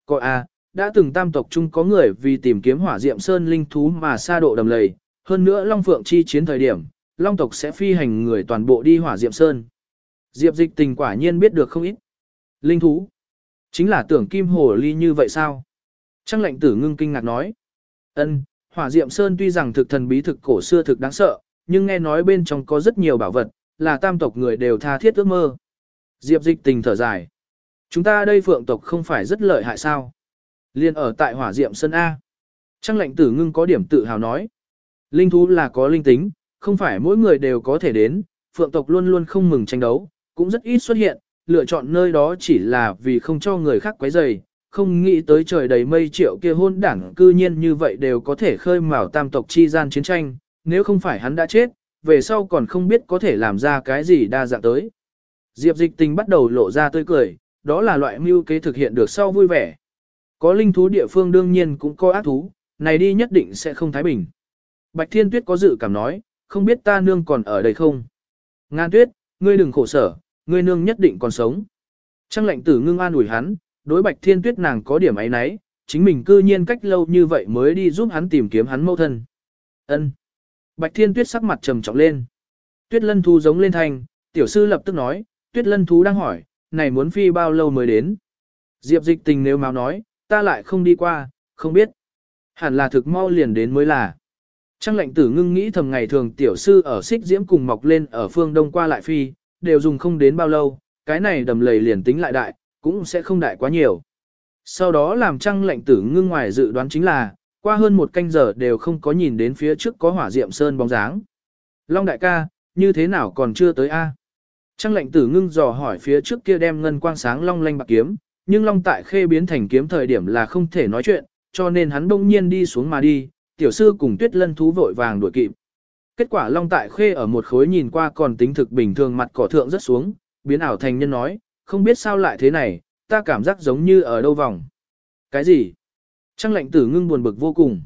Có a, đã từng tam tộc chung có người vì tìm kiếm hỏa diệm sơn linh thú mà sa độ đầm lầy, hơn nữa Long Phượng chi chiến thời điểm, Long tộc sẽ phi hành người toàn bộ đi hỏa diệm sơn. Diệp Dịch Tình quả nhiên biết được không ít. Linh thú, chính là tưởng kim hồ ly như vậy sao? Trang Lệnh Tử Ngưng kinh ngạc nói. Ân, hỏa diệm sơn tuy rằng thực thần bí thực cổ xưa thực đáng sợ, nhưng nghe nói bên trong có rất nhiều bảo vật, là tam tộc người đều tha thiết ước mơ. Diệp Dịch Tình thở dài. Chúng ta đây Phượng tộc không phải rất lợi hại sao? Liên ở tại hỏa diệm sơn A. Trang Lệnh Tử Ngưng có điểm tự hào nói. Linh thú là có linh tính, không phải mỗi người đều có thể đến, Phượng tộc luôn luôn không mừng tranh đấu, cũng rất ít xuất hiện, lựa chọn nơi đó chỉ là vì không cho người khác quấy rầy, không nghĩ tới trời đầy mây triệu kia hôn đảng cư nhiên như vậy đều có thể khơi mào tam tộc chi gian chiến tranh, nếu không phải hắn đã chết, về sau còn không biết có thể làm ra cái gì đa dạng tới. Diệp Dịch Tình bắt đầu lộ ra tươi cười, đó là loại mưu kế thực hiện được sau vui vẻ. Có linh thú địa phương đương nhiên cũng có ác thú, này đi nhất định sẽ không thái bình. Bạch Thiên Tuyết có dự cảm nói, không biết ta nương còn ở đây không? Ngan Tuyết, ngươi đừng khổ sở, ngươi nương nhất định còn sống. Trang Lệnh Tử Ngưng an ủi hắn, đối Bạch Thiên Tuyết nàng có điểm ấy nấy, chính mình cư nhiên cách lâu như vậy mới đi giúp hắn tìm kiếm hắn mẫu thân. Ân. Bạch Thiên Tuyết sắc mặt trầm trọng lên. Tuyết Lân Thú giống lên thành, tiểu sư lập tức nói, Tuyết Lân Thú đang hỏi, này muốn phi bao lâu mới đến? Diệp Dịch Tình nếu mau nói, ta lại không đi qua, không biết. Hẳn là thực mau liền đến mới là. Trang Lệnh Tử Ngưng nghĩ thầm ngày thường tiểu sư ở xích diễm cùng mọc lên ở phương đông qua lại phi, đều dùng không đến bao lâu, cái này đầm lầy liền tính lại đại, cũng sẽ không đại quá nhiều. Sau đó làm Trang Lệnh Tử Ngưng ngoài dự đoán chính là, qua hơn một canh giờ đều không có nhìn đến phía trước có hỏa diệm sơn bóng dáng. Long đại ca, như thế nào còn chưa tới a? Trang Lệnh Tử Ngưng dò hỏi phía trước kia đem ngân quang sáng long lanh bạc kiếm, nhưng Long Tại Khê biến thành kiếm thời điểm là không thể nói chuyện, cho nên hắn bỗng nhiên đi xuống mà đi, tiểu sư cùng Tuyết Lân Thú vội vàng đuổi kịp. Kết quả Long Tại Khê ở một khối nhìn qua còn tính thực bình thường mặt cỏ thượng rất xuống, biến ảo thành nhân nói, không biết sao lại thế này, ta cảm giác giống như ở đâu vòng. Cái gì? Trang Lệnh Tử Ngưng buồn bực vô cùng.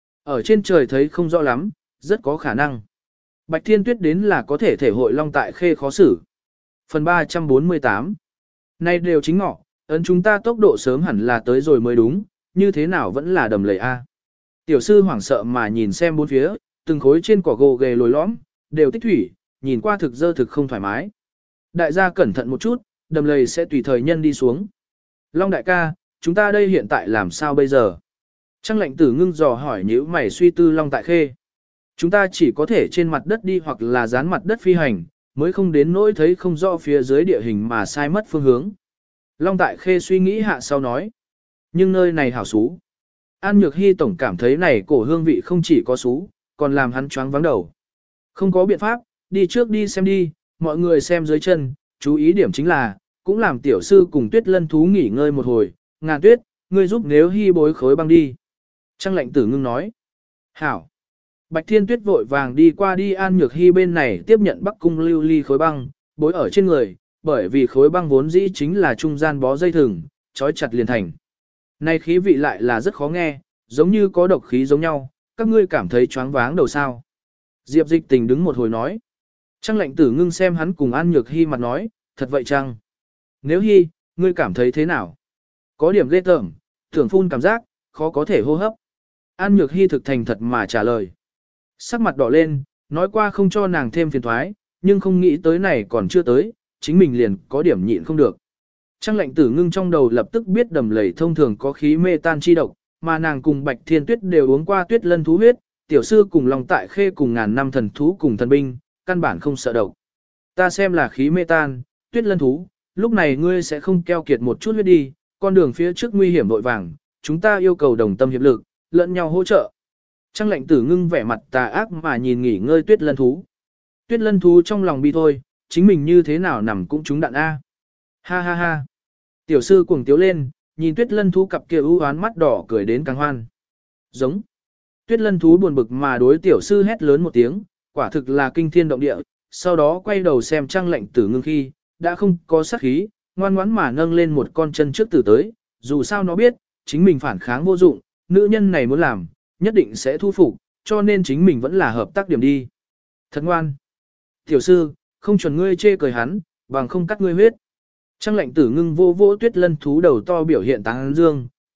Ở trên trời thấy không rõ lắm, rất có khả năng. Bạch Thiên Tuyết đến là có thể thể hội Long Tại Khê khó xử. Phần 348. Nay đều chính ngọ, ấn chúng ta tốc độ sớm hẳn là tới rồi mới đúng, như thế nào vẫn là đầm lầy a. Tiểu sư hoảng sợ mà nhìn xem bốn phía, từng khối trên cỏ gồ ghề lồi lõm, đều tích thủy, nhìn qua thực dơ thực không thoải mái. Đại gia cẩn thận một chút, đầm lầy sẽ tùy thời nhân đi xuống. Long đại ca, chúng ta đây hiện tại làm sao bây giờ? Trang Lệnh Tử Ngưng dò hỏi nhíu mày suy tư Long Tại Khê. Chúng ta chỉ có thể trên mặt đất đi hoặc là dán mặt đất phi hành, mới không đến nỗi thấy không rõ phía dưới địa hình mà sai mất phương hướng. Long Tại Khê suy nghĩ hạ sau nói. Nhưng nơi này hảo xú. An Nhược Hy tổng cảm thấy này cổ hương vị không chỉ có xú, còn làm hắn choáng vắng đầu. Không có biện pháp, đi trước đi xem đi, mọi người xem dưới chân, chú ý điểm chính là, cũng làm tiểu sư cùng Tuyết Lân Thú nghỉ ngơi một hồi, Ngàn Tuyết, ngươi giúp nếu Hy bối khối băng đi. Trang Lệnh Tử Ngưng nói. Hảo. Bạch Thiên Tuyết vội vàng đi qua đi An Nhược Hy bên này tiếp nhận Bắc Cung lưu ly khối băng, bối ở trên người, bởi vì khối băng vốn dĩ chính là trung gian bó dây thừng, trói chặt liền thành. Này khí vị lại là rất khó nghe, giống như có độc khí giống nhau, các ngươi cảm thấy choáng váng đầu sao. Diệp Dịch Tình đứng một hồi nói. Trang Lệnh Tử Ngưng xem hắn cùng An Nhược Hy mặt nói, thật vậy chăng? Nếu Hy, ngươi cảm thấy thế nào? Có điểm ghê tởm, tưởng phun cảm giác, khó có thể hô hấp. An Nhược Hy thực thành thật mà trả lời. Sắc mặt đỏ lên, nói qua không cho nàng thêm phiền thoái, nhưng không nghĩ tới này còn chưa tới, chính mình liền có điểm nhịn không được. Trang Lệnh Tử Ngưng trong đầu lập tức biết đầm lầy thông thường có khí mê tan chi độc, mà nàng cùng Bạch Thiên Tuyết đều uống qua Tuyết Lân Thú huyết, tiểu sư cùng Long Tại Khê cùng ngàn năm thần thú cùng thần binh, căn bản không sợ độc. Ta xem là khí mê tan, Tuyết Lân Thú, lúc này ngươi sẽ không keo kiệt một chút huyết đi, con đường phía trước nguy hiểm vội vàng, chúng ta yêu cầu đồng tâm hiệp lực, lẫn nhau hỗ trợ. Trang Lệnh Tử Ngưng vẻ mặt tà ác mà nhìn nghỉ ngơi Tuyết Lân Thú. Tuyết Lân Thú trong lòng bi thôi, chính mình như thế nào nằm cũng trúng đạn A. Ha ha ha. Tiểu sư cuồng tiếu lên, nhìn Tuyết Lân Thú cặp kia ưu oán mắt đỏ cười đến càng hoan. Giống. Tuyết Lân Thú buồn bực mà đối tiểu sư hét lớn một tiếng, quả thực là kinh thiên động địa, sau đó quay đầu xem Trang Lệnh Tử Ngưng khi, đã không có sát khí, ngoan ngoãn mà nâng lên một con chân trước tử tới, dù sao nó biết, chính mình phản kháng vô dụng, nữ nhân này muốn làm, nhất định sẽ thu phục, cho nên chính mình vẫn là hợp tác điểm đi. Thật ngoan. Tiểu sư, không chuẩn ngươi chê cười hắn, bằng không cắt ngươi huyết. Trang Lệnh Tử Ngưng vô vô Tuyết Lân Thú đầu to biểu hiện tán dương,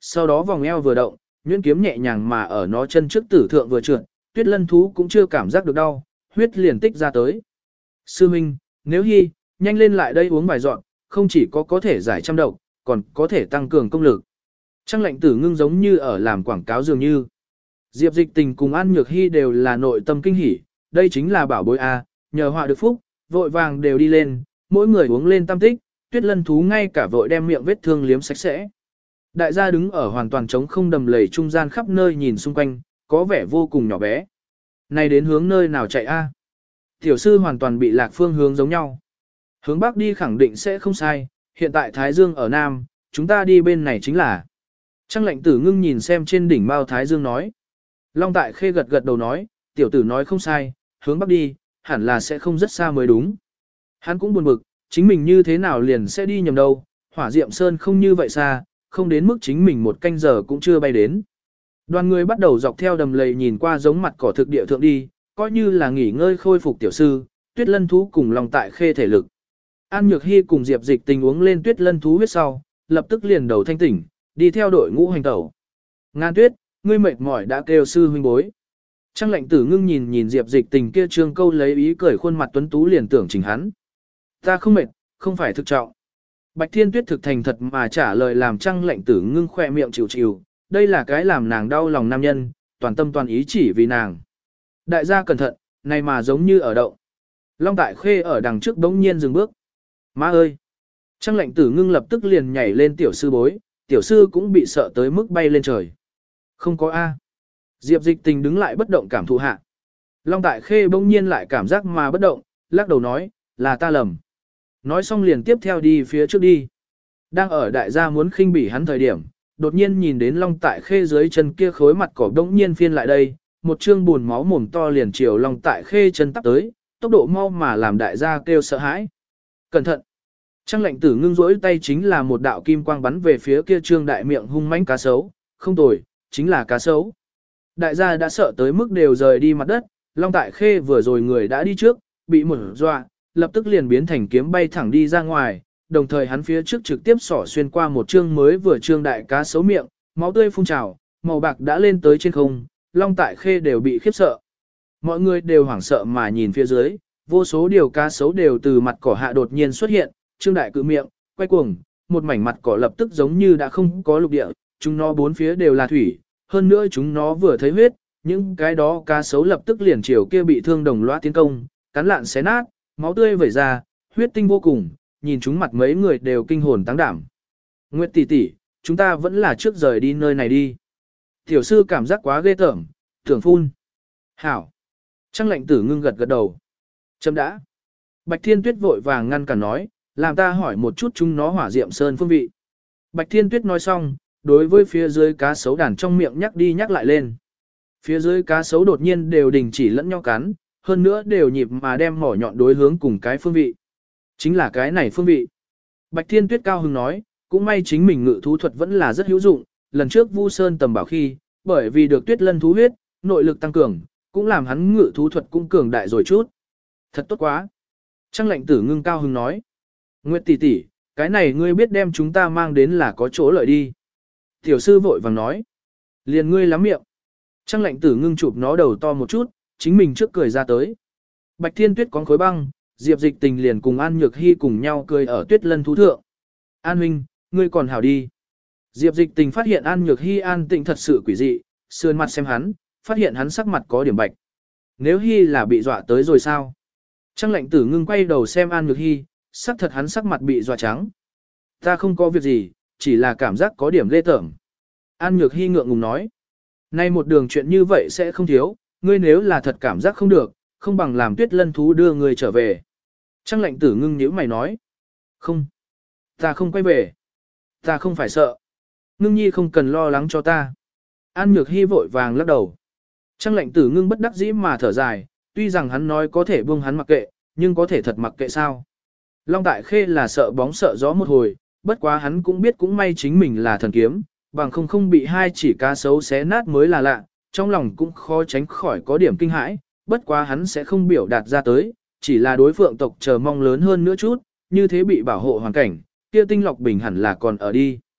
sau đó vòng eo vừa động, nhuyễn kiếm nhẹ nhàng mà ở nó chân trước tử thượng vừa trượt, Tuyết Lân thú cũng chưa cảm giác được đau, huyết liền tích ra tới. Sư Minh, nếu hy, nhanh lên lại đây uống vài dọn, không chỉ có thể giải trăm độc, còn có thể tăng cường công lực. Trang lệnh tử ngưng giống như ở làm quảng cáo dường như. Diệp Dịch Tình cùng An Nhược Hy đều là nội tâm kinh hỉ, đây chính là bảo bối A, nhờ họa được phúc, vội vàng đều đi lên, mỗi người uống lên tam tích, Tuyết Lân thú ngay cả vội đem miệng vết thương liếm sạch sẽ. Đại gia đứng ở hoàn toàn trống không đầm lầy trung gian khắp nơi nhìn xung quanh, có vẻ vô cùng nhỏ bé. Này đến hướng nơi nào chạy A? Tiểu sư hoàn toàn bị lạc phương hướng giống nhau. Hướng bắc đi khẳng định sẽ không sai, hiện tại Thái Dương ở Nam, chúng ta đi bên này chính là. Trang lệnh tử ngưng nhìn xem trên đỉnh Mao Thái Dương nói. Long Tại Khê gật gật đầu nói, tiểu tử nói không sai, hướng bắc đi, hẳn là sẽ không rất xa mới đúng. Hắn cũng buồn bực, chính mình như thế nào liền sẽ đi nhầm đâu, Hỏa Diệm Sơn không như vậy xa, không đến mức chính mình một canh giờ cũng chưa bay đến. Đoàn người bắt đầu dọc theo đầm lầy nhìn qua giống mặt cỏ thực địa thượng đi, coi như là nghỉ ngơi khôi phục tiểu sư, Tuyết Lân thú cùng Long Tại Khê thể lực. An Nhược Hy cùng Diệp Dịch Tình uống lên Tuyết Lân thú huyết sau, lập tức liền đầu thanh tỉnh, đi theo đội ngũ hành tẩu. Ngan Tuyết, ngươi mệt mỏi đã kêu sư huynh bối. Trang lệnh tử ngưng nhìn Diệp Dịch Tình kia trương câu lấy ý cười khuôn mặt tuấn tú liền tưởng chỉnh hắn. Ta không mệt, không phải thực trọng. Bạch Thiên Tuyết thực thành thật mà trả lời làm Trang lệnh tử ngưng khỏe miệng chịu chịu, đây là cái làm nàng đau lòng nam nhân, toàn tâm toàn ý chỉ vì nàng. Đại gia cẩn thận, này mà giống như ở đậu. Long Tại Khê ở đằng trước bỗng nhiên dừng bước. Má ơi! Trang lệnh tử ngưng lập tức liền nhảy lên tiểu sư bối, tiểu sư cũng bị sợ tới mức bay lên trời. Không có A. Diệp Dịch Tình đứng lại bất động cảm thụ hạ. Long Tại Khê bỗng nhiên lại cảm giác mà bất động, lắc đầu nói, là ta lầm. Nói xong liền tiếp theo đi phía trước đi. Đang ở đại gia muốn khinh bỉ hắn thời điểm, đột nhiên nhìn đến Long Tại Khê dưới chân kia khối mặt cỏ bỗng nhiên phiên lại đây, một chương buồn máu mồm to liền chiều Long Tại Khê chân tắp tới, tốc độ mau mà làm đại gia kêu sợ hãi. Cẩn thận! Trang lệnh tử ngưng rỗi tay chính là một đạo kim quang bắn về phía kia trương đại miệng hung mãnh cá sấu, không tồi, chính là cá sấu. Đại gia đã sợ tới mức đều rời đi mặt đất, Long Tại Khê vừa rồi người đã đi trước, bị một dọa, lập tức liền biến thành kiếm bay thẳng đi ra ngoài, đồng thời hắn phía trước trực tiếp xỏ xuyên qua một trương mới vừa trương đại cá sấu miệng, máu tươi phun trào, màu bạc đã lên tới trên không, Long Tại Khê đều bị khiếp sợ. Mọi người đều hoảng sợ mà nhìn phía dưới, vô số điều cá sấu đều từ mặt cỏ hạ đột nhiên xuất hiện, trương đại cự miệng, quay cuồng, một mảnh mặt cỏ lập tức giống như đã không có lục địa, chúng nó bốn phía đều là thủy, hơn nữa chúng nó vừa thấy huyết, những cái đó cá sấu lập tức liền chiều kia bị thương đồng loa tiến công, cắn lạn xé nát, máu tươi vẩy ra, huyết tinh vô cùng, nhìn chúng mặt mấy người đều kinh hồn táng đảm. Nguyệt tỷ tỷ, chúng ta vẫn là trước rời đi nơi này đi. Tiểu sư cảm giác quá ghê tởm, tưởng phun. Hảo. Trang lệnh tử ngưng gật gật đầu. Chấm đã. Bạch Thiên Tuyết vội vàng ngăn cản nói, làm ta hỏi một chút chúng nó Hỏa Diệm Sơn phương vị. Bạch Thiên Tuyết nói xong, đối với phía dưới cá sấu đàn trong miệng nhắc đi nhắc lại lên. Phía dưới cá sấu đột nhiên đều đình chỉ lẫn nhau cắn, hơn nữa đều nhịp mà đem mỏ nhọn đối hướng cùng cái phương vị. Chính là cái này phương vị. Bạch Thiên Tuyết cao hứng nói, cũng may chính mình ngự thú thuật vẫn là rất hữu dụng, lần trước Vu Sơn tầm bảo khi, bởi vì được Tuyết Lân thú huyết, nội lực tăng cường, cũng làm hắn ngự thú thuật cũng cường đại rồi chút. Thật tốt quá. Trang lệnh tử ngưng cao hứng nói. Nguyệt tỷ tỷ, cái này ngươi biết đem chúng ta mang đến là có chỗ lợi đi. Tiểu sư vội vàng nói. Liền ngươi lắm miệng. Trang lệnh tử ngưng chụp nó đầu to một chút, chính mình trước cười ra tới. Bạch Thiên Tuyết có khối băng, Diệp Dịch Tình liền cùng An Nhược Hy cùng nhau cười ở Tuyết Lân thú thượng. An huynh, ngươi còn hảo đi. Diệp Dịch Tình phát hiện An Nhược Hy an tĩnh thật sự quỷ dị, sườn mặt xem hắn, phát hiện hắn sắc mặt có điểm bạch. Nếu Hy là bị dọa tới rồi sao? Trang lệnh tử ngưng quay đầu xem An Nhược Hy, sắc thật hắn sắc mặt bị dọa trắng. Ta không có việc gì, chỉ là cảm giác có điểm ghê tởm. An Nhược Hy ngượng ngùng nói. Nay một đường chuyện như vậy sẽ không thiếu, ngươi nếu là thật cảm giác không được, không bằng làm Tuyết Lân thú đưa ngươi trở về. Trang lệnh tử ngưng nhíu mày nói. Không. Ta không quay về. Ta không phải sợ. Ngưng nhi không cần lo lắng cho ta. An Nhược Hy vội vàng lắc đầu. Trang lệnh tử ngưng bất đắc dĩ mà thở dài, tuy rằng hắn nói có thể buông hắn mặc kệ, nhưng có thể thật mặc kệ sao. Long Tại Khê là sợ bóng sợ gió một hồi, bất quá hắn cũng biết cũng may chính mình là thần kiếm, bằng không bị hai chỉ cá sấu xé nát mới là lạ, trong lòng cũng khó tránh khỏi có điểm kinh hãi, bất quá hắn sẽ không biểu đạt ra tới, chỉ là đối phượng tộc chờ mong lớn hơn nữa chút, như thế bị bảo hộ hoàn cảnh, kia tinh lọc bình hẳn là còn ở đi.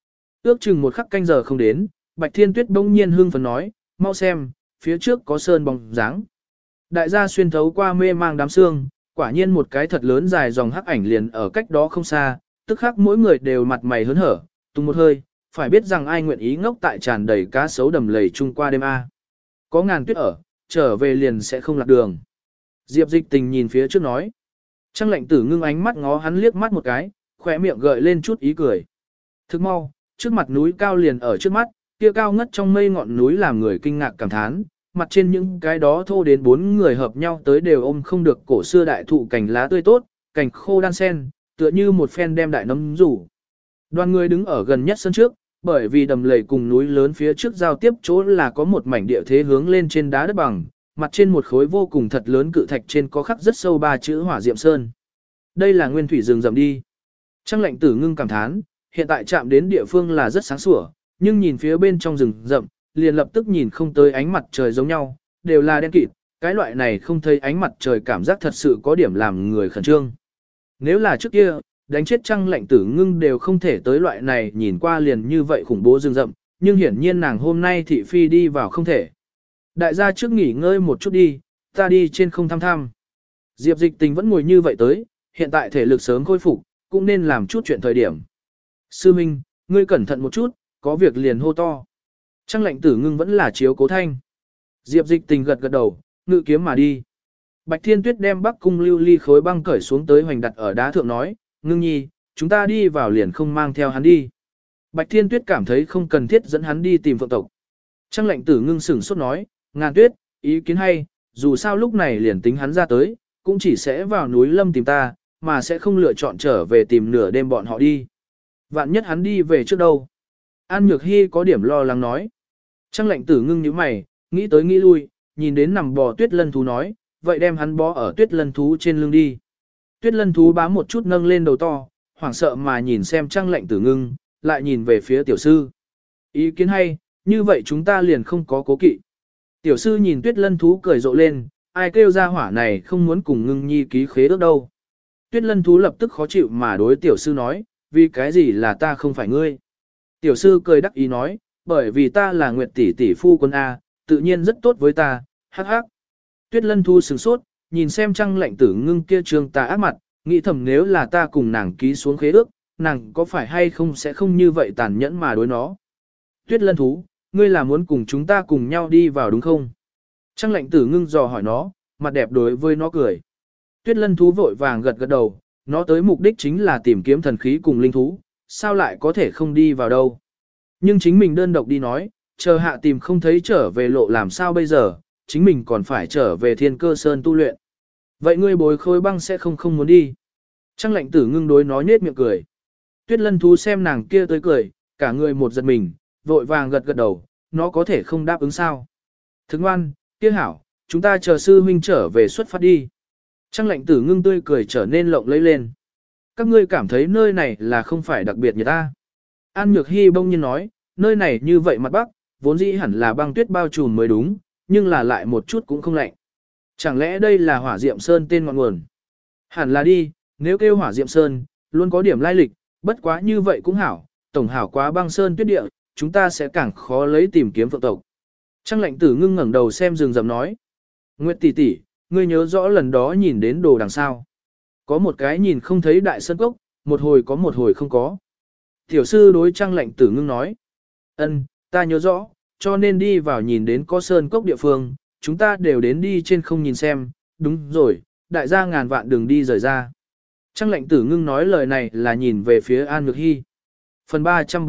Ước chừng một khắc canh giờ không đến, Bạch Thiên Tuyết bỗng nhiên hưng phấn nói, mau xem, phía trước có sơn bóng dáng. Đại gia xuyên thấu qua mê mang đám sương, quả nhiên một cái thật lớn dài dòng hắc ảnh liền ở cách đó không xa, tức khắc mỗi người đều mặt mày hớn hở, tung một hơi, phải biết rằng ai nguyện ý ngốc tại tràn đầy cá sấu đầm lầy chung qua đêm A. Có ngàn tuyết ở, trở về liền sẽ không lạc đường. Diệp Dịch Tình nhìn phía trước nói. Trang Lệnh Tử ngưng ánh mắt ngó hắn liếc mắt một cái, khỏe miệng gợi lên chút ý cười. Thức mau, trước mặt núi cao liền ở trước mắt, kia cao ngất trong mây ngọn núi làm người kinh ngạc cảm thán, mặt trên những cái đó thô đến 4 người hợp nhau tới đều ôm không được cổ xưa đại thụ cành lá tươi tốt, cành khô đan sen, tựa như một phen đem đại nấm rủ. Đoàn người đứng ở gần nhất sân trước, bởi vì đầm lầy cùng núi lớn phía trước giao tiếp chỗ là có một mảnh địa thế hướng lên trên đá đất bằng, mặt trên một khối vô cùng thật lớn cự thạch trên có khắc rất sâu 3 chữ Hỏa Diệm Sơn. Đây là nguyên thủy rừng rậm đi. Trang Lệnh Tử ngưng cảm thán, hiện tại chạm đến địa phương là rất sáng sủa, nhưng nhìn phía bên trong rừng rậm, liền lập tức nhìn không tới ánh mặt trời giống nhau, đều là đen kịt, cái loại này không thấy ánh mặt trời cảm giác thật sự có điểm làm người khẩn trương. Nếu là trước kia, đánh chết Trang Lệnh Tử ngưng đều không thể tới loại này nhìn qua liền như vậy khủng bố rừng rậm, nhưng hiển nhiên nàng hôm nay thị phi đi vào không thể. Đại gia trước nghỉ ngơi một chút đi, ta đi trên không thăm thăm. Diệp Dịch Tình vẫn ngồi như vậy tới, hiện tại thể lực sớm khôi phục, cũng nên làm chút chuyện thời điểm. Sư Minh, ngươi cẩn thận một chút, có việc liền hô to. Trang Lệnh Tử ngưng vẫn là chiếu cố thanh. Diệp Dịch Tình gật gật đầu, ngự kiếm mà đi. Bạch Thiên Tuyết đem Bắc Cung lưu ly khối băng cởi xuống tới hoành đặt ở đá thượng nói, ngưng nhi, chúng ta đi vào liền không mang theo hắn đi. Bạch Thiên Tuyết cảm thấy không cần thiết dẫn hắn đi tìm Phượng tộc. Trang Lệnh Tử ngưng sửng sốt nói, Ngàn Tuyết, ý kiến hay, dù sao lúc này liền tính hắn ra tới, cũng chỉ sẽ vào núi Lâm tìm ta, mà sẽ không lựa chọn trở về tìm nửa đêm bọn họ đi. Vạn nhất hắn đi về trước đâu. An Nhược Hy có điểm lo lắng nói. Trang Lệnh Tử ngưng nhíu mày, nghĩ tới nghĩ lui, nhìn đến nằm bò Tuyết Lân thú nói, vậy đem hắn bó ở Tuyết Lân thú trên lưng đi. Tuyết Lân thú bám một chút nâng lên đầu to, hoảng sợ mà nhìn xem Trang Lệnh Tử ngưng, lại nhìn về phía tiểu sư. Ý kiến hay, như vậy chúng ta liền không có cố kỵ. Tiểu sư nhìn Tuyết Lân thú cười rộ lên, ai kêu ra hỏa này không muốn cùng ngưng nhi ký khế ước đâu. Tuyết Lân thú lập tức khó chịu mà đối tiểu sư nói, vì cái gì là ta không phải ngươi. Tiểu sư cười đắc ý nói, bởi vì ta là Nguyệt tỷ tỷ phu quân A, tự nhiên rất tốt với ta, hắc hắc. Tuyết Lân thú sửng sốt, nhìn xem Trang Lệnh Tử ngưng kia trường tà ác mặt, nghĩ thầm nếu là ta cùng nàng ký xuống khế ước, nàng có phải hay không sẽ không như vậy tàn nhẫn mà đối nó. Tuyết Lân thú, ngươi là muốn cùng chúng ta cùng nhau đi vào đúng không? Trang Lệnh Tử ngưng dò hỏi nó, mặt đẹp đối với nó cười. Tuyết Lân thú vội vàng gật gật đầu, nó tới mục đích chính là tìm kiếm thần khí cùng linh thú, sao lại có thể không đi vào đâu. Nhưng chính mình đơn độc đi nói, chờ hạ tìm không thấy trở về lộ làm sao bây giờ, chính mình còn phải trở về Thiên Cơ Sơn tu luyện. Vậy ngươi bồi khối băng sẽ không muốn đi. Trang Lệnh Tử ngưng đối nó nhết miệng cười. Tuyết Lân thú xem nàng kia tới cười, cả người một giật mình, vội vàng gật gật đầu, nó có thể không đáp ứng sao. Thức ngoan, kia hảo, chúng ta chờ sư huynh trở về xuất phát đi. Trang Lệnh Tử ngưng tươi cười trở nên lộng lẫy lên. Các ngươi cảm thấy nơi này là không phải đặc biệt như ta. An Nhược Hy bỗng nhiên nói, nơi này như vậy mặt bắc, vốn dĩ hẳn là băng tuyết bao trùm mới đúng, nhưng là lại một chút cũng không lạnh. Chẳng lẽ đây là Hỏa Diệm Sơn tên ngọn nguồn? Hẳn là đi, nếu kêu Hỏa Diệm Sơn, luôn có điểm lai lịch, bất quá như vậy cũng hảo, tổng hảo quá băng sơn tuyết địa, chúng ta sẽ càng khó lấy tìm kiếm Phượng tộc. Trang Lệnh Tử ngưng ngẩng đầu xem rừng rậm nói. Nguyệt tỷ tỷ, ngươi nhớ rõ lần đó nhìn đến đồ đằng sau. Có một cái nhìn không thấy đại sơn cốc, một hồi có một hồi không có. Tiểu sư đối Trang Lệnh Tử ngưng nói. Ân, ta nhớ rõ, cho nên đi vào nhìn đến có sơn cốc địa phương, chúng ta đều đến đi trên không nhìn xem, đúng rồi, đại gia ngàn vạn đừng đi rời ra. Trang Lệnh Tử ngưng nói lời này là nhìn về phía An Nhược Hy. Phần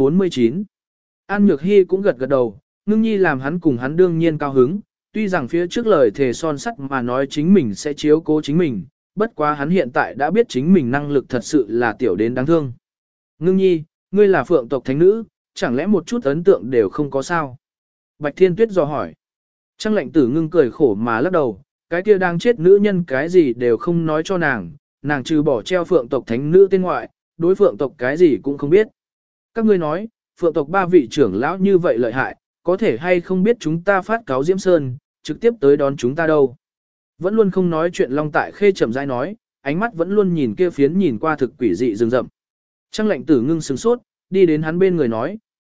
349 An Nhược Hy cũng gật gật đầu, ngưng nhi làm hắn cùng hắn đương nhiên cao hứng, tuy rằng phía trước lời thề son sắt mà nói chính mình sẽ chiếu cố chính mình, bất quá hắn hiện tại đã biết chính mình năng lực thật sự là tiểu đến đáng thương. Ngưng nhi, ngươi là Phượng tộc thánh nữ, chẳng lẽ một chút ấn tượng đều không có sao? Bạch Thiên Tuyết dò hỏi. Trang Lệnh Tử ngưng cười khổ mà lắc đầu, cái kia đang chết nữ nhân cái gì đều không nói cho nàng, nàng trừ bỏ treo Phượng tộc thánh nữ tên ngoại, đối Phượng tộc cái gì cũng không biết. Các ngươi nói, Phượng tộc 3 vị trưởng lão như vậy lợi hại, có thể hay không biết chúng ta phát cáo Diễm Sơn, trực tiếp tới đón chúng ta đâu. Vẫn luôn không nói chuyện Long Tại Khê chậm rãi nói, ánh mắt vẫn luôn nhìn kia phiến nhìn qua thực quỷ dị rừng rậm. Trang Lệnh Tử ngưng sừng sốt, đi đến hắn bên người nói,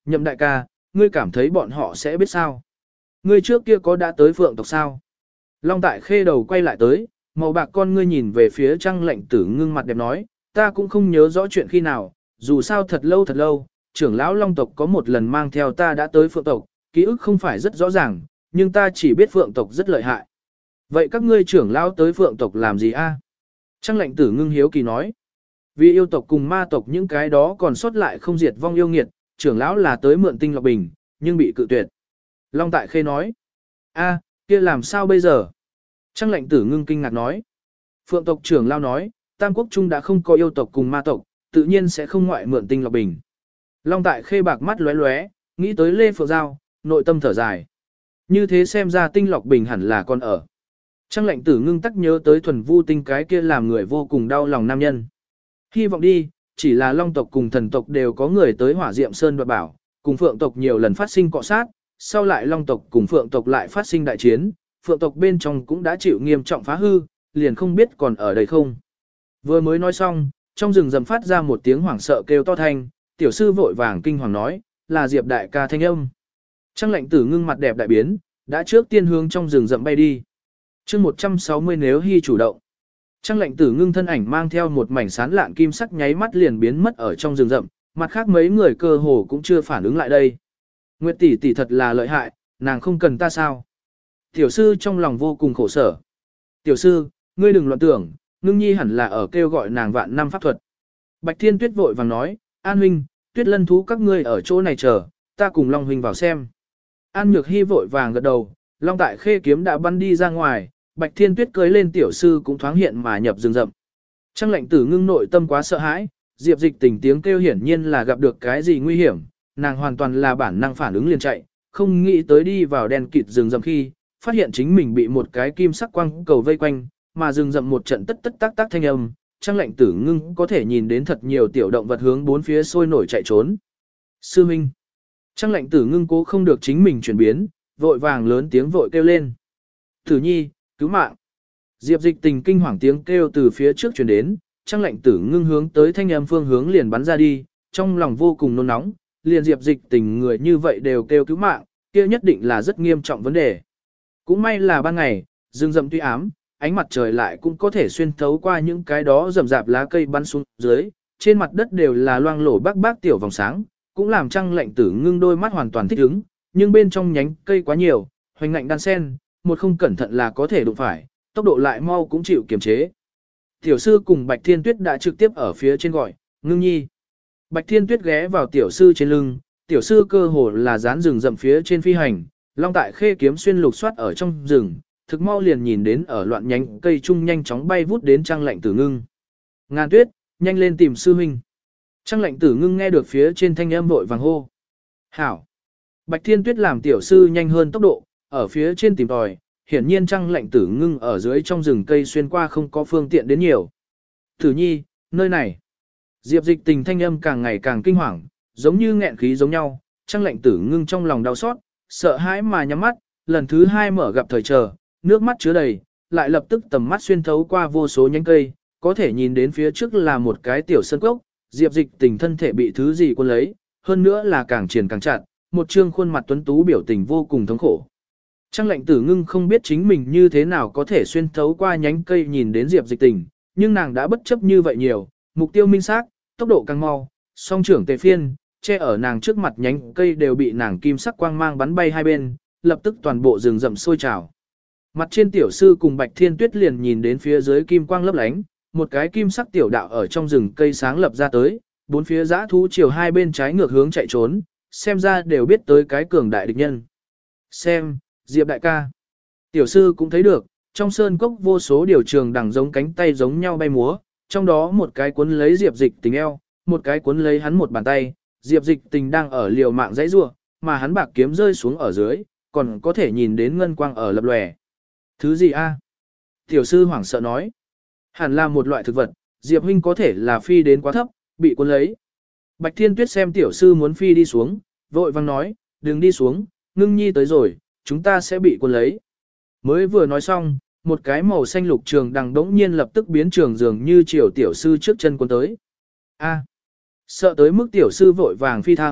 Nhậm đại ca, ngươi cảm thấy bọn họ sẽ biết sao? Ngươi trước kia có đã tới Phượng tộc sao? Long Tại Khê đầu quay lại tới, màu bạc con ngươi nhìn về phía Trăng Lệnh Tử Ngưng mặt đẹp nói, ta cũng không nhớ rõ chuyện khi nào, dù sao thật lâu, trưởng lão Long tộc có một lần mang theo ta đã tới Phượng tộc, ký ức không phải rất rõ ràng, nhưng ta chỉ biết Phượng tộc rất lợi hại. Vậy các ngươi trưởng lão tới Phượng tộc làm gì a? Trăng Lệnh Tử Ngưng hiếu kỳ nói, vì yêu tộc cùng ma tộc những cái đó còn sót lại không diệt vong yêu nghiệt, trưởng lão là tới mượn tinh lọc bình, nhưng bị cự tuyệt. Long Tại Khê nói, a, kia làm sao bây giờ? Trăng Lệnh Tử Ngưng kinh ngạc nói, Phượng tộc trưởng lão nói, Tam Quốc Trung đã không có yêu tộc cùng ma tộc, tự nhiên sẽ không ngoại mượn tinh lọc bình. Long Tại Khê bạc mắt lóe lóe, nghĩ tới Lê Phượng Giao, nội tâm thở dài. Như thế xem ra tinh lọc bình hẳn là còn ở. Trăng Lệnh Tử Ngưng tắc nhớ tới Thuần Vu Tinh cái kia làm người vô cùng đau lòng nam nhân. Hy vọng đi, chỉ là Long tộc cùng thần tộc đều có người tới Hỏa Diệm Sơn đoạt bảo, cùng Phượng tộc nhiều lần phát sinh cọ sát, sau lại Long tộc cùng Phượng tộc lại phát sinh đại chiến, Phượng tộc bên trong cũng đã chịu nghiêm trọng phá hư, liền không biết còn ở đây không. Vừa mới nói xong, trong rừng rậm phát ra một tiếng hoảng sợ kêu to thanh, tiểu sư vội vàng kinh hoàng nói, là Diệp đại ca thanh âm. Trăng Lệnh Tử Ngưng mặt đẹp đại biến, đã trước tiên hướng trong rừng rậm bay đi. Chương 160 nếu Hy chủ động. Trăng Lệnh Tử Ngưng thân ảnh mang theo một mảnh sán lạn kim sắc nháy mắt liền biến mất ở trong rừng rậm, mặt khác mấy người cơ hồ cũng chưa phản ứng lại đây. Nguyệt tỷ tỷ thật là lợi hại, nàng không cần ta sao? Tiểu sư trong lòng vô cùng khổ sở. Tiểu sư, ngươi đừng loạn tưởng, Ngưng nhi hẳn là ở kêu gọi nàng vạn năm pháp thuật. Bạch Thiên Tuyết vội vàng nói, An huynh, Tuyết Lân thú các ngươi ở chỗ này chờ, ta cùng Long huynh vào xem. An Nhược Hy vội vàng gật đầu, Long Tại Khê kiếm đã bắn đi ra ngoài, Bạch Thiên Tuyết cưới lên tiểu sư cũng thoáng hiện mà nhập rừng rậm. Trăng Lệnh Tử Ngưng nội tâm quá sợ hãi, Diệp Dịch Tình tiếng kêu hiển nhiên là gặp được cái gì nguy hiểm, nàng hoàn toàn là bản năng phản ứng liền chạy, không nghĩ tới đi vào đen kịt rừng rậm khi, phát hiện chính mình bị một cái kim sắc quang cầu vây quanh, mà rừng rậm một trận tất tất tác tác thanh âm, Trăng Lệnh Tử Ngưng có thể nhìn đến thật nhiều tiểu động vật hướng bốn phía sôi nổi chạy trốn. Sư Minh. Trăng Lệnh Tử Ngưng cố không được chính mình chuyển biến, vội vàng lớn tiếng vội kêu lên. Tử Nhi, cứu mạng. Diệp Dịch Tình kinh hoàng tiếng kêu từ phía trước truyền đến, Trăng Lệnh Tử Ngưng hướng tới thanh âm phương hướng liền bắn ra đi, trong lòng vô cùng nôn nóng, liền Diệp Dịch Tình người như vậy đều kêu cứu mạng, kia nhất định là rất nghiêm trọng vấn đề. Cũng may là ban ngày, rừng rậm tuy ám, ánh mặt trời lại cũng có thể xuyên thấu qua những cái đó rậm rạp lá cây bắn xuống dưới, trên mặt đất đều là loang lổ bác tiểu vòng sáng, cũng làm Trăng Lệnh Tử Ngưng đôi mắt hoàn toàn thích ứng, nhưng bên trong nhánh cây quá nhiều, hoành ngạnh đan sen, một không cẩn thận là có thể đụng phải, tốc độ lại mau cũng chịu kiềm chế. Tiểu sư cùng Bạch Thiên Tuyết đã trực tiếp ở phía trên gọi, Ngưng nhi. Bạch Thiên Tuyết ghé vào tiểu sư trên lưng, tiểu sư cơ hồ là dán rừng rậm phía trên phi hành, Long Tại Khê kiếm xuyên lục soát ở trong rừng, thực mau liền nhìn đến ở loạn nhánh cây trung nhanh chóng bay vút đến Trăng Lệnh Tử Ngưng. Ngàn Tuyết, nhanh lên tìm sư huynh. Trăng Lệnh Tử Ngưng nghe được phía trên thanh âm vội vàng hô. Hảo. Bạch Thiên Tuyết làm tiểu sư nhanh hơn tốc độ, ở phía trên tìm tòi, hiển nhiên Trăng Lệnh Tử Ngưng ở dưới trong rừng cây xuyên qua không có phương tiện đến nhiều. Tử Nhi, nơi này. Diệp Dịch Tình thanh âm càng ngày càng kinh hoàng, giống như nghẹn khí giống nhau, Trăng Lệnh Tử Ngưng trong lòng đau xót, sợ hãi mà nhắm mắt, lần thứ hai mở gặp thời chờ, nước mắt chứa đầy, lại lập tức tầm mắt xuyên thấu qua vô số nhánh cây, có thể nhìn đến phía trước là một cái tiểu sơn cốc, Diệp Dịch Tình thân thể bị thứ gì cuốn lấy, hơn nữa là càng triển càng chặt, một trương khuôn mặt tuấn tú biểu tình vô cùng thống khổ. Trăng Lệnh Tử Ngưng không biết chính mình như thế nào có thể xuyên thấu qua nhánh cây nhìn đến Diệp Dịch Tình, nhưng nàng đã bất chấp như vậy nhiều, mục tiêu minh xác, tốc độ càng mau, song trưởng tề phiên, che ở nàng trước mặt nhánh cây đều bị nàng kim sắc quang mang bắn bay hai bên, lập tức toàn bộ rừng rậm sôi trào. Mặt trên tiểu sư cùng Bạch Thiên Tuyết liền nhìn đến phía dưới kim quang lấp lánh, một cái kim sắc tiểu đạo ở trong rừng cây sáng lập ra tới, bốn phía dã thú chiều hai bên trái ngược hướng chạy trốn, xem ra đều biết tới cái cường đại địch nhân. Xem, Diệp đại ca. Tiểu sư cũng thấy được, trong sơn cốc vô số điều trường đằng giống cánh tay giống nhau bay múa, trong đó một cái cuốn lấy Diệp Dịch Tình eo, một cái cuốn lấy hắn một bàn tay, Diệp Dịch Tình đang ở liều mạng dãy rủa, mà hắn bạc kiếm rơi xuống ở dưới, còn có thể nhìn đến ngân quang ở lập lòe. Thứ gì a? Tiểu sư hoảng sợ nói. Hẳn là một loại thực vật, Diệp huynh có thể là phi đến quá thấp, bị cuốn lấy. Bạch Thiên Tuyết xem tiểu sư muốn phi đi xuống, vội vang nói, đừng đi xuống, Ngưng nhi tới rồi, chúng ta sẽ bị cuốn lấy. Mới vừa nói xong, một cái màu xanh lục trường đằng đống nhiên lập tức biến trường dường như chiều tiểu sư trước chân cuốn tới. A. Sợ tới mức tiểu sư vội vàng phi thăng,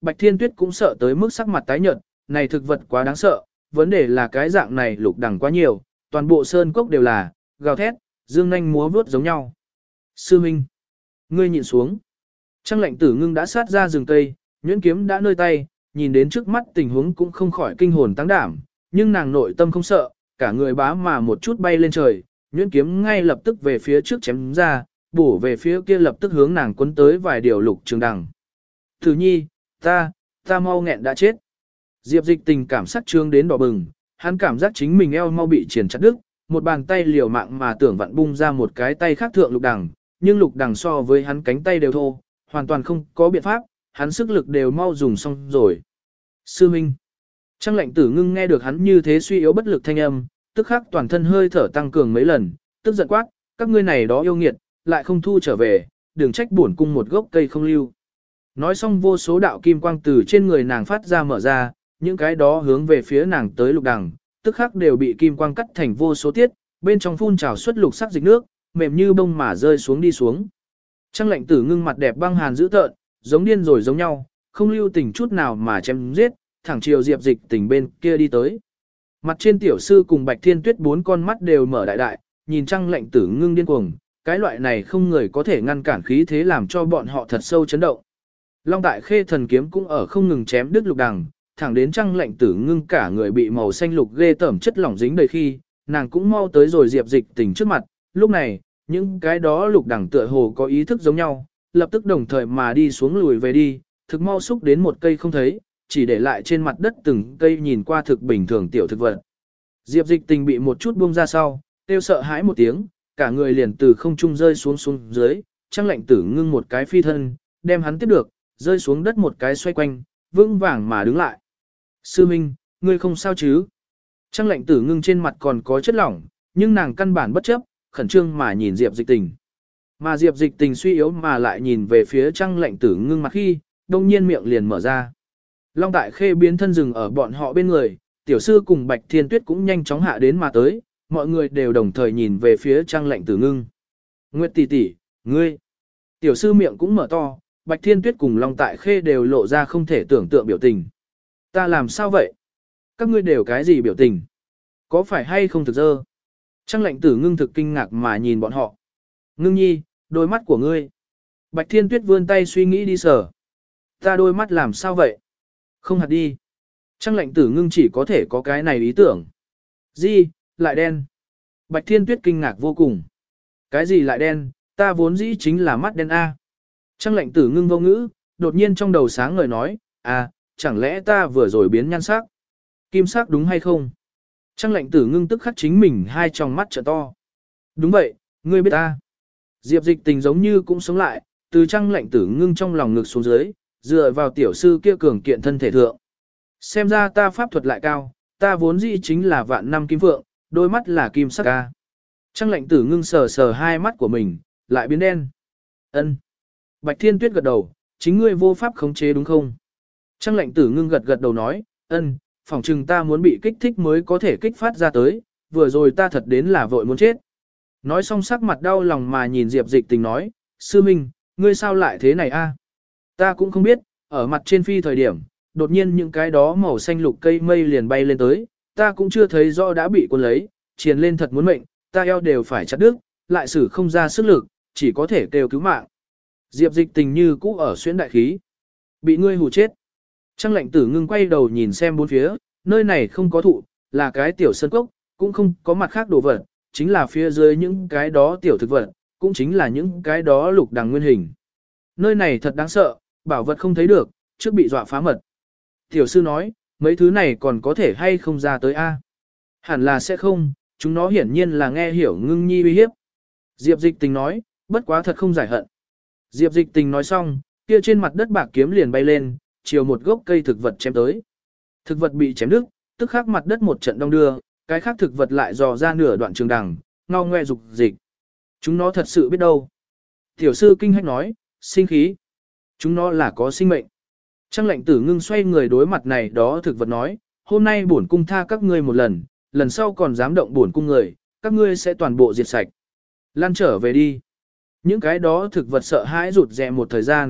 Bạch Thiên Tuyết cũng sợ tới mức sắc mặt tái nhợt, này thực vật quá đáng sợ, vấn đề là cái dạng này lục đằng quá nhiều, toàn bộ sơn cốc đều là, gào thét, dương nanh múa vuốt giống nhau. Sư Minh, ngươi nhìn xuống. Trăng lệnh tử ngưng đã sát ra rừng cây, nhuyễn kiếm đã nơi tay, nhìn đến trước mắt tình huống cũng không khỏi kinh hồn tăng đảm, nhưng nàng nội tâm không sợ, cả người bá mà một chút bay lên trời, nhuyễn kiếm ngay lập tức về phía trước chém ra, bổ về phía kia lập tức hướng nàng quấn tới vài điều lục trường đằng. Thử nhi, ta mau nghẹn đã chết. Diệp Dịch Tình cảm sắc trương đến đỏ bừng, hắn cảm giác chính mình eo mau bị triển chặt đứt, một bàn tay liều mạng mà tưởng vặn bung ra một cái tay khác thượng lục đằng, nhưng lục đằng so với hắn cánh tay đều thô, hoàn toàn không có biện pháp, hắn sức lực đều mau dùng xong rồi. Sư Minh. Trăng lệnh tử ngưng nghe được hắn như thế suy yếu bất lực thanh âm, tức khắc toàn thân hơi thở tăng cường mấy lần, tức giận quát, các ngươi này đó yêu nghiệt, lại không thu trở về, đừng trách bổn cung một gốc cây không lưu. Nói xong vô số đạo kim quang từ trên người nàng phát ra mở ra, những cái đó hướng về phía nàng tới lục đằng, tức khắc đều bị kim quang cắt thành vô số tiết, bên trong phun trào xuất lục sắc dịch nước, mềm như bông mà rơi xuống đi xuống. Trăng lệnh tử ngưng mặt đẹp băng hàn dữ tợn, giống điên rồi giống nhau, không lưu tình chút nào mà chém giết, thẳng chiều Diệp Dịch Tình bên kia đi tới. Mặt trên tiểu sư cùng Bạch Thiên Tuyết bốn con mắt đều mở đại đại, nhìn Trăng lệnh tử ngưng điên cuồng, cái loại này không người có thể ngăn cản khí thế làm cho bọn họ thật sâu chấn động. Long Đại Khê thần kiếm cũng ở không ngừng chém đứt lục đằng, thẳng đến Trăng lệnh tử ngưng cả người bị màu xanh lục ghê tởm chất lỏng dính đầy khi, nàng cũng mau tới rồi Diệp Dịch Tình trước mặt, lúc này, những cái đó lục đằng tựa hồ có ý thức giống nhau, lập tức đồng thời mà đi xuống lùi về đi, thực mau xúc đến một cây không thấy, chỉ để lại trên mặt đất từng cây nhìn qua thực bình thường tiểu thực vật. Diệp Dịch Tình bị một chút buông ra sau, kêu sợ hãi một tiếng, cả người liền từ không trung rơi xuống dưới, Trăng lệnh tử ngưng một cái phi thân, đem hắn tiếp được, rơi xuống đất một cái xoay quanh, vững vàng mà đứng lại. Sư Minh, ngươi không sao chứ? Trăng lệnh tử ngưng trên mặt còn có chất lỏng, nhưng nàng căn bản bất chấp, khẩn trương mà nhìn Diệp Dịch Tình. Mà Diệp Dịch Tình suy yếu mà lại nhìn về phía Trăng lệnh tử ngưng mặt khi, đông nhiên miệng liền mở ra. Long Đại Khê biến thân rừng ở bọn họ bên người, tiểu sư cùng Bạch Thiên Tuyết cũng nhanh chóng hạ đến mà tới, mọi người đều đồng thời nhìn về phía Trăng lệnh tử ngưng. Nguyệt tỷ tỷ, ngươi. Tiểu sư miệng cũng mở to, Bạch Thiên Tuyết cùng Long Tại Khê đều lộ ra không thể tưởng tượng biểu tình. Ta làm sao vậy? Các ngươi đều cái gì biểu tình? Có phải hay không thực dơ? Trăng lệnh tử ngưng thực kinh ngạc mà nhìn bọn họ. Ngưng nhi, đôi mắt của ngươi. Bạch Thiên Tuyết vươn tay suy nghĩ đi sờ. Ta đôi mắt làm sao vậy? Không hạt đi. Trăng lệnh tử ngưng chỉ có thể có cái này ý tưởng. Gì, lại đen. Bạch Thiên Tuyết kinh ngạc vô cùng. Cái gì lại đen, ta vốn dĩ chính là mắt đen A. Trăng lệnh tử ngưng vô ngữ, đột nhiên trong đầu sáng ngời nói, à, chẳng lẽ ta vừa rồi biến nhan sắc? Kim sắc đúng hay không? Trăng lệnh tử ngưng tức khắc chính mình hai tròng mắt trợ to. Đúng vậy, ngươi biết ta. Diệp Dịch Tình giống như cũng sống lại, từ trăng lệnh tử ngưng trong lòng ngực xuống dưới, dựa vào tiểu sư kia cường kiện thân thể thượng. Xem ra ta pháp thuật lại cao, ta vốn dĩ chính là vạn năm kim phượng, đôi mắt là kim sắc ca. Trăng lệnh tử ngưng sờ sờ hai mắt của mình, lại biến đen. Ân. Bạch Thiên Tuyết gật đầu, chính ngươi vô pháp khống chế đúng không? Trăng lệnh tử ngưng gật đầu nói, ân, phỏng chừng ta muốn bị kích thích mới có thể kích phát ra tới, vừa rồi ta thật đến là vội muốn chết. Nói xong sắc mặt đau lòng mà nhìn Diệp Dịch Tình nói, sư minh, ngươi sao lại thế này a? Ta cũng không biết, ở mặt trên phi thời điểm, đột nhiên những cái đó màu xanh lục cây mây liền bay lên tới, ta cũng chưa thấy rõ đã bị cuốn lấy, triền lên thật muốn mệnh, ta eo đều phải chặt đứt, lại xử không ra sức lực, chỉ có thể kêu cứu mạng. Diệp Dịch Tình như cũ ở xuyên đại khí. Bị ngươi hù chết. Trăng lệnh tử ngưng quay đầu nhìn xem bốn phía, nơi này không có thụ, là cái tiểu sơn cốc, cũng không có mặt khác đồ vật, chính là phía dưới những cái đó tiểu thực vật, cũng chính là những cái đó lục đằng nguyên hình. Nơi này thật đáng sợ, bảo vật không thấy được, trước bị dọa phá mật. Tiểu sư nói, mấy thứ này còn có thể hay không ra tới a? Hẳn là sẽ không, chúng nó hiển nhiên là nghe hiểu ngưng nhi uy hiếp. Diệp Dịch Tình nói, bất quá thật không giải hận. Diệp Dịch Tình nói xong, kia trên mặt đất bạc kiếm liền bay lên, chiều một gốc cây thực vật chém tới. Thực vật bị chém đứt, tức khắc mặt đất một trận đông đưa, cái khác thực vật lại dò ra nửa đoạn trường đằng, ngao ngoe dục dịch. Chúng nó thật sự biết đâu. Tiểu sư kinh hách nói, sinh khí. Chúng nó là có sinh mệnh. Trăng lệnh tử ngưng xoay người đối mặt này đó thực vật nói, hôm nay bổn cung tha các ngươi một lần, lần sau còn dám động bổn cung người, các ngươi sẽ toàn bộ diệt sạch. Lan trở về đi. Những cái đó thực vật sợ hãi rụt rè một thời gian,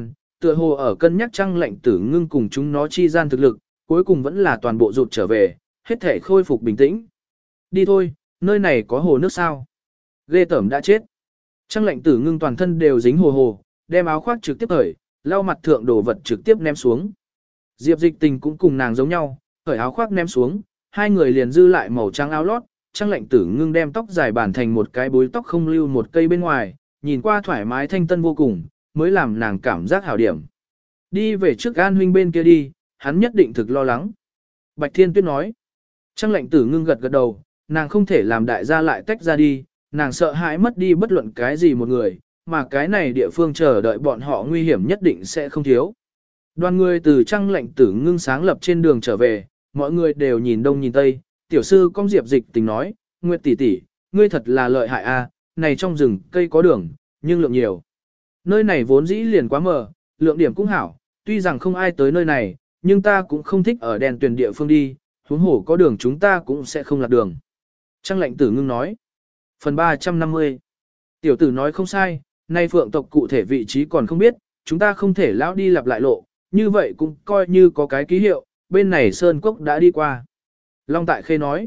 tựa hồ ở cân nhắc Trăng Lệnh Tử Ngưng cùng chúng nó chi gian thực lực, cuối cùng vẫn là toàn bộ rụt trở về, hết thể khôi phục bình tĩnh. Đi thôi, nơi này có hồ nước sao? Ghê tởm đã chết. Trăng Lệnh Tử Ngưng toàn thân đều dính hồ hồ, đem áo khoác trực tiếp cởi, lau mặt thượng đồ vật trực tiếp ném xuống. Diệp Dịch Tình cũng cùng nàng giống nhau, cởi áo khoác ném xuống, hai người liền dư lại màu trắng áo lót. Trăng Lệnh Tử Ngưng đem tóc dài bản thành một cái búi tóc không lưu một cây bên ngoài, nhìn qua thoải mái thanh tân vô cùng, mới làm nàng cảm giác hảo điểm. Đi về trước An huynh bên kia đi, hắn nhất định thực lo lắng. Bạch Thiên Tuyết nói. Trăng Lệnh Tử Ngưng gật gật đầu, nàng không thể làm đại gia lại tách ra đi, nàng sợ hãi mất đi bất luận cái gì một người, mà cái này địa phương chờ đợi bọn họ nguy hiểm nhất định sẽ không thiếu. Đoàn người từ Trăng Lệnh Tử Ngưng sáng lập trên đường trở về, mọi người đều nhìn đông nhìn tây, tiểu sư công Diệp Dịch Tình nói, Nguyệt tỷ tỷ, ngươi thật là lợi hại a, này trong rừng cây có đường, nhưng lượng nhiều. Nơi này vốn dĩ liền quá mờ, lượng điểm cũng hảo, tuy rằng không ai tới nơi này, nhưng ta cũng không thích ở đèn tuyển địa phương đi, huống hồ có đường chúng ta cũng sẽ không lạc đường. Trăng Lệnh Tử Ngưng nói. Phần 350. Tiểu tử nói không sai, nay phượng tộc cụ thể vị trí còn không biết, chúng ta không thể lão đi lặp lại lộ, như vậy cũng coi như có cái ký hiệu, bên này Sơn Cốc đã đi qua. Long Tại Khê nói.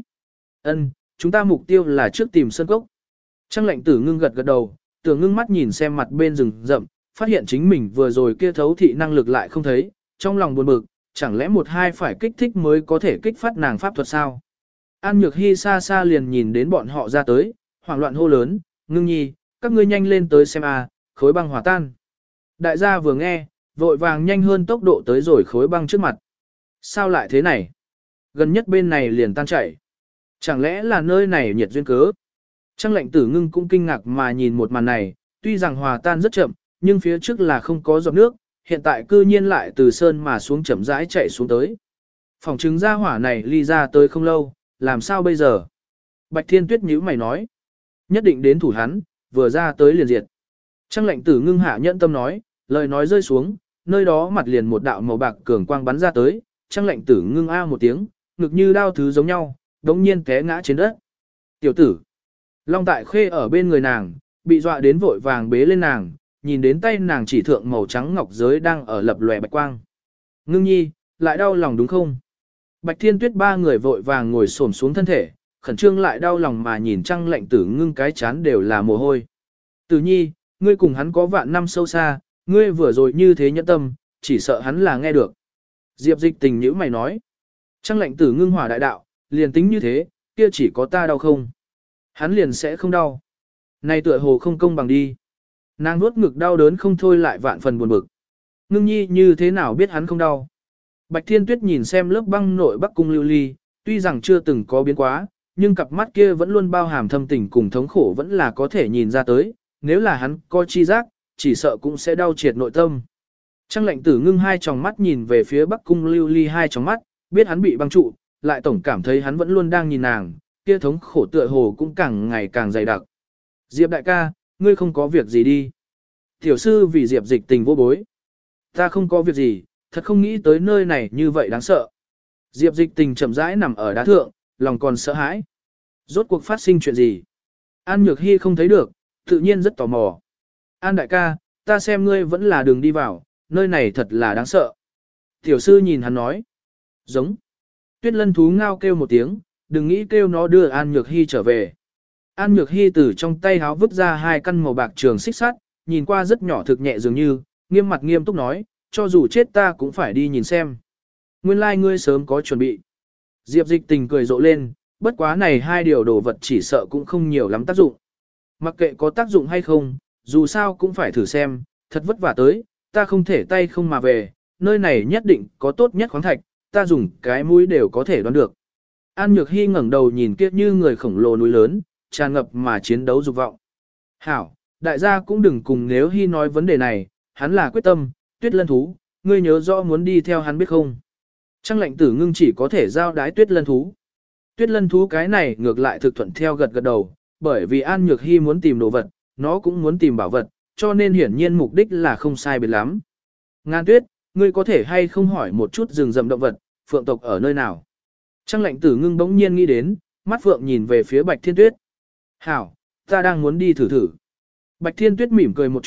Chúng ta mục tiêu là trước tìm Sơn Cốc. Trăng Lệnh Tử Ngưng gật gật đầu, tưởng ngưng mắt nhìn xem mặt bên rừng rậm, phát hiện chính mình vừa rồi kia thấu thị năng lực lại không thấy, trong lòng buồn bực, chẳng lẽ một hai phải kích thích mới có thể kích phát nàng pháp thuật sao? An Nhược Hy xa xa liền nhìn đến bọn họ ra tới, hoảng loạn hô lớn, Ngưng nhi, các ngươi nhanh lên tới xem a, khối băng hòa tan. Đại gia vừa nghe, vội vàng nhanh hơn tốc độ tới rồi khối băng trước mặt. Sao lại thế này? Gần nhất bên này liền tan chảy. Chẳng lẽ là nơi này nhiệt duyên cớ? Trăng Lệnh Tử Ngưng cũng kinh ngạc mà nhìn một màn này, tuy rằng hòa tan rất chậm, nhưng phía trước là không có giọt nước, hiện tại cư nhiên lại từ sơn mà xuống chậm rãi chạy xuống tới. Phòng chứng ra hỏa này ly ra tới không lâu, làm sao bây giờ? Bạch Thiên Tuyết nhíu mày nói, nhất định đến thủ hắn, vừa ra tới liền diệt. Trăng Lệnh Tử Ngưng hạ nhẫn tâm nói, lời nói rơi xuống, nơi đó mặt liền một đạo màu bạc cường quang bắn ra tới, Trăng Lệnh Tử Ngưng a một tiếng, ngực như đao thứ giống nhau, đống nhiên té ngã trên đất. Tiểu tử, Long Tại Khê ở bên người nàng, bị dọa đến vội vàng bế lên nàng, nhìn đến tay nàng chỉ thượng màu trắng ngọc giới đang ở lập lòe bạch quang. Ngưng nhi, lại đau lòng đúng không? Bạch Thiên Tuyết ba người vội vàng ngồi xổm xuống thân thể, khẩn trương lại đau lòng mà nhìn Trăng Lệnh Tử Ngưng cái chán đều là mồ hôi. Tử nhi, ngươi cùng hắn có vạn năm sâu xa, ngươi vừa rồi như thế nhẫn tâm, chỉ sợ hắn là nghe được. Diệp Dịch Tình nhíu mày nói. Trăng Lệnh Tử Ngưng hỏa đại đạo, liền tính như thế, kia chỉ có ta đau không? Hắn liền sẽ không đau. Này tựa hồ không công bằng đi. Nàng nuốt ngực đau đớn không thôi lại vạn phần buồn bực. Ngưng nhi như thế nào biết hắn không đau? Bạch Thiên Tuyết nhìn xem lớp băng nội Bắc Cung Lưu Ly, tuy rằng chưa từng có biến quá, nhưng cặp mắt kia vẫn luôn bao hàm thâm tình cùng thống khổ vẫn là có thể nhìn ra tới, nếu là hắn có chi giác, chỉ sợ cũng sẽ đau triệt nội tâm. Trăng Lệnh Tử Ngưng hai tròng mắt nhìn về phía Bắc Cung Lưu Ly hai tròng mắt, biết hắn bị băng trụ, lại tổng cảm thấy hắn vẫn luôn đang nhìn nàng, kia thống khổ tựa hồ cũng càng ngày càng dày đặc. Diệp đại ca, ngươi không có việc gì đi. Tiểu sư vì Diệp Dịch Tình vô bối. Ta không có việc gì, thật không nghĩ tới nơi này như vậy đáng sợ. Diệp Dịch Tình chậm rãi nằm ở đá thượng, lòng còn sợ hãi. Rốt cuộc phát sinh chuyện gì? An Nhược Hy không thấy được, tự nhiên rất tò mò. An đại ca, ta xem ngươi vẫn là đường đi vào, nơi này thật là đáng sợ. Tiểu sư nhìn hắn nói. Giống. Tuyết Lân thú ngao kêu một tiếng, đừng nghĩ kêu nó đưa An Nhược Hy trở về. An Nhược Hy từ trong tay háo vứt ra hai căn màu bạc trường xích sắt, nhìn qua rất nhỏ thực nhẹ dường như, nghiêm mặt nghiêm túc nói, cho dù chết ta cũng phải đi nhìn xem. Nguyên lai ngươi sớm có chuẩn bị. Diệp Dịch Tình cười rộ lên, bất quá này hai điều đồ vật chỉ sợ cũng không nhiều lắm tác dụng. Mặc kệ có tác dụng hay không, dù sao cũng phải thử xem, thật vất vả tới, ta không thể tay không mà về, nơi này nhất định có tốt nhất khoáng thạch, ta dùng cái mũi đều có thể đoán được. An Nhược Hy ngẩng đầu nhìn kia như người khổng lồ núi lớn, tràn ngập mà chiến đấu dục vọng. Hảo, đại gia cũng đừng cùng nếu Hy nói vấn đề này, hắn là quyết tâm, Tuyết Lân thú, ngươi nhớ rõ muốn đi theo hắn biết không? Trăng Lệnh Tử Ngưng chỉ có thể giao đái Tuyết Lân thú. Tuyết Lân thú cái này ngược lại thực thuận theo gật gật đầu, bởi vì An Nhược Hy muốn tìm đồ vật, nó cũng muốn tìm bảo vật, cho nên hiển nhiên mục đích là không sai biệt lắm. Ngàn Tuyết, ngươi có thể hay không hỏi một chút rừng rậm động vật, phượng tộc ở nơi nào? Trăng Lệnh Tử Ngưng bỗng nhiên nghĩ đến, mắt phượng nhìn về phía Bạch Thiên Tuyết. Hảo, ta đang muốn đi thử thử. Bạch Thiên Tuyết mỉm cười một chút,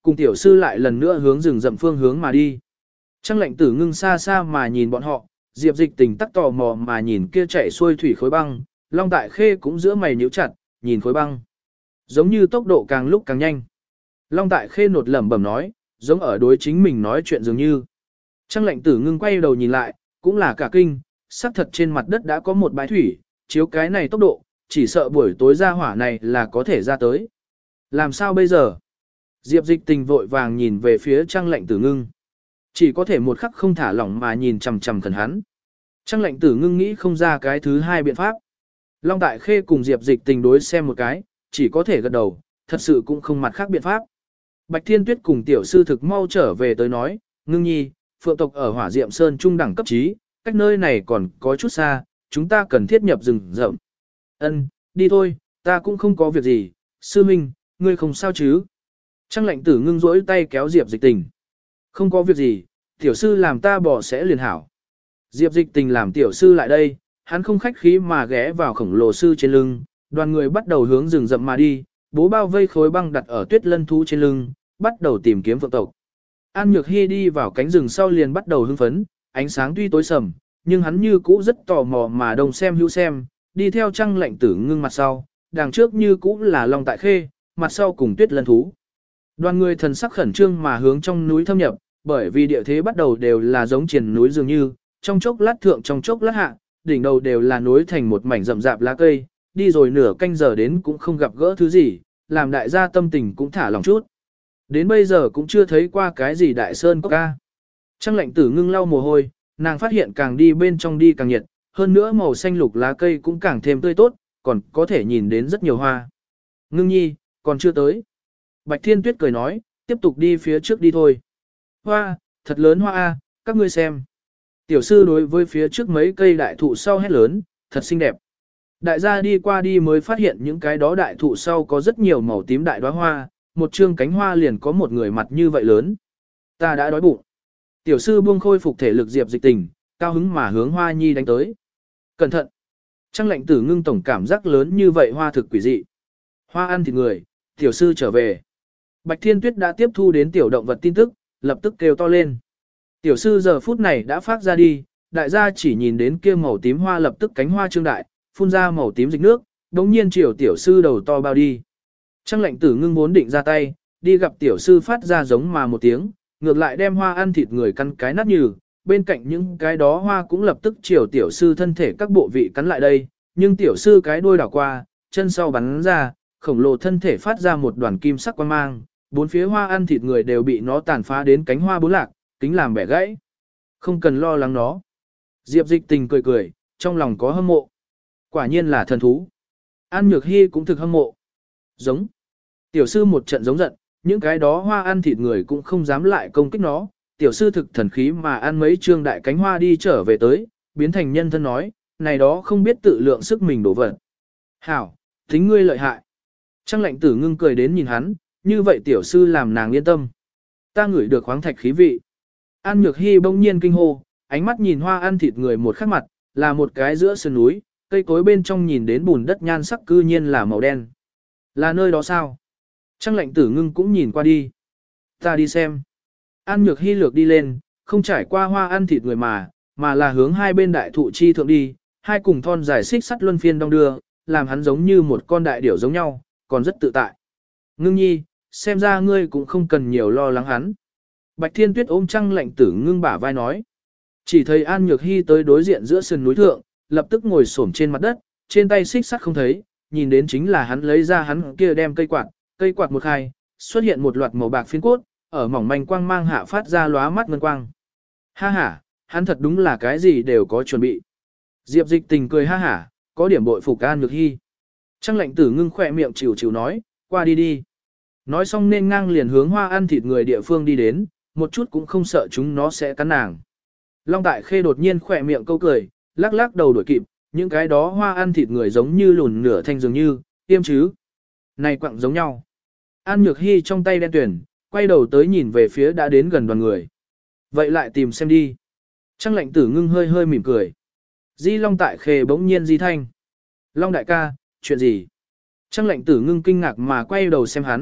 cùng tiểu sư lại lần nữa hướng rừng rậm phương hướng mà đi. Trang lệnh tử ngưng xa xa mà nhìn bọn họ, Diệp Dịch Tình tắc tò mò mà nhìn kia chạy xuôi thủy khối băng, Long Tại Khê cũng giữa mày nhíu chặt, nhìn khối băng. Giống như tốc độ càng lúc càng nhanh. Long Tại Khê nột lẩm bẩm nói, giống ở đối chính mình nói chuyện dường như. Trang lệnh tử ngưng quay đầu nhìn lại, cũng là cả kinh, xác thật trên mặt đất đã có một bãi thủy, chiếu cái này tốc độ, chỉ sợ buổi tối ra hỏa này là có thể ra tới. Làm sao bây giờ? Diệp Dịch Tình vội vàng nhìn về phía Trang lệnh tử ngưng. Chỉ có thể một khắc không thả lỏng mà nhìn chằm chằm khẩn hắn. Trang lệnh tử ngưng nghĩ không ra cái thứ hai biện pháp. Long Tại Khê cùng Diệp Dịch Tình đối xem một cái, chỉ có thể gật đầu, thật sự cũng không mặt khác biện pháp. Bạch Thiên Tuyết cùng tiểu sư thực mau trở về tới nói, ngưng nhi, phượng tộc ở Hỏa Diệm Sơn trung đẳng cấp trí, cách nơi này còn có chút xa, chúng ta cần thiết nhập rừng rậm. Ân, đi thôi, ta cũng không có việc gì, sư minh, ngươi không sao chứ? Trang lệnh tử ngưng rỗi tay kéo Diệp Dịch Tình. Không có việc gì, tiểu sư làm ta bỏ sẽ liền hảo. Diệp Dịch Tình làm tiểu sư lại đây, hắn không khách khí mà ghé vào khổng lồ sư trên lưng, đoàn người bắt đầu hướng rừng rậm mà đi, bố bao vây khối băng đặt ở tuyết lân thú trên lưng, bắt đầu tìm kiếm phượng tộc. An Nhược Hy đi vào cánh rừng sau liền bắt đầu hưng phấn, ánh sáng tuy tối sầm, nhưng hắn như cũ rất tò mò mà đồng xem hữu xem, đi theo Trang lệnh tử ngưng mặt sau, đằng trước như cũ là Long Tại Khê, mặt sau cùng tuyết lân thú. Đoàn người thần sắc khẩn trương mà hướng trong núi thâm nhập, bởi vì địa thế bắt đầu đều là giống triền núi dường như, trong chốc lát thượng trong chốc lát hạ, đỉnh đầu đều là nối thành một mảnh rậm rạp lá cây, đi rồi nửa canh giờ đến cũng không gặp gỡ thứ gì, làm đại gia tâm tình cũng thả lòng chút. Đến bây giờ cũng chưa thấy qua cái gì đại sơn cốc ca. Trang lệnh tử ngưng lau mồ hôi, nàng phát hiện càng đi bên trong đi càng nhiệt, hơn nữa màu xanh lục lá cây cũng càng thêm tươi tốt, còn có thể nhìn đến rất nhiều hoa. Ngưng nhi, còn chưa tới. Bạch Thiên Tuyết cười nói, tiếp tục đi phía trước đi thôi. Hoa, thật lớn hoa a, các ngươi xem. Tiểu sư đối với phía trước mấy cây đại thụ sau hét lớn, thật xinh đẹp. Đại gia đi qua đi mới phát hiện những cái đó đại thụ sau có rất nhiều màu tím đại đóa hoa, một chương cánh hoa liền có một người mặt như vậy lớn. Ta đã đói bụng. Tiểu sư buông khôi phục thể lực Diệp Dịch Tình, cao hứng mà hướng Hoa Nhi đánh tới. Cẩn thận. Trang lệnh tử ngưng tổng cảm giác lớn như vậy hoa thực quỷ dị. Hoa ăn thịt người, tiểu sư trở về. Bạch Thiên Tuyết đã tiếp thu đến tiểu động vật tin tức, lập tức kêu to lên. Tiểu sư giờ phút này đã phát ra đi, đại gia chỉ nhìn đến kia màu tím hoa lập tức cánh hoa trương đại, phun ra màu tím dịch nước, đống nhiên chiều tiểu sư đầu to bao đi. Trang lệnh tử ngưng vốn định ra tay, đi gặp tiểu sư phát ra giống mà một tiếng, ngược lại đem hoa ăn thịt người căn cái nát nhừ, bên cạnh những cái đó hoa cũng lập tức chiều tiểu sư thân thể các bộ vị cắn lại đây, nhưng tiểu sư cái đuôi đảo qua, chân sau bắn ra, khổng lồ thân thể phát ra một đoàn kim sắc quang mang, bốn phía hoa ăn thịt người đều bị nó tàn phá đến cánh hoa bốn lạc, kính làm bẻ gãy. Không cần lo lắng nó. Diệp Dịch Tình cười cười, trong lòng có hâm mộ. Quả nhiên là thần thú. An Nhược Hy cũng thực hâm mộ. Giống. Tiểu sư một trận giống giận, những cái đó hoa ăn thịt người cũng không dám lại công kích nó. Tiểu sư thực thần khí mà ăn mấy trương đại cánh hoa đi trở về tới, biến thành nhân thân nói, này đó không biết tự lượng sức mình đổ vật. Hảo, tính ngươi lợi hại. Trang lệnh tử ngưng cười đến nhìn hắn, như vậy tiểu sư làm nàng yên tâm. Ta ngửi được khoáng thạch khí vị. An Nhược Hy bỗng nhiên kinh hô, ánh mắt nhìn hoa ăn thịt người một khắc mặt, là một cái giữa sườn núi, cây cối bên trong nhìn đến bùn đất nhan sắc cư nhiên là màu đen. Là nơi đó sao? Trang lệnh tử ngưng cũng nhìn qua đi. Ta đi xem. An Nhược Hy lược đi lên, không trải qua hoa ăn thịt người mà là hướng hai bên đại thụ chi thượng đi, hai cùng thon dài xích sắt luân phiên đong đưa, làm hắn giống như một con đại điểu giống nhau, còn rất tự tại. Ngưng nhi, xem ra ngươi cũng không cần nhiều lo lắng hắn. Bạch Thiên Tuyết ôm Trang lệnh tử ngưng bả vai nói. Chỉ thấy An Nhược Hy tới đối diện giữa sườn núi thượng, lập tức ngồi xổm trên mặt đất, trên tay xích sắt không thấy, nhìn đến chính là hắn lấy ra hắn kia đem cây quạt một khai, xuất hiện một loạt màu bạc phiến cốt, ở mỏng manh quang mang hạ phát ra lóa mắt ngân quang. Ha ha, hắn thật đúng là cái gì đều có chuẩn bị. Diệp Dịch Tình cười ha ha, có điểm bội phục An Nhược Hy. Trang lệnh tử ngưng khỏe miệng chịu chịu nói, qua đi đi. Nói xong nên ngang liền hướng hoa ăn thịt người địa phương đi đến, một chút cũng không sợ chúng nó sẽ cắn nàng. Long Tại Khê đột nhiên khỏe miệng câu cười, lắc lắc đầu đuổi kịp, những cái đó hoa ăn thịt người giống như lùn nửa thanh dường như, tiêm chứ. Này quặng giống nhau. An Nhược Hy trong tay đen tuyển, quay đầu tới nhìn về phía đã đến gần đoàn người. Vậy lại tìm xem đi. Trang lệnh tử ngưng hơi hơi mỉm cười. Di Long Tại Khê bỗng nhiên di thanh. Long đại ca, chuyện gì? Trang lệnh tử ngưng kinh ngạc mà quay đầu xem hắn,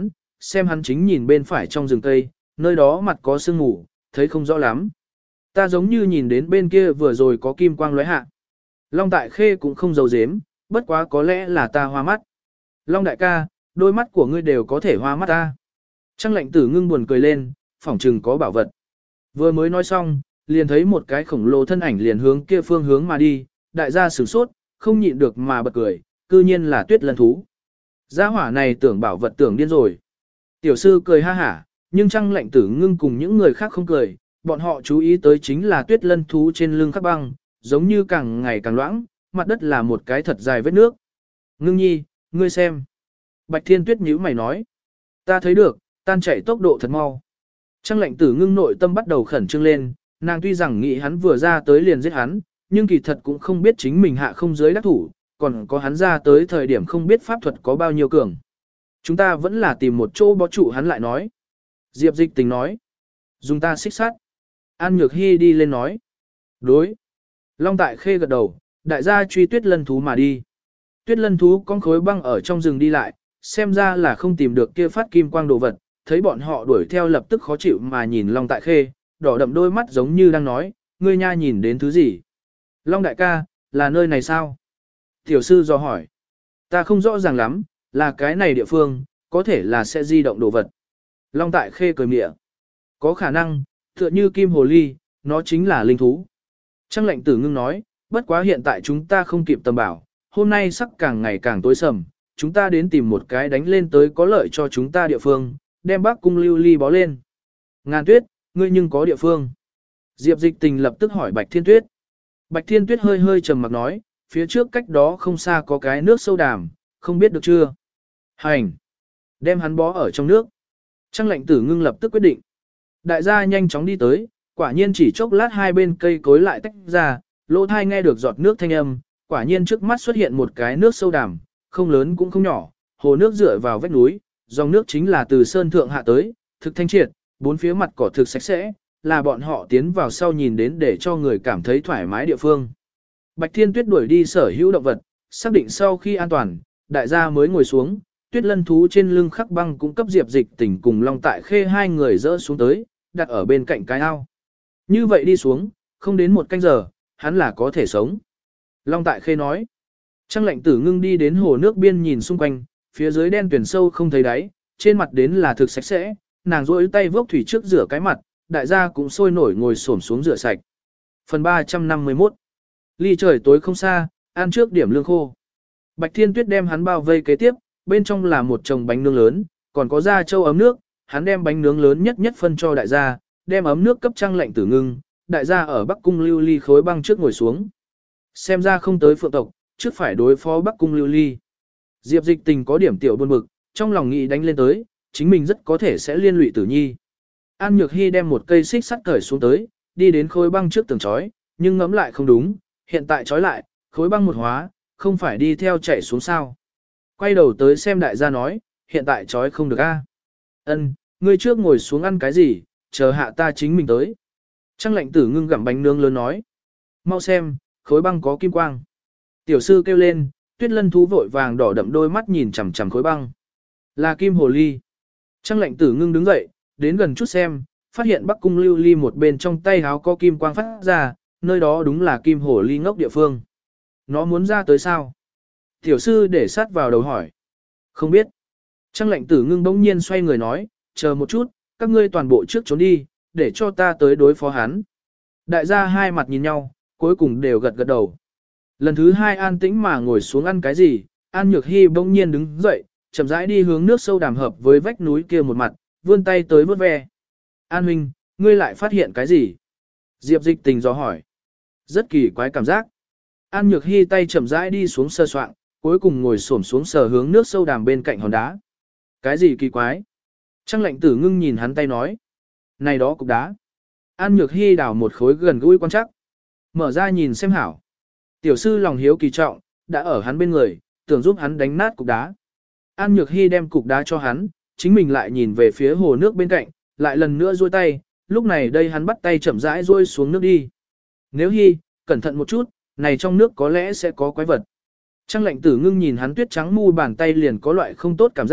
xem hắn chính nhìn bên phải trong rừng cây, nơi đó mặt có sương mù, thấy không rõ lắm. Ta giống như nhìn đến bên kia vừa rồi có kim quang lóe hạ. Long Tại Khê cũng không giấu giếm, bất quá có lẽ là ta hoa mắt. Long đại ca, đôi mắt của ngươi đều có thể hoa mắt ta. Trăng Lệnh Tử Ngưng buồn cười lên, phỏng chừng có bảo vật. Vừa mới nói xong, liền thấy một cái khổng lồ thân ảnh liền hướng kia phương hướng mà đi, đại gia sửng sốt, không nhịn được mà bật cười, cư nhiên là Tuyết Lân thú. Gia hỏa này tưởng bảo vật tưởng điên rồi. Tiểu sư cười ha hả, nhưng Trăng Lệnh Tử Ngưng cùng những người khác không cười, bọn họ chú ý tới chính là Tuyết Lân thú trên lưng khắc băng, giống như càng ngày càng loãng, mặt đất là một cái thật dài vết nước. Ngưng nhi, ngươi xem. Bạch Thiên Tuyết nhíu mày nói. Ta thấy được, tan chảy tốc độ thật mau. Trăng Lệnh Tử Ngưng nội tâm bắt đầu khẩn trương lên, nàng tuy rằng nghĩ hắn vừa ra tới liền giết hắn, nhưng kỳ thật cũng không biết chính mình hạ không giới đắc thủ, còn có hắn ra tới thời điểm không biết pháp thuật có bao nhiêu cường. Chúng ta vẫn là tìm một chỗ bó trụ hắn lại nói. Diệp Dịch Tình nói. Dùng ta xích sát. An Nhược Hy đi lên nói. Đối. Long Tại Khê gật đầu, đại gia truy Tuyết Lân thú mà đi. Tuyết Lân thú con khối băng ở trong rừng đi lại, xem ra là không tìm được kia phát kim quang đồ vật, thấy bọn họ đuổi theo lập tức khó chịu mà nhìn Long Tại Khê, đỏ đậm đôi mắt giống như đang nói, ngươi nha nhìn đến thứ gì. Long đại ca, là nơi này sao? Tiểu sư do hỏi. Ta không rõ ràng lắm, là cái này địa phương, có thể là sẽ di động đồ vật. Long Tại Khê cười mỉa. Có khả năng, tựa như kim hồ ly, nó chính là linh thú. Trăng Lệnh Tử Ngưng nói, bất quá hiện tại chúng ta không kịp tầm bảo, hôm nay sắc càng ngày càng tối sầm, chúng ta đến tìm một cái đánh lên tới có lợi cho chúng ta địa phương, đem Bắc Cung Lưu Ly bó lên. Ngàn Tuyết, ngươi nhưng có địa phương. Diệp Dịch Tình lập tức hỏi Bạch Thiên Tuyết. Bạch Thiên Tuyết hơi hơi trầm mặc nói, phía trước cách đó không xa có cái nước sâu đàm, không biết được chưa? Hành! Đem hắn bó ở trong nước. Trăng Lệnh Tử Ngưng lập tức quyết định. Đại gia nhanh chóng đi tới, quả nhiên chỉ chốc lát hai bên cây cối lại tách ra, lỗ thai nghe được giọt nước thanh âm, quả nhiên trước mắt xuất hiện một cái nước sâu đàm, không lớn cũng không nhỏ, hồ nước dựa vào vách núi, dòng nước chính là từ sơn thượng hạ tới, thực thanh triệt, bốn phía mặt cỏ thực sạch sẽ, là bọn họ tiến vào sau nhìn đến để cho người cảm thấy thoải mái địa phương. Bạch Thiên Tuyết đuổi đi sở hữu động vật, xác định sau khi an toàn, đại gia mới ngồi xuống, Tuyết Lân thú trên lưng khắc băng cũng cấp Diệp Dịch Tình cùng Long Tại Khê hai người dỡ xuống tới, đặt ở bên cạnh cái ao. Như vậy đi xuống, không đến một canh giờ, hắn là có thể sống. Long Tại Khê nói. Trăng Lệnh Tử Ngưng đi đến hồ nước biên nhìn xung quanh, phía dưới đen tuyển sâu không thấy đáy, trên mặt đến là thực sạch sẽ, nàng rỗi tay vốc thủy trước rửa cái mặt, đại gia cũng sôi nổi ngồi xổm xuống rửa sạch. Phần 351. Ly trời tối không xa, ăn trước điểm lương khô. Bạch Thiên Tuyết đem hắn bao vây kế tiếp, bên trong là một chồng bánh nướng lớn, còn có da trâu ấm nước, hắn đem bánh nướng lớn nhất nhất phân cho đại gia, đem ấm nước cấp Trăng Lệnh Tử Ngưng, đại gia ở Bắc Cung Lưu Ly khối băng trước ngồi xuống. Xem ra không tới phượng tộc, trước phải đối phó Bắc Cung Lưu Ly. Diệp Dịch Tình có điểm tiểu buồn bực, trong lòng nghĩ đánh lên tới, chính mình rất có thể sẽ liên lụy Tử Nhi. An Nhược Hy đem một cây xích sắt cởi xuống tới, đi đến khối băng trước tường chói, nhưng ngẫm lại không đúng, hiện tại chói lại, khối băng một hóa, không phải đi theo chạy xuống sao. Quay đầu tới xem đại gia nói, hiện tại chói không được a. Ân, ngươi trước ngồi xuống ăn cái gì, chờ hạ ta chính mình tới. Trăng Lệnh Tử Ngưng gặm bánh nướng lớn nói. Mau xem, khối băng có kim quang. Tiểu sư kêu lên, Tuyết Lân thú vội vàng đỏ đậm đôi mắt nhìn chằm chằm khối băng. Là kim hồ ly. Trăng Lệnh Tử Ngưng đứng dậy, đến gần chút xem, phát hiện Bắc Cung Lưu Ly một bên trong tay háo có kim quang phát ra, nơi đó đúng là kim hồ ly ngốc địa phương. Nó muốn ra tới sao? Tiểu sư để sát vào đầu hỏi. Không biết. Trăng Lệnh Tử Ngưng bỗng nhiên xoay người nói, chờ một chút, các ngươi toàn bộ trước trốn đi, để cho ta tới đối phó hắn. Đại gia hai mặt nhìn nhau, cuối cùng đều gật gật đầu. Lần thứ hai an tĩnh mà ngồi xuống ăn cái gì, An Nhược Hy bỗng nhiên đứng dậy, chậm rãi đi hướng nước sâu đàm hợp với vách núi kia một mặt, vươn tay tới vớt ve. An huynh, ngươi lại phát hiện cái gì? Diệp Dịch Tình dò hỏi. Rất kỳ quái cảm giác. An Nhược Hy tay chậm rãi đi xuống sơ soạn, cuối cùng ngồi xổm xuống sờ hướng nước sâu đàm bên cạnh hòn đá. Cái gì kỳ quái? Trăng Lệnh Tử Ngưng nhìn hắn tay nói. Này đó cục đá. An Nhược Hy đào một khối gần gũi quan chắc. Mở ra nhìn xem hảo. Tiểu sư lòng hiếu kỳ trọng, đã ở hắn bên người, tưởng giúp hắn đánh nát cục đá. An Nhược Hy đem cục đá cho hắn, chính mình lại nhìn về phía hồ nước bên cạnh, lại lần nữa duỗi tay, lúc này đây hắn bắt tay chậm rãi duỗi xuống nước đi. Nếu Hy, cẩn thận một chút, này trong nước có lẽ sẽ có quái vật. Trăng Lệnh Tử Ngưng nhìn hắn tuyết trắng mu bàn tay liền có loại không tốt cảm giác,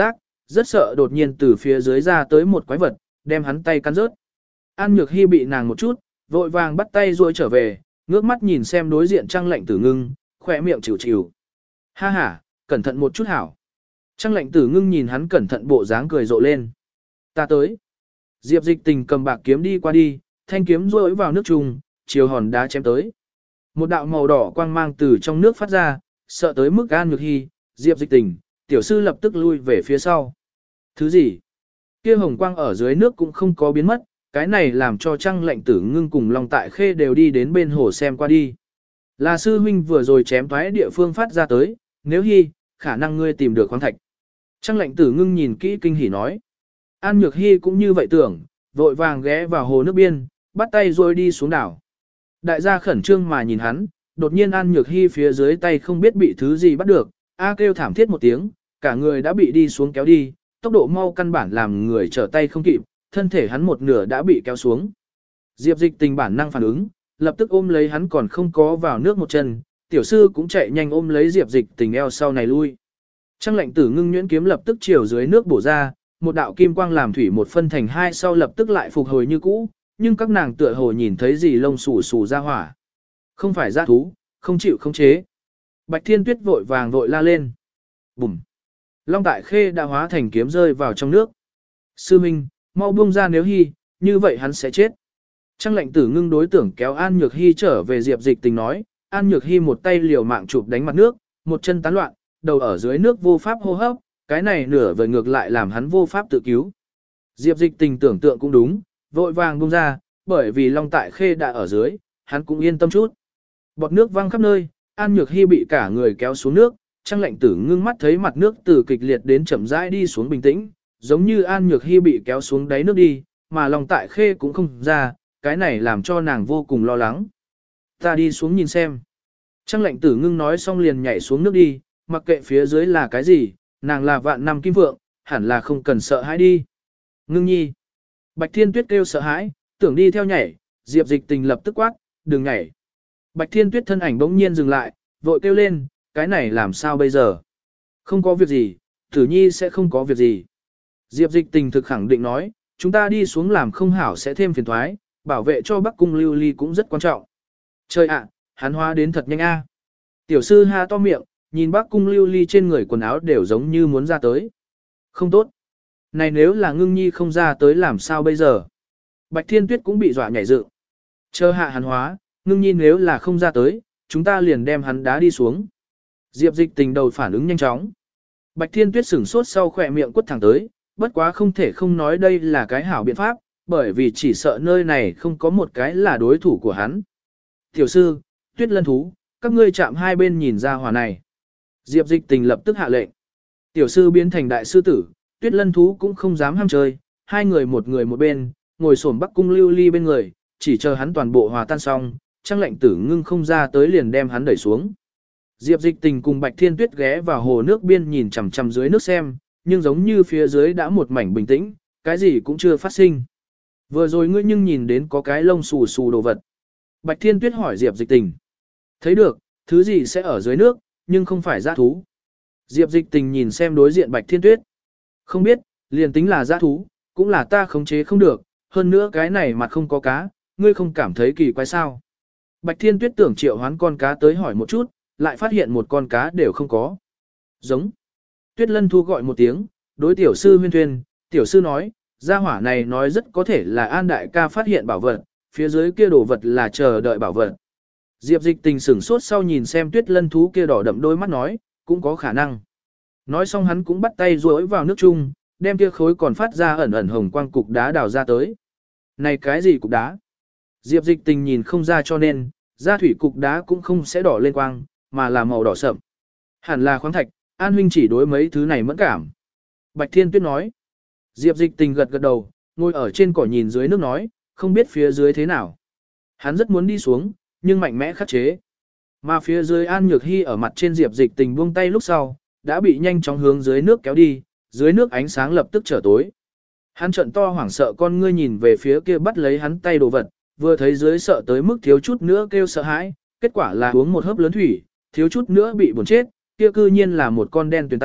rất sợ đột nhiên từ phía dưới ra tới một quái vật, đem hắn tay cắn rớt. An Nhược Hy bị nàng một chút, vội vàng bắt tay ruôi trở về, ngước mắt nhìn xem đối diện Trang Lệnh Tử Ngưng, khỏe miệng chịu chịu. Ha ha, cẩn thận một chút hảo. Trang Lệnh Tử Ngưng nhìn hắn cẩn thận bộ dáng cười rộ lên. Ta tới. Diệp Dịch Tình cầm bạc kiếm đi qua đi, thanh kiếm rôi vào nước trùng, chiều hòn đá chém tới. Một đạo màu đỏ quang mang từ trong nước phát ra, sợ tới mức An Nhược Hy, Diệp Dịch Tình, tiểu sư lập tức lui về phía sau. Thứ gì? Kia hồng quang ở dưới nước cũng không có biến mất, cái này làm cho Trang Lệnh Tử Ngưng cùng Long Tại Khê đều đi đến bên hồ xem qua đi. Là sư huynh vừa rồi chém thoái địa phương phát ra tới, nếu Hy, khả năng ngươi tìm được khoáng thạch. Trang Lệnh Tử Ngưng nhìn kỹ kinh hỉ nói. An Nhược Hy cũng như vậy tưởng, vội vàng ghé vào hồ nước biên, bắt tay rồi đi xuống đảo. Đại gia khẩn trương mà nhìn hắn, đột nhiên An Nhược Hy phía dưới tay không biết bị thứ gì bắt được, A kêu thảm thiết một tiếng, cả người đã bị đi xuống kéo đi, tốc độ mau căn bản làm người trở tay không kịp, thân thể hắn một nửa đã bị kéo xuống. Diệp Dịch Tình bản năng phản ứng, lập tức ôm lấy hắn còn không có vào nước một chân, tiểu sư cũng chạy nhanh ôm lấy Diệp Dịch Tình eo sau này lui. Trang Lệnh Tử Ngưng nhuyễn kiếm lập tức chiều dưới nước bổ ra, một đạo kim quang làm thủy một phân thành hai sau lập tức lại phục hồi như cũ, nhưng các nàng tựa hồ nhìn thấy gì lông xù xù ra hỏa. Không phải dã thú, không chịu khống chế. Bạch Thiên Tuyết vội vàng vội la lên. Bùm. Long Tại Khê đã hóa thành kiếm rơi vào trong nước. Sư Minh, mau buông ra nếu Hy, như vậy hắn sẽ chết. Trang Lệnh Tử Ngưng đối tưởng kéo An Nhược Hy trở về Diệp Dịch Tình nói, An Nhược Hy một tay liều mạng chụp đánh mặt nước, một chân tán loạn, đầu ở dưới nước vô pháp hô hấp, cái này nửa vời ngược lại làm hắn vô pháp tự cứu. Diệp Dịch Tình tưởng tượng cũng đúng, vội vàng buông ra, bởi vì Long Tại Khê đã ở dưới, hắn cũng yên tâm chút. Bọt nước văng khắp nơi, An Nhược Hy bị cả người kéo xuống nước, Trang Lệnh Tử Ngưng mắt thấy mặt nước từ kịch liệt đến chậm rãi đi xuống bình tĩnh, giống như An Nhược Hy bị kéo xuống đáy nước đi, mà Long Tại Khê cũng không ra, cái này làm cho nàng vô cùng lo lắng. Ta đi xuống nhìn xem. Trang Lệnh Tử Ngưng nói xong liền nhảy xuống nước đi, mặc kệ phía dưới là cái gì, nàng là vạn năm kim vượng, hẳn là không cần sợ hãi đi. Ngưng nhi. Bạch Thiên Tuyết kêu sợ hãi, tưởng đi theo nhảy, Diệp Dịch Tình lập tức quát, đừng nhảy. Bạch Thiên Tuyết thân ảnh bỗng nhiên dừng lại, vội kêu lên, cái này làm sao bây giờ? Không có việc gì, Tử Nhi sẽ không có việc gì. Diệp Dịch Tình thực khẳng định nói, chúng ta đi xuống làm không hảo sẽ thêm phiền toái, bảo vệ cho Bắc Cung Lưu Ly cũng rất quan trọng. Trời ạ, hắn hóa đến thật nhanh a. Tiểu sư ha to miệng, nhìn Bắc Cung Lưu Ly trên người quần áo đều giống như muốn ra tới. Không tốt. Này nếu là Ngưng nhi không ra tới làm sao bây giờ? Bạch Thiên Tuyết cũng bị dọa nhảy dựng. Chờ hạ hắn hóa, Ngưng nhi nếu là không ra tới, chúng ta liền đem hắn đá đi xuống. Diệp Dịch Tình đầu phản ứng nhanh chóng. Bạch Thiên Tuyết sửng sốt sau khỏe miệng quất thẳng tới, bất quá không thể không nói đây là cái hảo biện pháp, bởi vì chỉ sợ nơi này không có một cái là đối thủ của hắn. Tiểu sư, Tuyết Lân thú, các ngươi chạm hai bên nhìn ra hỏa này. Diệp Dịch Tình lập tức hạ lệnh. Tiểu sư biến thành đại sư tử, Tuyết Lân thú cũng không dám ham chơi, hai người một bên, ngồi xổm Bắc Cung Lưu Ly bên người, chỉ chờ hắn toàn bộ hòa tan xong, Trang Lệnh Tử Ngưng không ra tới liền đem hắn đẩy xuống. Diệp Dịch Tình cùng Bạch Thiên Tuyết ghé vào hồ nước biên nhìn chằm chằm dưới nước xem, nhưng giống như phía dưới đã một mảnh bình tĩnh, cái gì cũng chưa phát sinh. Vừa rồi ngươi nhưng nhìn đến có cái lông xù xù đồ vật. Bạch Thiên Tuyết hỏi Diệp Dịch Tình. Thấy được, thứ gì sẽ ở dưới nước, nhưng không phải dã thú. Diệp Dịch Tình nhìn xem đối diện Bạch Thiên Tuyết. Không biết, liền tính là dã thú, cũng là ta khống chế không được, hơn nữa cái này mặt không có cá, ngươi không cảm thấy kỳ quái sao. Bạch Thiên Tuyết tưởng triệu hoán con cá tới hỏi một chút, lại phát hiện một con cá đều không có. Giống. Tuyết Lân Thu gọi một tiếng, đối tiểu sư Huyên Thuyên, tiểu sư nói, gia hỏa này nói rất có thể là An đại ca phát hiện bảo vật, phía dưới kia đồ vật là chờ đợi bảo vật. Diệp Dịch Tình sửng sốt sau nhìn xem Tuyết Lân Thú kia đỏ đậm đôi mắt nói, cũng có khả năng. Nói xong hắn cũng bắt tay duỗi vào nước chung, đem kia khối còn phát ra ẩn ẩn hồng quang cục đá đào ra tới. Này cái gì cục đá? Diệp Dịch Tình nhìn không ra cho nên, ra thủy cục đá cũng không sẽ đỏ lên quang, mà là màu đỏ sậm. Hẳn là khoáng thạch, An huynh chỉ đối mấy thứ này mẫn cảm. Bạch Thiên Tuyết nói. Diệp Dịch Tình gật gật đầu, ngồi ở trên cỏ nhìn dưới nước nói, không biết phía dưới thế nào. Hắn rất muốn đi xuống, nhưng mạnh mẽ khắc chế. Mà phía dưới An Nhược Hy ở mặt trên Diệp Dịch Tình buông tay lúc sau, đã bị nhanh chóng hướng dưới nước kéo đi, dưới nước ánh sáng lập tức trở tối. Hắn trợn to hoảng sợ con ngươi nhìn về phía kia bắt lấy hắn tay đồ vật, vừa thấy dưới sợ tới mức thiếu chút nữa kêu sợ hãi, kết quả là uống một hớp lớn thủy, thiếu chút nữa bị buồn chết, kia cư nhiên là một con đen tuyền tay,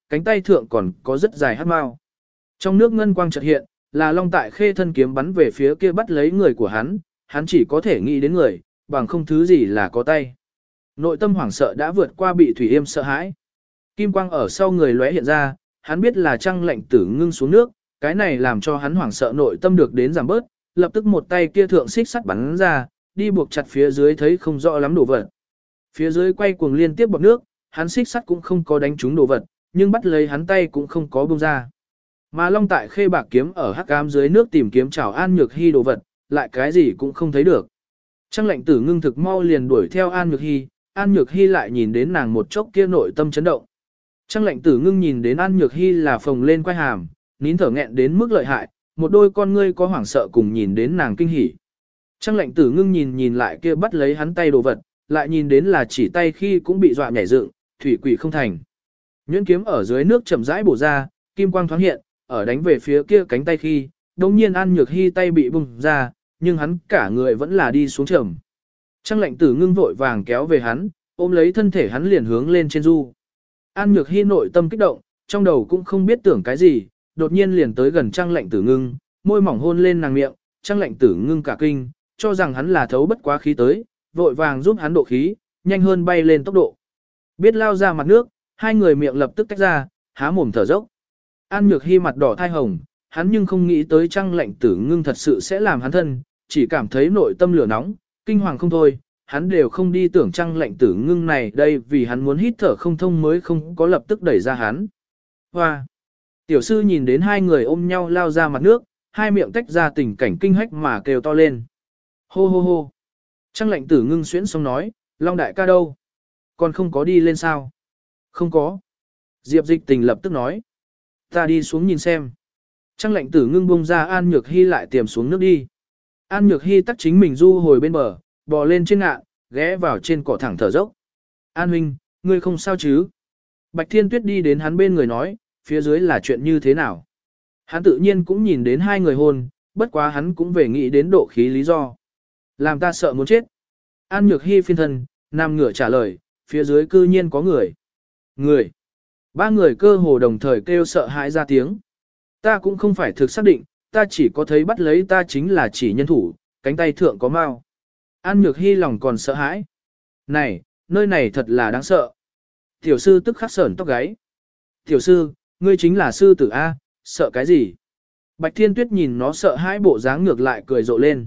cánh tay thượng còn có rất dài hắc mao. Trong nước ngân quang chợt hiện, là Long Tại Khê thân kiếm bắn về phía kia bắt lấy người của hắn chỉ có thể nghĩ đến người, bằng không thứ gì là có tay. Nội tâm hoảng sợ đã vượt qua bị Thủy Yêm sợ hãi. Kim quang ở sau người lóe hiện ra, hắn biết là Trăng Lệnh Tử Ngưng xuống nước, cái này làm cho hắn hoảng sợ nội tâm được đến giảm bớt, lập tức một tay kia thượng xích sắt bắn ra, đi buộc chặt phía dưới thấy không rõ lắm đồ vật. Phía dưới quay cuồng liên tiếp bọt nước, hắn xích sắt cũng không có đánh trúng đồ vật, nhưng bắt lấy hắn tay cũng không có buông ra. Mà Long Tại Khê bạc kiếm ở hắc ám dưới nước tìm kiếm chảo An Nhược Hy đồ vật, lại cái gì cũng không thấy được. Trăng Lệnh Tử Ngưng thực mau liền đuổi theo An Nhược Hy, An Nhược Hy lại nhìn đến nàng một chốc kia nội tâm chấn động. Trăng Lệnh Tử Ngưng nhìn đến An Nhược Hy là phồng lên quay hàm, nín thở nghẹn đến mức lợi hại, một đôi con ngươi có hoảng sợ cùng nhìn đến nàng kinh hỉ. Trăng Lệnh Tử Ngưng nhìn lại kia bắt lấy hắn tay đồ vật, lại nhìn đến là chỉ tay khi cũng bị dọa nhảy dựng, thủy quỷ không thành. Nhuyễn kiếm ở dưới nước chậm rãi bổ ra, kim quang thoáng hiện, ở đánh về phía kia cánh tay khi, đồng nhiên An Nhược Hy tay bị bung ra, nhưng hắn cả người vẫn là đi xuống trầm. Trăng Lệnh Tử Ngưng vội vàng kéo về hắn, ôm lấy thân thể hắn liền hướng lên trên du. An Nhược Hy nội tâm kích động, trong đầu cũng không biết tưởng cái gì, đột nhiên liền tới gần Trăng Lệnh Tử Ngưng, môi mỏng hôn lên nàng miệng, Trăng Lệnh Tử Ngưng cả kinh, cho rằng hắn là thấu bất quá khí tới, vội vàng giúp hắn độ khí, nhanh hơn bay lên tốc độ. Biết lao ra mặt nước, hai người miệng lập tức tách ra, há mồm thở dốc. An Nhược Hy mặt đỏ thai hồng, hắn nhưng không nghĩ tới Trăng Lệnh Tử Ngưng thật sự sẽ làm hắn thân, chỉ cảm thấy nội tâm lửa nóng, kinh hoàng không thôi, hắn đều không đi tưởng Trăng Lệnh Tử Ngưng này đây vì hắn muốn hít thở không thông mới không có lập tức đẩy ra hắn. Hoa! Tiểu sư nhìn đến hai người ôm nhau lao ra mặt nước, hai miệng tách ra tình cảnh kinh hách mà kêu to lên. Hô hô hô! Trăng Lệnh Tử Ngưng xuyễn xong nói, Long đại ca đâu? Còn không có đi lên sao? Không có. Diệp Dịch Tình lập tức nói. Ta đi xuống nhìn xem. Trăng Lệnh Tử Ngưng bung ra An Nhược Hy lại tiềm xuống nước đi. An Nhược Hy tắt chính mình du hồi bên bờ, bò lên trên ngạn, ghé vào trên cỏ thẳng thở dốc. An huynh, ngươi không sao chứ? Bạch Thiên Tuyết đi đến hắn bên người nói, phía dưới là chuyện như thế nào? Hắn tự nhiên cũng nhìn đến hai người hôn, bất quá hắn cũng về nghĩ đến độ khí lý do. Làm ta sợ muốn chết. An Nhược Hy phiên thân, nằm ngửa trả lời, phía dưới cư nhiên có người. Người. Ba người cơ hồ đồng thời kêu sợ hãi ra tiếng. Ta cũng không phải thực xác định, ta chỉ có thấy bắt lấy ta chính là chỉ nhân thủ, cánh tay thượng có mao. An Nhược Hy lòng còn sợ hãi. Này, nơi này thật là đáng sợ. Tiểu sư tức khắc sởn tóc gáy. Tiểu sư, ngươi chính là sư tử A, sợ cái gì? Bạch Thiên Tuyết nhìn nó sợ hãi bộ dáng ngược lại cười rộ lên.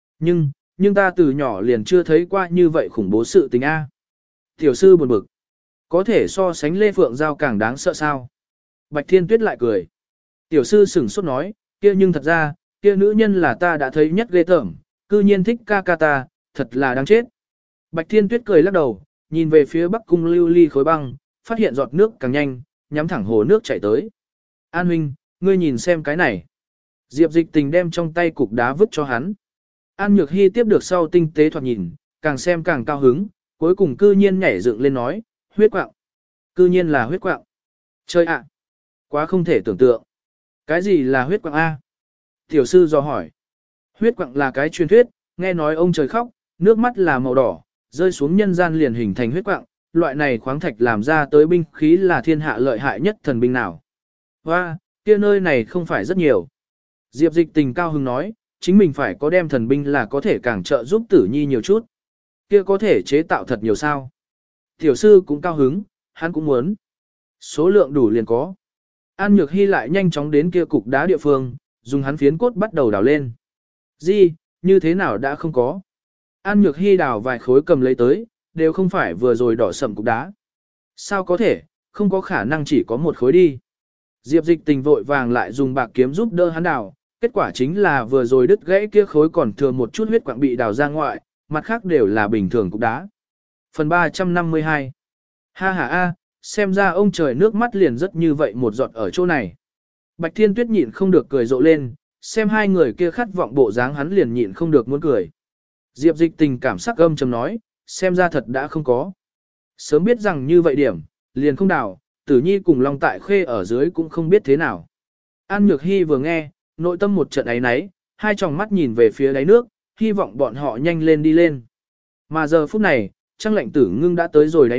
Nhưng ta từ nhỏ liền chưa thấy qua như vậy khủng bố sự tình A. Tiểu sư buồn bực. Có thể so sánh Lê Phượng Giao càng đáng sợ sao? Bạch Thiên Tuyết lại cười. Tiểu sư sửng sốt nói, kia nhưng thật ra, kia nữ nhân là ta đã thấy nhất ghê tởm, cư nhiên thích ca ca ta, thật là đáng chết. Bạch Thiên Tuyết cười lắc đầu, nhìn về phía Bắc Cung lưu ly khối băng, phát hiện giọt nước càng nhanh, nhắm thẳng hồ nước chảy tới. An huynh, ngươi nhìn xem cái này. Diệp Dịch Tình đem trong tay cục đá vứt cho hắn. An Nhược Hy tiếp được sau tinh tế thoạt nhìn, càng xem càng cao hứng, cuối cùng cư nhiên nhảy dựng lên nói, huyết quạng. Cư nhiên là huyết quạng. Chơi ạ. Quá không thể tưởng tượng. Cái gì là huyết quạng A? Tiểu sư dò hỏi. Huyết quạng là cái truyền thuyết, nghe nói ông trời khóc, nước mắt là màu đỏ, rơi xuống nhân gian liền hình thành huyết quạng. Loại này khoáng thạch làm ra tới binh khí là thiên hạ lợi hại nhất thần binh nào. Hoa, kia nơi này không phải rất nhiều. Diệp Dịch Tình cao hứng nói, chính mình phải có đem thần binh là có thể càng trợ giúp Tử Nhi nhiều chút. Kia có thể chế tạo thật nhiều sao. Tiểu sư cũng cao hứng, hắn cũng muốn. Số lượng đủ liền có. An Nhược Hy lại nhanh chóng đến kia cục đá địa phương, dùng hắn phiến cốt bắt đầu đào lên. Gì, như thế nào đã không có. An Nhược Hy đào vài khối cầm lấy tới, đều không phải vừa rồi đỏ sầm cục đá. Sao có thể, không có khả năng chỉ có một khối đi. Diệp Dịch Tình vội vàng lại dùng bạc kiếm giúp đỡ hắn đào, kết quả chính là vừa rồi đứt gãy kia khối còn thừa một chút huyết quạng bị đào ra ngoại, mặt khác đều là bình thường cục đá. Phần 352. Ha ha a, xem ra ông trời nước mắt liền rất như vậy một giọt ở chỗ này. Bạch Thiên Tuyết nhịn không được cười rộ lên, xem hai người kia khát vọng bộ dáng hắn liền nhịn không được muốn cười. Diệp Dịch Tình cảm sắc âm trầm nói, xem ra thật đã không có. Sớm biết rằng như vậy điểm, liền không đào, Tử Nhi cùng Long Tại Khê ở dưới cũng không biết thế nào. An Nhược Hy vừa nghe, nội tâm một trận ấy náy, hai tròng mắt nhìn về phía đáy nước, hy vọng bọn họ nhanh lên đi lên. Mà giờ phút này, Trăng Lệnh Tử Ngưng đã tới rồi đáy nước,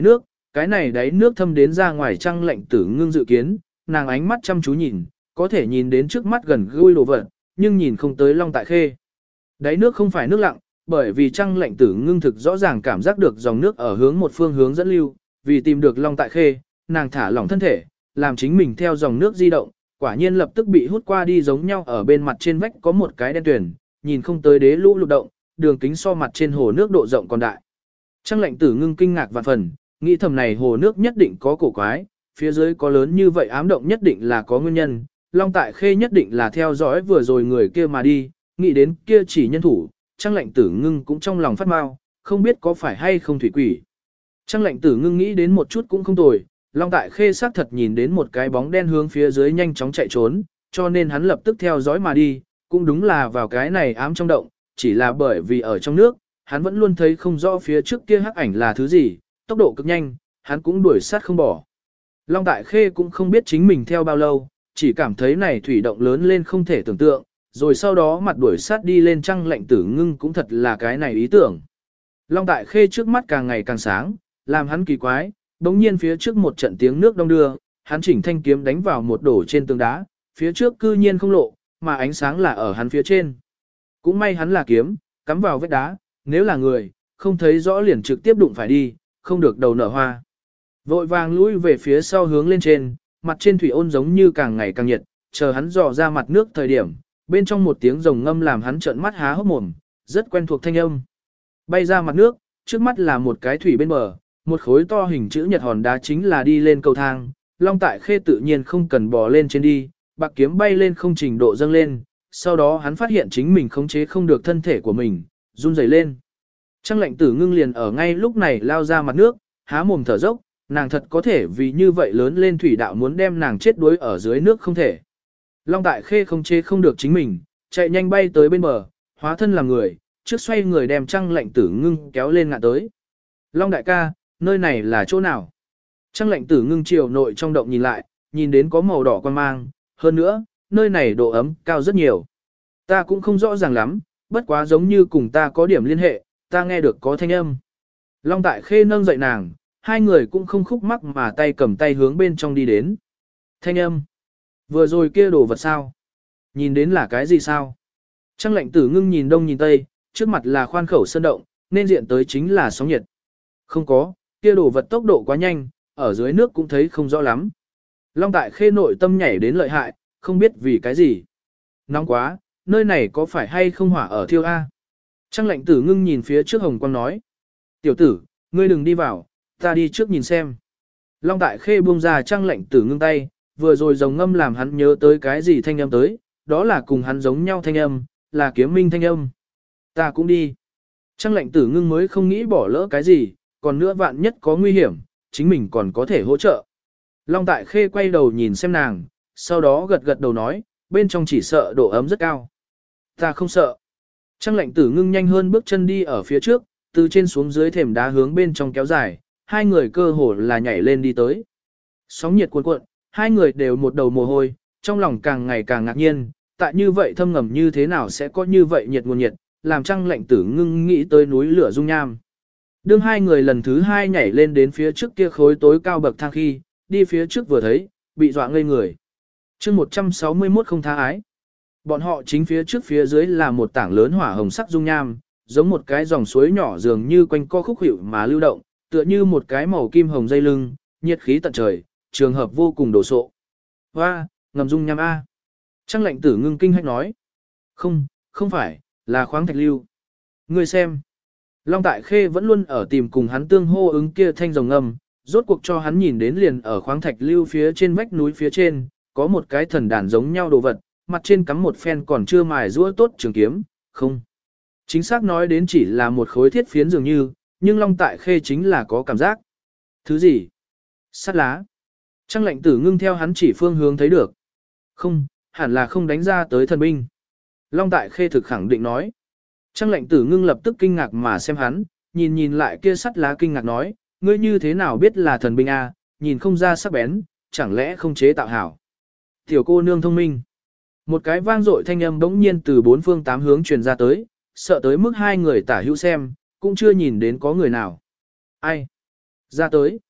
cái này đáy nước thâm đến ra ngoài trăng lạnh tử ngưng dự kiến, nàng ánh mắt chăm chú nhìn, có thể nhìn đến trước mắt gần gũi đồ vật, nhưng nhìn không tới Long Tại Khê. Đáy nước không phải nước lặng, bởi vì trăng lạnh tử ngưng thực rõ ràng cảm giác được dòng nước ở hướng một phương hướng dẫn lưu, vì tìm được Long Tại Khê, nàng thả lỏng thân thể, làm chính mình theo dòng nước di động, quả nhiên lập tức bị hút qua đi giống nhau. Ở bên mặt trên vách có một cái đen tuyển, nhìn không tới đế lũ lụt động, đường kính so mặt trên hồ nước độ rộng còn đại. Trăng lạnh tử ngưng kinh ngạc vạn phần, nghĩ thầm này hồ nước nhất định có cổ quái, phía dưới có lớn như vậy ám động nhất định là có nguyên nhân, Long Tại Khê nhất định là theo dõi vừa rồi người kia mà đi, nghĩ đến kia chỉ nhân thủ, Trăng lạnh tử ngưng cũng trong lòng phát mau, không biết có phải hay không thủy quỷ. Trăng lạnh tử ngưng nghĩ đến một chút cũng không tồi, Long Tại Khê xác thật nhìn đến một cái bóng đen hướng phía dưới nhanh chóng chạy trốn, cho nên hắn lập tức theo dõi mà đi, cũng đúng là vào cái này ám trong động, chỉ là bởi vì ở trong nước, hắn vẫn luôn thấy không rõ phía trước kia hắc ảnh là thứ gì, tốc độ cực nhanh, hắn cũng đuổi sát không bỏ. Long Tại Khê cũng không biết chính mình theo bao lâu, chỉ cảm thấy này thủy động lớn lên không thể tưởng tượng, rồi sau đó mặt đuổi sát đi lên trăng lạnh tử ngưng cũng thật là cái này ý tưởng. Long Tại Khê trước mắt càng ngày càng sáng, làm hắn kỳ quái, bỗng nhiên phía trước một trận tiếng nước đông đưa, hắn chỉnh thanh kiếm đánh vào một đổ trên tường đá, phía trước cư nhiên không lộ, mà ánh sáng là ở hắn phía trên. Cũng may hắn là kiếm, cắm vào vết đá, nếu là người, không thấy rõ liền trực tiếp đụng phải đi, không được đầu nở hoa. Vội vàng lui về phía sau hướng lên trên, mặt trên thủy ôn giống như càng ngày càng nhiệt, chờ hắn dò ra mặt nước thời điểm, bên trong một tiếng rồng ngâm làm hắn trợn mắt há hốc mồm, rất quen thuộc thanh âm. Bay ra mặt nước, trước mắt là một cái thủy bên bờ, một khối to hình chữ nhật hòn đá chính là đi lên cầu thang, Long Tại Khê tự nhiên không cần bò lên trên đi, bạc kiếm bay lên không trình độ dâng lên, sau đó hắn phát hiện chính mình khống chế không được thân thể của mình, run rẩy lên. Trăng lạnh tử ngưng liền ở ngay lúc này lao ra mặt nước, há mồm thở dốc, nàng thật có thể vì như vậy lớn lên thủy đạo muốn đem nàng chết đuối ở dưới nước không thể. Long Tại Khê khống chế không được chính mình, chạy nhanh bay tới bên bờ, hóa thân làm người, trước xoay người đem trăng lạnh tử ngưng kéo lên ngạn tới. Long đại ca, nơi này là chỗ nào? Trăng lạnh tử ngưng chiều nội trong động nhìn lại, nhìn đến có màu đỏ quan mang, hơn nữa, nơi này độ ấm cao rất nhiều. Ta cũng không rõ ràng lắm, bất quá giống như cùng ta có điểm liên hệ, ta nghe được có thanh âm. Long Tại Khê nâng dậy nàng, hai người cũng không khúc mắc mà tay cầm tay hướng bên trong đi đến. Thanh âm. Vừa rồi kia đồ vật sao? Nhìn đến là cái gì sao? Trăng lạnh tử ngưng nhìn đông nhìn tây, trước mặt là khoan khẩu sơn động, nên diện tới chính là sóng nhiệt. Không có, kia đồ vật tốc độ quá nhanh, ở dưới nước cũng thấy không rõ lắm. Long Tại Khê nội tâm nhảy đến lợi hại, không biết vì cái gì. Nóng quá, nơi này có phải hay không hỏa ở thiêu A? Trăng lạnh tử ngưng nhìn phía trước hồng quang nói. Tiểu tử, ngươi đừng đi vào, ta đi trước nhìn xem. Long Tại Khê buông ra trăng lạnh tử ngưng tay, vừa rồi rồng ngâm làm hắn nhớ tới cái gì thanh âm tới, đó là cùng hắn giống nhau thanh âm, là kiếm minh thanh âm. Ta cũng đi. Trăng lạnh tử ngưng mới không nghĩ bỏ lỡ cái gì, còn nữa vạn nhất có nguy hiểm, chính mình còn có thể hỗ trợ. Long Tại Khê quay đầu nhìn xem nàng, sau đó gật gật đầu nói, bên trong chỉ sợ độ ấm rất cao. Ta không sợ. Trăng lạnh tử ngưng nhanh hơn bước chân đi ở phía trước, từ trên xuống dưới thềm đá hướng bên trong kéo dài, hai người cơ hồ là nhảy lên đi tới. Sóng nhiệt cuộn cuộn, hai người đều một đầu mồ hôi, trong lòng càng ngày càng ngạc nhiên, tại như vậy thâm ngầm như thế nào sẽ có như vậy nhiệt nguồn nhiệt, làm trăng lạnh tử ngưng nghĩ tới núi lửa dung nham. Đương hai người lần thứ hai nhảy lên đến phía trước kia khối tối cao bậc thang khi, đi phía trước vừa thấy, bị dọa ngây người. chương 161 không tha ái. Bọn họ chính phía trước phía dưới là một tảng lớn hỏa hồng sắc dung nham, giống một cái dòng suối nhỏ dường như quanh co khúc hiệu mà lưu động, tựa như một cái màu kim hồng dây lưng, nhiệt khí tận trời, trường hợp vô cùng đồ sộ. Hoa, ngầm dung nham A. Trăng lạnh tử ngưng kinh hách nói. Không, không phải, là khoáng thạch lưu. Ngươi xem. Long Tại Khê vẫn luôn ở tìm cùng hắn tương hô ứng kia thanh rồng ngâm, rốt cuộc cho hắn nhìn đến liền ở khoáng thạch lưu phía trên vách núi phía trên, có một cái thần đàn giống nhau đồ vật, mặt trên cắm một phen còn chưa mài rũa tốt trường kiếm, không. Chính xác nói đến chỉ là một khối thiết phiến dường như, nhưng Long Tại Khê chính là có cảm giác. Thứ gì? Sắt lá. Trăng lạnh tử ngưng theo hắn chỉ phương hướng thấy được. Không, hẳn là không đánh ra tới thần binh. Long Tại Khê thực khẳng định nói. Trăng lạnh tử ngưng lập tức kinh ngạc mà xem hắn, nhìn nhìn lại kia sắt lá kinh ngạc nói, ngươi như thế nào biết là thần binh a? Nhìn không ra sắc bén, chẳng lẽ không chế tạo hảo. Tiểu cô nương thông minh. Một cái vang dội thanh âm bỗng nhiên từ bốn phương tám hướng truyền ra tới, sợ tới mức hai người tả hữu xem, cũng chưa nhìn đến có người nào. Ai? Ra tới.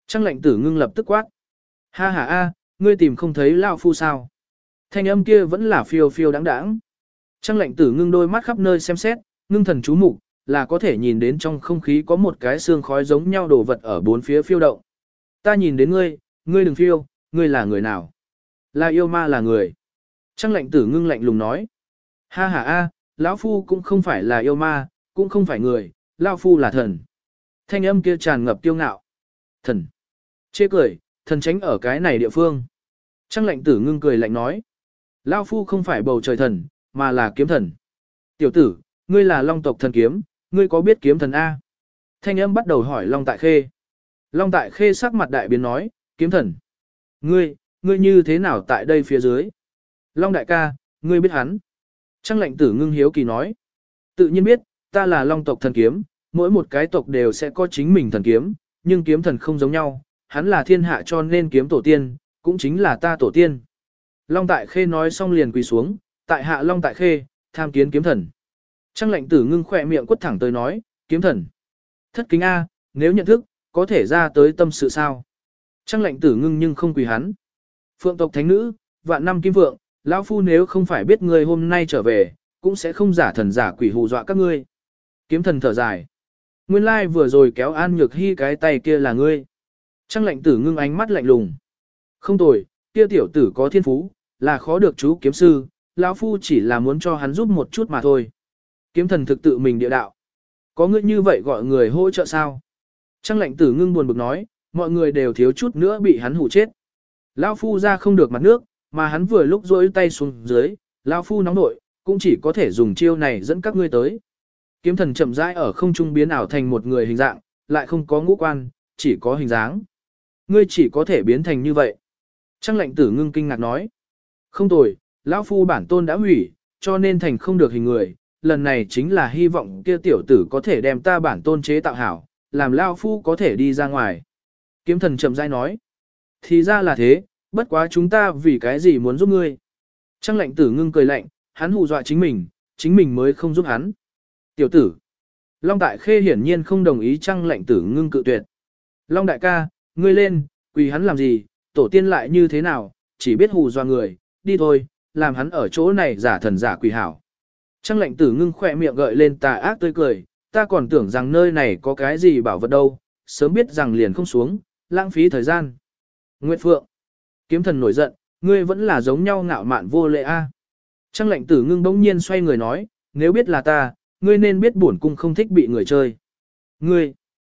Trăng lệnh tử ngưng lập tức quát. Ha ha a, ngươi tìm không thấy lão phu sao? Thanh âm kia vẫn là phiêu phiêu đáng đáng. Trăng lệnh tử ngưng đôi mắt khắp nơi xem xét, ngưng thần chú mục, là có thể nhìn đến trong không khí có một cái xương khói giống nhau đồ vật ở bốn phía phiêu động. Ta nhìn đến ngươi, ngươi đừng phiêu, ngươi là người nào? Là yêu ma là người. Trăng lệnh tử ngưng lạnh lùng nói. Ha ha a, lão phu cũng không phải là yêu ma, cũng không phải người, lão phu là thần. Thanh âm kia tràn ngập kiêu ngạo. Thần. Chê cười, thần tránh ở cái này địa phương. Trăng lệnh tử ngưng cười lạnh nói. Lão phu không phải bầu trời thần, mà là kiếm thần. Tiểu tử, ngươi là long tộc thần kiếm, ngươi có biết kiếm thần A? Thanh âm bắt đầu hỏi Long Tại Khê. Long Tại Khê sắc mặt đại biến nói, kiếm thần. Ngươi như thế nào tại đây phía dưới? Long đại ca, ngươi biết hắn? Trăng lệnh tử ngưng hiếu kỳ nói. Tự nhiên biết, ta là long tộc thần kiếm, mỗi một cái tộc đều sẽ có chính mình thần kiếm, nhưng kiếm thần không giống nhau, hắn là thiên hạ cho nên kiếm tổ tiên, cũng chính là ta tổ tiên. Long Tại Khê nói xong liền quỳ xuống, tại hạ Long Tại Khê, tham kiến kiếm thần. Trăng lệnh tử ngưng khỏe miệng quất thẳng tới nói, kiếm thần. Thất kính A, nếu nhận thức, có thể ra tới tâm sự sao? Trăng lệnh tử ngưng nhưng không quỳ hắn. Phượng tộc thánh nữ, vạn năm kim phượng, lão phu nếu không phải biết ngươi hôm nay trở về, cũng sẽ không giả thần giả quỷ hù dọa các ngươi. Kiếm thần thở dài. Nguyên lai vừa rồi kéo An Nhược Hy cái tay kia là ngươi. Trăng lệnh tử ngưng ánh mắt lạnh lùng. Không tồi, kia tiểu tử có thiên phú, là khó được chú kiếm sư, lão phu chỉ là muốn cho hắn giúp một chút mà thôi. Kiếm thần thực tự mình địa đạo. Có ngươi như vậy gọi người hỗ trợ sao? Trăng lệnh tử ngưng buồn bực nói, mọi người đều thiếu chút nữa bị hắn hù chết. Lão phu ra không được mặt nước, mà hắn vừa lúc rỗi tay xuống dưới, lão phu nóng nội, cũng chỉ có thể dùng chiêu này dẫn các ngươi tới. Kiếm thần chậm rãi ở không trung biến ảo thành một người hình dạng, lại không có ngũ quan, chỉ có hình dáng. Ngươi chỉ có thể biến thành như vậy. Trăng lệnh tử ngưng kinh ngạc nói. Không tồi, lão phu bản tôn đã hủy, cho nên thành không được hình người. Lần này chính là hy vọng kia tiểu tử có thể đem ta bản tôn chế tạo hảo, làm lão phu có thể đi ra ngoài. Kiếm thần chậm rãi nói. Thì ra là thế, bất quá chúng ta vì cái gì muốn giúp ngươi. Trăng lệnh tử ngưng cười lạnh, hắn hù dọa chính mình mới không giúp hắn. Tiểu tử. Long Đại Khê hiển nhiên không đồng ý Trăng lệnh tử ngưng cự tuyệt. Long đại ca, ngươi lên, quỳ hắn làm gì, tổ tiên lại như thế nào, chỉ biết hù dọa người, đi thôi, làm hắn ở chỗ này giả thần giả quỷ hảo. Trăng lệnh tử ngưng khỏe miệng gợi lên tà ác tươi cười, ta còn tưởng rằng nơi này có cái gì bảo vật đâu, sớm biết rằng liền không xuống, lãng phí thời gian. Nguyệt Phượng. Kiếm thần nổi giận, ngươi vẫn là giống nhau ngạo mạn vô lễ a. Trăng lệnh tử ngưng bỗng nhiên xoay người nói, nếu biết là ta, ngươi nên biết bổn cung không thích bị người chơi. Ngươi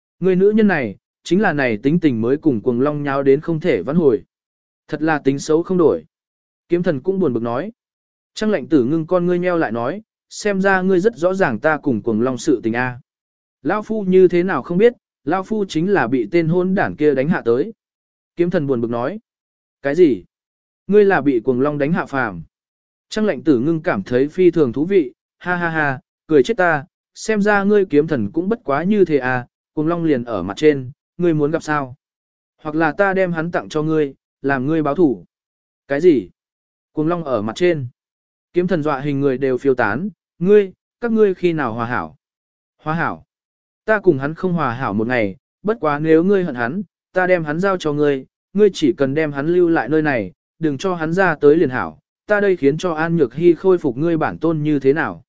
nữ nhân này, chính là này tính tình mới cùng cuồng long nháo đến không thể vãn hồi. Thật là tính xấu không đổi. Kiếm thần cũng buồn bực nói. Trăng lệnh tử ngưng con ngươi nheo lại nói, xem ra ngươi rất rõ ràng ta cùng cuồng long sự tình a. Lão phu như thế nào không biết, lão phu chính là bị tên hôn đảng kia đánh hạ tới. Kiếm thần buồn bực nói. Cái gì? Ngươi là bị cuồng long đánh hạ phàm. Trăng lệnh tử ngưng cảm thấy phi thường thú vị, ha ha ha, cười chết ta, xem ra ngươi kiếm thần cũng bất quá như thế à, cuồng long liền ở mặt trên, ngươi muốn gặp sao? Hoặc là ta đem hắn tặng cho ngươi, làm ngươi báo thủ. Cái gì? Cuồng long ở mặt trên. Kiếm thần dọa hình người đều phiêu tán, các ngươi khi nào hòa hảo? Hòa hảo? Ta cùng hắn không hòa hảo một ngày, bất quá nếu ngươi hận hắn, ta đem hắn giao cho ngươi, ngươi chỉ cần đem hắn lưu lại nơi này, đừng cho hắn ra tới liền hảo, ta đây khiến cho An Nhược Hy khôi phục ngươi bản tôn như thế nào?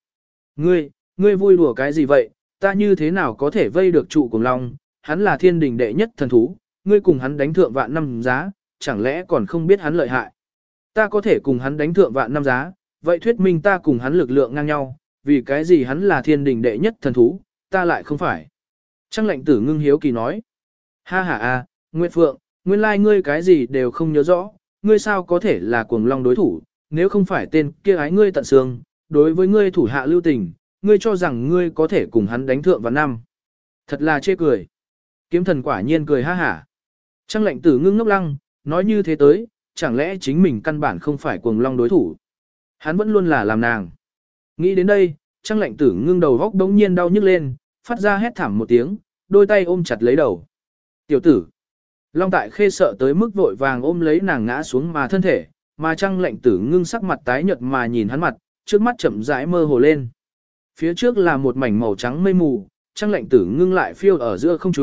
Ngươi vui đùa cái gì vậy, ta như thế nào có thể vây được trụ cùng long, hắn là thiên đình đệ nhất thần thú, ngươi cùng hắn đánh thượng vạn năm giá, chẳng lẽ còn không biết hắn lợi hại. Ta có thể cùng hắn đánh thượng vạn năm giá, vậy thuyết minh ta cùng hắn lực lượng ngang nhau, vì cái gì hắn là thiên đình đệ nhất thần thú, ta lại không phải. Trăng lệnh tử ngưng hiếu kỳ nói. Ha ha a, Nguyệt Phượng, nguyên lai ngươi cái gì đều không nhớ rõ, ngươi sao có thể là cuồng long đối thủ, nếu không phải tên kia ái ngươi tận xương, đối với ngươi thủ hạ lưu tình, ngươi cho rằng ngươi có thể cùng hắn đánh thượng vạn năm. Thật là chê cười. Kiếm thần quả nhiên cười ha hả. Trăng lệnh tử ngưng ngốc lăng, nói như thế tới, chẳng lẽ chính mình căn bản không phải cuồng long đối thủ. Hắn vẫn luôn là làm nàng. Nghĩ đến đây, trăng lệnh tử ngưng đầu góc đống nhiên đau nhức lên, phát ra hét thảm một tiếng, đôi tay ôm chặt lấy đầu. Tiểu tử. Long Tại Khê sợ tới mức vội vàng ôm lấy nàng ngã xuống mà thân thể, mà trăng lệnh tử ngưng sắc mặt tái nhợt mà nhìn hắn mặt, trước mắt chậm rãi mơ hồ lên. Phía trước là một mảnh màu trắng mây mù, trăng lệnh tử ngưng lại phiêu ở giữa không trung,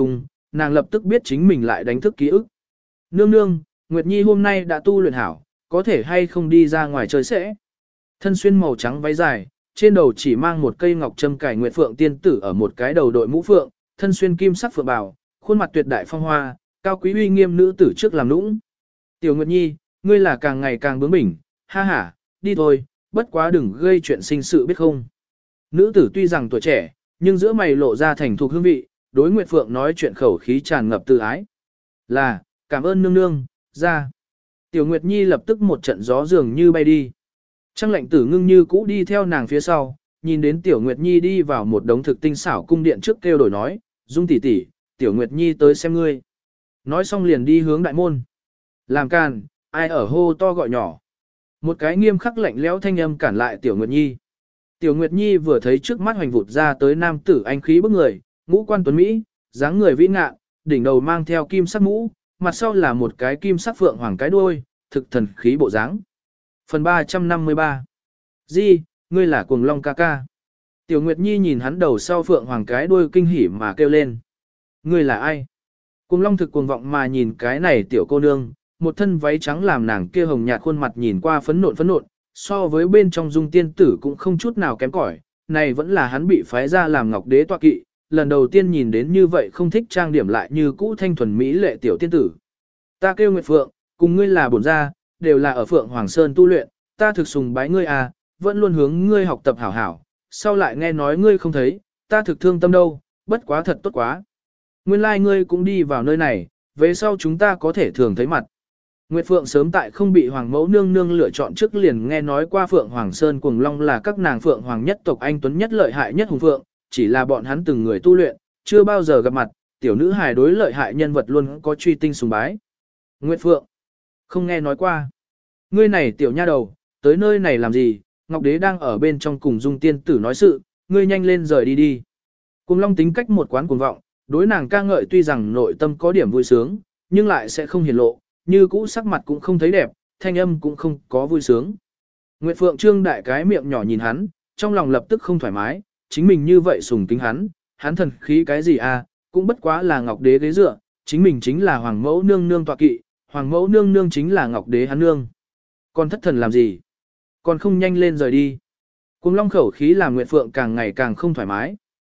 nàng lập tức biết chính mình lại đánh thức ký ức. Nương nương, Nguyệt Nhi hôm nay đã tu luyện hảo, có thể hay không đi ra ngoài chơi sẽ. Thân xuyên màu trắng váy dài, trên đầu chỉ mang một cây ngọc trâm cài Nguyệt Phượng tiên tử ở một cái đầu đội mũ phượng, thân xuyên kim sắc phượng bào, khuôn mặt tuyệt đại phong hoa, cao quý uy nghiêm nữ tử trước làm nũng. Tiểu Nguyệt Nhi, ngươi là càng ngày càng bướng bỉnh, ha ha, đi thôi, bất quá đừng gây chuyện sinh sự biết không. Nữ tử tuy rằng tuổi trẻ, nhưng giữa mày lộ ra thành thục hương vị, đối Nguyệt Phượng nói chuyện khẩu khí tràn ngập tự ái. Là, cảm ơn nương nương, ra. Tiểu Nguyệt Nhi lập tức một trận gió dường như bay đi. Trăng lệnh tử ngưng như cũ đi theo nàng phía sau, nhìn đến Tiểu Nguyệt Nhi đi vào một đống thực tinh xảo cung điện trước kêu đổi nói, Dung tỷ tỷ, Tiểu Nguyệt Nhi tới xem ngươi. Nói xong liền đi hướng đại môn. Làm càn, ai ở hô to gọi nhỏ. Một cái nghiêm khắc lạnh lẽo thanh âm cản lại Tiểu Nguyệt Nhi. Tiểu Nguyệt Nhi vừa thấy trước mắt hoành vụt ra tới nam tử anh khí bức người, ngũ quan tuấn Mỹ, dáng người vĩ ngạn, đỉnh đầu mang theo kim sắc mũ, mặt sau là một cái kim sắc phượng hoàng cái đuôi, thực thần khí bộ dáng. Phần 353 Di, ngươi là cuồng long ca ca. Tiểu Nguyệt Nhi nhìn hắn đầu sau phượng hoàng cái đuôi kinh hỉ mà kêu lên. Ngươi là ai? Cuồng long thực cuồng vọng mà nhìn cái này tiểu cô nương, một thân váy trắng làm nàng kia hồng nhạt khuôn mặt nhìn qua phấn nộn, so với bên trong dung tiên tử cũng không chút nào kém cỏi. Này vẫn là hắn bị phái ra làm ngọc đế tọa kỵ, lần đầu tiên nhìn đến như vậy không thích trang điểm lại như cũ thanh thuần mỹ lệ tiểu tiên tử. Ta kêu Nguyệt Phượng, cùng ngươi là bổn gia, đều là ở Phượng Hoàng Sơn tu luyện, ta thực sùng bái ngươi à, vẫn luôn hướng ngươi học tập hảo hảo, sau lại nghe nói ngươi không thấy, ta thực thương tâm đâu, bất quá thật tốt quá. Nguyên lai ngươi cũng đi vào nơi này, về sau chúng ta có thể thường thấy mặt. Nguyệt Phượng sớm tại không bị Hoàng mẫu nương nương lựa chọn trước liền nghe nói qua Phượng Hoàng Sơn Cuồng Long là các nàng Phượng Hoàng nhất tộc anh tuấn nhất lợi hại nhất hùng phượng, chỉ là bọn hắn từng người tu luyện, chưa bao giờ gặp mặt, tiểu nữ hài đối lợi hại nhân vật luôn có truy tinh sùng bái. Nguyệt Phượng, không nghe nói qua. Ngươi này tiểu nha đầu, tới nơi này làm gì, Ngọc Đế đang ở bên trong cùng Dung tiên tử nói sự, ngươi nhanh lên rời đi đi. Cuồng Long tính cách một quán cuồng vọng, đối nàng ca ngợi tuy rằng nội tâm có điểm vui sướng, nhưng lại sẽ không hiển lộ, như cũ sắc mặt cũng không thấy đẹp, thanh âm cũng không có vui sướng. Nguyệt Phượng trương đại cái miệng nhỏ nhìn hắn, trong lòng lập tức không thoải mái, chính mình như vậy sùng kính hắn thần khí cái gì à, cũng bất quá là Ngọc Đế ghế dựa, chính mình chính là Hoàng mẫu nương nương tọa kỵ, Hoàng mẫu nương nương chính là Ngọc Đế hắn nương. Còn thất thần làm gì? Còn không nhanh lên rời đi. Cuồng Long khẩu khí làm Nguyệt Phượng càng ngày càng không thoải mái.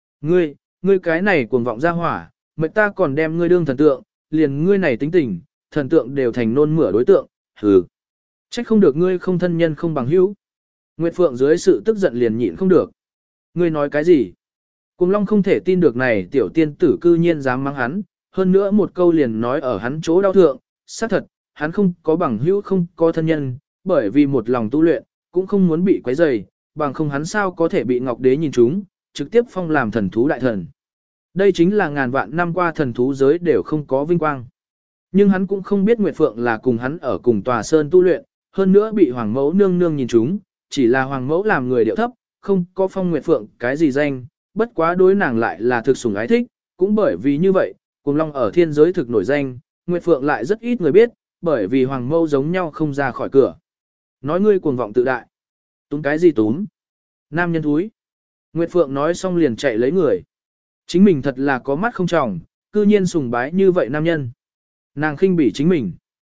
Ngươi cái này cuồng vọng ra hỏa, mệt ta còn đem ngươi đương thần tượng, liền ngươi này tính tình, thần tượng đều thành nôn mửa đối tượng, hừ. Trách không được ngươi không thân nhân không bằng hữu. Nguyệt Phượng dưới sự tức giận liền nhịn không được. Ngươi nói cái gì? Cuồng Long không thể tin được này tiểu tiên tử cư nhiên dám mắng hắn, hơn nữa một câu liền nói ở hắn chỗ đau thượng, xác thật, hắn không có bằng hữu không có thân nhân, bởi vì một lòng tu luyện, cũng không muốn bị quấy rầy, bằng không hắn sao có thể bị Ngọc Đế nhìn trúng, trực tiếp phong làm thần thú đại thần. Đây chính là ngàn vạn năm qua thần thú giới đều không có vinh quang. Nhưng hắn cũng không biết Nguyệt Phượng là cùng hắn ở cùng tòa sơn tu luyện, hơn nữa bị Hoàng mẫu nương nương nhìn trúng, chỉ là Hoàng mẫu làm người điệu thấp, không có phong Nguyệt Phượng cái gì danh, bất quá đối nàng lại là thực sủng ái thích, cũng bởi vì như vậy, Cuồng Long ở thiên giới thực nổi danh, Nguyệt Phượng lại rất ít người biết, bởi vì Hoàng mẫu giống nhau không ra khỏi cửa. Nói ngươi cuồng vọng tự đại. Túm cái gì túm? Nam nhân thúi. Nguyệt Phượng nói xong liền chạy lấy người. Chính mình thật là có mắt không tròng, cư nhiên sùng bái như vậy nam nhân. Nàng khinh bỉ chính mình.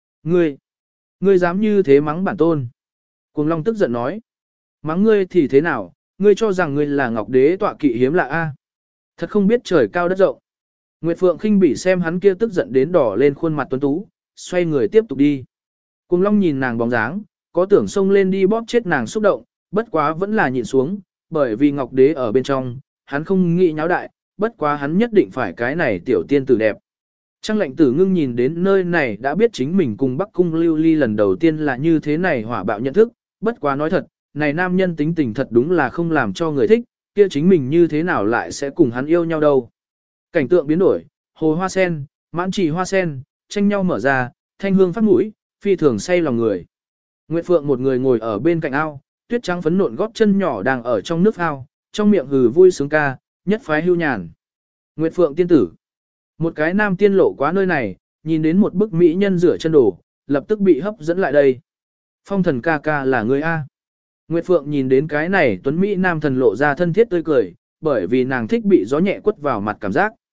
Ngươi dám như thế mắng bản tôn. Cuồng Long tức giận nói. Mắng ngươi thì thế nào, ngươi cho rằng ngươi là Ngọc Đế tọa kỵ hiếm lạ a? Thật không biết trời cao đất rộng. Nguyệt Phượng khinh bỉ xem hắn kia tức giận đến đỏ lên khuôn mặt tuấn tú, xoay người tiếp tục đi. Cuồng Long nhìn nàng bóng dáng, có tưởng xông lên đi bóp chết nàng xúc động, bất quá vẫn là nhịn xuống, bởi vì Ngọc Đế ở bên trong, hắn không nghĩ nháo đại, bất quá hắn nhất định phải cái này tiểu tiên tử đẹp. Trăng lệnh tử ngưng nhìn đến nơi này đã biết chính mình cùng Bắc Cung Lưu Ly lần đầu tiên là như thế này hỏa bạo nhận thức, bất quá nói thật, này nam nhân tính tình thật đúng là không làm cho người thích, kia chính mình như thế nào lại sẽ cùng hắn yêu nhau đâu. Cảnh tượng biến đổi, hồ hoa sen, mãn trì hoa sen, tranh nhau mở ra, thanh hương phát mũi, phi thường say lòng người. Nguyệt Phượng một người ngồi ở bên cạnh ao, tuyết trắng phấn nộn gót chân nhỏ đang ở trong nước ao, trong miệng hừ vui sướng ca, nhất phái hưu nhàn. Nguyệt Phượng tiên tử. Một cái nam tiên lộ quá nơi này, nhìn đến một bức mỹ nhân rửa chân đổ, lập tức bị hấp dẫn lại đây. Phong thần ca ca là người A. Nguyệt Phượng nhìn đến cái này tuấn mỹ nam thần lộ ra thân thiết tươi cười, bởi vì nàng thích bị gió nhẹ quất vào mặt cảm giác.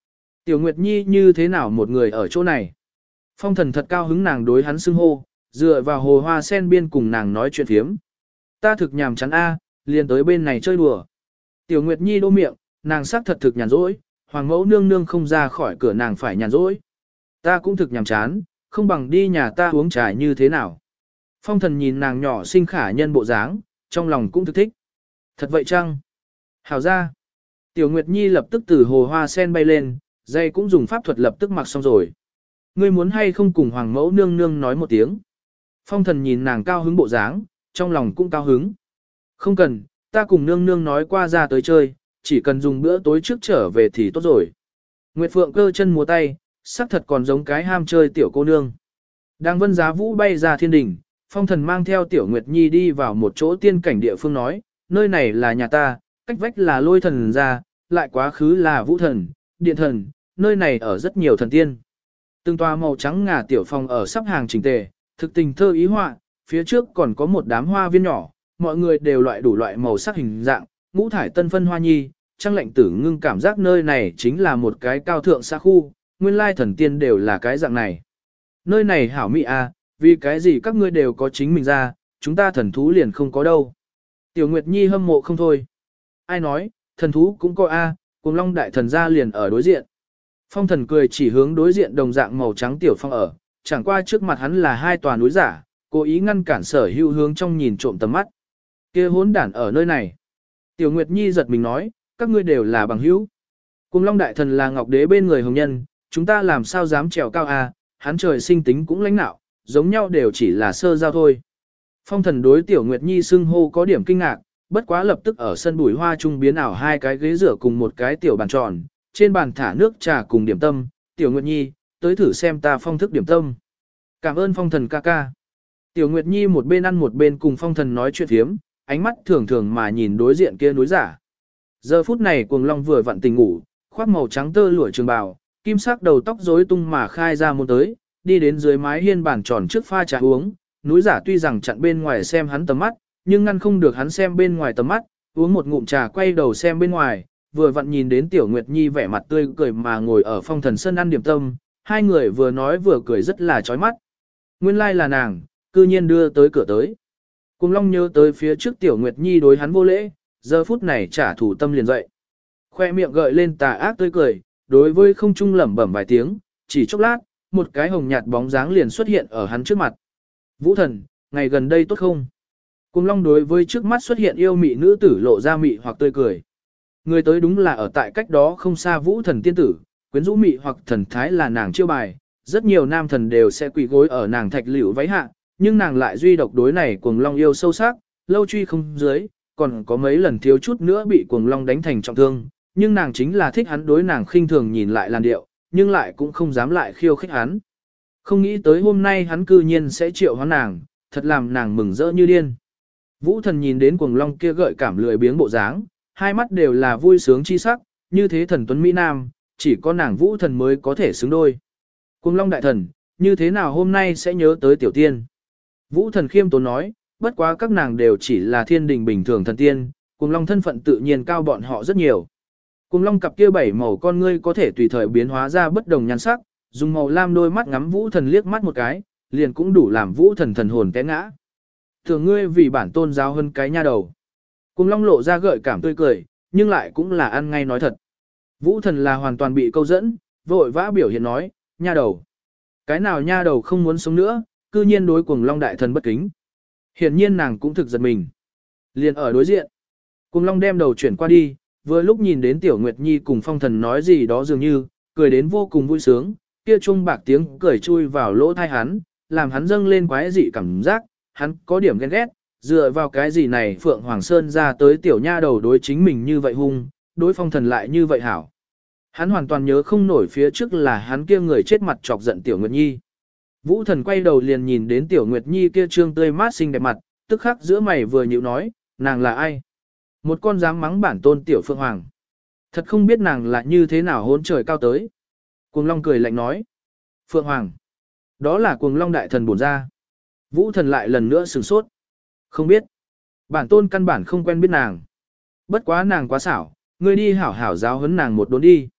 Tiểu Nguyệt Nhi như thế nào một người ở chỗ này? Phong thần thật cao hứng nàng đối hắn xưng hô, dựa vào hồ hoa sen biên cùng nàng nói chuyện thiếm. Ta thực nhàm chán a, liền tới bên này chơi đùa. Tiểu Nguyệt Nhi đô miệng, nàng xác thật thực nhàn rỗi, hoàng mẫu nương nương không ra khỏi cửa nàng phải nhàn rỗi. Ta cũng thực nhàm chán, không bằng đi nhà ta uống trà như thế nào. Phong thần nhìn nàng nhỏ xinh khả nhân bộ dáng, trong lòng cũng thực thích. Thật vậy chăng? Hảo ra. Tiểu Nguyệt Nhi lập tức từ hồ hoa sen bay lên, dây cũng dùng pháp thuật lập tức mặc xong rồi. Ngươi muốn hay không cùng hoàng mẫu nương nương nói một tiếng. Phong thần nhìn nàng cao hứng bộ dáng, trong lòng cũng cao hứng. Không cần, ta cùng nương nương nói qua ra tới chơi, chỉ cần dùng bữa tối trước trở về thì tốt rồi. Nguyệt Phượng cơ chân múa tay, sắc thật còn giống cái ham chơi tiểu cô nương. Đang vân giá vũ bay ra thiên đỉnh, phong thần mang theo tiểu Nguyệt Nhi đi vào một chỗ tiên cảnh địa phương nói, nơi này là nhà ta, cách vách là lôi thần ra, lại quá khứ là vũ thần, điện thần, nơi này ở rất nhiều thần tiên. Từng tòa màu trắng ngà tiểu phòng ở sắp hàng chỉnh tề, thực tình thơ ý họa, phía trước còn có một đám hoa viên nhỏ, mọi người đều loại đủ loại màu sắc hình dạng, ngũ thải tân phân hoa nhi, trang lệnh tử ngưng cảm giác nơi này chính là một cái cao thượng xa khu, nguyên lai thần tiên đều là cái dạng này. Nơi này hảo mỹ a, vì cái gì các ngươi đều có chính mình ra, chúng ta thần thú liền không có đâu. Tiểu Nguyệt Nhi hâm mộ không thôi. Ai nói, thần thú cũng có a, Cuồng Long đại thần gia liền ở đối diện. Phong thần cười chỉ hướng đối diện đồng dạng màu trắng tiểu phong ở, chẳng qua trước mặt hắn là hai tòa núi giả, cố ý ngăn cản sở hữu hướng trong nhìn trộm tầm mắt. Kia hỗn đản ở nơi này. Tiểu Nguyệt Nhi giật mình nói, các ngươi đều là bằng hữu. Cuồng Long đại thần là Ngọc Đế bên người hồng nhân, chúng ta làm sao dám trèo cao a, hắn trời sinh tính cũng lãnh nạo, giống nhau đều chỉ là sơ giao thôi. Phong thần đối Tiểu Nguyệt Nhi xưng hô có điểm kinh ngạc, bất quá lập tức ở sân bùi hoa trung biến ảo hai cái ghế rửa cùng một cái tiểu bàn tròn, trên bàn thả nước trà cùng điểm tâm, Tiểu Nguyệt Nhi, tới thử xem ta phong thức điểm tâm. Cảm ơn phong thần ca ca. Tiểu Nguyệt Nhi một bên ăn một bên cùng phong thần nói chuyện thiếm, ánh mắt thường thường mà nhìn đối diện kia núi giả. Giờ phút này Cuồng Long vừa vặn tỉnh ngủ, khoác màu trắng tơ lụa trường bào, kim sắc đầu tóc rối tung mà khai ra môn tới, đi đến dưới mái hiên bàn tròn trước pha trà uống, núi giả tuy rằng chặn bên ngoài xem hắn tầm mắt, nhưng ngăn không được hắn xem bên ngoài tầm mắt, uống một ngụm trà quay đầu xem bên ngoài, vừa vặn nhìn đến Tiểu Nguyệt Nhi vẻ mặt tươi cười mà ngồi ở phong thần sân ăn điểm tâm, hai người vừa nói vừa cười rất là chói mắt. Nguyên lai là nàng, cư nhiên đưa tới cửa tới. Cuồng Long nhớ tới phía trước Tiểu Nguyệt Nhi đối hắn vô lễ, giờ phút này trả thù tâm liền dậy. Khoe miệng gợi lên tà ác tươi cười, đối với không trung lẩm bẩm vài tiếng, chỉ chốc lát, một cái hồng nhạt bóng dáng liền xuất hiện ở hắn trước mặt. Vũ thần, ngày gần đây tốt không? Cuồng Long đối với trước mắt xuất hiện yêu mị nữ tử lộ ra mị hoặc tươi cười. Người tới đúng là ở tại cách đó không xa Vũ thần tiên tử, quyến rũ mị hoặc thần thái là nàng chiêu bài, rất nhiều nam thần đều sẽ quỳ gối ở nàng thạch liễu váy hạ, nhưng nàng lại duy độc đối này Cuồng Long yêu sâu sắc, lâu truy không dưới, còn có mấy lần thiếu chút nữa bị Cuồng Long đánh thành trọng thương, nhưng nàng chính là thích hắn đối nàng khinh thường nhìn lại làn điệu, nhưng lại cũng không dám lại khiêu khích hắn. Không nghĩ tới hôm nay hắn cư nhiên sẽ triệu hoán nàng, thật làm nàng mừng rỡ như điên. Vũ thần nhìn đến Cuồng Long kia gợi cảm lười biếng bộ dáng, hai mắt đều là vui sướng chi sắc, như thế thần tuấn Mỹ Nam, chỉ có nàng Vũ thần mới có thể xứng đôi. Cuồng Long đại thần, như thế nào hôm nay sẽ nhớ tới tiểu tiên? Vũ thần khiêm tốn nói, bất quá các nàng đều chỉ là thiên đình bình thường thần tiên, Cuồng Long thân phận tự nhiên cao bọn họ rất nhiều. Cuồng Long cặp kia bảy màu con ngươi có thể tùy thời biến hóa ra bất đồng nhan sắc, dùng màu lam đôi mắt ngắm Vũ thần liếc mắt một cái, liền cũng đủ làm Vũ thần thần hồn té ngã. Thường ngươi vì bản tôn giáo hơn cái nha đầu. Cuồng Long lộ ra gợi cảm tươi cười, nhưng lại cũng là ăn ngay nói thật. Vũ thần là hoàn toàn bị câu dẫn, vội vã biểu hiện nói, nha đầu. Cái nào nha đầu không muốn sống nữa, cư nhiên đối Cuồng Long đại thần bất kính. Hiển nhiên nàng cũng thực giật mình. Liền ở đối diện. Cuồng Long đem đầu chuyển qua đi, vừa lúc nhìn đến Tiểu Nguyệt Nhi cùng phong thần nói gì đó dường như, cười đến vô cùng vui sướng, kia trung bạc tiếng cười chui vào lỗ thai hắn, làm hắn dâng lên quái dị cảm giác, hắn có điểm ghen ghét, dựa vào cái gì này Phượng Hoàng Sơn ra tới tiểu nha đầu đối chính mình như vậy hung, đối phong thần lại như vậy hảo. Hắn hoàn toàn nhớ không nổi phía trước là hắn kia người chết mặt chọc giận Tiểu Nguyệt Nhi. Vũ thần quay đầu liền nhìn đến Tiểu Nguyệt Nhi kia trương tươi mát xinh đẹp mặt, tức khắc giữa mày vừa nhịu nói, nàng là ai? Một con dám mắng bản tôn Tiểu Phượng Hoàng. Thật không biết nàng là như thế nào hôn trời cao tới. Cuồng Long cười lạnh nói, Phượng Hoàng. Đó là Cuồng Long đại thần bổn ra. Vũ thần lại lần nữa sửng sốt. Không biết. Bản tôn căn bản không quen biết nàng. Bất quá nàng quá xảo, ngươi đi hảo hảo giáo huấn nàng một đốn đi.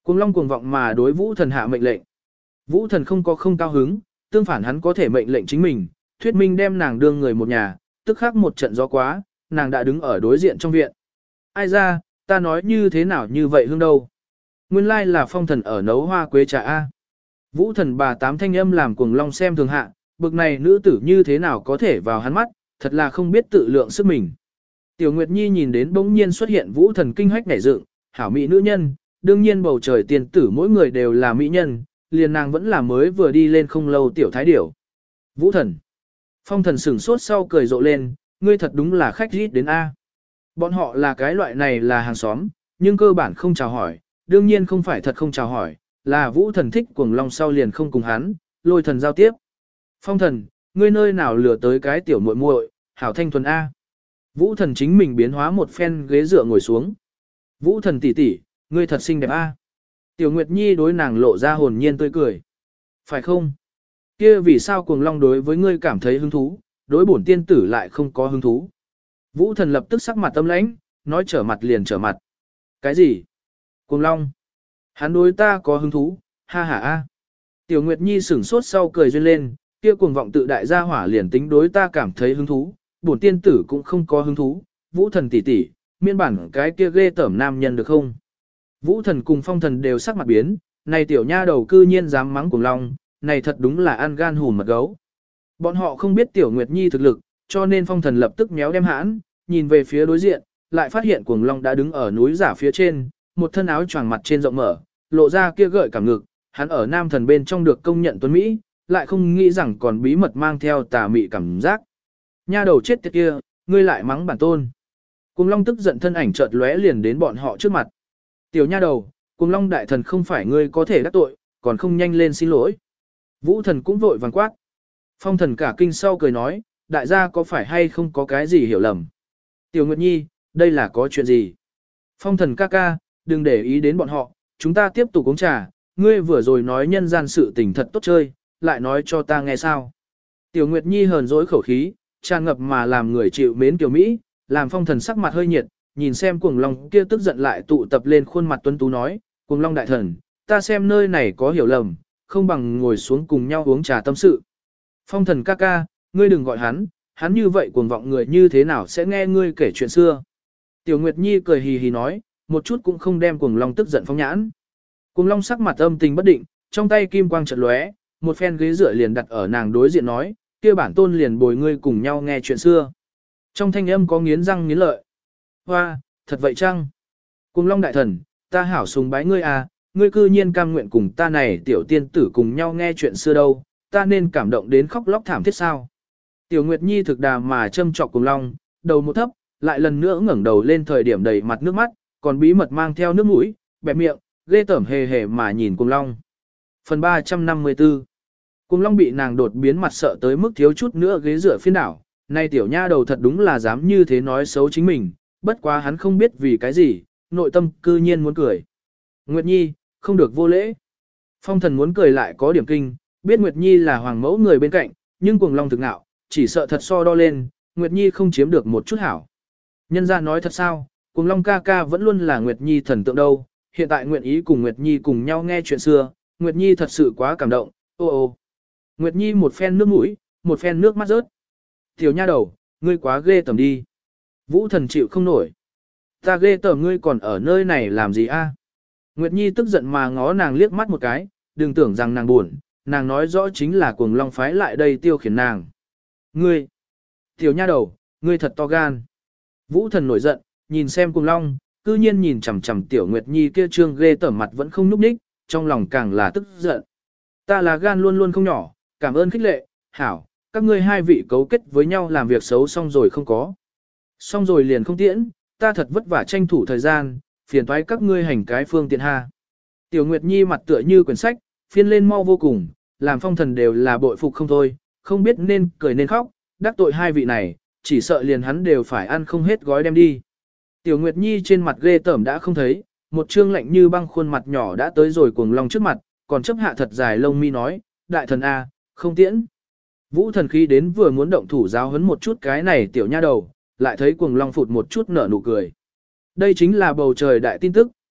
Cuồng Long cuồng vọng mà đối Vũ Thần hạ mệnh lệnh. Vũ Thần không có không cao hứng, tương phản hắn có thể mệnh lệnh chính mình, thuyết minh đem nàng đương người một nhà, tức khắc một trận gió quá, nàng đã đứng ở đối diện trong viện. Ai ra, ta nói như thế nào như vậy hương đâu. Nguyên lai là Phong Thần ở nấu hoa quế trà A. Vũ Thần bà tám thanh âm làm Cuồng Long xem thường hạ, bực này nữ tử như thế nào có thể vào hắn mắt, thật là không biết tự lượng sức mình. Tiểu Nguyệt Nhi nhìn đến bỗng nhiên xuất hiện Vũ Thần kinh hách nảy dựng, hảo mỹ nữ nhân, đương nhiên bầu trời tiền tử mỗi người đều là mỹ nhân, liền nàng vẫn là mới vừa đi lên không lâu tiểu thái điểu. Vũ Thần. Phong Thần sửng sốt sau cười rộ lên, ngươi thật đúng là khách rít đến A. Bọn họ là cái loại này là hàng xóm, nhưng cơ bản không chào hỏi, đương nhiên không phải thật không chào hỏi, là Vũ Thần thích Cuồng Long sau liền không cùng hắn, Lôi Thần giao tiếp. Phong Thần, ngươi nơi nào lừa tới cái tiểu muội muội, hảo thanh thuần A. Vũ Thần chính mình biến hóa một phen ghế dựa ngồi xuống. Vũ Thần tỷ tỷ, ngươi thật xinh đẹp A. Tiểu Nguyệt Nhi đối nàng lộ ra hồn nhiên tươi cười. Phải không? Kia vì sao Cuồng Long đối với ngươi cảm thấy hứng thú, đối bổn tiên tử lại không có hứng thú? Vũ Thần lập tức sắc mặt tâm lãnh, nói trở mặt liền trở mặt. Cái gì? Cuồng Long? Hắn đối ta có hứng thú, ha ha a. Tiểu Nguyệt Nhi sửng sốt sau cười duyên lên, kia cuồng vọng tự đại gia hỏa liền tính đối ta cảm thấy hứng thú, bổn tiên tử cũng không có hứng thú, Vũ Thần tỷ tỷ, miên bản cái kia ghê tởm nam nhân được không? Vũ Thần cùng Phong Thần đều sắc mặt biến, này tiểu nha đầu cư nhiên dám mắng Cuồng Long, này thật đúng là ăn gan hùm mật gấu. Bọn họ không biết Tiểu Nguyệt Nhi thực lực, cho nên Phong Thần lập tức méo đem hãn, nhìn về phía đối diện, lại phát hiện Cuồng Long đã đứng ở núi giả phía trên, một thân áo choàng mặt trên rộng mở, lộ ra kia gợi cảm ngực, hắn ở nam thần bên trong được công nhận tuấn Mỹ, lại không nghĩ rằng còn bí mật mang theo tà mị cảm giác. Nha đầu chết tiệt kia, ngươi lại mắng bản tôn. Cuồng Long tức giận thân ảnh chợt lóe liền đến bọn họ trước mặt. Tiểu nha đầu, Cuồng Long đại thần không phải ngươi có thể đắc tội, còn không nhanh lên xin lỗi. Vũ Thần cũng vội vàng quát. Phong Thần cả kinh sau cười nói, đại gia có phải hay không có cái gì hiểu lầm. Tiểu Nguyệt Nhi, đây là có chuyện gì? Phong Thần ca ca, đừng để ý đến bọn họ, chúng ta tiếp tục uống trà, ngươi vừa rồi nói nhân gian sự tình thật tốt chơi, lại nói cho ta nghe sao. Tiểu Nguyệt Nhi hờn dỗi khẩu khí, tràn ngập mà làm người chịu mến Tiểu Mỹ, làm Phong Thần sắc mặt hơi nhiệt, nhìn xem Cuồng Long kia tức giận lại tụ tập lên khuôn mặt tuấn tú nói, Cuồng Long đại thần, ta xem nơi này có hiểu lầm, không bằng ngồi xuống cùng nhau uống trà tâm sự. Phong Thần ca ca, ngươi đừng gọi hắn như vậy cuồng vọng người như thế nào sẽ nghe ngươi kể chuyện xưa. Tiểu Nguyệt Nhi cười hì hì nói, một chút cũng không đem Cuồng Long tức giận phóng nhãn. Cuồng Long sắc mặt âm tình bất định, trong tay kim quang chợt lóe, một phen ghế dựa liền đặt ở nàng đối diện nói, kia bản tôn liền bồi ngươi cùng nhau nghe chuyện xưa. Trong thanh âm có nghiến răng nghiến lợi. Hoa, thật vậy chăng? Cuồng Long đại thần, ta hảo sùng bái ngươi à, ngươi cư nhiên cam nguyện cùng ta này tiểu tiên tử cùng nhau nghe chuyện xưa đâu, ta nên cảm động đến khóc lóc thảm thiết sao? Tiểu Nguyệt Nhi thực đà mà châm chọc Cuồng Long, đầu một thấp, lại lần nữa ngẩng đầu lên thời điểm đầy mặt nước mắt, còn bí mật mang theo nước mũi, bẹp miệng, ghê tởm hề hề mà nhìn Cuồng Long. Phần 354. Cuồng Long bị nàng đột biến mặt sợ tới mức thiếu chút nữa ghế dựa phiên đảo, nay tiểu nha đầu thật đúng là dám như thế nói xấu chính mình, bất quá hắn không biết vì cái gì, nội tâm cư nhiên muốn cười. Nguyệt Nhi, không được vô lễ. Phong Thần muốn cười lại có điểm kinh, biết Nguyệt Nhi là hoàng mẫu người bên cạnh, nhưng Cuồng Long thực ngạo, chỉ sợ thật so đo lên, Nguyệt Nhi không chiếm được một chút hảo. Nhân ra nói thật sao, Cuồng Long ca ca vẫn luôn là Nguyệt Nhi thần tượng đâu, hiện tại nguyện ý cùng Nguyệt Nhi cùng nhau nghe chuyện xưa, Nguyệt Nhi thật sự quá cảm động, ô ô. Nguyệt Nhi một phen nước mũi, một phen nước mắt rớt. Tiểu nha đầu, ngươi quá ghê tởm đi. Vũ Thần chịu không nổi. Ta ghê tởm ngươi còn ở nơi này làm gì a? Nguyệt Nhi tức giận mà ngó nàng liếc mắt một cái, đừng tưởng rằng nàng buồn, nàng nói rõ chính là Cuồng Long phái lại đây tiêu khiển nàng. Ngươi, tiểu nha đầu, ngươi thật to gan. Vũ Thần nổi giận, nhìn xem Cuồng Long, cư nhiên nhìn chằm chằm tiểu Nguyệt Nhi kia trương ghê tởm mặt vẫn không nhúc nhích, trong lòng càng là tức giận. Ta là gan luôn luôn không nhỏ, cảm ơn khích lệ, hảo, các ngươi hai vị cấu kết với nhau làm việc xấu xong rồi không có. Xong rồi liền không tiễn, ta thật vất vả tranh thủ thời gian, phiền toái các ngươi hành cái phương tiện ha. Tiểu Nguyệt Nhi mặt tựa như quyển sách, phiên lên mau vô cùng, làm Phong Thần đều là bội phục không thôi, không biết nên cười nên khóc, đắc tội hai vị này, chỉ sợ liền hắn đều phải ăn không hết gói đem đi. Tiểu Nguyệt Nhi trên mặt ghê tởm đã không thấy, một trương lạnh như băng khuôn mặt nhỏ đã tới rồi Cuồng Long trước mặt, còn chấp hạ thật dài lông mi nói, đại thần A, không tiễn. Vũ Thần khí đến vừa muốn động thủ giáo huấn một chút cái này tiểu nha đầu, lại thấy Cuồng Long phụt một chút nở nụ cười. Đây chính là bầu trời đại tin tức,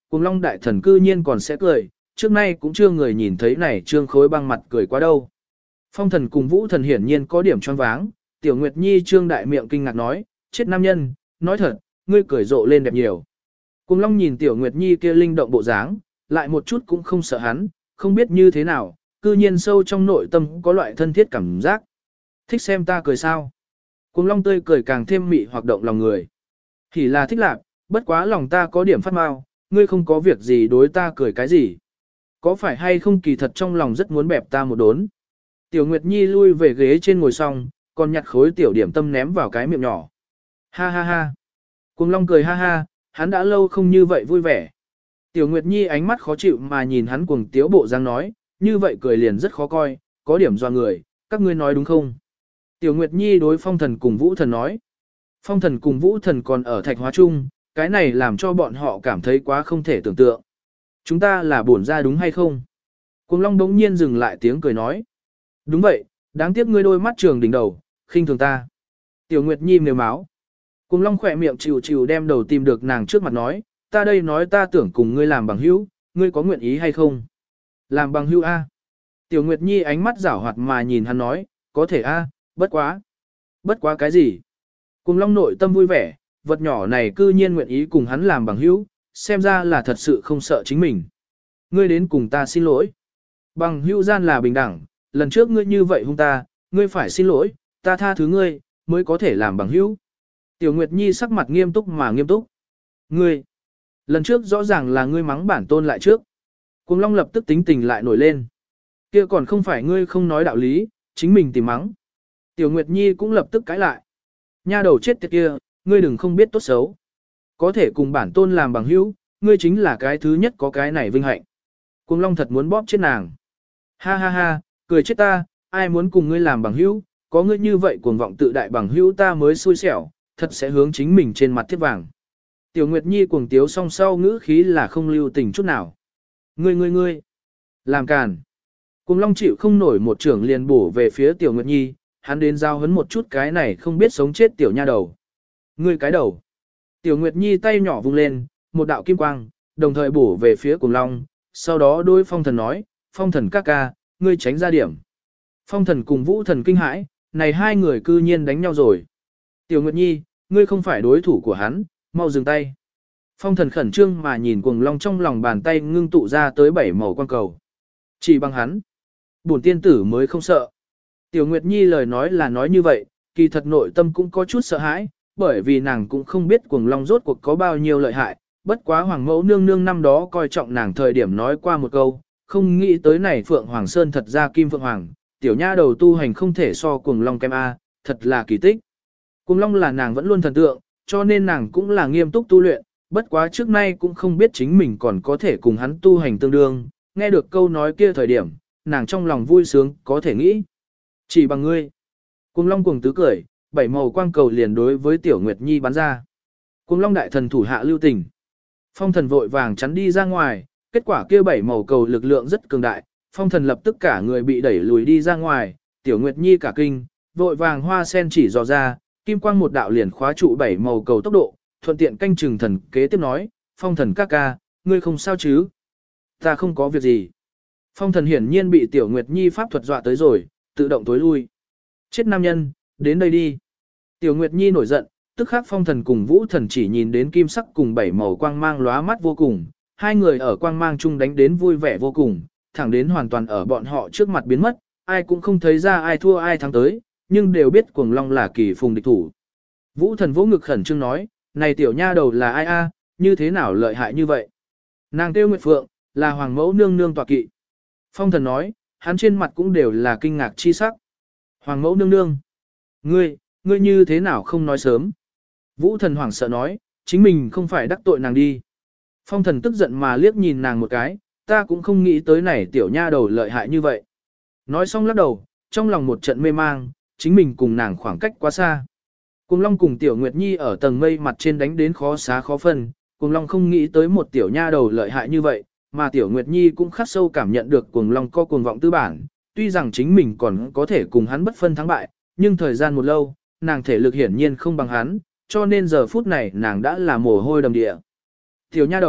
Cuồng Long đại thần cư nhiên còn sẽ cười, trước nay cũng chưa người nhìn thấy này trương khối băng mặt cười quá đâu. Phong thần cùng Vũ thần hiển nhiên có điểm choáng váng, Tiểu Nguyệt Nhi trương đại miệng kinh ngạc nói, chết nam nhân, nói thật, ngươi cười rộ lên đẹp nhiều. Cuồng Long nhìn Tiểu Nguyệt Nhi kia linh động bộ dáng, lại một chút cũng không sợ hắn, không biết như thế nào, cư nhiên sâu trong nội tâm có loại thân thiết cảm giác. Thích xem ta cười sao? Cuồng Long tươi cười càng thêm mị hoặc động lòng người. Thì là thích lạc, bất quá lòng ta có điểm phát mau, ngươi không có việc gì đối ta cười cái gì. Có phải hay không kỳ thật trong lòng rất muốn bẹp ta một đốn. Tiểu Nguyệt Nhi lui về ghế trên ngồi xong, còn nhặt khối tiểu điểm tâm ném vào cái miệng nhỏ. Ha ha ha. Cuồng Long cười ha ha, hắn đã lâu không như vậy vui vẻ. Tiểu Nguyệt Nhi ánh mắt khó chịu mà nhìn hắn cuồng tiếu bộ dáng nói, như vậy cười liền rất khó coi, có điểm doa người, các ngươi nói đúng không? Tiểu Nguyệt Nhi đối Phong thần cùng Vũ thần nói. Phong thần cùng Vũ thần còn ở Thạch Hóa chung, cái này làm cho bọn họ cảm thấy quá không thể tưởng tượng. Chúng ta là bổn ra đúng hay không? Cuồng Long đống nhiên dừng lại tiếng cười nói. Đúng vậy, đáng tiếc ngươi đôi mắt trường đỉnh đầu, khinh thường ta. Tiểu Nguyệt Nhi mềm máu. Cuồng Long khỏe miệng chịu chịu đem đầu tìm được nàng trước mặt nói, ta đây nói ta tưởng cùng ngươi làm bằng hữu, ngươi có nguyện ý hay không? Làm bằng hữu A. Tiểu Nguyệt Nhi ánh mắt giảo hoạt mà nhìn hắn nói, có thể A, bất quá. Bất quá cái gì? Cuồng Long nội tâm vui vẻ, vật nhỏ này cư nhiên nguyện ý cùng hắn làm bằng hữu, xem ra là thật sự không sợ chính mình. Ngươi đến cùng ta xin lỗi. Bằng hữu gian là bình đẳng, lần trước ngươi như vậy hung ta, ngươi phải xin lỗi, ta tha thứ ngươi, mới có thể làm bằng hữu. Tiểu Nguyệt Nhi sắc mặt nghiêm túc mà nghiêm túc. Ngươi, lần trước rõ ràng là ngươi mắng bản tôn lại trước. Cuồng Long lập tức tính tình lại nổi lên. Kia còn không phải ngươi không nói đạo lý, chính mình tìm mắng. Tiểu Nguyệt Nhi cũng lập tức cãi lại. Nha đầu chết tiệt kia, ngươi đừng không biết tốt xấu. Có thể cùng bản tôn làm bằng hữu, ngươi chính là cái thứ nhất có cái này vinh hạnh. Cuồng Long thật muốn bóp chết nàng. Ha ha ha, cười chết ta, ai muốn cùng ngươi làm bằng hữu, có ngươi như vậy cuồng vọng tự đại bằng hữu ta mới xui xẻo, thật sẽ hướng chính mình trên mặt thiết vàng. Tiểu Nguyệt Nhi cuồng tiếu song sau ngữ khí là không lưu tình chút nào. Ngươi, làm càn. Cuồng Long chịu không nổi một trưởng liền bổ về phía Tiểu Nguyệt Nhi, hắn đến giao hấn một chút cái này không biết sống chết tiểu nha đầu. Ngươi cái đầu. Tiểu Nguyệt Nhi tay nhỏ vung lên, một đạo kim quang, đồng thời bổ về phía Cuồng Long, sau đó đối Phong thần nói, Phong thần các ca, ngươi tránh ra điểm. Phong thần cùng Vũ thần kinh hãi, này hai người cư nhiên đánh nhau rồi. Tiểu Nguyệt Nhi, ngươi không phải đối thủ của hắn, mau dừng tay. Phong thần khẩn trương mà nhìn Cuồng Long trong lòng bàn tay ngưng tụ ra tới 7 màu quang cầu. Chỉ bằng hắn, bổn tiên tử mới không sợ. Tiểu Nguyệt Nhi lời nói là nói như vậy, kỳ thật nội tâm cũng có chút sợ hãi, bởi vì nàng cũng không biết Cuồng Long rốt cuộc có bao nhiêu lợi hại, bất quá Hoàng mẫu nương nương năm đó coi trọng nàng thời điểm nói qua một câu, không nghĩ tới này Phượng Hoàng Sơn thật ra Kim Phượng Hoàng, tiểu nha đầu tu hành không thể so Cuồng Long kém A, thật là kỳ tích. Cuồng Long là nàng vẫn luôn thần tượng, cho nên nàng cũng là nghiêm túc tu luyện, bất quá trước nay cũng không biết chính mình còn có thể cùng hắn tu hành tương đương, nghe được câu nói kia thời điểm, nàng trong lòng vui sướng, có thể nghĩ. Chỉ bằng ngươi. Cuồng Long cuồng tứ cười, 7 màu quang cầu liền đối với Tiểu Nguyệt Nhi bắn ra. Cuồng Long đại thần thủ hạ lưu tình. Phong thần vội vàng chắn đi ra ngoài, kết quả kia 7 màu cầu lực lượng rất cường đại, Phong thần lập tức cả người bị đẩy lùi đi ra ngoài, Tiểu Nguyệt Nhi cả kinh, vội vàng hoa sen chỉ dò ra, kim quang một đạo liền khóa trụ 7 màu cầu tốc độ, thuận tiện canh chừng thần kế tiếp nói, Phong thần các ca, ngươi không sao chứ? Ta không có việc gì. Phong thần hiển nhiên bị Tiểu Nguyệt Nhi pháp thuật dọa tới rồi, tự động tối lui. Chết nam nhân, đến đây đi. Tiểu Nguyệt Nhi nổi giận, tức khắc Phong thần cùng Vũ thần chỉ nhìn đến kim sắc cùng 7 màu quang mang lóa mắt vô cùng, hai người ở quang mang chung đánh đến vui vẻ vô cùng, thẳng đến hoàn toàn ở bọn họ trước mặt biến mất, ai cũng không thấy ra ai thua ai thắng tới, nhưng đều biết Cuồng Long là kỳ phùng địch thủ. Vũ thần vỗ ngực khẩn trương nói, này tiểu nha đầu là ai a, như thế nào lợi hại như vậy? Nàng Tiêu Nguyệt Phượng, là Hoàng mẫu nương nương tọa kỵ. Phong thần nói, hắn trên mặt cũng đều là kinh ngạc chi sắc. Hoàng mẫu nương nương. Ngươi như thế nào không nói sớm? Vũ thần hoảng sợ nói, chính mình không phải đắc tội nàng đi. Phong thần tức giận mà liếc nhìn nàng một cái, ta cũng không nghĩ tới này tiểu nha đầu lợi hại như vậy. Nói xong lắc đầu, trong lòng một trận mê mang, chính mình cùng nàng khoảng cách quá xa. Cuồng Long cùng Tiểu Nguyệt Nhi ở tầng mây mặt trên đánh đến khó xá khó phân, Cuồng Long không nghĩ tới một tiểu nha đầu lợi hại như vậy, mà Tiểu Nguyệt Nhi cũng khắc sâu cảm nhận được Cuồng Long có cuồng vọng tư bản, tuy rằng chính mình còn có thể cùng hắn bất phân thắng bại, nhưng thời gian một lâu, nàng thể lực hiển nhiên không bằng hắn, cho nên giờ phút này nàng đã là mồ hôi đầm địa. Tiểu nha đầu,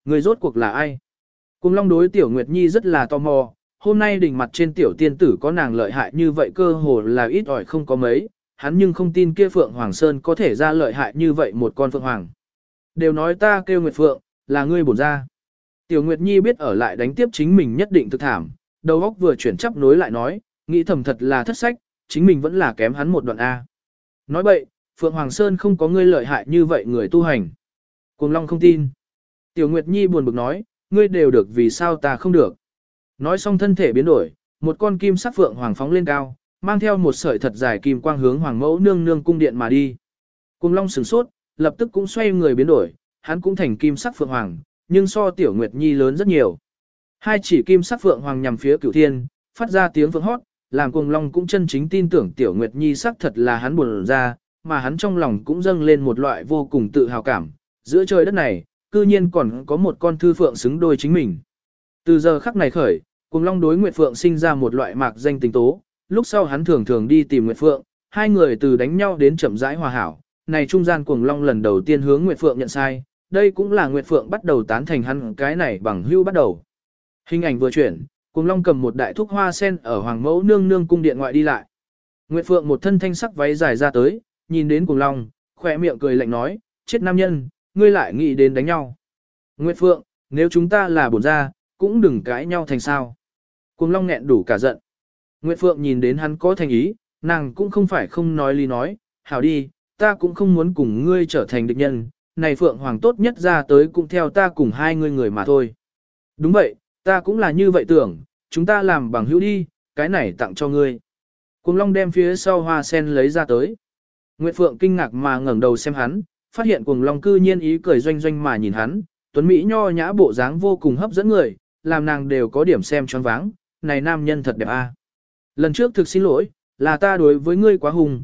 Người rốt cuộc là ai? Cuồng Long đối Tiểu Nguyệt Nhi rất là tò mò, hôm nay đỉnh mặt trên Tiểu tiên tử có nàng lợi hại như vậy cơ hồ là ít ỏi không có mấy, hắn nhưng không tin kia Phượng Hoàng Sơn có thể ra lợi hại như vậy một con Phượng Hoàng. Đều nói ta kêu Nguyệt Phượng, là ngươi bổn ra. Tiểu Nguyệt Nhi biết ở lại đánh tiếp chính mình nhất định thực thảm, đầu óc vừa chuyển chấp nối lại nói, nghĩ thầm thật là thất sách, chính mình vẫn là kém hắn một đoạn A. Nói bậy, Phượng Hoàng Sơn không có ngươi lợi hại như vậy người tu hành. Cuồng Long không tin. Tiểu Nguyệt Nhi buồn bực nói, ngươi đều được vì sao ta không được. Nói xong thân thể biến đổi, một con kim sắc Phượng Hoàng phóng lên cao, mang theo một sợi thật dài kim quang hướng Hoàng mẫu nương nương cung điện mà đi. Cuồng Long sửng sốt, lập tức cũng xoay người biến đổi, hắn cũng thành kim sắc Phượng Hoàng, nhưng so Tiểu Nguyệt Nhi lớn rất nhiều. Hai chỉ kim sắc Phượng Hoàng nhằm phía Cửu Thiên, phát ra tiếng vượng hót, làm Cuồng Long cũng chân chính tin tưởng Tiểu Nguyệt Nhi sắc thật là hắn buồn ra, mà hắn trong lòng cũng dâng lên một loại vô cùng tự hào cảm, giữa trời đất này, cư nhiên còn có một con thư phượng xứng đôi chính mình. Từ giờ khắc này khởi, Cuồng Long đối Nguyệt Phượng sinh ra một loại mạc danh tình tố, lúc sau hắn thường thường đi tìm Nguyệt Phượng, hai người từ đánh nhau đến chậm rãi hòa hảo, này trung gian Cuồng Long lần đầu tiên hướng Nguyệt Phượng nhận sai, đây cũng là Nguyệt Phượng bắt đầu tán thành hắn cái này bằng hữu bắt đầu. Hình ảnh vừa chuyển, Cuồng Long cầm một đại thúc hoa sen ở Hoàng mẫu nương nương cung điện ngoại đi lại. Nguyệt Phượng một thân thanh sắc váy dài ra tới, nhìn đến Cuồng Long, khỏe miệng cười lạnh nói, chết nam nhân, ngươi lại nghĩ đến đánh nhau. Nguyệt Phượng, nếu chúng ta là bổn gia, cũng đừng cãi nhau thành sao. Cuồng Long nghẹn đủ cả giận. Nguyệt Phượng nhìn đến hắn có thành ý, nàng cũng không phải không nói lý nói, hảo đi, ta cũng không muốn cùng ngươi trở thành địch nhân, này Phượng Hoàng tốt nhất ra tới cũng theo ta cùng hai ngươi người mà thôi. Đúng vậy, ta cũng là như vậy tưởng, chúng ta làm bằng hữu đi, cái này tặng cho ngươi. Cuồng Long đem phía sau hoa sen lấy ra tới. Nguyệt Phượng kinh ngạc mà ngẩng đầu xem hắn, phát hiện Cuồng Long cư nhiên ý cười doanh doanh mà nhìn hắn, tuấn mỹ nho nhã bộ dáng vô cùng hấp dẫn người, làm nàng đều có điểm xem choáng váng, này nam nhân thật đẹp a. Lần trước thực xin lỗi, là ta đối với ngươi quá hùng,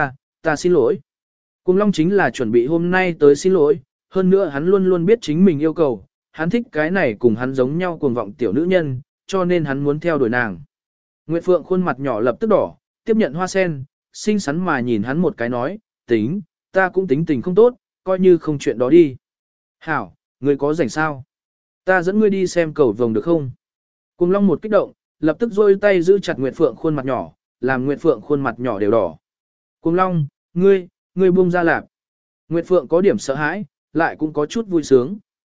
ta xin lỗi. Cuồng Long chính là chuẩn bị hôm nay tới xin lỗi, hơn nữa hắn luôn luôn biết chính mình yêu cầu, hắn thích cái này cùng hắn giống nhau cuồng vọng tiểu nữ nhân, cho nên hắn muốn theo đuổi nàng. Nguyệt Phượng khuôn mặt nhỏ lập tức đỏ, tiếp nhận hoa sen, xinh xắn mà nhìn hắn một cái nói, tính, ta cũng tính tình không tốt, coi như không chuyện đó đi. Hảo, ngươi có rảnh sao? Ta dẫn ngươi đi xem cầu vồng được không? Cuồng Long một kích động, lập tức rôi tay giữ chặt Nguyệt Phượng khuôn mặt nhỏ, làm Nguyệt Phượng khuôn mặt nhỏ đều đỏ. Cuồng Long, ngươi buông ra lạp. Nguyệt Phượng có điểm sợ hãi, lại cũng có chút vui sướng.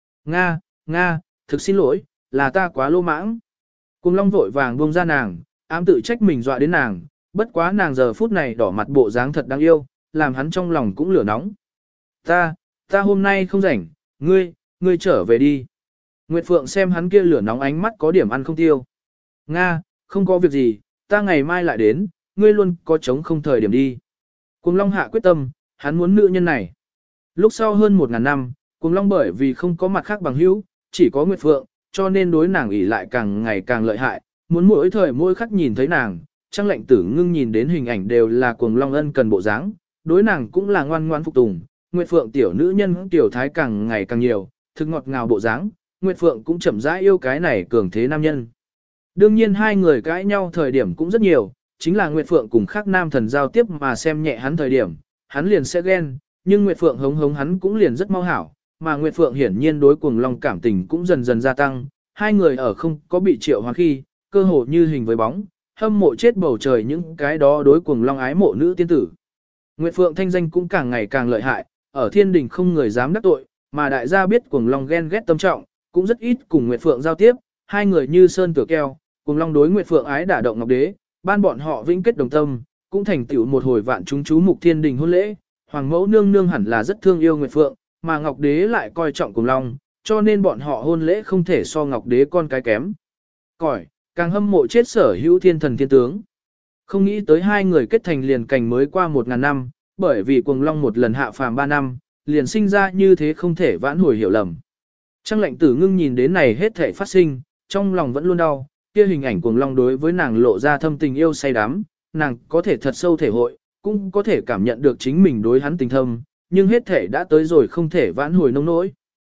Nga, thực xin lỗi, là ta quá lô mãng. Cuồng Long vội vàng buông ra nàng, ám tự trách mình dọa đến nàng, bất quá nàng giờ phút này đỏ mặt bộ dáng thật đáng yêu, làm hắn trong lòng cũng lửa nóng. Ta hôm nay không rảnh, ngươi trở về đi. Nguyệt Phượng xem hắn kia lửa nóng ánh mắt có điểm ăn không tiêu. Nga, không có việc gì, ta ngày mai lại đến, ngươi luôn có chống không thời điểm đi. Cuồng Long hạ quyết tâm, hắn muốn nữ nhân này. Lúc sau hơn 1000 năm, Cuồng Long bởi vì không có mặt khác bằng hữu, chỉ có Nguyệt Phượng, cho nên đối nàng ỷ lại càng ngày càng lợi hại, muốn mỗi thời mỗi khắc nhìn thấy nàng, Trang Lệnh Tử Ngưng nhìn đến hình ảnh đều là Cuồng Long ân cần bộ dáng, đối nàng cũng là ngoan ngoãn phục tùng. Nguyệt Phượng tiểu nữ nhân tiểu thái càng ngày càng nhiều, thực ngọt ngào bộ dáng, Nguyệt Phượng cũng chậm rãi yêu cái này cường thế nam nhân. Đương nhiên hai người cãi nhau thời điểm cũng rất nhiều, chính là Nguyệt Phượng cùng khác nam thần giao tiếp mà xem nhẹ hắn thời điểm, hắn liền sẽ ghen, nhưng Nguyệt Phượng hống hống hắn cũng liền rất mau hảo, mà Nguyệt Phượng hiển nhiên đối Cuồng Long cảm tình cũng dần dần gia tăng, hai người ở không có bị triệu hoán khi, cơ hồ như hình với bóng, hâm mộ chết bầu trời những cái đó đối Cuồng Long ái mộ nữ tiên tử. Nguyệt Phượng thanh danh cũng càng ngày càng lợi hại, ở thiên đình không người dám đắc tội, mà đại gia biết Cuồng Long ghen ghét tâm trọng, cũng rất ít cùng Nguyệt Phượng giao tiếp, hai người như sơn tựa keo, Cuồng Long đối Nguyệt Phượng ái đả động Ngọc Đế, ban bọn họ vĩnh kết đồng tâm, cũng thành tựu một hồi vạn chúng chú mục thiên đình hôn lễ. Hoàng mẫu nương nương hẳn là rất thương yêu Nguyệt Phượng, mà Ngọc Đế lại coi trọng Cuồng Long, cho nên bọn họ hôn lễ không thể so Ngọc Đế con cái kém. Cỏi, càng hâm mộ chết sở hữu thiên thần thiên tướng. Không nghĩ tới hai người kết thành liền cảnh mới qua 1000 năm, bởi vì Cuồng Long một lần hạ phàm 3 năm, liền sinh ra như thế không thể vãn hồi hiểu lầm. Trang Lệnh Tử Ngưng nhìn đến này hết thảy phát sinh, trong lòng vẫn luôn đau, kia hình ảnh Cuồng Long đối với nàng lộ ra thâm tình yêu say đắm, nàng có thể thật sâu thể hội, cũng có thể cảm nhận được chính mình đối hắn tình thâm, nhưng hết thảy đã tới rồi không thể vãn hồi nông nỗi.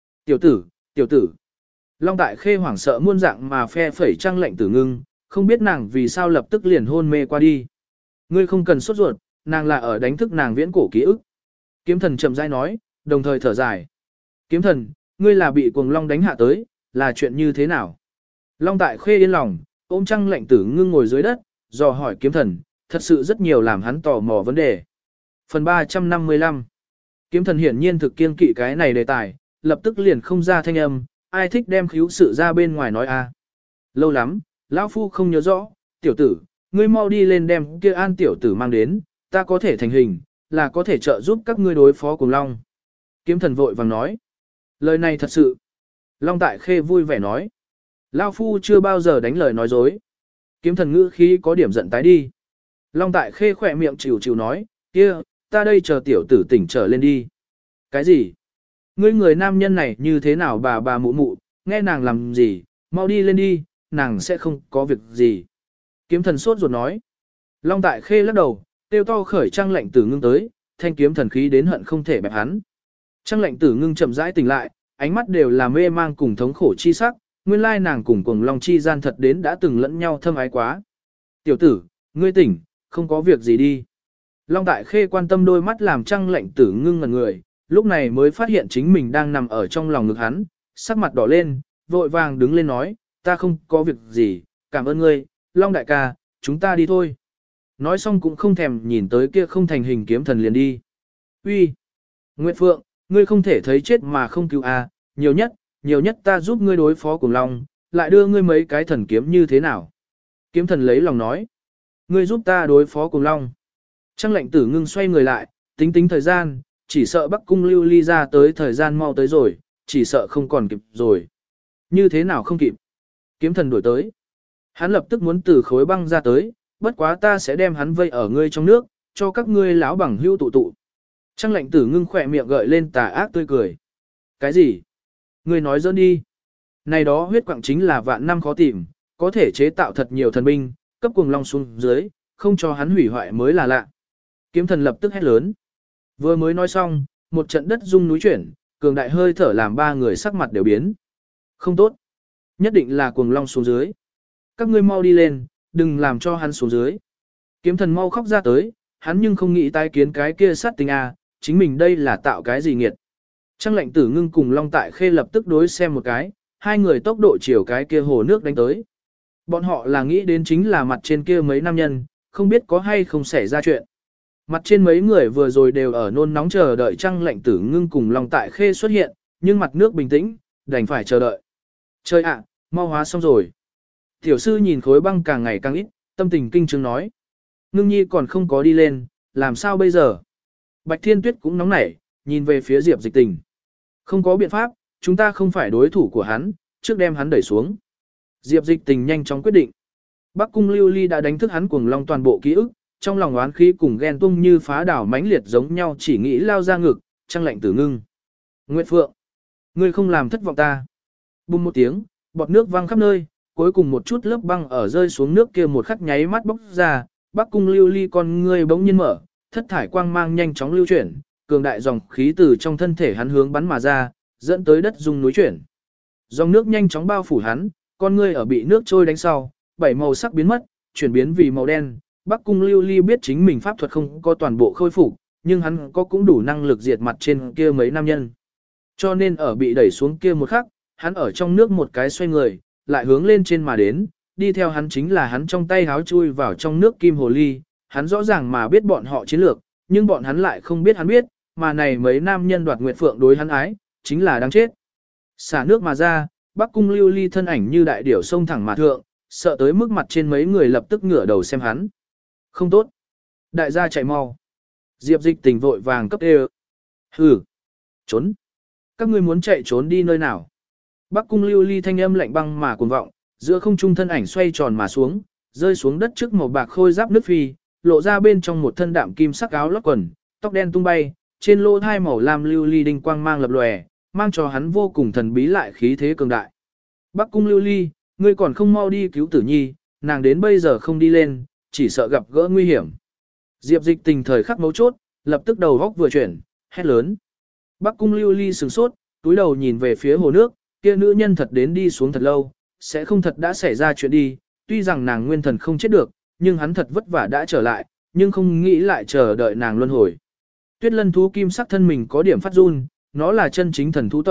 Tiểu tử. Long Đại Khê hoảng sợ muôn dạng mà phe phẩy Trang Lệnh Tử Ngưng, không biết nàng vì sao lập tức liền hôn mê qua đi. Ngươi không cần sốt ruột, nàng là ở đánh thức nàng viễn cổ ký ức. Kiếm Thần chậm rãi nói, đồng thời thở dài. Kiếm Thần, ngươi là bị cuồng long đánh hạ tới, là chuyện như thế nào? Long Tại Khê yên lòng, ôm Trăng Lệnh Tử Ngưng ngồi dưới đất, dò hỏi kiếm thần, thật sự rất nhiều làm hắn tò mò vấn đề. Phần 355 Kiếm thần hiển nhiên thực kiên kỵ cái này đề tài, lập tức liền không ra thanh âm, ai thích đem khíu sự ra bên ngoài nói a? Lâu lắm, lão phu không nhớ rõ, tiểu tử, ngươi mau đi lên đem kia An tiểu tử mang đến, ta có thể thành hình, là có thể trợ giúp các ngươi đối phó cùng Long. Kiếm thần vội vàng nói. Lời này thật sự. Long Tại Khê vui vẻ nói. Lão phu chưa bao giờ đánh lời nói dối. Kiếm thần ngữ khí có điểm giận tái đi. Long Tại Khê khỏe miệng chịu chịu nói, kia, ta đây chờ tiểu tử tỉnh trở lên đi. Cái gì? Ngươi người nam nhân này như thế nào bà mụ mụ, nghe nàng làm gì, mau đi lên đi, nàng sẽ không có việc gì. Kiếm thần sốt ruột nói. Long Tại Khê lắc đầu, tiêu to khởi Trăng Lệnh Tử Ngưng tới, thanh kiếm thần khí đến hận không thể bẹp hắn. Trăng Lệnh Tử Ngưng chậm rãi tỉnh lại, ánh mắt đều là mê mang cùng thống khổ chi sắc, nguyên lai nàng cùng cuồng long chi gian thật đến đã từng lẫn nhau thâm ái quá. Tiểu tử, ngươi tỉnh, không có việc gì đi. Long Tại Khê quan tâm đôi mắt làm Trăng Lệnh Tử Ngưng ngẩn người, lúc này mới phát hiện chính mình đang nằm ở trong lòng ngực hắn, sắc mặt đỏ lên, vội vàng đứng lên nói, ta không có việc gì, cảm ơn ngươi, Long đại ca, chúng ta đi thôi. Nói xong cũng không thèm nhìn tới kia không thành hình kiếm thần liền đi. Uy, Nguyệt Phượng, ngươi không thể thấy chết mà không cứu a, nhiều nhất ta giúp ngươi đối phó cùng Long, lại đưa ngươi mấy cái thần kiếm như thế nào? Kiếm thần lấy lòng nói, ngươi giúp ta đối phó cùng Long. Trăng Lệnh Tử Ngưng xoay người lại, tính tính thời gian, chỉ sợ Bắc Cung Lưu Ly ra tới thời gian mau tới rồi, chỉ sợ không còn kịp rồi. Như thế nào không kịp? Kiếm thần đuổi tới. Hắn lập tức muốn từ khối băng ra tới, bất quá ta sẽ đem hắn vây ở ngươi trong nước, cho các ngươi lão bằng hưu tụ tụ. Trăng Lệnh Tử Ngưng khỏe miệng gợi lên tà ác tươi cười. Cái gì? Ngươi nói dỡn đi. Này đó huyết quặng chính là vạn năm khó tìm, có thể chế tạo thật nhiều thần binh, cấp cuồng long xuống dưới, không cho hắn hủy hoại mới là lạ. Kiếm thần lập tức hét lớn. Vừa mới nói xong, một trận đất rung núi chuyển, cường đại hơi thở làm ba người sắc mặt đều biến. Không tốt. Nhất định là cuồng long xuống dưới. Các ngươi mau đi lên, đừng làm cho hắn xuống dưới. Kiếm thần mau khóc ra tới, hắn nhưng không nghĩ tái kiến cái kia sát tình a, chính mình đây là tạo cái gì nghiệt. Trăng Lệnh Tử Ngưng cùng Long Tại Khê lập tức đối xem một cái, hai người tốc độ chiều cái kia hồ nước đánh tới. Bọn họ là nghĩ đến chính là mặt trên kia mấy nam nhân, không biết có hay không xảy ra chuyện. Mặt trên mấy người vừa rồi đều ở nôn nóng chờ đợi Trăng Lệnh Tử Ngưng cùng Long Tại Khê xuất hiện, nhưng mặt nước bình tĩnh, đành phải chờ đợi. Trời ạ, mau hóa xong rồi. Tiểu sư nhìn khối băng càng ngày càng ít, tâm tình kinh chứng nói. Ngưng nhi còn không có đi lên, làm sao bây giờ? Bạch Thiên Tuyết cũng nóng nảy, nhìn về phía Diệp Dịch Tình. Không có biện pháp, chúng ta không phải đối thủ của hắn, trước đem hắn đẩy xuống. Diệp Dịch Tình nhanh chóng quyết định. Bắc Cung Lưu Ly đã đánh thức hắn cuồng long toàn bộ ký ức, trong lòng oán khí cùng ghen tung như phá đảo mãnh liệt giống nhau, chỉ nghĩ lao ra ngực, Trăng Lệnh Tử Ngưng. Nguyệt Phượng, ngươi không làm thất vọng ta. Bùng một tiếng, bọt nước văng khắp nơi, cuối cùng một chút lớp băng ở rơi xuống nước kia một khắc nháy mắt bốc ra, Bắc Cung Lưu Ly con ngươi bỗng nhiên mở, thất thải quang mang nhanh chóng lưu chuyển, cường đại dòng khí từ trong thân thể hắn hướng bắn mà ra, dẫn tới đất rung núi chuyển. Dòng nước nhanh chóng bao phủ hắn, con ngươi ở bị nước trôi đánh sau, bảy màu sắc biến mất, chuyển biến vì màu đen. Bắc Cung Lưu Ly biết chính mình pháp thuật không có toàn bộ khôi phục, nhưng hắn có cũng đủ năng lực diệt mặt trên kia mấy nam nhân. Cho nên ở bị đẩy xuống kia một khắc, hắn ở trong nước một cái xoay người, lại hướng lên trên mà đến, đi theo hắn chính là hắn trong tay háo chui vào trong nước kim hồ ly, hắn rõ ràng mà biết bọn họ chiến lược, nhưng bọn hắn lại không biết hắn biết, mà này mấy nam nhân đoạt Nguyệt Phượng đối hắn ái, chính là đáng chết. Xả nước mà ra, Bắc Cung Lưu Ly thân ảnh như đại điểu sông thẳng mà thượng, sợ tới mức mặt trên mấy người lập tức ngửa đầu xem hắn. Không tốt. Đại gia chạy mau. Diệp Dịch Tình vội vàng cấp đê. Hừ. Trốn. Các ngươi muốn chạy trốn đi nơi nào? Bắc Cung Lưu Ly thanh âm lạnh băng mà cuồng vọng, giữa không trung thân ảnh xoay tròn mà xuống, rơi xuống đất trước màu bạc khôi giáp nước phi, lộ ra bên trong một thân đạm kim sắc áo lót quần, tóc đen tung bay, trên lỗ thai màu lam lưu ly đinh quang mang lập lòe, mang cho hắn vô cùng thần bí lại khí thế cường đại. Bắc Cung Lưu Ly, ngươi còn không mau đi cứu Tử Nhi, nàng đến bây giờ không đi lên, chỉ sợ gặp gỡ nguy hiểm. Diệp Dịch Tình thời khắc mấu chốt, lập tức đầu góc vừa chuyển, hét lớn. Bắc Cung Lưu Ly sửng sốt, túi đầu nhìn về phía hồ nước, kia nữ nhân thật đến đi xuống thật lâu, sẽ không thật đã xảy ra chuyện đi, tuy rằng nàng nguyên thần không chết được, nhưng hắn thật vất vả đã trở lại, nhưng không nghĩ lại chờ đợi nàng luân hồi. Tuyết lân thú kim sắc thân mình có điểm phát run, nó là chân chính thần thú tộc,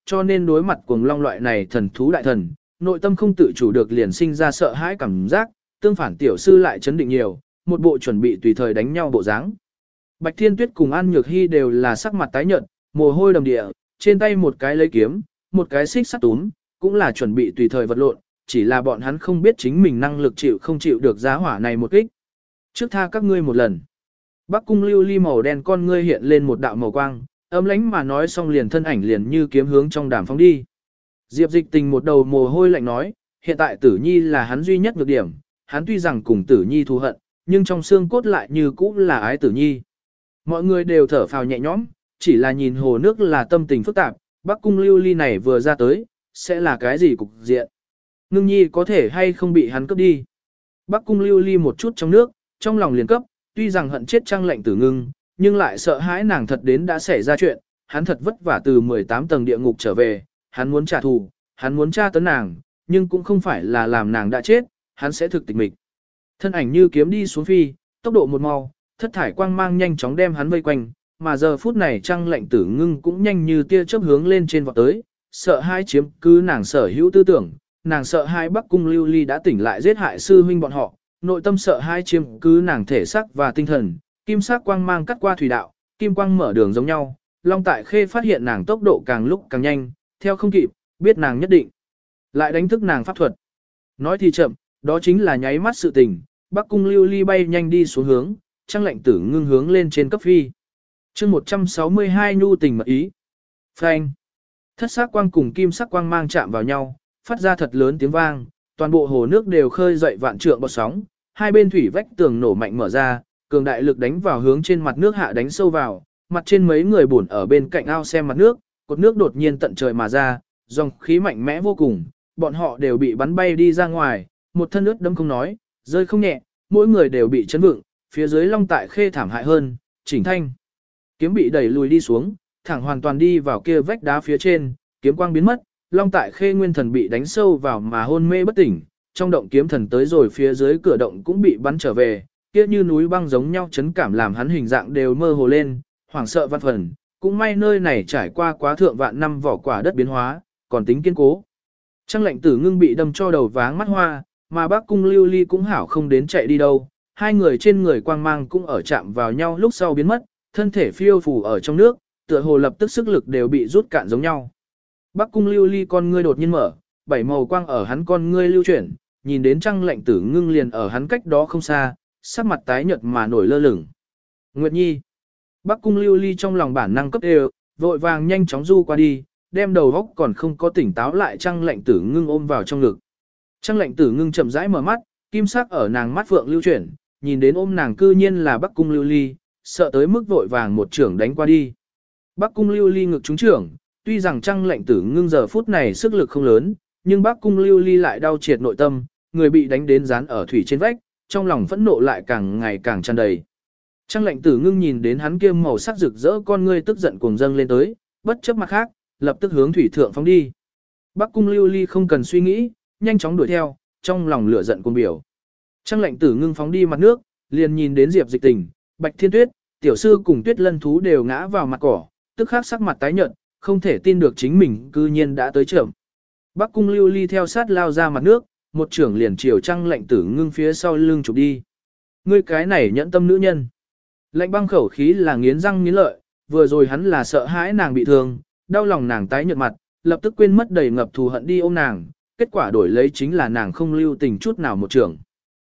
cho nên đối mặt cuồng long loại này thần thú đại thần, nội tâm không tự chủ được liền sinh ra sợ hãi cảm giác, tương phản tiểu sư lại chấn định nhiều, một bộ chuẩn bị tùy thời đánh nhau bộ dáng. Bạch Thiên Tuyết cùng An Nhược Hy đều là sắc mặt tái nhợt, mồ hôi đầm địa, trên tay một cái lấy kiếm, một cái xích sắt túm, cũng là chuẩn bị tùy thời vật lộn, chỉ là bọn hắn không biết chính mình năng lực chịu không chịu được giá hỏa này một kích. Trước tha các ngươi một lần. Bắc cung lưu ly màu đen con ngươi hiện lên một đạo màu quang, ấm lánh mà nói xong liền thân ảnh liền như kiếm hướng trong đàm phóng đi. Diệp Dịch Tình một đầu mồ hôi lạnh nói, hiện tại Tử Nhi là hắn duy nhất nhược điểm, hắn tuy rằng cùng Tử Nhi thù hận, nhưng trong xương cốt lại như cũ là ái Tử Nhi. Mọi người đều thở phào nhẹ nhõm, chỉ là nhìn hồ nước là tâm tình phức tạp, Bắc cung lưu ly này vừa ra tới, sẽ là cái gì cục diện. Ngưng Nhi có thể hay không bị hắn cướp đi. Bắc cung lưu ly một chút trong nước, trong lòng liền cấp, tuy rằng hận chết Trang Lệnh Tử Ngưng, nhưng lại sợ hãi nàng thật đến đã xảy ra chuyện, hắn thật vất vả từ 18 tầng địa ngục trở về, hắn muốn trả thù, hắn muốn tra tấn nàng, nhưng cũng không phải là làm nàng đã chết, hắn sẽ thực tịch mịch. Thân ảnh như kiếm đi xuống phi, tốc độ một mau, thất thải quang mang nhanh chóng đem hắn vây quanh, mà giờ phút này Trang Lệnh Tử Ngưng cũng nhanh như tia chớp hướng lên trên vọt tới, sợ hai chiếm cứ nàng sở hữu tư tưởng, nàng sợ hai Bắc cung lưu ly đã tỉnh lại giết hại sư huynh bọn họ, nội tâm sợ hai chiếm cứ nàng thể xác và tinh thần, kim sắc quang mang cắt qua thủy đạo, kim quang mở đường giống nhau, Long Tại Khê phát hiện nàng tốc độ càng lúc càng nhanh, theo không kịp, biết nàng nhất định lại đánh thức nàng pháp thuật. Nói thì chậm, đó chính là nháy mắt sự tình, Bắc cung lưu ly bay nhanh đi xuống hướng, Trang Lệnh Tử Ngưng hướng lên trên cấp phi. Chương 162 nhu tình mật ý. Phanh. Thất sắc quang cùng kim sắc quang mang chạm vào nhau, phát ra thật lớn tiếng vang, toàn bộ hồ nước đều khơi dậy vạn trượng bọt sóng, hai bên thủy vách tường nổ mạnh mở ra, cường đại lực đánh vào hướng trên mặt nước hạ đánh sâu vào, mặt trên mấy người buồn ở bên cạnh ao xem mặt nước, cột nước đột nhiên tận trời mà ra, dòng khí mạnh mẽ vô cùng, bọn họ đều bị bắn bay đi ra ngoài, một thân ướt đẫm không nói, rơi không nhẹ, mỗi người đều bị chấn vựng, phía dưới Long Tại Khê thảm hại hơn, Chỉnh Thanh kiếm bị đẩy lùi đi xuống, thẳng hoàn toàn đi vào kia vách đá phía trên, kiếm quang biến mất, Long Tại Khê nguyên thần bị đánh sâu vào mà hôn mê bất tỉnh, trong động kiếm thần tới rồi phía dưới cửa động cũng bị bắn trở về, kia như núi băng giống nhau chấn cảm làm hắn hình dạng đều mơ hồ lên, hoảng sợ văn phần, cũng may nơi này trải qua quá thượng vạn năm vỏ quả đất biến hóa, còn tính kiên cố. Trang Lệnh Tử Ngưng bị đâm cho đầu váng mắt hoa, mà Bắc cung lưu ly cũng hảo không đến chạy đi đâu, hai người trên người quang mang cũng ở chạm vào nhau lúc sau biến mất, thân thể phiêu phù ở trong nước, tựa hồ lập tức sức lực đều bị rút cạn giống nhau. Bắc cung lưu ly con ngươi đột nhiên mở, bảy màu quang ở hắn con ngươi lưu chuyển, nhìn đến Trang Lệnh Tử Ngưng liền ở hắn cách đó không xa, sắc mặt tái nhợt mà nổi lơ lửng. Nguyệt Nhi. Bắc cung lưu ly trong lòng bản năng cấp đều, vội vàng nhanh chóng du qua đi, đem đầu góc còn không có tỉnh táo lại Trang Lệnh Tử Ngưng ôm vào trong ngực. Trang Lệnh Tử Ngưng chậm rãi mở mắt, kim sắc ở nàng mắt phượng lưu chuyển, nhìn đến ôm nàng cư nhiên là Bắc cung lưu ly, sợ tới mức vội vàng một trưởng đánh qua đi. Bắc cung lưu ly ngực trúng trưởng, tuy rằng Trang Lệnh Tử Ngưng giờ phút này sức lực không lớn, nhưng Bắc cung lưu ly lại đau triệt nội tâm, người bị đánh đến dán ở thủy trên vách, trong lòng phẫn nộ lại càng ngày càng tràn đầy. Trang Lệnh Tử Ngưng nhìn đến hắn kia màu sắc rực rỡ con ngươi tức giận cuồng dâng lên tới, bất chấp mặt khác, lập tức hướng thủy thượng phóng đi. Bắc cung lưu ly không cần suy nghĩ, nhanh chóng đuổi theo, trong lòng lửa giận cuồng biểu. Trang Lệnh Tử Ngưng phóng đi mặt nước, liền nhìn đến Diệp Dịch Tình, Bạch Thiên Tuyết, tiểu sư cùng Tuyết Lân thú đều ngã vào mặt cỏ, tức khắc sắc mặt tái nhợt, không thể tin được chính mình cư nhiên đã tới chậm. Bắc cung lưu ly theo sát lao ra mặt nước, một trưởng liền chiều Trang Lệnh Tử Ngưng phía sau lưng chụp đi. Ngươi cái này nhẫn tâm nữ nhân. Lệnh băng khẩu khí là nghiến răng nghiến lợi, vừa rồi hắn là sợ hãi nàng bị thương, đau lòng nàng tái nhợt mặt, lập tức quên mất đầy ngập thù hận đi ôm nàng, kết quả đổi lấy chính là nàng không lưu tình chút nào một trưởng.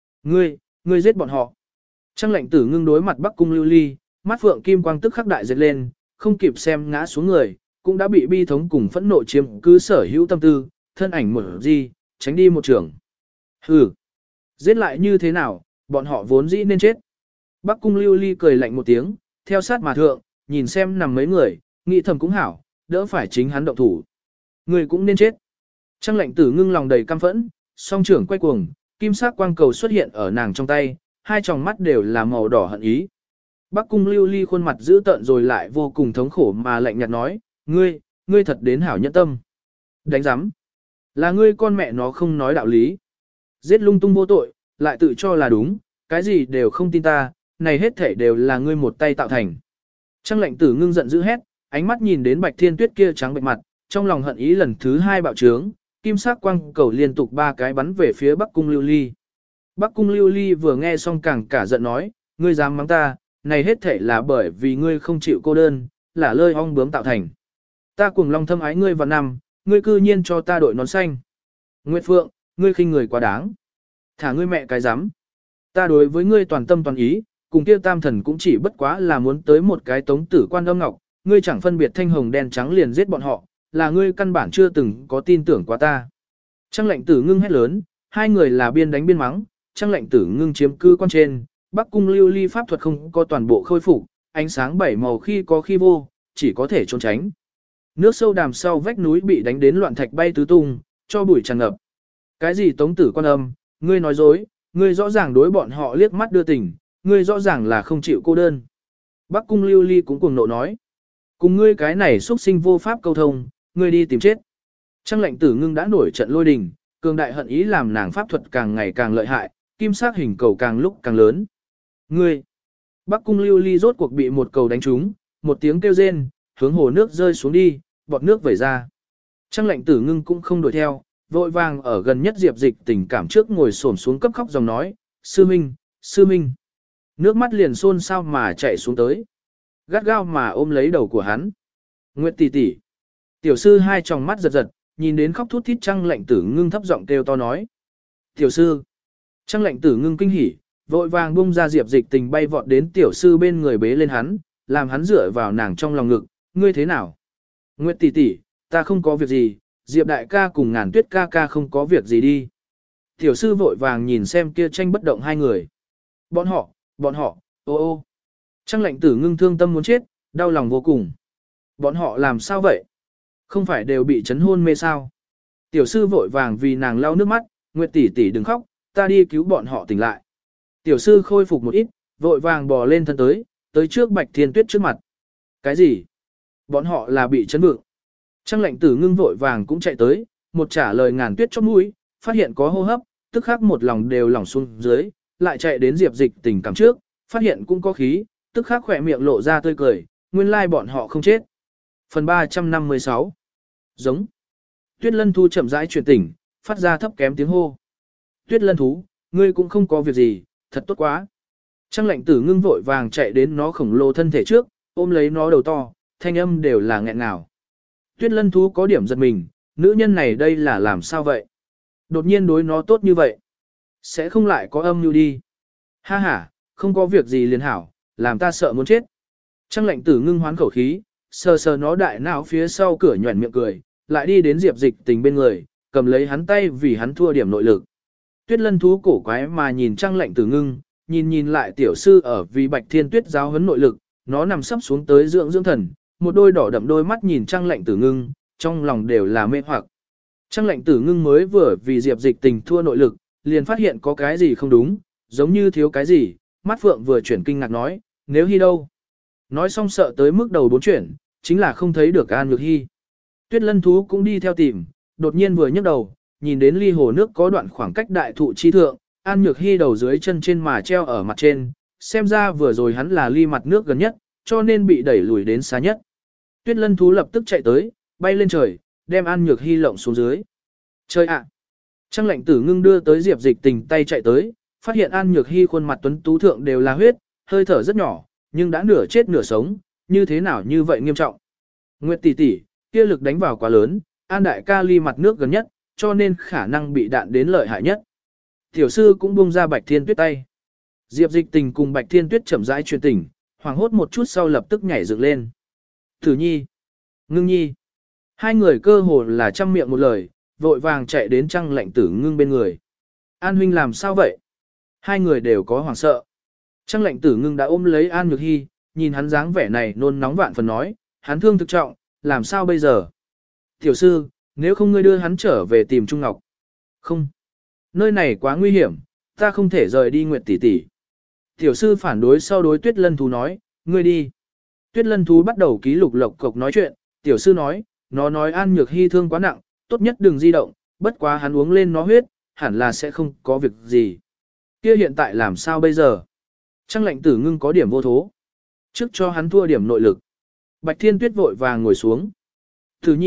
Ngươi giết bọn họ. Trang Lệnh Tử Ngưng đối mặt Bắc cung lưu ly, mắt phượng kim quang tức khắc đại giật lên, không kịp xem ngã xuống người, cũng đã bị bi thống cùng phẫn nộ chiếm cứ sở hữu tâm tư, thân ảnh mở di, tránh đi một trường. Hừ, giết lại như thế nào, bọn họ vốn dĩ nên chết. Bắc cung lưu ly cười lạnh một tiếng, theo sát mà thượng, nhìn xem nằm mấy người, nghĩ thầm cũng hảo, đỡ phải chính hắn động thủ. Người cũng nên chết. Trang Lệnh Tử Ngưng lòng đầy căm phẫn, song trưởng quay cuồng, kim sắc quang cầu xuất hiện ở nàng trong tay, hai tròng mắt đều là màu đỏ hận ý. Bắc cung lưu ly khuôn mặt dữ tợn rồi lại vô cùng thống khổ mà lạnh nhạt nói, ngươi thật đến hảo nhẫn tâm. Đánh giám. Là ngươi con mẹ nó không nói đạo lý. Giết lung tung vô tội, lại tự cho là đúng, cái gì đều không tin ta, này hết thể đều là ngươi một tay tạo thành. Trang Lệnh Tử Ngưng giận dữ hét, ánh mắt nhìn đến Bạch Thiên Tuyết kia trắng bệch mặt, trong lòng hận ý lần thứ 2 bạo trướng, kim sắc quang cầu liên tục 3 cái bắn về phía Bắc Cung Lưu Ly. Bắc Cung Lưu Ly vừa nghe xong càng cả giận nói, ngươi dám mắng ta, này hết thể là bởi vì ngươi không chịu cô đơn, là lơi ong bướm tạo thành. Ta cuồng long thâm ái ngươi vào năm, ngươi cư nhiên cho ta đội nón xanh. Nguyệt Phượng, ngươi khinh người quá đáng. Thả ngươi mẹ cái dám. Ta đối với ngươi toàn tâm toàn ý, cùng kia tam thần cũng chỉ bất quá là muốn tới một cái tống tử quan âm ngọc, ngươi chẳng phân biệt thanh hồng đen trắng liền giết bọn họ, là ngươi căn bản chưa từng có tin tưởng qua ta. Trang lệnh tử ngưng hét lớn, hai người là biên đánh biên mắng, trang lệnh tử ngưng chiếm cư quan trên, Bắc Cung Lưu Ly pháp thuật không có toàn bộ khôi phục, ánh sáng bảy màu khi có khi vô, chỉ có thể trốn tránh. Nước sâu đàm sau vách núi bị đánh đến loạn thạch bay tứ tung, cho bụi tràn ngập. Cái gì tống tử quan âm, ngươi nói dối, ngươi rõ ràng đối bọn họ liếc mắt đưa tình, ngươi rõ ràng là không chịu cô đơn. Bắc Cung Lưu Ly cũng cuồng nộ nói, cùng ngươi cái này xuất sinh vô pháp câu thông, ngươi đi tìm chết. Trang lệnh tử ngưng đã nổi trận lôi đình, cường đại hận ý làm nàng pháp thuật càng ngày càng lợi hại, kim sắc hình cầu càng lúc càng lớn. Ngươi! Bắc Cung Lưu Ly rốt cuộc bị một cầu đánh trúng, một tiếng kêu rên, hướng hồ nước rơi xuống đi, bọt nước vẩy ra. Trang lệnh tử ngưng cũng không đuổi theo, vội vàng ở gần nhất Diệp Dịch tình cảm trước ngồi xổm xuống cấp khóc dòng nói, sư minh, sư minh. Nước mắt liền xôn xao mà chạy xuống tới. Gắt gao mà ôm lấy đầu của hắn. Nguyệt tỷ tỷ. Tiểu sư hai tròng mắt giật giật, nhìn đến khóc thút thít Trang lệnh tử ngưng thấp giọng kêu to nói. Tiểu sư. Trang lệnh tử ngưng kinh hỉ, vội vàng bung ra Diệp Dịch tình bay vọt đến tiểu sư bên người bế lên hắn, làm hắn dựa vào nàng trong lòng ngực, ngươi thế nào? Nguyệt tỷ tỷ, ta không có việc gì, Diệp đại ca cùng Ngàn Tuyết ca ca không có việc gì đi. Tiểu sư vội vàng nhìn xem kia tranh bất động hai người. Bọn họ, ô ô. Trang lệnh tử ngưng thương tâm muốn chết, đau lòng vô cùng. Bọn họ làm sao vậy? Không phải đều bị chấn hôn mê sao? Tiểu sư vội vàng vì nàng lau nước mắt, Nguyệt tỷ tỷ đừng khóc, ta đi cứu bọn họ tỉnh lại. Tiểu sư khôi phục một ít, vội vàng bò lên thân tới trước Bạch Thiên Tuyết trước mặt. Cái gì? Bọn họ là bị chấn vượng. Trang lệnh tử ngưng vội vàng cũng chạy tới, một trả lời Ngàn Tuyết chóp mũi, phát hiện có hô hấp, tức khắc một lòng đều lỏng xuống dưới, lại chạy đến Diệp Dịch tình cảm trước, phát hiện cũng có khí, tức khắc khỏe miệng lộ ra tươi cười, nguyên lai bọn họ không chết. Phần 356 Giống Tuyết Lân Thú chậm rãi chuyển tỉnh, phát ra thấp kém tiếng hô. Tuyết Lân Thú, ngươi cũng không có việc gì, thật tốt quá. Trang lệnh tử ngưng vội vàng chạy đến nó khổng lồ thân thể trước, ôm lấy nó đầu to, thanh âm đều là nghẹn ngào. Tuyết Lân Thú có điểm giật mình, nữ nhân này đây là làm sao vậy? Đột nhiên đối nó tốt như vậy. Sẽ không lại có âm mưu đi. Ha ha, không có việc gì liền hảo, làm ta sợ muốn chết. Trang lệnh tử ngưng hoán khẩu khí, sờ sờ nó đại não phía sau cửa nhuẩn miệng cười, lại đi đến Diệp Dịch tình bên người, cầm lấy hắn tay vì hắn thua điểm nội lực. Tuyết Lân Thú cổ quái mà nhìn Trang lệnh tử ngưng, nhìn lại tiểu sư ở vì Bạch Thiên Tuyết giáo huấn nội lực, nó nằm sấp xuống tới dưỡng thần, một đôi đỏ đậm đôi mắt nhìn Trang lệnh tử ngưng, trong lòng đều là mê hoặc. Trang lệnh tử ngưng mới vừa vì Diệp Dịch tình thua nội lực, liền phát hiện có cái gì không đúng, giống như thiếu cái gì, mắt phượng vừa chuyển kinh ngạc nói, nếu Hy đâu? Nói xong sợ tới mức đầu bốn chuyển, chính là không thấy được An Nhược Hy. Tuyết Lân Thú cũng đi theo tìm, đột nhiên vừa nhấc đầu, nhìn đến ly hồ nước có đoạn khoảng cách đại thụ chi thượng, An Nhược Hy đầu dưới chân trên mà treo ở mặt trên, xem ra vừa rồi hắn là ly mặt nước gần nhất, cho nên bị đẩy lùi đến xa nhất. Tuyết Lân Thú lập tức chạy tới, bay lên trời, đem An Nhược Hy lộng xuống dưới. Chơi ạ! Trang lệnh tử ngưng đưa tới Diệp Dịch tình tay chạy tới, phát hiện An Nhược Hy khuôn mặt tuấn tú thượng đều là huyết, hơi thở rất nhỏ, nhưng đã nửa chết nửa sống, như thế nào như vậy nghiêm trọng. Nguyệt tỷ tỷ, kia lực đánh vào quá lớn, An đại ca ly mặt nước gần nhất, cho nên khả năng bị đạn đến lợi hại nhất. Tiểu sư cũng buông ra Bạch Thiên Tuyết tay. Diệp Dịch tình cùng Bạch Thiên Tuyết chậm rãi truyền tỉnh, hoảng hốt một chút sau lập tức nhảy dựng lên. Thử nhi, ngưng nhi. Hai người cơ hồ là trăm miệng một lời, vội vàng chạy đến Trang lệnh tử ngưng bên người. An huynh làm sao vậy? Hai người đều có hoảng sợ. Trang lệnh tử ngưng đã ôm lấy An Nhược Hy, nhìn hắn dáng vẻ này nôn nóng vạn phần nói, hắn thương thực trọng, làm sao bây giờ? Tiểu sư, nếu không ngươi đưa hắn trở về tìm Trung Ngọc. Không. Nơi này quá nguy hiểm, ta không thể rời đi Nguyệt tỷ tỷ. Tiểu sư phản đối sau đối Tuyết Lân Thú nói, ngươi đi. Tuyết Lân Thú bắt đầu ký lục lộc cộc nói chuyện, tiểu sư nói, nó nói An Nhược Hy thương quá nặng, tốt nhất đừng di động, bất quá hắn uống lên nó huyết, hẳn là sẽ không có việc gì. Kia hiện tại làm sao bây giờ? Trang lệnh tử ngưng có điểm vô thố. Trước cho hắn thua điểm nội lực. Bạch Thiên Tuyết vội vàng ngồi xuống. Tử nhi,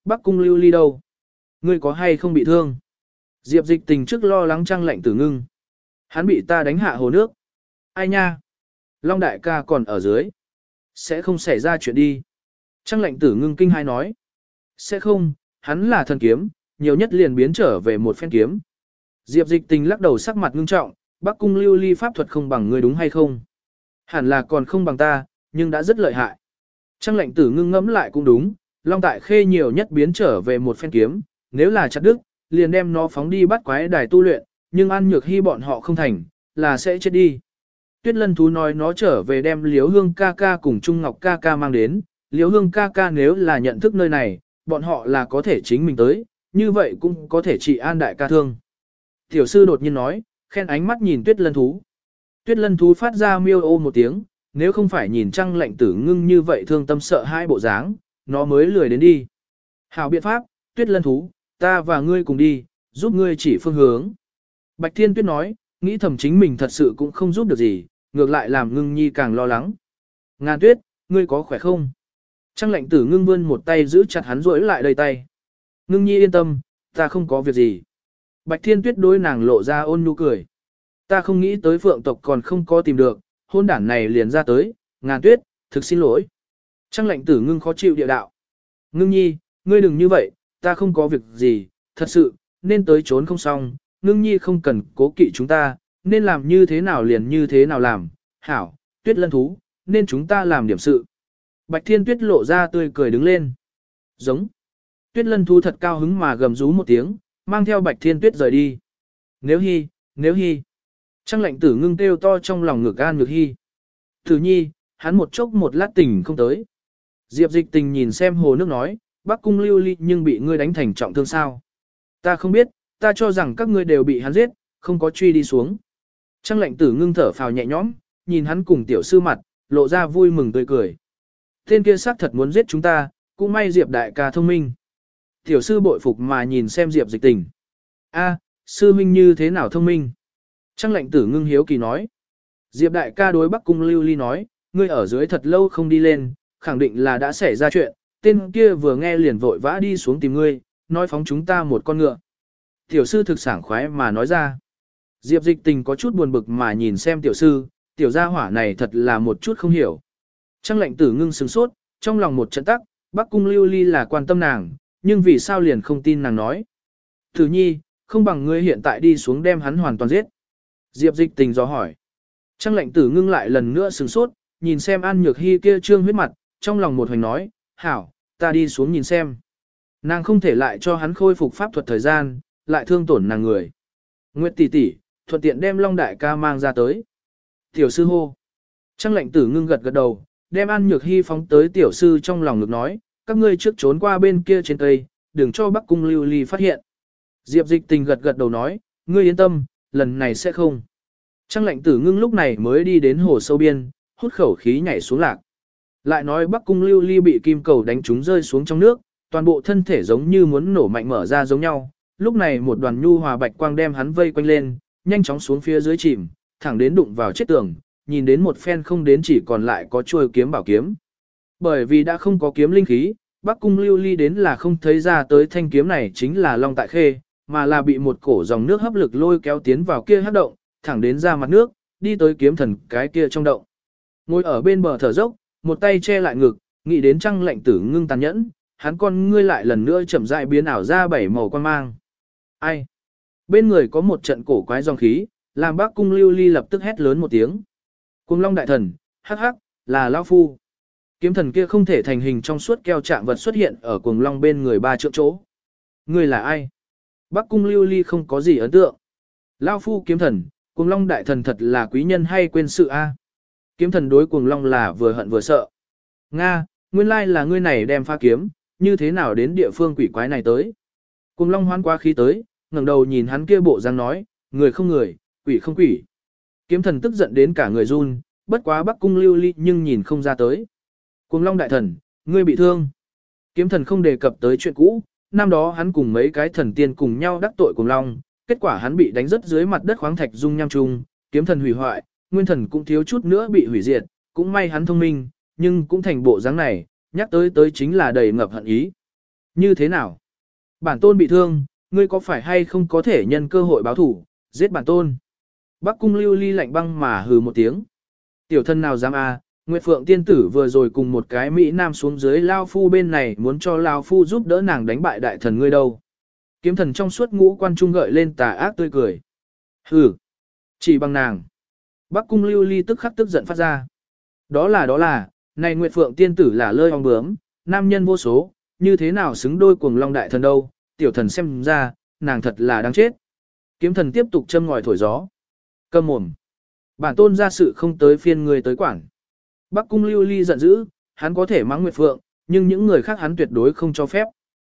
Bắc cung lưu ly đâu? Ngươi có hay không bị thương? Diệp dịch tình trước lo lắng Trang Lệnh Tử Ngưng. Hắn bị ta đánh hạ hồ nước. Ai nha? Long đại ca còn ở dưới. Sẽ không xảy ra chuyện đi. Trang Lệnh Tử Ngưng kinh hai nói. Sẽ không, hắn là thần kiếm, nhiều nhất liền biến trở về một phen kiếm. Diệp dịch tình lắc đầu sắc mặt ngưng trọng, Bắc cung lưu ly pháp thuật không bằng ngươi đúng hay không? Hẳn là còn không bằng ta, nhưng đã rất lợi hại. Trang Lệnh Tử Ngưng ngẫm lại cũng đúng, Long Tại Khê nhiều nhất biến trở về một phen kiếm, nếu là chặt đứt, liền đem nó phóng đi bắt quái đài tu luyện, nhưng An Nhược Hy bọn họ không thành, là sẽ chết đi. Tuyết Lân Thú nói nó trở về đem Liễu Hương ca ca cùng Trung Ngọc ca ca mang đến, Liễu Hương ca ca nếu là nhận thức nơi này, bọn họ là có thể chính mình tới, như vậy cũng có thể trị An đại ca thương. Tiểu sư đột nhiên nói, khen ánh mắt nhìn Tuyết Lân Thú. Tuyết Lân Thú phát ra miêu ô một tiếng, nếu không phải nhìn Trang Lệnh Tử Ngưng như vậy thương tâm sợ hai bộ dáng, nó mới lười đến đi. Hảo biện pháp, Tuyết Lân Thú, ta và ngươi cùng đi, giúp ngươi chỉ phương hướng. Bạch Thiên Tuyết nói, nghĩ thầm chính mình thật sự cũng không giúp được gì, ngược lại làm Ngưng Nhi càng lo lắng. Ngàn Tuyết, ngươi có khỏe không? Trang Lệnh Tử Ngưng vươn một tay giữ chặt hắn rỗi lại đầy tay. Ngưng Nhi yên tâm, ta không có việc gì. Bạch Thiên Tuyết đối nàng lộ ra ôn nhu cười. Ta không nghĩ tới Phượng tộc còn không có tìm được, hôn đản này liền ra tới, Ngàn Tuyết, thực xin lỗi. Trang Lệnh Tử Ngưng khó chịu địa đạo. Ngưng Nhi, ngươi đừng như vậy, ta không có việc gì, thật sự, nên tới trốn không xong, Ngưng Nhi không cần cố kỵ chúng ta, nên làm như thế nào liền như thế nào làm, hảo, Tuyết Lân Thú, nên chúng ta làm điểm sự. Bạch Thiên Tuyết lộ ra tươi cười đứng lên. Giống. Tuyết Lân Thú thật cao hứng mà gầm rú một tiếng, mang theo Bạch Thiên Tuyết rời đi. Nếu hy. Trang Lệnh Tử Ngưng kêu to trong lòng ngực An Nhược Hy. Tử Nhi, hắn một chốc một lát tỉnh không tới. Diệp dịch tình nhìn xem hồ nước nói, Bắc cung lưu ly nhưng bị ngươi đánh thành trọng thương sao. Ta không biết, ta cho rằng các ngươi đều bị hắn giết, không có truy đi xuống. Trang Lệnh Tử Ngưng thở phào nhẹ nhõm, nhìn hắn cùng tiểu sư mặt, lộ ra vui mừng tươi cười. Tên kia xác thật muốn giết chúng ta, cũng may Diệp đại ca thông minh. Tiểu sư bội phục mà nhìn xem Diệp dịch tình. A, sư minh như thế nào thông minh? Trang Lệnh Tử Ngưng hiếu kỳ nói. Diệp đại ca đối Bắc cung lưu ly nói, ngươi ở dưới thật lâu không đi lên, khẳng định là đã xảy ra chuyện, tên kia vừa nghe liền vội vã đi xuống tìm ngươi, nói phóng chúng ta một con ngựa. Tiểu sư thực sảng khoái mà nói ra. Diệp dịch tình có chút buồn bực mà nhìn xem tiểu sư, tiểu gia hỏa này thật là một chút không hiểu. Trang Lệnh Tử Ngưng sửng sốt, trong lòng một trận tắc, Bắc cung lưu ly là quan tâm nàng, nhưng vì sao liền không tin nàng nói. Tử Nhi, không bằng ngươi hiện tại đi xuống đem hắn hoàn toàn giết. Diệp dịch tình dò hỏi. Trang Lệnh Tử Ngưng lại lần nữa sửng sốt, nhìn xem An Nhược Hy kia trương huyết mặt, trong lòng một hoành nói, hảo, ta đi xuống nhìn xem. Nàng không thể lại cho hắn khôi phục pháp thuật thời gian, lại thương tổn nàng người. Nguyệt tỷ tỷ, thuận tiện đem Long đại ca mang ra tới. Tiểu sư hô. Trang Lệnh Tử Ngưng gật gật đầu, đem An Nhược Hy phóng tới tiểu sư trong lòng ngực nói, các ngươi trước trốn qua bên kia trên cây, đừng cho Bắc cung lưu ly phát hiện. Diệp dịch tình gật gật đầu nói, ngươi yên tâm, lần này sẽ không. Trang Lệnh Tử Ngưng lúc này mới đi đến hồ sâu biên, hút khẩu khí nhảy xuống lạc. Lại nói Bắc cung lưu ly bị kim cầu đánh trúng rơi xuống trong nước, toàn bộ thân thể giống như muốn nổ mạnh mở ra giống nhau. Lúc này một đoàn nhu hòa bạch quang đem hắn vây quanh lên, nhanh chóng xuống phía dưới chìm, thẳng đến đụng vào chết tường, nhìn đến một phen không đến chỉ còn lại có chuôi kiếm bảo kiếm. Bởi vì đã không có kiếm linh khí, Bắc cung lưu ly đến là không thấy ra tới thanh kiếm này chính là Long Tại Khê, mà là bị một cổ dòng nước hấp lực lôi kéo tiến vào kia hắc động, thẳng đến ra mặt nước, đi tới kiếm thần cái kia trong động. Ngồi ở bên bờ thở dốc, một tay che lại ngực, nghĩ đến Trang Lệnh Tử Ngưng tàn nhẫn, hắn con ngươi lại lần nữa chậm rãi biến ảo ra bảy màu quan mang. Ai? Bên người có một trận cổ quái dòng khí, làm Bắc cung lưu ly lập tức hét lớn một tiếng. Cuồng Long đại thần, hắc hắc, là lão phu. Kiếm thần kia không thể thành hình trong suốt keo trạng vật xuất hiện ở Cuồng Long bên người 3 trượng chỗ. Ngươi là ai? Bắc cung lưu ly không có gì ấn tượng. Lão phu kiếm thần, Cuồng Long đại thần thật là quý nhân hay quên sự a? Kiếm thần đối Cuồng Long là vừa hận vừa sợ. Nga, nguyên lai là ngươi này đem pha kiếm, như thế nào đến địa phương quỷ quái này tới? Cuồng Long hoán qua khí tới, ngẩng đầu nhìn hắn kia bộ dáng nói, người không người, quỷ không quỷ. Kiếm thần tức giận đến cả người run, bất quá Bắc cung lưu ly nhưng nhìn không ra tới. Cuồng Long đại thần, ngươi bị thương. Kiếm thần không đề cập tới chuyện cũ, năm đó hắn cùng mấy cái thần tiên cùng nhau đắc tội Cuồng Long, kết quả hắn bị đánh rất dưới mặt đất khoáng thạch dung nham trung, kiếm thần hủy hoại, nguyên thần cũng thiếu chút nữa bị hủy diệt, cũng may hắn thông minh, nhưng cũng thành bộ dáng này, nhắc tới chính là đầy ngập hận ý. Như thế nào? Bản tôn bị thương, ngươi có phải hay không có thể nhân cơ hội báo thủ, giết bản tôn? Bắc cung lưu ly lạnh băng mà hừ một tiếng. Tiểu thân nào dám à, Nguyệt Phượng tiên tử vừa rồi cùng một cái Mỹ Nam xuống dưới Lao Phu bên này muốn cho Lao Phu giúp đỡ nàng đánh bại đại thần ngươi đâu. Kiếm thần trong suốt ngũ quan trung gợi lên tà ác tươi cười. Hừ, chỉ bằng nàng. Bắc cung lưu ly tức khắc tức giận phát ra. Đó là, này Nguyệt Phượng tiên tử là lơi ong bướm, nam nhân vô số, như thế nào xứng đôi cuồng long đại thần đâu, tiểu thần xem ra, nàng thật là đáng chết. Kiếm thần tiếp tục châm ngòi thổi gió. Câm mồm. Bản tôn ra sự không tới phiên người tới quản. Bắc cung lưu ly giận dữ, hắn có thể mắng Nguyệt Phượng, nhưng những người khác hắn tuyệt đối không cho phép.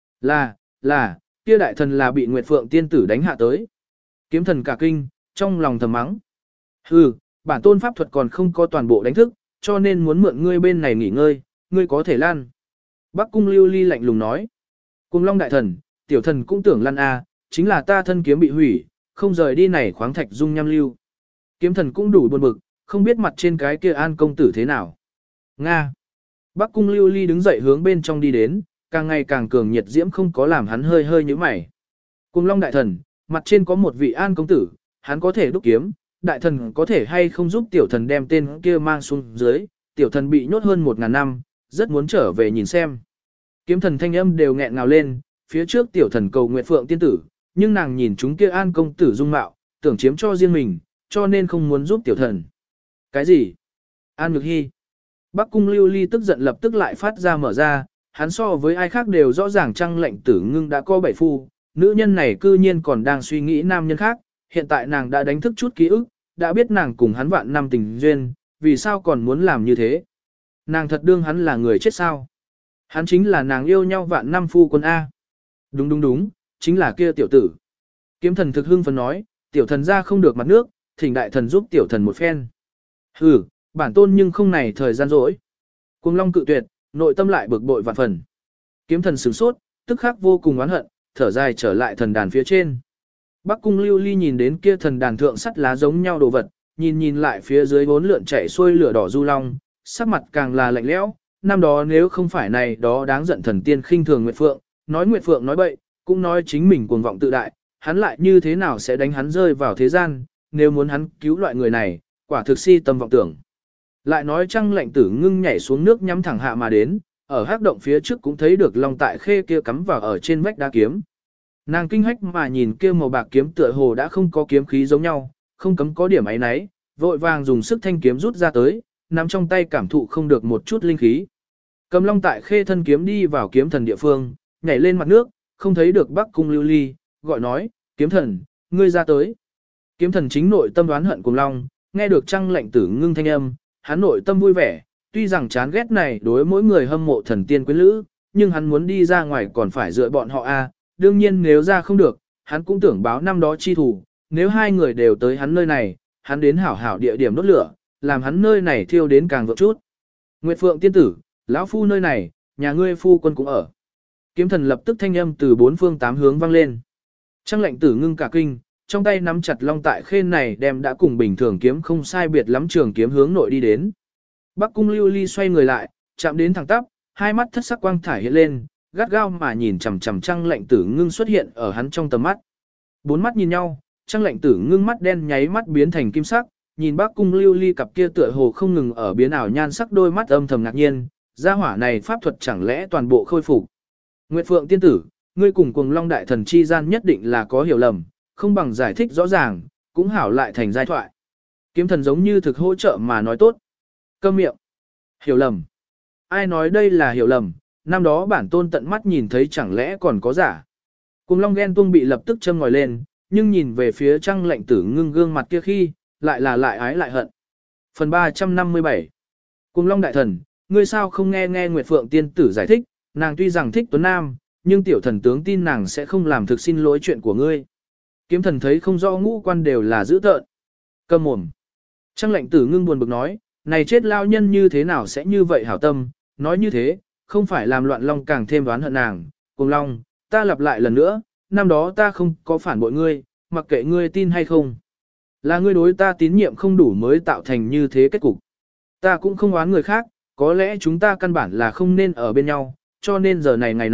Là, kia đại thần là bị Nguyệt Phượng tiên tử đánh hạ tới. Kiếm thần cả kinh, trong lòng thầm mắng. Hừ, bản tôn pháp thuật còn không có toàn bộ đánh thức, cho nên muốn mượn ngươi bên này nghỉ ngơi, ngươi có thể lan. Bắc cung lưu ly lạnh lùng nói. Cùng long đại thần, tiểu thần cũng tưởng lăn a, chính là ta thân kiếm bị hủy, không rời đi này khoáng thạch dung nham lưu. Kiếm thần cũng đủ buồn bực, không biết mặt trên cái kia an công tử thế nào. Nga. Bắc cung lưu ly đứng dậy hướng bên trong đi đến, càng ngày càng cường nhiệt diễm không có làm hắn hơi hơi như mày. Cùng long đại thần, mặt trên có một vị an công tử, hắn có thể đúc kiếm, đại thần có thể hay không giúp tiểu thần đem tên kia mang xuống dưới, tiểu thần bị nhốt hơn 1000 năm, rất muốn trở về nhìn xem. Kiếm thần thanh âm đều nghẹn ngào lên, phía trước tiểu thần cầu Nguyệt Phượng tiên tử, nhưng nàng nhìn chúng kia an công tử dung mạo, tưởng chiếm cho riêng mình, cho nên không muốn giúp tiểu thần. Cái gì? An Nhược Hy. Bắc cung lưu ly tức giận lập tức lại phát ra mở ra, hắn so với ai khác đều rõ ràng Trăng Lệnh Tử Ngưng đã có 7 phu, nữ nhân này cư nhiên còn đang suy nghĩ nam nhân khác, hiện tại nàng đã đánh thức chút ký ức, đã biết nàng cùng hắn vạn năm tình duyên, vì sao còn muốn làm như thế? Nàng thật đương hắn là người chết sao? Hắn chính là nàng yêu nhau vạn năm phu quân A. Đúng, chính là kia tiểu tử. Kiếm thần thực hưng phấn nói, tiểu thần ra không được mặt nước, thỉnh đại thần giúp tiểu thần một phen. Hừ, bản tôn nhưng không này thời gian rỗi. Cuồng long cự tuyệt, nội tâm lại bực bội vạn phần. Kiếm thần sửng sốt, tức khắc vô cùng oán hận, thở dài trở lại thần đàn phía trên. Bắc cung lưu ly nhìn đến kia thần đàn thượng sắt lá giống nhau đồ vật, nhìn lại phía dưới bốn lượn chạy xuôi lửa đỏ du long, sắc mặt càng là lạnh lẽo. Năm đó nếu không phải này đó đáng giận thần tiên khinh thường Nguyệt Phượng, nói Nguyệt Phượng nói bậy, cũng nói chính mình cuồng vọng tự đại, hắn lại như thế nào sẽ đánh hắn rơi vào thế gian, nếu muốn hắn cứu loại người này, quả thực si tâm vọng tưởng. Lại nói Trăng Lệnh Tử Ngưng nhảy xuống nước nhắm thẳng hạ mà đến, ở hắc động phía trước cũng thấy được Long Tại Khê kia cắm vào ở trên vách đá kiếm. Nàng kinh hách mà nhìn kia màu bạc kiếm tựa hồ đã không có kiếm khí giống nhau, không cấm có điểm ấy nấy, vội vàng dùng sức thanh kiếm rút ra tới, nắm trong tay cảm thụ không được một chút linh khí. Cầm Long Tại Khê thân kiếm đi vào kiếm thần địa phương, nhảy lên mặt nước, không thấy được Bắc cung lưu ly, gọi nói, kiếm thần, ngươi ra tới. Kiếm thần chính nội tâm đoán hận cùng Long, nghe được Trăng Lệnh Tử Ngưng thanh âm, hắn nội tâm vui vẻ, tuy rằng chán ghét này đối mỗi người hâm mộ thần tiên quyến lữ, nhưng hắn muốn đi ra ngoài còn phải dựa bọn họ a. Đương nhiên nếu ra không được, hắn cũng tưởng báo năm đó chi thủ, nếu hai người đều tới hắn nơi này, hắn đến hảo hảo địa điểm đốt lửa, làm hắn nơi này thiêu đến càng vượng chút. Nguyệt Phượng tiên tử, lão phu nơi này, nhà ngươi phu quân cũng ở. Kiếm thần lập tức thanh âm từ bốn phương tám hướng vang lên. Trăng Lệnh Tử Ngưng cả kinh, trong tay nắm chặt Long Tại Khê này đem đã cùng bình thường kiếm không sai biệt lắm trường kiếm hướng nội đi đến. Bắc cung lưu ly xoay người lại, chạm đến thẳng tắp, hai mắt thất sắc quang thải hiện lên, gắt gao mà nhìn chằm chằm Trăng Lệnh Tử Ngưng xuất hiện ở hắn trong tầm mắt. Bốn mắt nhìn nhau, Trăng Lệnh Tử Ngưng mắt đen nháy mắt biến thành kim sắc, nhìn Bắc cung lưu ly cặp kia tựa hồ không ngừng ở biến ảo nhan sắc đôi mắt âm thầm ngạc nhiên, gia hỏa này pháp thuật chẳng lẽ toàn bộ khôi phục. Nguyệt Phượng tiên tử, ngươi cùng Cuồng Long đại thần chi gian nhất định là có hiểu lầm, không bằng giải thích rõ ràng, cũng hảo lại thành giai thoại. Kiếm thần giống như thực hỗ trợ mà nói tốt. Câm miệng. Hiểu lầm. Ai nói đây là hiểu lầm, năm đó bản tôn tận mắt nhìn thấy chẳng lẽ còn có giả. Cuồng Long ghen tuông bị lập tức châm ngòi lên, nhưng nhìn về phía Trăng Lệnh Tử Ngưng gương mặt kia khi, lại là lại ái lại hận. Phần 357. Cuồng Long đại thần, ngươi sao không nghe Nguyệt Phượng tiên tử giải thích, nàng tuy rằng thích Tuấn Nam, nhưng tiểu thần tướng tin nàng sẽ không làm thực xin lỗi chuyện của ngươi. Kiếm thần thấy không rõ ngũ quan đều là dữ tợn. Câm mồm. Trăng Lệnh Tử Ngưng buồn bực nói, này chết lao nhân như thế nào sẽ như vậy hảo tâm, nói như thế, không phải làm loạn Long càng thêm đoán hận nàng. Cuồng Long, ta lặp lại lần nữa, năm đó ta không có phản bội ngươi, mặc kệ ngươi tin hay không. Là ngươi đối ta tín nhiệm không đủ mới tạo thành như thế kết cục. Ta cũng không oán người khác, có lẽ chúng ta căn bản là không nên ở bên nhau, cho nên giờ này ngày này,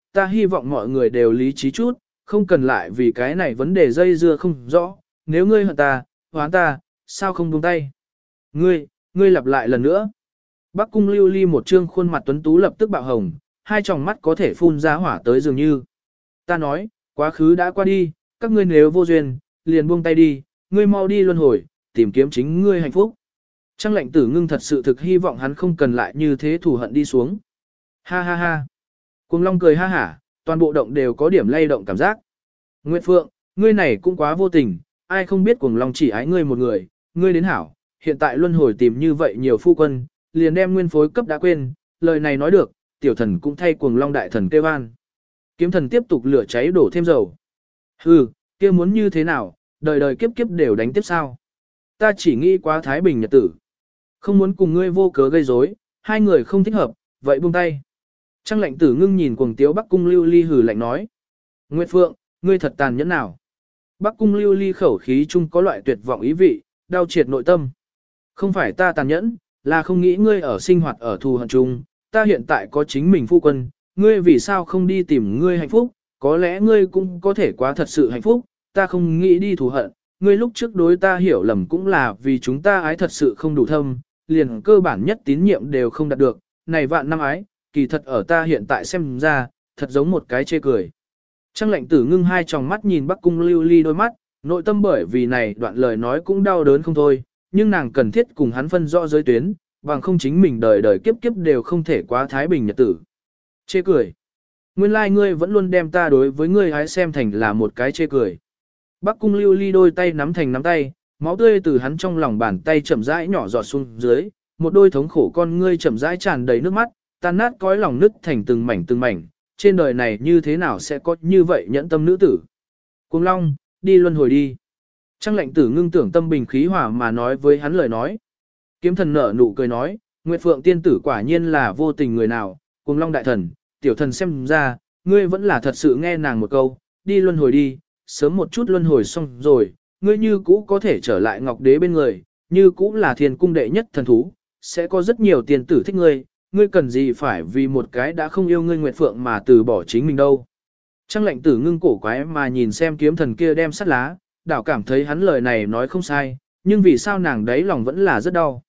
ta hy vọng mọi người đều lý trí chút, không cần lại vì cái này vấn đề dây dưa không rõ, nếu ngươi hận ta, hoán ta, sao không buông tay? Ngươi lặp lại lần nữa. Bắc Cung Lưu Ly một trương khuôn mặt tuấn tú lập tức bạo hồng, hai tròng mắt có thể phun ra hỏa tới dường như. Ta nói, quá khứ đã qua đi, các ngươi nếu vô duyên, liền buông tay đi, ngươi mau đi luân hồi, tìm kiếm chính ngươi hạnh phúc. Trang Lệnh Tử Ngưng thật sự thực hy vọng hắn không cần lại như thế thù hận đi xuống. Ha ha ha. Cuồng Long cười ha hả, toàn bộ động đều có điểm lay động cảm giác. Nguyệt Phượng, ngươi này cũng quá vô tình, ai không biết Cuồng Long chỉ ái ngươi một người, ngươi đến hảo, hiện tại luân hồi tìm như vậy nhiều phu quân, liền đem nguyên phối cấp đã quên, lời này nói được, tiểu thần cũng thay Cuồng Long đại thần kêu an. Kiếm thần tiếp tục lửa cháy đổ thêm dầu. Hừ, kia muốn như thế nào, đời đời kiếp kiếp đều đánh tiếp sao? Ta chỉ nghĩ quá thái bình nhật tử. Không muốn cùng ngươi vô cớ gây rối, hai người không thích hợp, vậy buông tay. Trang Lệnh Tử Ngưng nhìn Cuồng Tiếu Bắc Cung Lưu Ly hừ lạnh nói. Nguyệt Phượng, ngươi thật tàn nhẫn nào. Bắc Cung Lưu Ly khẩu khí chung có loại tuyệt vọng ý vị, đau triệt nội tâm. Không phải ta tàn nhẫn, là không nghĩ ngươi ở sinh hoạt ở thù hận chung, ta hiện tại có chính mình phu quân, ngươi vì sao không đi tìm ngươi hạnh phúc, có lẽ ngươi cũng có thể quá thật sự hạnh phúc, ta không nghĩ đi thù hận, ngươi lúc trước đối ta hiểu lầm cũng là vì chúng ta ái thật sự không đủ thâm, liền cơ bản nhất tín nhiệm đều không đạt được, này vạn năm ái, kỳ thật ở ta hiện tại xem ra, thật giống một cái chê cười. Trang Lệnh Tử Ngưng hai tròng mắt nhìn Bắc Cung Lưu Ly đôi mắt, nội tâm bởi vì này đoạn lời nói cũng đau đớn không thôi, nhưng nàng cần thiết cùng hắn phân rõ giới tuyến, bằng không chính mình đời đời kiếp kiếp đều không thể quá thái bình nhật tử. Chê cười. Nguyên lai ngươi vẫn luôn đem ta đối với ngươi hái xem thành là một cái chê cười. Bắc Cung Lưu Ly đôi tay nắm thành nắm tay, máu tươi từ hắn trong lòng bàn tay chậm rãi nhỏ giọt xuống dưới, một đôi thống khổ con ngươi chậm rãi tràn đầy nước mắt, tan nát cõi lòng nứt thành từng mảnh, trên đời này như thế nào sẽ có như vậy nhẫn tâm nữ tử. Cuồng Long, đi luân hồi đi. Trang Lệnh Tử Ngưng tưởng tâm bình khí hòa mà nói với hắn lời nói. Kiếm thần nở nụ cười nói, Nguyệt Phượng tiên tử quả nhiên là vô tình người nào, Cuồng Long đại thần, tiểu thần xem ra, ngươi vẫn là thật sự nghe nàng một câu, đi luân hồi đi, sớm một chút luân hồi xong rồi, ngươi như cũ có thể trở lại Ngọc Đế bên người, như cũ là thiên cung đệ nhất thần thú, sẽ có rất nhiều tiên tử thích ngươi, ngươi cần gì phải vì một cái đã không yêu ngươi Nguyệt Phượng mà từ bỏ chính mình đâu. Trang Lệnh Tử Ngưng cổ quái mà nhìn xem kiếm thần kia đem sắt lá, đảo cảm thấy hắn lời này nói không sai, nhưng vì sao nàng đấy lòng vẫn là rất đau.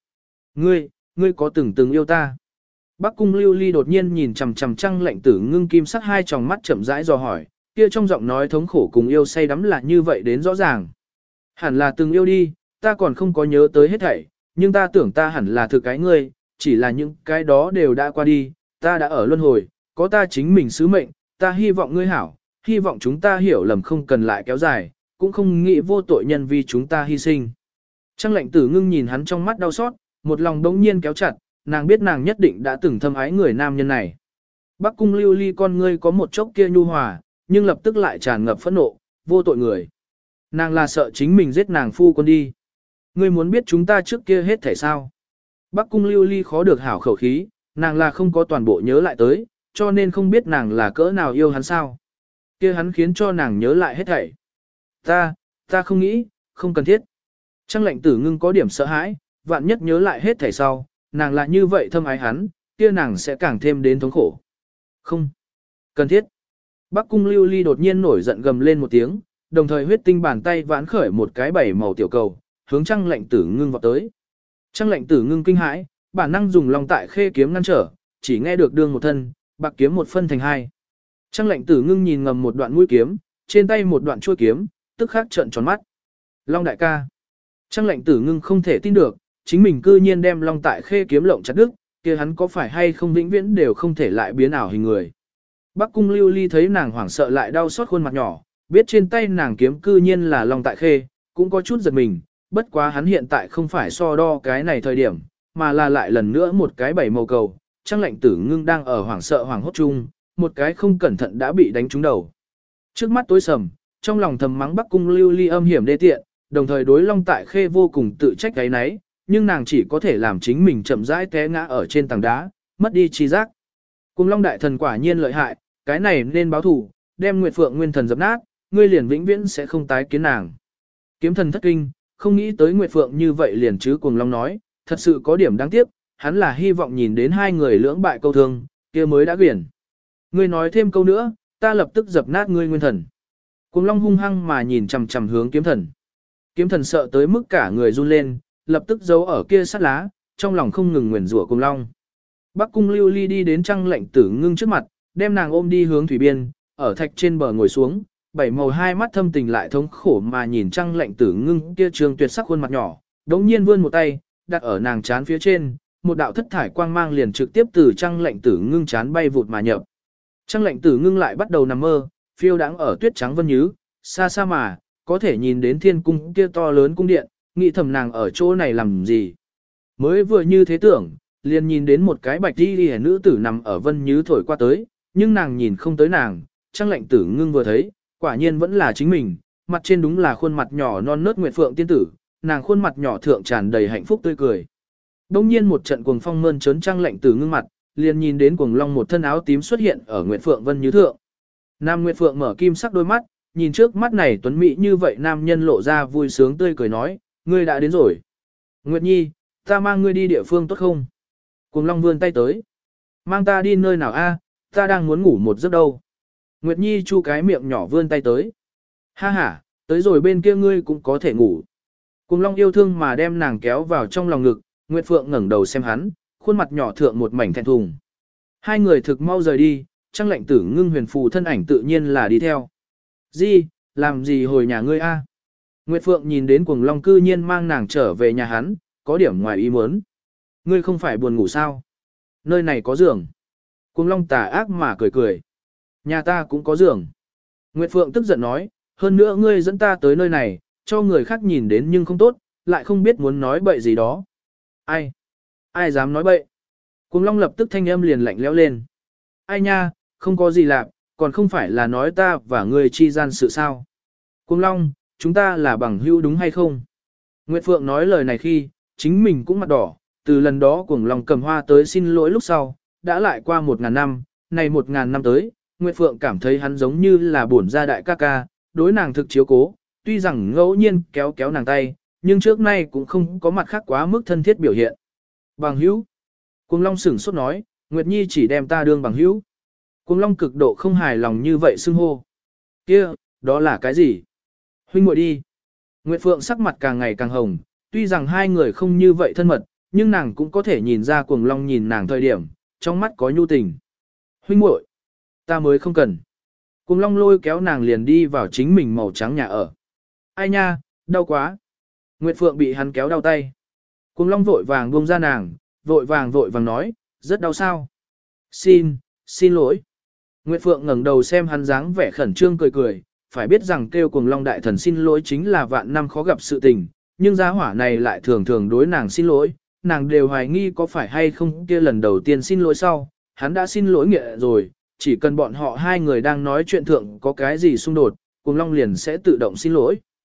Ngươi có từng yêu ta. Bắc Cung Lưu Ly đột nhiên nhìn chằm chằm Trang Lệnh Tử Ngưng kim sắc hai tròng mắt chậm rãi dò hỏi, kia trong giọng nói thống khổ cùng yêu say đắm là như vậy đến rõ ràng. Hẳn là từng yêu đi, ta còn không có nhớ tới hết thảy, nhưng ta tưởng ta hẳn là thực cái ngươi, chỉ là những cái đó đều đã qua đi, ta đã ở luân hồi, có ta chính mình sứ mệnh, ta hy vọng ngươi hảo, hy vọng chúng ta hiểu lầm không cần lại kéo dài, cũng không nghĩ vô tội nhân vì chúng ta hy sinh. Trang Lệnh Tử Ngưng nhìn hắn trong mắt đau xót, một lòng đống nhiên kéo chặt, nàng biết nàng nhất định đã từng thâm ái người nam nhân này. Bắc Cung Lưu Ly con ngươi có một chốc kia nhu hòa, nhưng lập tức lại tràn ngập phẫn nộ, vô tội người. Nàng là sợ chính mình giết nàng phu quân đi. Ngươi muốn biết chúng ta trước kia hết thể sao? Bắc Cung Lưu Ly khó được hảo khẩu khí, nàng là không có toàn bộ nhớ lại tới, cho nên không biết nàng là cỡ nào yêu hắn sao. Kia hắn khiến cho nàng nhớ lại hết thảy. Ta không nghĩ, không cần thiết. Trang Lệnh Tử Ngưng có điểm sợ hãi, vạn nhất nhớ lại hết thảy sau, nàng lại như vậy thâm ái hắn, kia nàng sẽ càng thêm đến thống khổ. Không cần thiết. Bắc Cung Lưu Ly đột nhiên nổi giận gầm lên một tiếng, đồng thời huyết tinh bàn tay vãn khởi một cái bảy màu tiểu cầu, hướng Trang Lệnh Tử Ngưng vọt tới. Trang Lệnh Tử Ngưng kinh hãi, bản năng dùng lòng tại khê kiếm ngăn trở, chỉ nghe được đương một thân, bạc kiếm một phân thành hai. Trang Lệnh Tử Ngưng nhìn ngầm một đoạn mũi kiếm, trên tay một đoạn chuôi kiếm, tức khắc trợn tròn mắt. Long đại ca. Trang Lệnh Tử Ngưng không thể tin được, chính mình cư nhiên đem Long tại khê kiếm lộng chặt đứt, kia hắn có phải hay không vĩnh viễn đều không thể lại biến ảo hình người. Bắc Cung Lưu Ly thấy nàng hoảng sợ lại đau xót khuôn mặt nhỏ, biết trên tay nàng kiếm cư nhiên là Long tại khê, cũng có chút giật mình, bất quá hắn hiện tại không phải so đo cái này thời điểm, mà là lại lần nữa một cái bảy màu cầu, Trang Lệnh Tử Ngưng đang ở hoảng sợ hoảng hốt chung, một cái không cẩn thận đã bị đánh trúng đầu. Trước mắt tối sầm, trong lòng thầm mắng Bắc Cung Lưu Ly âm hiểm đê tiện, đồng thời đối Long tại khê vô cùng tự trách cái nấy, nhưng nàng chỉ có thể làm chính mình chậm rãi té ngã ở trên tảng đá, mất đi trí giác. Cùng Long đại thần quả nhiên lợi hại, cái này nên báo thù, đem Nguyệt Phượng nguyên thần dập nát, ngươi liền vĩnh viễn sẽ không tái kiến nàng. Kiếm thần thất kinh, không nghĩ tới Nguyệt Phượng như vậy liền chứ Cuồng Long nói, thật sự có điểm đáng tiếc, hắn là hy vọng nhìn đến hai người lưỡng bại câu thương, kia mới đã quyển. Ngươi nói thêm câu nữa, ta lập tức dập nát ngươi nguyên thần. Cuồng Long hung hăng mà nhìn chằm chằm hướng Kiếm Thần. Kiếm Thần sợ tới mức cả người run lên, lập tức giấu ở kia sát lá, trong lòng không ngừng nguyền rủa Cuồng Long. Bắc Cung Lưu Ly đi đến Trăng Lệnh Tử Ngưng trước mặt, đem nàng ôm đi hướng thủy biên, ở thạch trên bờ ngồi xuống, bảy màu hai mắt thâm tình lại thống khổ mà nhìn Trăng Lệnh Tử Ngưng kia trường tuyệt sắc khuôn mặt nhỏ, đống nhiên vươn một tay, đặt ở nàng trán phía trên, một đạo thất thải quang mang liền trực tiếp từ Trăng Lệnh Tử Ngưng trán bay vụt mà nhập. Trăng Lệnh Tử Ngưng lại bắt đầu nằm mơ, phiêu đáng ở tuyết trắng vân nhứ, xa xa mà, có thể nhìn đến thiên cung kia to lớn cung điện, nghĩ thầm nàng ở chỗ này làm gì. Mới vừa như thế tưởng, liền nhìn đến một cái bạch đi đi nữ tử nằm ở vân nhứ thổi qua tới, nhưng nàng nhìn không tới nàng, Trăng Lệnh Tử Ngưng vừa thấy, quả nhiên vẫn là chính mình, mặt trên đúng là khuôn mặt nhỏ non nớt Nguyệt Phượng tiên tử, nàng khuôn mặt nhỏ thượng tràn đầy hạnh phúc tươi cười. Đông nhiên một trận cuồng phong mơn trớn Trăng Lệnh Tử Ngưng mặt, liền nhìn đến cuồng long một thân áo tím xuất hiện ở Nguyệt Phượng vân nhứ thượng. Nam Nguyệt Phượng mở kim sắc đôi mắt, nhìn trước mắt này tuấn mỹ như vậy nam nhân lộ ra vui sướng tươi cười nói, ngươi đã đến rồi. Nguyệt Nhi, ta mang ngươi đi địa phương tốt không? Cuồng Long vươn tay tới. Mang ta đi nơi nào a? Ta đang muốn ngủ một giấc đâu. Nguyệt Nhi chu cái miệng nhỏ vươn tay tới. Ha ha, tới rồi bên kia ngươi cũng có thể ngủ. Cuồng Long yêu thương mà đem nàng kéo vào trong lòng ngực, Nguyệt Phượng ngẩng đầu xem hắn, khuôn mặt nhỏ thượng một mảnh thẹn thùng. Hai người thực mau rời đi, Trăng Lệnh Tử Ngưng huyền phù thân ảnh tự nhiên là đi theo. Gì, làm gì hồi nhà ngươi a? Nguyệt Phượng nhìn đến Cuồng Long cư nhiên mang nàng trở về nhà hắn, có điểm ngoài ý muốn. Ngươi không phải buồn ngủ sao? Nơi này có giường. Cuồng Long tà ác mà cười cười. Nhà ta cũng có giường. Nguyệt Phượng tức giận nói, hơn nữa ngươi dẫn ta tới nơi này, cho người khác nhìn đến nhưng không tốt, lại không biết muốn nói bậy gì đó. Ai? Ai dám nói bậy? Cuồng Long lập tức thanh âm liền lạnh lẽo lên. Ai nha, không có gì lạ, còn không phải là nói ta và ngươi chi gian sự sao. Cuồng Long, chúng ta là bằng hữu đúng hay không? Nguyệt Phượng nói lời này khi, chính mình cũng mặt đỏ, từ lần đó Cuồng Long cầm hoa tới xin lỗi lúc sau, đã lại qua 1000 năm, này 1000 năm tới, Nguyệt Phượng cảm thấy hắn giống như là bổn gia đại ca ca, đối nàng thực chiếu cố, tuy rằng ngẫu nhiên kéo kéo nàng tay, nhưng trước nay cũng không có mặt khác quá mức thân thiết biểu hiện. Bằng hữu. Cuồng Long sửng sốt nói, Nguyệt Nhi chỉ đem ta đương bằng hữu. Cuồng Long cực độ không hài lòng như vậy xưng hô. Kia, đó là cái gì? Huynh muội đi. Nguyệt Phượng sắc mặt càng ngày càng hồng, tuy rằng hai người không như vậy thân mật, nhưng nàng cũng có thể nhìn ra Cuồng Long nhìn nàng thời điểm, trong mắt có nhu tình. Huynh muội, ta mới không cần. Cuồng Long lôi kéo nàng liền đi vào chính mình màu trắng nhà ở. Ai nha, đau quá. Nguyệt Phượng bị hắn kéo đau tay. Cuồng Long vội vàng buông ra nàng, vội vàng nói, rất đau sao. Xin lỗi. Nguyệt Phượng ngẩng đầu xem hắn dáng vẻ khẩn trương cười cười, phải biết rằng kêu Cuồng Long đại thần xin lỗi chính là vạn năm khó gặp sự tình, nhưng gia hỏa này lại thường thường đối nàng xin lỗi, nàng đều hoài nghi có phải hay không kia lần đầu tiên xin lỗi sau, hắn đã xin lỗi nghệ rồi, chỉ cần bọn họ hai người đang nói chuyện thượng có cái gì xung đột, Cuồng Long liền sẽ tự động xin lỗi.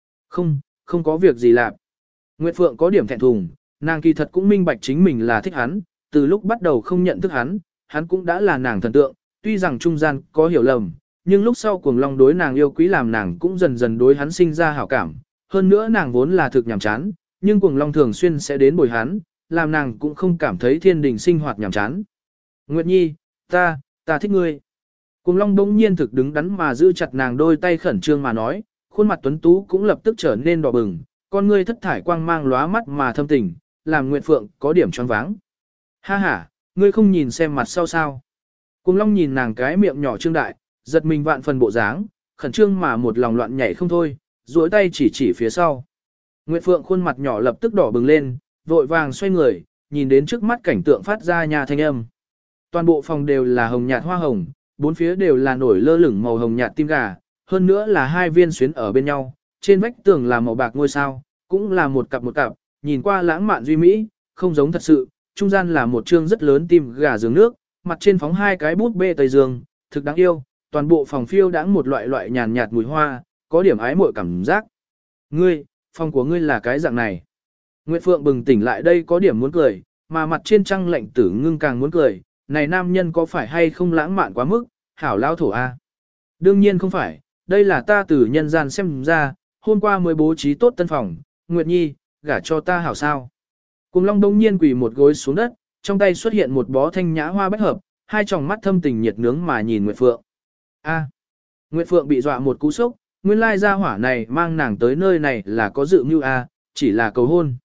Không có việc gì làm. Nguyệt Phượng có điểm thẹn thùng, nàng kỳ thật cũng minh bạch chính mình là thích hắn, từ lúc bắt đầu không nhận thức hắn, hắn cũng đã là nàng thần tượng, tuy rằng trung gian có hiểu lầm, nhưng lúc sau Cuồng Long đối nàng yêu quý làm nàng cũng dần dần đối hắn sinh ra hảo cảm, hơn nữa nàng vốn là thực nhàm chán, nhưng Cuồng Long thường xuyên sẽ đến bồi hắn, làm nàng cũng không cảm thấy thiên đình sinh hoạt nhàm chán. Nguyệt Nhi, ta thích ngươi. Cuồng Long bỗng nhiên thực đứng đắn mà giữ chặt nàng đôi tay khẩn trương mà nói, khuôn mặt tuấn tú cũng lập tức trở nên đỏ bừng, con ngươi thất thải quang mang lóa mắt mà thâm tình, làm Nguyệt Phượng có điểm choáng váng. Ha ha, ngươi không nhìn xem mặt sau sao? Cuồng Long nhìn nàng cái miệng nhỏ trương đại, giật mình vạn phần bộ dáng, khẩn trương mà một lòng loạn nhảy không thôi, duỗi tay chỉ phía sau. Nguyệt Phượng khuôn mặt nhỏ lập tức đỏ bừng lên, vội vàng xoay người, nhìn đến trước mắt cảnh tượng phát ra nhà thanh âm. Toàn bộ phòng đều là hồng nhạt hoa hồng, bốn phía đều là nổi lơ lửng màu hồng nhạt tim gà, hơn nữa là hai viên xuyến ở bên nhau, trên vách tường là màu bạc ngôi sao, cũng là một cặp, nhìn qua lãng mạn duy mỹ, không giống thật sự, trung gian là một trương rất lớn tim gà giường nước, mặt trên phóng hai cái bút bê tây giường, thực đáng yêu, toàn bộ phòng phiêu đãng một loại nhàn nhạt mùi hoa, có điểm ái muội cảm giác. Ngươi, phòng của ngươi là cái dạng này. Nguyệt Phượng bừng tỉnh lại đây có điểm muốn cười, mà mặt trên Trăng Lệnh Tử Ngưng càng muốn cười, này nam nhân có phải hay không lãng mạn quá mức, hảo lao thổ a. Đương nhiên không phải, đây là ta từ nhân gian xem ra, hôm qua mới bố trí tốt tân phòng, Nguyệt Nhi, gả cho ta hảo sao. Cuồng Long đông nhiên quỳ một gối xuống đất, trong tay xuất hiện một bó thanh nhã hoa bách hợp, hai tròng mắt thâm tình nhiệt nướng mà nhìn Nguyệt Phượng. A. Nguyệt Phượng bị dọa một cú sốc, nguyên lai gia hỏa này mang nàng tới nơi này là có dự mưu a, chỉ là cầu hôn.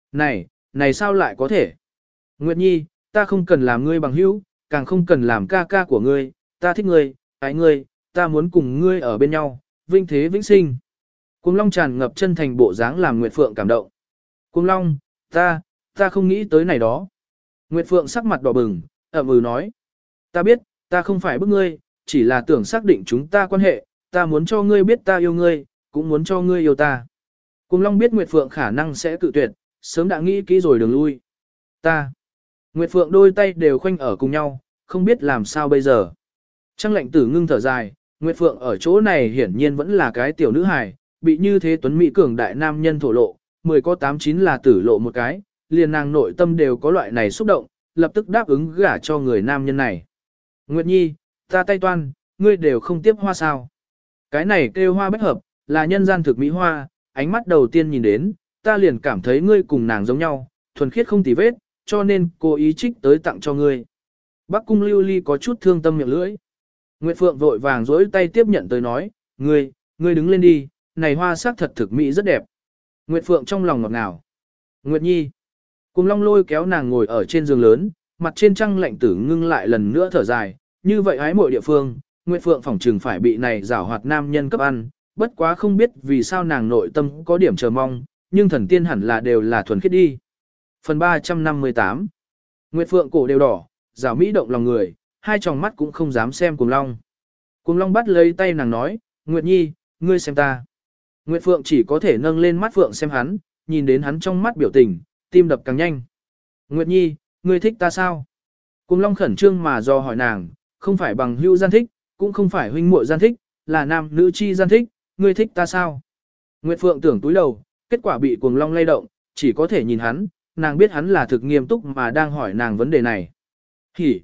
Này sao lại có thể? Nguyệt Nhi, ta không cần làm ngươi bằng hữu, càng không cần làm ca ca của ngươi, ta thích ngươi, ái ngươi, ta muốn cùng ngươi ở bên nhau, vinh thế vĩnh sinh. Cuồng Long tràn ngập chân thành bộ dáng làm Nguyệt Phượng cảm động. Cuồng Long, ta không nghĩ tới này đó. Nguyệt Phượng sắc mặt đỏ bừng, nói. Ta biết, ta không phải bức ngươi, chỉ là tưởng xác định chúng ta quan hệ, ta muốn cho ngươi biết ta yêu ngươi, cũng muốn cho ngươi yêu ta. Cuồng Long biết Nguyệt Phượng khả năng sẽ cự tuyệt, sớm đã nghĩ kỹ rồi đường lui. Nguyệt Phượng đôi tay đều khoanh ở cùng nhau, không biết làm sao bây giờ. Trăng Lệnh Tử ngưng thở dài, Nguyệt Phượng ở chỗ này hiển nhiên vẫn là cái tiểu nữ hài, bị như thế tuấn mỹ cường đại nam nhân thổ lộ, 10 có 8-9 là tử lộ một cái, liền nàng nội tâm đều có loại này xúc động, lập tức đáp ứng gả cho người nam nhân này. Nguyệt Nhi, ta tay toan, ngươi đều không tiếp hoa sao. Cái này kêu hoa bách hợp, là nhân gian thực mỹ hoa, ánh mắt đầu tiên nhìn đến, ta liền cảm thấy ngươi cùng nàng giống nhau, thuần khiết không tì vết, cho nên cố ý trích tới tặng cho ngươi. Bắc Cung Lưu Ly có chút thương tâm miệng lưỡi. Nguyệt Phượng vội vàng dỗi tay tiếp nhận tới nói, ngươi đứng lên đi, này hoa sắc thật thực mỹ rất đẹp. Nguyệt Phượng trong lòng ngọt ngào. Nguyệt Nhi. Cùng Long lôi kéo nàng ngồi ở trên giường lớn, mặt trên Trăng Lệnh Tử ngưng lại lần nữa thở dài, như vậy hái mọi địa phương, Nguyệt Phượng phỏng trừng phải bị này giảo hoạt nam nhân cấp ăn, bất quá không biết vì sao nàng nội tâm có điểm chờ mong, nhưng thần tiên hẳn là đều là thuần khiết đi. Phần 358. Nguyệt Phượng cổ đều đỏ, giảo mỹ động lòng người, hai tròng mắt cũng không dám xem Cuồng Long. Cuồng Long bắt lấy tay nàng nói, Nguyệt Nhi, ngươi xem ta. Nguyệt Phượng chỉ có thể nâng lên mắt Phượng xem hắn, nhìn đến hắn trong mắt biểu tình, tim đập càng nhanh. Nguyệt Nhi, ngươi thích ta sao? Cuồng Long khẩn trương mà do hỏi nàng, không phải bằng hữu gian thích, cũng không phải huynh muội gian thích, là nam nữ chi gian thích, ngươi thích ta sao? Nguyệt Phượng tưởng túi đầu, kết quả bị Cuồng Long lay động, chỉ có thể nhìn hắn, nàng biết hắn là thực nghiêm túc mà đang hỏi nàng vấn đề này. Thích.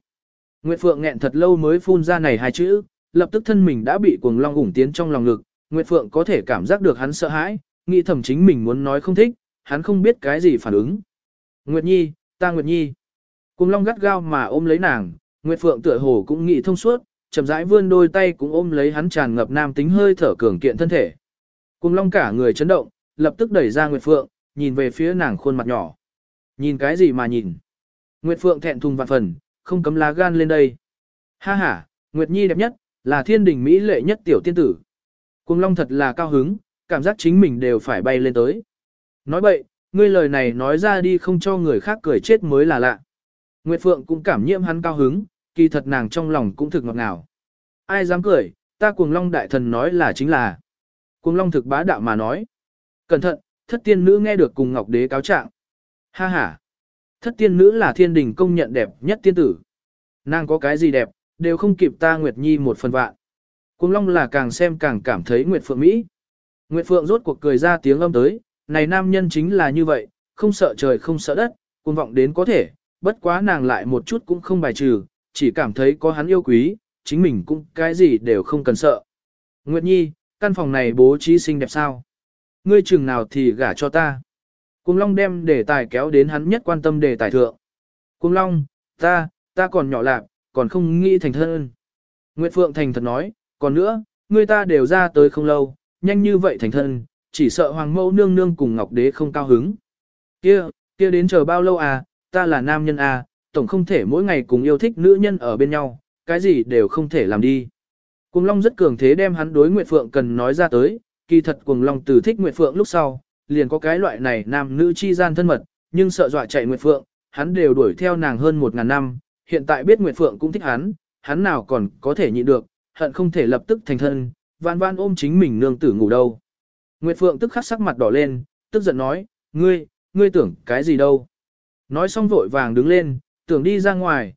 Nguyệt Phượng nghẹn thật lâu mới phun ra này hai chữ, lập tức thân mình đã bị Cuồng Long ủng tiến trong lòng ngực, Nguyệt Phượng có thể cảm giác được hắn sợ hãi, nghĩ thầm chính mình muốn nói không thích, hắn không biết cái gì phản ứng. Nguyệt Nhi, ta Nguyệt Nhi. Cuồng Long gắt gao mà ôm lấy nàng, Nguyệt Phượng tựa hồ cũng nghĩ thông suốt, chậm rãi vươn đôi tay cũng ôm lấy hắn tràn ngập nam tính hơi thở cường kiện thân thể. Cuồng Long cả người chấn động, lập tức đẩy ra Nguyệt Phượng, nhìn về phía nàng khuôn mặt nhỏ. Nhìn cái gì mà nhìn? Nguyệt Phượng thẹn thùng vạn phần, không cấm lá gan lên đây. Ha ha, Nguyệt Nhi đẹp nhất, là thiên đình mỹ lệ nhất tiểu tiên tử. Cuồng Long thật là cao hứng, cảm giác chính mình đều phải bay lên tới. Nói bậy, ngươi lời này nói ra đi không cho người khác cười chết mới là lạ. Nguyệt Phượng cũng cảm nhiễm hắn cao hứng, kỳ thật nàng trong lòng cũng thực ngọt ngào. Ai dám cười, ta Cuồng Long đại thần nói là chính là. Cuồng Long thực bá đạo mà nói. Cẩn thận, thất tiên nữ nghe được cùng Ngọc Đế cáo trạng. Ha ha. Thất tiên nữ là thiên đình công nhận đẹp nhất tiên tử. Nàng có cái gì đẹp, đều không kịp ta Nguyệt Nhi một phần vạn. Cuồng Long là càng xem càng cảm thấy Nguyệt Phượng Mỹ. Nguyệt Phượng rốt cuộc cười ra tiếng âm tới, này nam nhân chính là như vậy, không sợ trời không sợ đất, cuồng vọng đến có thể, bất quá nàng lại một chút cũng không bài trừ, chỉ cảm thấy có hắn yêu quý, chính mình cũng cái gì đều không cần sợ. Nguyệt Nhi, căn phòng này bố trí xinh đẹp sao? Ngươi chừng nào thì gả cho ta. Cuồng Long đem đề tài kéo đến hắn nhất quan tâm đề tài thượng. Cuồng Long, ta còn nhỏ lạc, còn không nghĩ thành thân. Nguyệt Phượng thành thật nói, còn nữa, người ta đều ra tới không lâu, nhanh như vậy thành thân, chỉ sợ Hoàng Mẫu nương nương cùng Ngọc Đế không cao hứng. Kia đến chờ bao lâu à, ta là nam nhân à, tổng không thể mỗi ngày cùng yêu thích nữ nhân ở bên nhau, cái gì đều không thể làm đi. Cuồng Long rất cường thế đem hắn đối Nguyệt Phượng cần nói ra tới, kỳ thật Cuồng Long từ thích Nguyệt Phượng lúc sau, liền có cái loại này nam nữ chi gian thân mật, nhưng sợ dọa chạy Nguyệt Phượng, hắn đều đuổi theo nàng hơn 1000 năm, hiện tại biết Nguyệt Phượng cũng thích hắn nào còn có thể nhịn được, hận không thể lập tức thành thân, van van ôm chính mình nương tử ngủ đâu. Nguyệt Phượng tức khắc sắc mặt đỏ lên, tức giận nói, ngươi tưởng cái gì đâu. Nói xong vội vàng đứng lên, tưởng đi ra ngoài,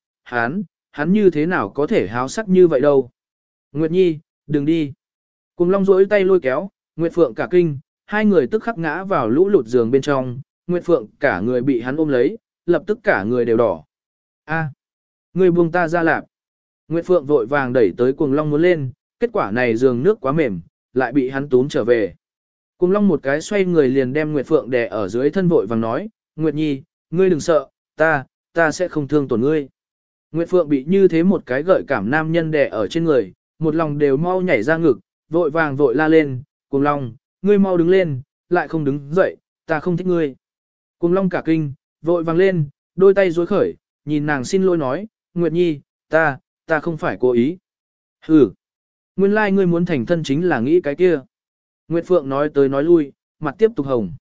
hắn như thế nào có thể háo sắc như vậy đâu. Nguyệt Nhi, đừng đi. Cuồng Long rỗi tay lôi kéo, Nguyệt Phượng cả kinh, hai người tức khắc ngã vào lũ lụt giường bên trong, Nguyệt Phượng cả người bị hắn ôm lấy, lập tức cả người đều đỏ. A, ngươi buông ta ra lạp. Nguyệt Phượng vội vàng đẩy tới Cuồng Long muốn lên, kết quả này giường nước quá mềm, lại bị hắn túm trở về. Cuồng Long một cái xoay người liền đem Nguyệt Phượng đè ở dưới thân vội vàng nói, Nguyệt Nhi, ngươi đừng sợ, ta sẽ không thương tổn ngươi. Nguyệt Phượng bị như thế một cái gợi cảm nam nhân đè ở trên người, một lòng đều mau nhảy ra ngực, vội vàng vội la lên, Cuồng Long, ngươi mau đứng lên, lại không đứng dậy, ta không thích ngươi. Cuồng Long cả kinh, vội vàng lên, đôi tay duỗi khởi, nhìn nàng xin lỗi nói, Nguyệt Nhi, ta không phải cố ý. Hừ, nguyên lai ngươi muốn thành thân chính là nghĩ cái kia. Nguyệt Phượng nói tới nói lui, mặt tiếp tục hồng.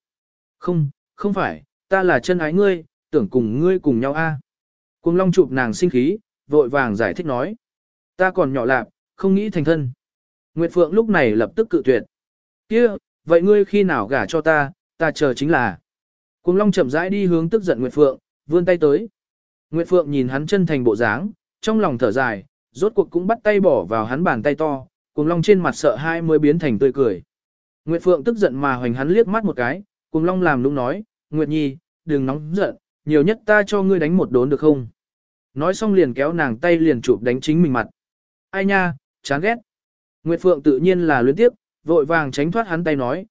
Không phải, ta là chân ái ngươi, tưởng cùng ngươi cùng nhau a. Cuồng Long chụp nàng sinh khí, vội vàng giải thích nói. Ta còn nhỏ lạp, không nghĩ thành thân. Nguyệt Phượng lúc này lập tức cự tuyệt. Kia, vậy ngươi khi nào gả cho ta chờ chính là. Cuồng Long chậm rãi đi hướng tức giận Nguyệt Phượng, vươn tay tới. Nguyệt Phượng nhìn hắn chân thành bộ dáng, trong lòng thở dài, rốt cuộc cũng bắt tay bỏ vào hắn bàn tay to, Cuồng Long trên mặt sợ hãi mới biến thành tươi cười. Nguyệt Phượng tức giận mà hoành hắn liếc mắt một cái, Cuồng Long làm nũng nói, Nguyệt Nhi, đừng nóng giận, nhiều nhất ta cho ngươi đánh một đốn được không? Nói xong liền kéo nàng tay liền chụp đánh chính mình mặt. Ai nha, chán ghét. Nguyệt Phượng tự nhiên là luyến tiếp, vội vàng tránh thoát hắn tay nói,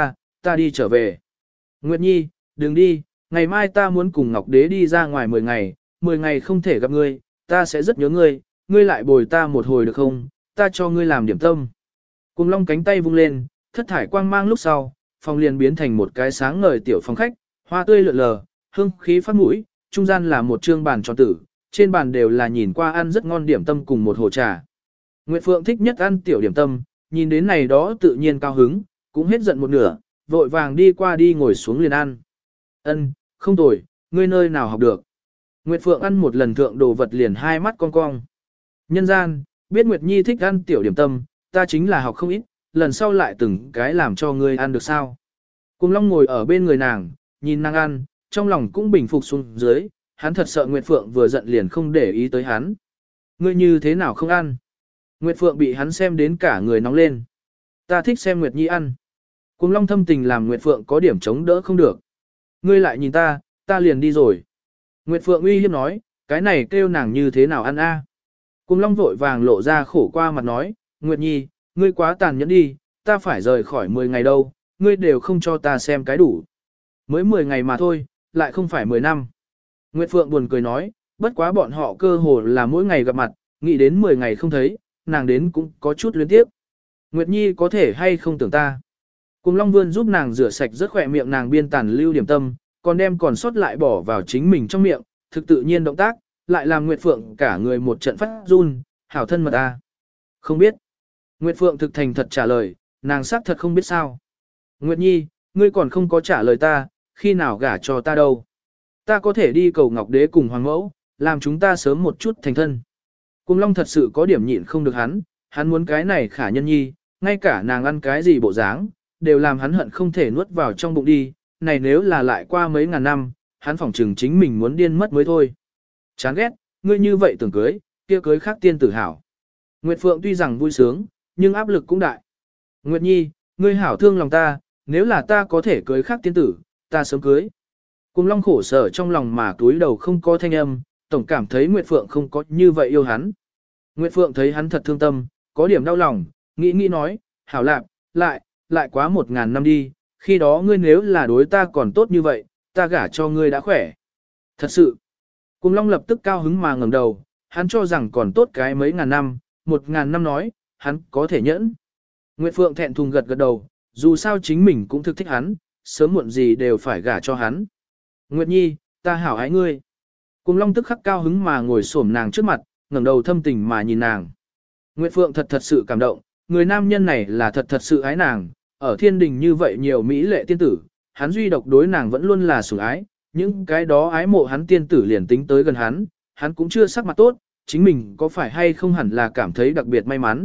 ta đi trở về. Nguyệt Nhi, đừng đi, ngày mai ta muốn cùng Ngọc Đế đi ra ngoài 10 ngày không thể gặp ngươi, ta sẽ rất nhớ ngươi, ngươi lại bồi ta một hồi được không, ta cho ngươi làm điểm tâm. Cuồng Long cánh tay vung lên, thất thải quang mang lúc sau, phòng liền biến thành một cái sáng ngời tiểu phòng khách, hoa tươi lượn lờ, hương khí phát mũi, trung gian là một trương bàn tròn tử, trên bàn đều là nhìn qua ăn rất ngon điểm tâm cùng một hồ trà. Nguyệt Phượng thích nhất ăn tiểu điểm tâm, nhìn đến này đó tự nhiên cao hứng, cũng hết giận một nửa, vội vàng đi qua đi ngồi xuống liền ăn. Ân, không tồi, ngươi nơi nào học được. Nguyệt Phượng ăn một lần thượng đồ vật liền hai mắt cong cong. Nhân gian, biết Nguyệt Nhi thích ăn tiểu điểm tâm, ta chính là học không ít, lần sau lại từng cái làm cho ngươi ăn được sao. Cuồng Long ngồi ở bên người nàng, nhìn nàng ăn, trong lòng cũng bình phục xuống dưới, hắn thật sợ Nguyệt Phượng vừa giận liền không để ý tới hắn. Ngươi như thế nào không ăn? Nguyệt Phượng bị hắn xem đến cả người nóng lên. Ta thích xem Nguyệt Nhi ăn. Cuồng Long thâm tình làm Nguyệt Phượng có điểm chống đỡ không được. Ngươi lại nhìn ta liền đi rồi. Nguyệt Phượng uy hiếp nói, cái này kêu nàng như thế nào ăn a? Cuồng Long vội vàng lộ ra khổ qua mặt nói, Nguyệt Nhi, ngươi quá tàn nhẫn đi, ta phải rời khỏi 10 ngày đâu, ngươi đều không cho ta xem cái đủ. Mới 10 ngày mà thôi, lại không phải 10 năm. Nguyệt Phượng buồn cười nói, bất quá bọn họ cơ hồ là mỗi ngày gặp mặt, nghĩ đến 10 ngày không thấy, nàng đến cũng có chút luyến tiếc. Nguyệt Nhi có thể hay không tưởng ta. Cuồng Long vươn giúp nàng rửa sạch rất khỏe miệng nàng biên tàn lưu điểm tâm, còn đem còn sót lại bỏ vào chính mình trong miệng, thực tự nhiên động tác, lại làm Nguyệt Phượng cả người một trận phát run, hảo thân mật ta. Không biết. Nguyệt Phượng thực thành thật trả lời, nàng xác thật không biết sao. Nguyệt Nhi, ngươi còn không có trả lời ta, khi nào gả cho ta đâu. Ta có thể đi cầu Ngọc Đế cùng Hoàng Mẫu, làm chúng ta sớm một chút thành thân. Cuồng Long thật sự có điểm nhịn không được hắn muốn cái này Khả Nhân Nhi, ngay cả nàng ăn cái gì bộ dáng, đều làm hắn hận không thể nuốt vào trong bụng đi, này nếu là lại qua mấy ngàn năm, hắn phỏng chừng chính mình muốn điên mất mới thôi. Chán ghét, ngươi như vậy tưởng cưới, kia cưới khác tiên tử hảo. Nguyệt Phượng tuy rằng vui sướng, nhưng áp lực cũng đại. Nguyệt Nhi, ngươi hảo thương lòng ta, nếu là ta có thể cưới khác tiên tử, ta sớm cưới. Cuồng Long khổ sở trong lòng mà túi đầu không có thanh âm, tổng cảm thấy Nguyệt Phượng không có như vậy yêu hắn. Nguyệt Phượng thấy hắn thật thương tâm, có điểm đau lòng, nghĩ nói, hảo lạc, lại quá 1000 năm đi, khi đó ngươi nếu là đối ta còn tốt như vậy, ta gả cho ngươi đã khỏe. Thật sự, Cuồng Long lập tức cao hứng mà ngẩng đầu, hắn cho rằng còn tốt cái mấy ngàn năm, 1000 năm nói, hắn có thể nhẫn. Nguyệt Phượng thẹn thùng gật đầu, dù sao chính mình cũng thực thích hắn, sớm muộn gì đều phải gả cho hắn. Nguyệt Nhi, ta hảo ái ngươi. Cuồng Long tức khắc cao hứng mà ngồi xổm nàng trước mặt, ngẩng đầu thâm tình mà nhìn nàng. Nguyệt Phượng thật sự cảm động, người nam nhân này là thật sự ái nàng, ở thiên đình như vậy nhiều mỹ lệ tiên tử, hắn duy độc đối nàng vẫn luôn là sủng ái, những cái đó ái mộ hắn tiên tử liền tính tới gần hắn cũng chưa sắc mặt tốt, chính mình có phải hay không hẳn là cảm thấy đặc biệt may mắn.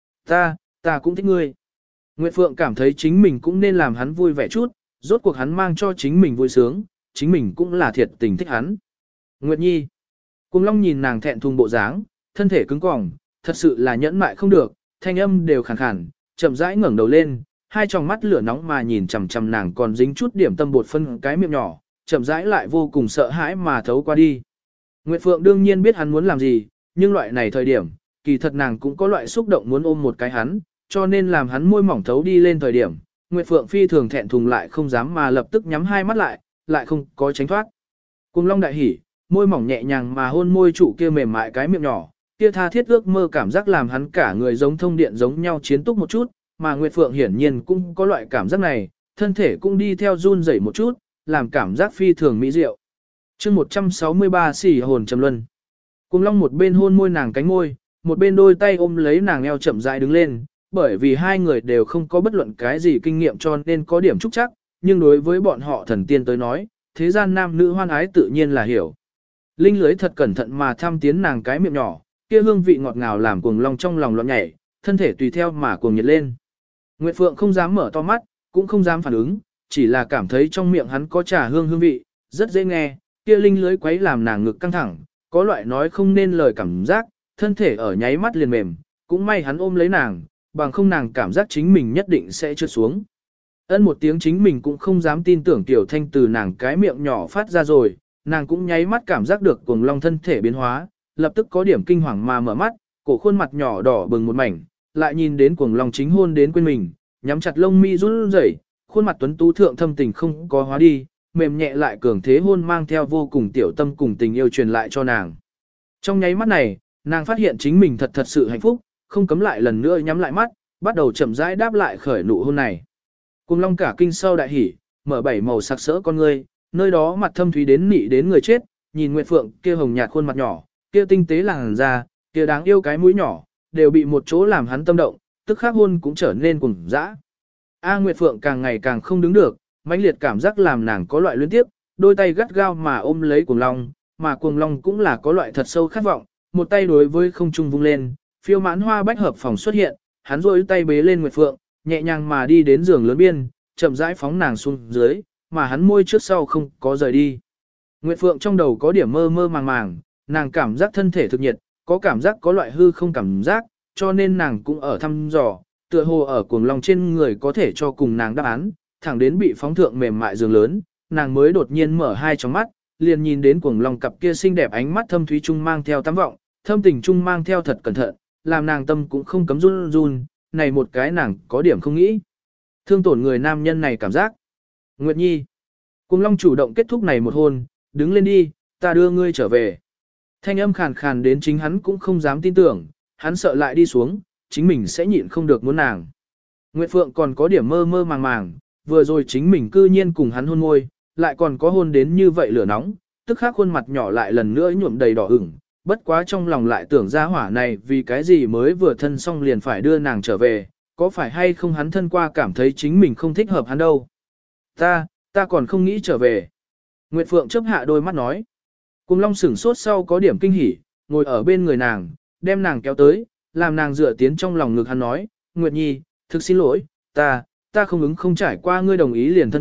Ta cũng thích ngươi. Nguyệt Phượng cảm thấy chính mình cũng nên làm hắn vui vẻ chút, rốt cuộc hắn mang cho chính mình vui sướng, chính mình cũng là thiệt tình thích hắn. Nguyệt Nhi. Cuồng Long nhìn nàng thẹn thùng bộ dáng, thân thể cứng cỏng, thật sự là nhẫn mại không được, thanh âm đều khàn khàn, chậm rãi ngẩng đầu lên, hai tròng mắt lửa nóng mà nhìn chằm chằm nàng còn dính chút điểm tâm bột phân cái miệng nhỏ, chậm rãi lại vô cùng sợ hãi mà thấu qua đi. Nguyệt Phượng đương nhiên biết hắn muốn làm gì, nhưng loại này thời điểm, kỳ thật nàng cũng có loại xúc động muốn ôm một cái hắn, cho nên làm hắn môi mỏng thấu đi lên thời điểm, Nguyệt Phượng phi thường thẹn thùng lại không dám mà lập tức nhắm hai mắt lại không có tránh thoát. Cuồng Long đại hỉ, môi mỏng nhẹ nhàng mà hôn môi trụ kia mềm mại cái miệng nhỏ, kia tha thiết ước mơ cảm giác làm hắn cả người giống thông điện giống nhau chiến túc một chút, mà Nguyệt Phượng hiển nhiên cũng có loại cảm giác này, thân thể cũng đi theo run rẩy một chút, làm cảm giác phi thường mỹ diệu. Chương 163 xỉ hồn trầm luân. Cùng Long một bên hôn môi nàng cánh môi, một bên đôi tay ôm lấy nàng eo chậm rãi đứng lên, bởi vì hai người đều không có bất luận cái gì kinh nghiệm cho nên có điểm trúc chắc, nhưng đối với bọn họ thần tiên tới nói, thế gian nam nữ hoan ái tự nhiên là hiểu. Linh lưới thật cẩn thận mà thăm tiến nàng cái miệng nhỏ, kia hương vị ngọt ngào làm Cuồng Long trong lòng loạn nhảy, thân thể tùy theo mà cuồng nhiệt lên. Nguyệt Phượng không dám mở to mắt, cũng không dám phản ứng, chỉ là cảm thấy trong miệng hắn có trà hương hương vị, rất dễ nghe, kia linh lưới quấy làm nàng ngực căng thẳng, có loại nói không nên lời cảm giác, thân thể ở nháy mắt liền mềm, cũng may hắn ôm lấy nàng, bằng không nàng cảm giác chính mình nhất định sẽ trượt xuống. Ân một tiếng chính mình cũng không dám tin tưởng tiểu thanh từ nàng cái miệng nhỏ phát ra rồi, nàng cũng nháy mắt cảm giác được Cuồng Long thân thể biến hóa, lập tức có điểm kinh hoàng mà mở mắt, cổ khuôn mặt nhỏ đỏ bừng một mảnh, lại nhìn đến Cuồng Long chính hôn đến quên mình, nhắm chặt lông mi run rẩy, khuôn mặt tuấn tú thượng thâm tình không có hóa đi, mềm nhẹ lại cường thế hôn mang theo vô cùng tiểu tâm cùng tình yêu truyền lại cho nàng. Trong nháy mắt này, nàng phát hiện chính mình thật thật sự hạnh phúc, không cấm lại lần nữa nhắm lại mắt, bắt đầu chậm rãi đáp lại khởi nụ hôn này. Cuồng Long cả kinh sau đại hỉ, mở bảy màu sặc sỡ con ngươi, nơi đó mặt thâm thúy đến nị đến người chết, nhìn Nguyệt Phượng kia hồng nhạt khuôn mặt nhỏ, kia tinh tế làn da, kia đáng yêu cái mũi nhỏ, đều bị một chỗ làm hắn tâm động, tức khắc hôn cũng trở nên cuồng dã. A Nguyệt Phượng càng ngày càng không đứng được, mãnh liệt cảm giác làm nàng có loại luyến tiếp, đôi tay gắt gao mà ôm lấy Cuồng Long, mà Cuồng Long cũng là có loại thật sâu khát vọng, một tay đối với không trung vung lên, phiêu mãn hoa bách hợp phòng xuất hiện, hắn rôi tay bế lên Nguyệt Phượng, nhẹ nhàng mà đi đến giường lớn biên, chậm rãi phóng nàng xuống dưới, mà hắn môi trước sau không có rời đi. Nguyệt Phượng trong đầu có điểm mơ mơ màng màng, nàng cảm giác thân thể thực nhiệt, có cảm giác có loại hư không cảm giác, cho nên nàng cũng ở thăm dò, tựa hồ ở Cuồng Long trên người có thể cho cùng nàng đáp án, thẳng đến bị phóng thượng mềm mại giường lớn, nàng mới đột nhiên mở hai tròng mắt, liền nhìn đến Cuồng Long cặp kia xinh đẹp ánh mắt thâm thúy trung mang theo tám vọng, thâm tình trung mang theo thật cẩn thận, làm nàng tâm cũng không cấm run run, này một cái nàng có điểm không nghĩ. Thương tổn người nam nhân này cảm giác. Nguyệt Nhi. Cuồng Long chủ động kết thúc này một hôn, đứng lên đi, ta đưa ngươi trở về. Thanh âm khàn khàn đến chính hắn cũng không dám tin tưởng, hắn sợ lại đi xuống, chính mình sẽ nhịn không được muốn nàng. Nguyệt Phượng còn có điểm mơ mơ màng màng, vừa rồi chính mình cư nhiên cùng hắn hôn môi, lại còn có hôn đến như vậy lửa nóng, tức khắc khuôn mặt nhỏ lại lần nữa nhuộm đầy đỏ ửng, bất quá trong lòng lại tưởng ra hỏa này vì cái gì mới vừa thân xong liền phải đưa nàng trở về, có phải hay không hắn thân qua cảm thấy chính mình không thích hợp hắn đâu. Ta còn không nghĩ trở về. Nguyệt Phượng chớp hạ đôi mắt nói. Cuồng Long sửng sốt sau có điểm kinh hỉ, ngồi ở bên người nàng, đem nàng kéo tới, làm nàng dựa tiến trong lòng ngực hắn nói, Nguyệt Nhi, thực xin lỗi, ta không ứng không trải qua ngươi đồng ý liền thân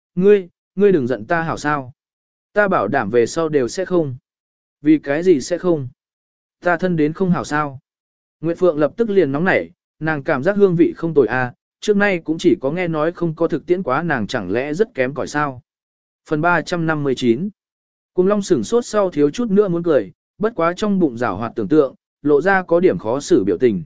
ngươi đừng giận ta hảo sao. Ta bảo đảm về sau đều sẽ không. Vì cái gì sẽ không? Ta thân đến không hảo sao. Nguyệt Phượng lập tức liền nóng nảy, nàng cảm giác hương vị không tồi a, trước nay cũng chỉ có nghe nói không có thực tiễn quá nàng chẳng lẽ rất kém cỏi sao. Phần 359. Cuồng Long sửng sốt sau thiếu chút nữa muốn cười, bất quá trong bụng rảo hoạt tưởng tượng, lộ ra có điểm khó xử biểu tình.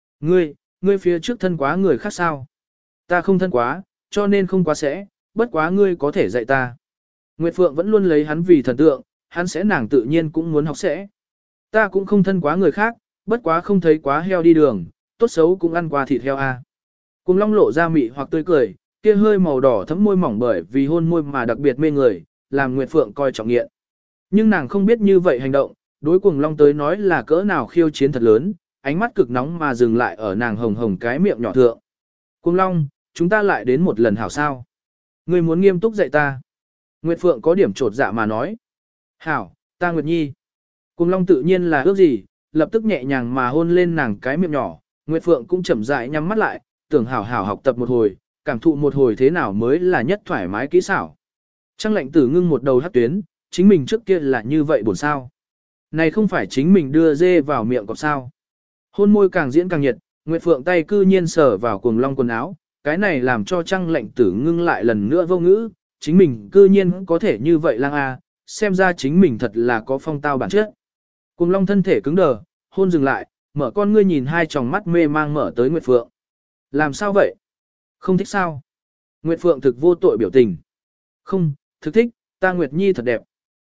Ngươi phía trước thân quá người khác sao? Ta không thân quá, cho nên không quá sẽ, bất quá ngươi có thể dạy ta. Nguyệt Phượng vẫn luôn lấy hắn vì thần tượng, hắn sẽ nàng tự nhiên cũng muốn học sẽ. Ta cũng không thân quá người khác, bất quá không thấy quá heo đi đường, tốt xấu cũng ăn qua thịt heo a. Cuồng Long lộ ra mị hoặc tươi cười, kia hơi màu đỏ thấm môi mỏng bởi vì hôn môi mà đặc biệt mê người, làm Nguyệt Phượng coi trọng nghiện. Nhưng nàng không biết như vậy hành động, đối Cuồng Long tới nói là cỡ nào khiêu chiến thật lớn, ánh mắt cực nóng mà dừng lại ở nàng hồng hồng cái miệng nhỏ thượng. Cuồng Long, chúng ta lại đến một lần hảo sao? Ngươi muốn nghiêm túc dạy ta. Nguyệt Phượng có điểm trột dạ mà nói. Hảo, ta Nguyệt Nhi. Cuồng Long tự nhiên là ước gì, lập tức nhẹ nhàng mà hôn lên nàng cái miệng nhỏ. Nguyệt Phượng cũng chậm rãi nhắm mắt lại, tưởng hảo hảo học tập một hồi, cảm thụ một hồi thế nào mới là nhất thoải mái kỹ xảo. Trăng Lệnh Tử ngưng một đầu hắc tuyến, chính mình trước kia là như vậy buồn sao. Này không phải chính mình đưa dê vào miệng cọp sao. Hôn môi càng diễn càng nhiệt, Nguyệt Phượng tay cư nhiên sờ vào Cuồng Long quần áo, cái này làm cho Trăng Lệnh Tử ngưng lại lần nữa vô ngữ, chính mình cư nhiên có thể như vậy lang a, xem ra chính mình thật là có phong tao bản chất. Cuồng Long thân thể cứng đờ, hôn dừng lại, mở con ngươi nhìn hai tròng mắt mê mang mở tới Nguyệt Phượng. Làm sao vậy? Không thích sao? Nguyệt Phượng thực vô tội biểu tình. Không, thực thích, ta Nguyệt Nhi thật đẹp.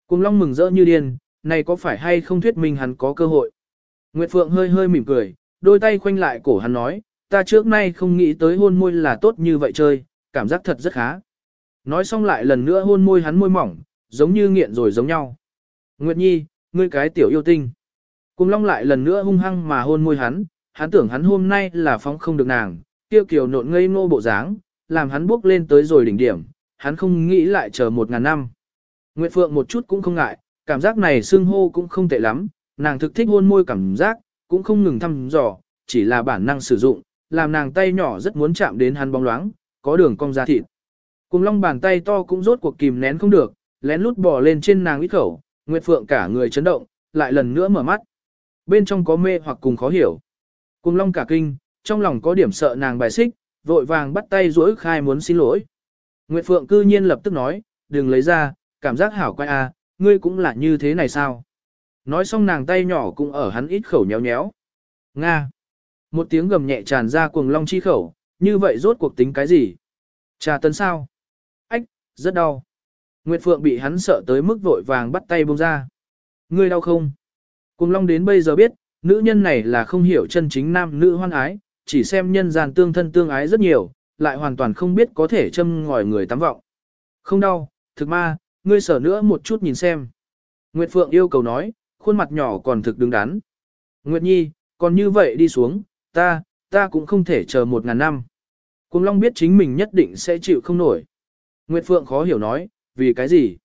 Cuồng Long mừng rỡ như điên, này có phải hay không thuyết minh hắn có cơ hội. Nguyệt Phượng hơi hơi mỉm cười, đôi tay khoanh lại cổ hắn nói, ta trước nay không nghĩ tới hôn môi là tốt như vậy chơi, cảm giác thật rất khá. Nói xong lại lần nữa hôn môi hắn môi mỏng, giống như nghiện rồi giống nhau. Nguyệt Nhi, ngươi cái tiểu yêu tinh. Cuồng Long lại lần nữa hung hăng mà hôn môi hắn tưởng hắn hôm nay là phóng không được nàng, tiêu kiều nộn ngây ngô bộ dáng, làm hắn bước lên tới rồi đỉnh điểm, hắn không nghĩ lại chờ 1000 năm. Nguyệt Phượng một chút cũng không ngại, cảm giác này xưng hô cũng không tệ lắm, nàng thực thích hôn môi cảm giác, cũng không ngừng thăm dò, chỉ là bản năng sử dụng, làm nàng tay nhỏ rất muốn chạm đến hắn bóng loáng, có đường cong da thịt. Cuồng Long bàn tay to cũng rốt cuộc kìm nén không được, lén lút bò lên trên nàng ít khẩu, Nguyệt Phượng cả người chấn động, lại lần nữa mở mắt. Bên trong có mê hoặc cùng khó hiểu. Cuồng Long cả kinh, trong lòng có điểm sợ nàng bài xích, vội vàng bắt tay duỗi khai muốn xin lỗi. Nguyệt Phượng cư nhiên lập tức nói, đừng lấy ra, cảm giác hảo quay a, ngươi cũng là như thế này sao? Nói xong nàng tay nhỏ cũng ở hắn ít khẩu nhéo nhéo. Nga. Một tiếng gầm nhẹ tràn ra Cuồng Long chi khẩu, như vậy rốt cuộc tính cái gì? Trà tấn sao? Ách, rất đau. Nguyệt Phượng bị hắn sợ tới mức vội vàng bắt tay buông ra. Ngươi đau không? Cuồng Long đến bây giờ biết, nữ nhân này là không hiểu chân chính nam nữ hoan ái, chỉ xem nhân gian tương thân tương ái rất nhiều, lại hoàn toàn không biết có thể châm ngòi người tắm vọng. Không đau, thực ma, ngươi sở nữa một chút nhìn xem. Nguyệt Phượng yêu cầu nói, khuôn mặt nhỏ còn thực đứng đắn. Nguyệt Nhi, còn như vậy đi xuống, ta cũng không thể chờ 1000 năm. Cuồng Long biết chính mình nhất định sẽ chịu không nổi. Nguyệt Phượng khó hiểu nói, vì cái gì?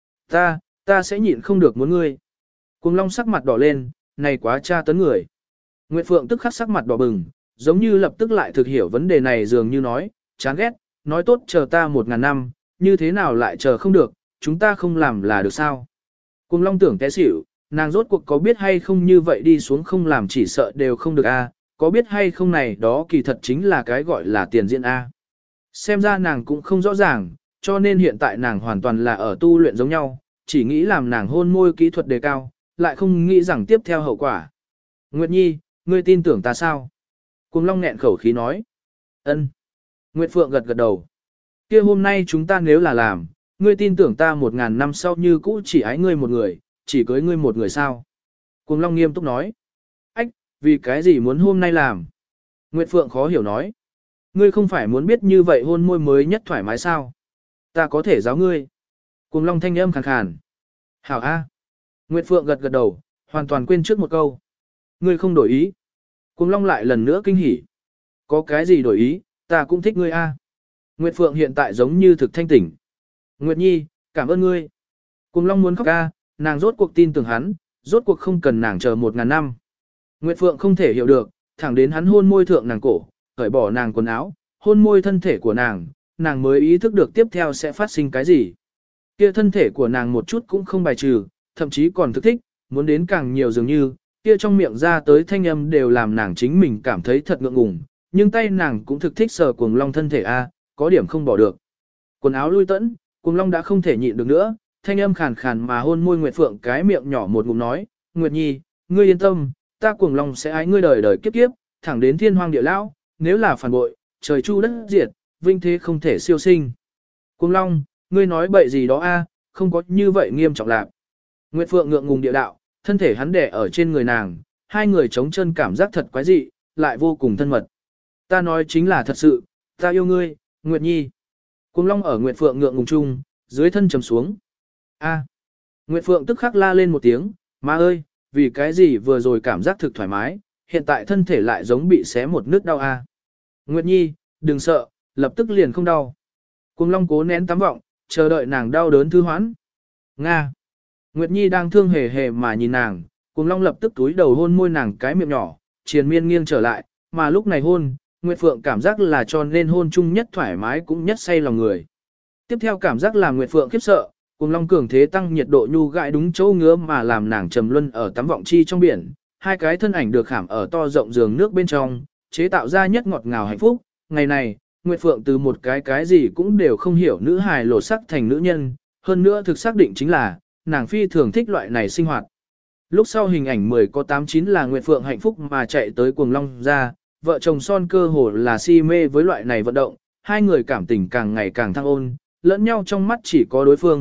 Ta sẽ nhịn không được muốn ngươi. Cuồng Long sắc mặt đỏ lên, này quá tra tấn người. Nguyệt Phượng tức khắc sắc mặt đỏ bừng, giống như lập tức lại thực hiểu vấn đề này dường như nói, chán ghét, nói tốt chờ ta 1000 năm, như thế nào lại chờ không được, chúng ta không làm là được sao? Cuồng Long tưởng té xỉu, nàng rốt cuộc có biết hay không như vậy đi xuống không làm chỉ sợ đều không được a, có biết hay không này đó kỳ thật chính là cái gọi là tiền diễn a. Xem ra nàng cũng không rõ ràng, cho nên hiện tại nàng hoàn toàn là ở tu luyện giống nhau, chỉ nghĩ làm nàng hôn môi kỹ thuật đề cao, lại không nghĩ rằng tiếp theo hậu quả. Nguyệt Nhi, ngươi tin tưởng ta sao? Cuồng Long nghẹn khẩu khí nói. Ân. Nguyệt Phượng gật gật đầu. Kia hôm nay chúng ta nếu là làm, ngươi tin tưởng ta 1000 năm sau như cũ chỉ ái ngươi một người, chỉ cưới ngươi một người sao? Cuồng Long nghiêm túc nói. Ách, vì cái gì muốn hôm nay làm? Nguyệt Phượng khó hiểu nói. Ngươi không phải muốn biết như vậy hôn môi mới nhất thoải mái sao? Ta có thể giáo ngươi. Cuồng Long thanh âm khàn khàn. Hảo A. Nguyệt Phượng gật gật đầu, hoàn toàn quên trước một câu. Ngươi không đổi ý. Cuồng Long lại lần nữa kinh hỉ. Có cái gì đổi ý, ta cũng thích ngươi A. Nguyệt Phượng hiện tại giống như thực thanh tỉnh. Nguyệt Nhi, cảm ơn ngươi. Cuồng Long muốn khóc A, nàng rốt cuộc tin tưởng hắn, rốt cuộc không cần nàng chờ 1000 năm. Nguyệt Phượng không thể hiểu được, thẳng đến hắn hôn môi thượng nàng cổ, cởi bỏ nàng quần áo, hôn môi thân thể của nàng mới ý thức được tiếp theo sẽ phát sinh cái gì. Kia thân thể của nàng một chút cũng không bài trừ, thậm chí còn thực thích, muốn đến càng nhiều dường như, kia trong miệng ra tới thanh âm đều làm nàng chính mình cảm thấy thật ngượng ngùng, nhưng tay nàng cũng thực thích sờ Cuồng Long thân thể a, có điểm không bỏ được. Quần áo lui tẫn, Cuồng Long đã không thể nhịn được nữa, thanh âm khàn khàn mà hôn môi Nguyệt Phượng cái miệng nhỏ một ngụm nói, Nguyệt Nhi, ngươi yên tâm, ta Cuồng Long sẽ ái ngươi đời đời kiếp kiếp, thẳng đến thiên hoang địa lão, nếu là phản bội, trời chu đất diệt, vinh thế không thể siêu sinh. Cuồng Long, ngươi nói bậy gì đó a, không có như vậy nghiêm trọng lạc. Nguyệt Phượng ngượng ngùng địa đạo, thân thể hắn đè ở trên người nàng, hai người chống chân cảm giác thật quái dị, lại vô cùng thân mật. Ta nói chính là thật sự, ta yêu ngươi, Nguyệt Nhi. Cuồng Long ở Nguyệt Phượng ngượng ngùng chung, dưới thân trầm xuống. A. Nguyệt Phượng tức khắc la lên một tiếng, má ơi, vì cái gì vừa rồi cảm giác thực thoải mái, hiện tại thân thể lại giống bị xé một nước đau a. Nguyệt Nhi, đừng sợ, lập tức liền không đau. Cuồng Long cố nén tắm vọng, chờ đợi nàng đau đớn thư hoãn. Nga. Nguyệt Nhi đang thương hề hề mà nhìn nàng, Cuồng Long lập tức túi đầu hôn môi nàng cái miệng nhỏ, triền miên nghiêng trở lại, mà lúc này hôn, Nguyệt Phượng cảm giác là cho nên hôn chung nhất thoải mái cũng nhất say lòng người. Tiếp theo cảm giác làm Nguyệt Phượng khiếp sợ, Cuồng Long cường thế tăng nhiệt độ nhu gãi đúng chỗ ngứa mà làm nàng trầm luân ở tắm vọng chi trong biển, hai cái thân ảnh được khảm ở to rộng giường nước bên trong, chế tạo ra nhất ngọt ngào hạnh phúc. Ngày này, Nguyệt Phượng từ một cái gì cũng đều không hiểu nữ hài lột sắc thành nữ nhân, hơn nữa thực xác định chính là, nàng phi thường thích loại này sinh hoạt. Lúc sau hình ảnh 10 có 89 là Nguyệt Phượng hạnh phúc mà chạy tới Cuồng Long ra, vợ chồng son cơ hồ là si mê với loại này vận động, hai người cảm tình càng ngày càng thăng ôn, lẫn nhau trong mắt chỉ có đối phương,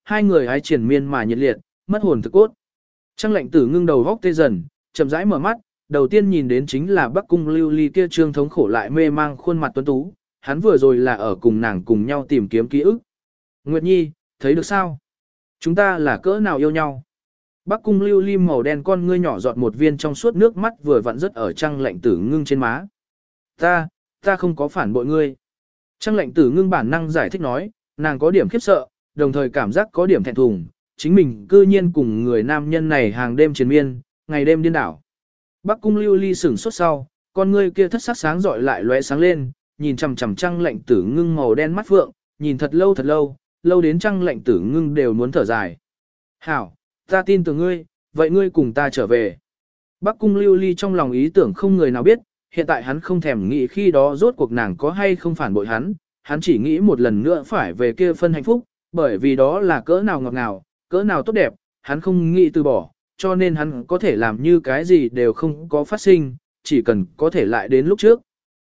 hai người ái triển miên mà nhiệt liệt, mất hồn thực cốt. Trang lệnh tử ngưng đầu góc tê dần, chậm rãi mở mắt, đầu tiên nhìn đến chính là Bắc Cung Lưu Ly kia trương thống khổ lại mê mang khuôn mặt tuấn tú, hắn vừa rồi là ở cùng nàng cùng nhau tìm kiếm ký ức. Nguyệt Nhi, thấy được sao? Chúng ta là cỡ nào yêu nhau? Bắc Cung Lưu Ly màu đen con ngươi nhỏ giọt một viên trong suốt nước mắt vừa vặn rớt ở Trang lệnh tử ngưng trên má. Ta không có phản bội ngươi. Trang lệnh tử ngưng bản năng giải thích nói, nàng có điểm khiếp sợ, đồng thời cảm giác có điểm thẹn thùng, chính mình cư nhiên cùng người nam nhân này hàng đêm triền miên, ngày đêm điên đảo. Bắc Cung Lưu Ly sửng sốt sau, con ngươi kia thất sắc sáng rọi lại lóe sáng lên, nhìn chằm chằm Trang lệnh tử ngưng màu đen mắt phượng, nhìn thật lâu, lâu đến Trang lệnh tử ngưng đều muốn thở dài. Hảo, ta tin tưởng ngươi, vậy ngươi cùng ta trở về. Bắc Cung Lưu Ly trong lòng ý tưởng không người nào biết, hiện tại hắn không thèm nghĩ khi đó rốt cuộc nàng có hay không phản bội hắn chỉ nghĩ một lần nữa phải về kia phân hạnh phúc, bởi vì đó là cỡ nào ngọt ngào, cỡ nào tốt đẹp, hắn không nghĩ từ bỏ, cho nên hắn có thể làm như cái gì đều không có phát sinh, chỉ cần có thể lại đến lúc trước.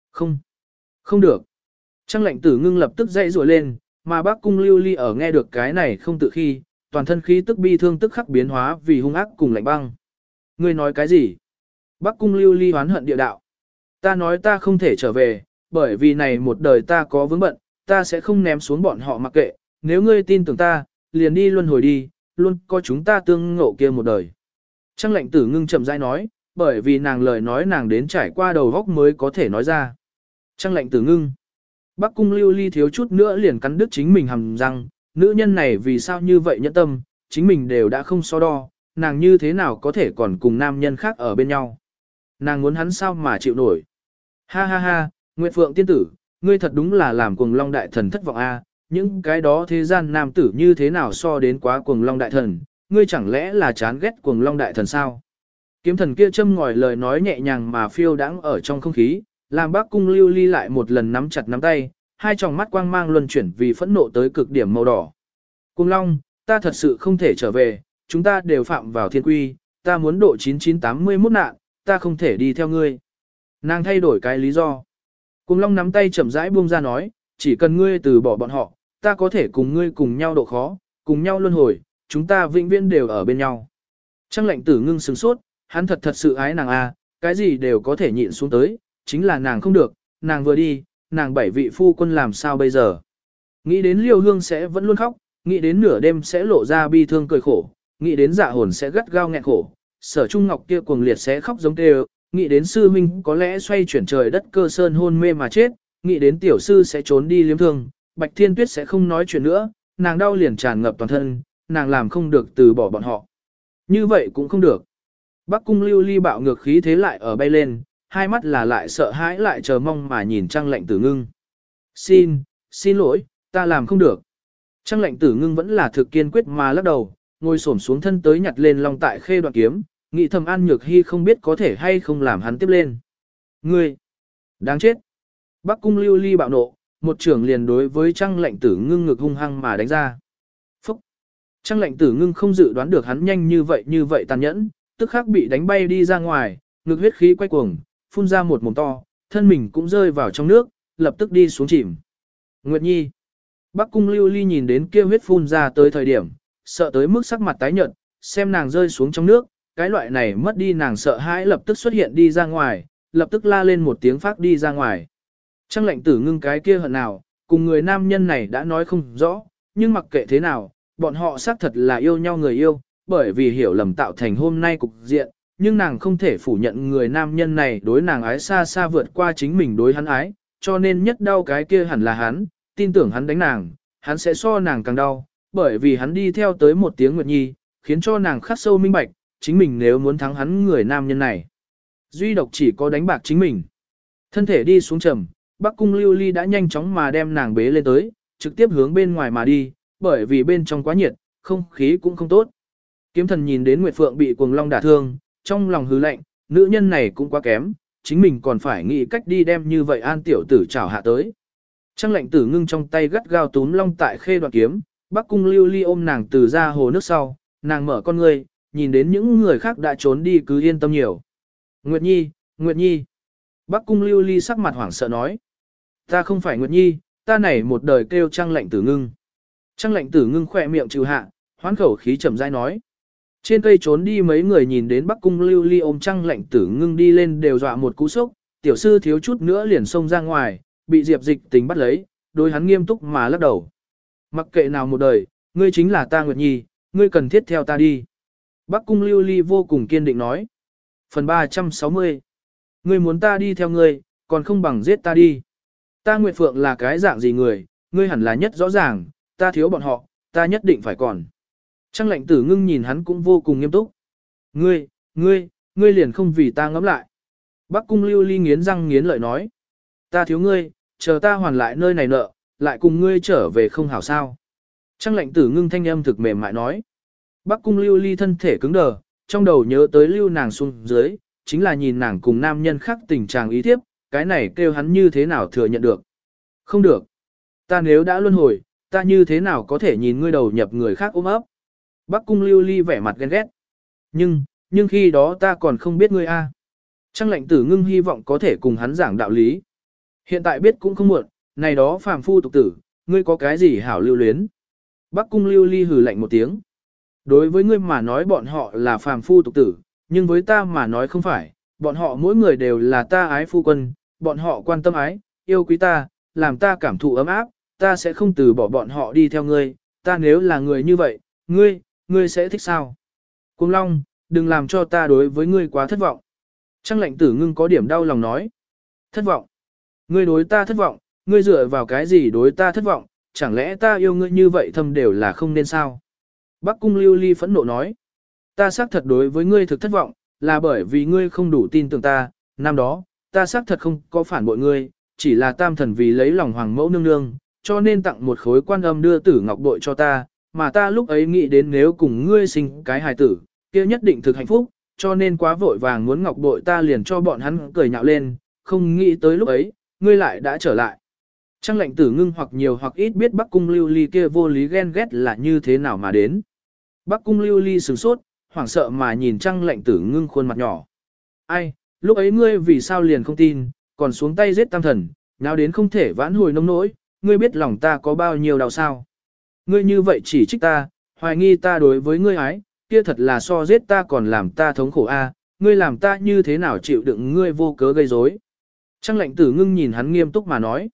Không được. Trang lệnh tử ngưng lập tức dậy rùa lên, mà Bắc Cung Lưu Ly ở nghe được cái này không tự khi, toàn thân khí tức bi thương tức khắc biến hóa vì hung ác cùng lạnh băng. Ngươi nói cái gì? Bắc Cung Lưu Ly hoán hận địa đạo. Ta nói ta không thể trở về, bởi vì này một đời ta có vướng bận, ta sẽ không ném xuống bọn họ mặc kệ, nếu ngươi tin tưởng ta, liền đi luân hồi đi, luôn có chúng ta tương ngộ kia một đời. Trang lệnh tử ngưng chậm rãi nói, bởi vì nàng lời nói nàng đến trải qua đầu góc mới có thể nói ra. Trang lệnh tử ngưng. Bắc Cung Lưu Ly thiếu chút nữa liền cắn đứt chính mình hàm răng, nữ nhân này vì sao như vậy nhẫn tâm, chính mình đều đã không so đo, nàng như thế nào có thể còn cùng nam nhân khác ở bên nhau. Nàng muốn hắn sao mà chịu nổi. Ha ha ha, Nguyệt Phượng tiên tử, ngươi thật đúng là làm Cuồng Long đại thần thất vọng a, những cái đó thế gian nam tử như thế nào so đến quá Cuồng Long đại thần, ngươi chẳng lẽ là chán ghét Cuồng Long đại thần sao? Kiếm thần kia châm ngòi lời nói nhẹ nhàng mà phiêu đãng ở trong không khí, làm Bắc Cung Lưu Ly lại một lần nắm chặt nắm tay, hai tròng mắt quang mang luân chuyển vì phẫn nộ tới cực điểm màu đỏ. Cuồng Long, ta thật sự không thể trở về, chúng ta đều phạm vào thiên quy, ta muốn độ 9981 nạn, ta không thể đi theo ngươi. Nàng thay đổi cái lý do. Cuồng Long nắm tay chậm rãi buông ra nói, chỉ cần ngươi từ bỏ bọn họ, ta có thể cùng ngươi cùng nhau độ khó, cùng nhau luân hồi, chúng ta vĩnh viễn đều ở bên nhau. Trang lệnh tử ngưng sửng sốt, hắn thật sự ái nàng a, cái gì đều có thể nhịn xuống tới, chính là nàng không được, nàng vừa đi, nàng bảy vị phu quân làm sao bây giờ. Nghĩ đến Liêu Hương sẽ vẫn luôn khóc, nghĩ đến nửa đêm sẽ lộ ra bi thương cười khổ, nghĩ đến Dạ Hồn sẽ gắt gao nghẹn khổ, Sở Trung Ngọc kia cuồng liệt sẽ khóc giống tê, nghĩ đến sư huynh có lẽ xoay chuyển trời đất cơ sơn hôn mê mà chết, nghĩ đến tiểu sư sẽ trốn đi liếm thương, Bạch Thiên Tuyết sẽ không nói chuyện nữa, nàng đau liền tràn ngập toàn thân, nàng làm không được từ bỏ bọn họ. Như vậy cũng không được. Bắc Cung Lưu Ly bạo ngược khí thế lại ở bay lên, hai mắt là lại sợ hãi lại chờ mong mà nhìn Trang lệnh tử ngưng. Xin lỗi, ta làm không được. Trang lệnh tử ngưng vẫn là thực kiên quyết mà lắc đầu, ngồi xổm xuống thân tới nhặt lên long tại khê đoạn kiếm, nghĩ thầm An Nhược Hy không biết có thể hay không làm hắn tiếp lên. Ngươi! Đáng chết! Bắc Cung Lưu Ly bạo nộ, một trưởng liền đối với Trang lệnh tử ngưng ngực hung hăng mà đánh ra. Phúc! Trang lệnh tử ngưng không dự đoán được hắn nhanh như vậy tàn nhẫn, tức khắc bị đánh bay đi ra ngoài, ngực huyết khí quay cuồng, phun ra một mồm to, thân mình cũng rơi vào trong nước, lập tức đi xuống chìm. Nguyệt Nhi! Bắc Cung Lưu Ly nhìn đến kia huyết phun ra tới thời điểm, sợ tới mức sắc mặt tái nhợt, xem nàng rơi xuống trong nước, cái loại này mất đi nàng sợ hãi lập tức xuất hiện đi ra ngoài, lập tức la lên một tiếng phát đi ra ngoài. Trang lệnh tử ngưng cái kia hận nào, cùng người nam nhân này đã nói không rõ, nhưng mặc kệ thế nào, bọn họ xác thật là yêu nhau người yêu, bởi vì hiểu lầm tạo thành hôm nay cục diện, nhưng nàng không thể phủ nhận người nam nhân này đối nàng ái xa xa vượt qua chính mình đối hắn ái, cho nên nhất đau cái kia hẳn là hắn, tin tưởng hắn đánh nàng, hắn sẽ so nàng càng đau, bởi vì hắn đi theo tới một tiếng Nguyệt Nhi, khiến cho nàng khắc sâu minh bạch, chính mình nếu muốn thắng hắn người nam nhân này. Duy độc chỉ có đánh bạc chính mình. Thân thể đi xuống trầm, Bắc Cung Lưu Ly đã nhanh chóng mà đem nàng bế lên tới, trực tiếp hướng bên ngoài mà đi, bởi vì bên trong quá nhiệt, không khí cũng không tốt. Kiếm thần nhìn đến Nguyệt Phượng bị cuồng long đả thương, trong lòng hứ lạnh, nữ nhân này cũng quá kém, chính mình còn phải nghĩ cách đi đem như vậy an tiểu tử trảo hạ tới. Trang lệnh tử ngưng trong tay gắt gao túm long tại khê đoạn kiếm, Bắc Cung Lưu Ly ôm nàng từ ra hồ nước sau, nàng mở con ngươi, nhìn đến những người khác đã trốn đi cứ yên tâm nhiều. Nguyệt Nhi, Nguyệt Nhi. Bắc Cung Lưu Ly sắc mặt hoảng sợ nói. Ta không phải Nguyệt Nhi, ta này một đời kêu Trang lệnh tử ngưng. Trang lệnh tử ngưng khỏe miệng trừ hạ, hoán khẩu khí chậm rãi nói. Trên cây trốn đi mấy người nhìn đến Bắc Cung Lưu Ly ôm Trang lệnh tử ngưng đi lên đều dọa một cú sốc, tiểu sư thiếu chút nữa liền xông ra ngoài, bị Diệp Dịch Tình bắt lấy, đối hắn nghiêm túc mà lắc đầu. Mặc kệ nào một đời, ngươi chính là ta Nguyệt Nhi, ngươi cần thiết theo ta đi. Bắc Cung Lưu Ly vô cùng kiên định nói. Phần 360. Ngươi muốn ta đi theo ngươi, còn không bằng giết ta đi. Ta Nguyệt Phượng là cái dạng gì người, ngươi hẳn là nhất rõ ràng, ta thiếu bọn họ, ta nhất định phải còn. Trang lệnh tử ngưng nhìn hắn cũng vô cùng nghiêm túc. Ngươi liền không vì ta ngẫm lại. Bắc Cung Lưu Ly nghiến răng nghiến lợi nói. Ta thiếu ngươi, chờ ta hoàn lại nơi này nợ, lại cùng ngươi trở về không hảo sao. Trang lệnh tử ngưng thanh âm thực mềm mại nói. Bắc Cung Lưu Ly thân thể cứng đờ, trong đầu nhớ tới lưu nàng xuống dưới, chính là nhìn nàng cùng nam nhân khác tình trạng ý tiếp, cái này kêu hắn như thế nào thừa nhận được. Không được. Ta nếu đã luân hồi, ta như thế nào có thể nhìn ngươi đầu nhập người khác ôm ấp. Bắc Cung Lưu Ly vẻ mặt ghen ghét. Nhưng khi đó ta còn không biết ngươi a. Trang lệnh tử ngưng hy vọng có thể cùng hắn giảng đạo lý. Hiện tại biết cũng không muộn, này đó phàm phu tục tử, ngươi có cái gì hảo lưu luyến. Bắc Cung Lưu Ly hừ lạnh một tiếng. Đối với ngươi mà nói bọn họ là phàm phu tục tử, nhưng với ta mà nói không phải, bọn họ mỗi người đều là ta ái phu quân, bọn họ quan tâm ái, yêu quý ta, làm ta cảm thụ ấm áp, ta sẽ không từ bỏ bọn họ đi theo ngươi, ta nếu là người như vậy, ngươi sẽ thích sao? Cung Long, đừng làm cho ta đối với ngươi quá thất vọng. Trang lệnh tử ngưng có điểm đau lòng nói. Thất vọng? Ngươi đối ta thất vọng, ngươi dựa vào cái gì đối ta thất vọng, chẳng lẽ ta yêu ngươi như vậy thâm đều là không nên sao? Bắc Cung Lưu Ly phẫn nộ nói. Ta xác thật đối với ngươi thực thất vọng, là bởi vì ngươi không đủ tin tưởng ta, năm đó, ta xác thật không có phản bội ngươi, chỉ là tam thần vì lấy lòng hoàng mẫu nương nương, cho nên tặng một khối quan âm đưa tử ngọc bội cho ta, mà ta lúc ấy nghĩ đến nếu cùng ngươi sinh cái hài tử, kia nhất định thực hạnh phúc, cho nên quá vội vàng muốn ngọc bội ta liền cho bọn hắn cười nhạo lên, không nghĩ tới lúc ấy, ngươi lại đã trở lại. Trang lệnh tử ngưng hoặc nhiều hoặc ít biết Bắc Cung Lưu Ly kia vô lý ghen ghét là như thế nào mà đến. Bắc Cung Lưu Ly sửng sốt, hoảng sợ mà nhìn Trang lệnh tử ngưng khuôn mặt nhỏ. Ai, lúc ấy ngươi vì sao liền không tin, còn xuống tay giết tam thần, nào đến không thể vãn hồi nông nỗi, ngươi biết lòng ta có bao nhiêu đau sao. Ngươi như vậy chỉ trích ta, hoài nghi ta đối với ngươi ái, kia thật là so giết ta còn làm ta thống khổ a, ngươi làm ta như thế nào chịu đựng ngươi vô cớ gây rối. Trang lệnh tử ngưng nhìn hắn nghiêm túc mà nói.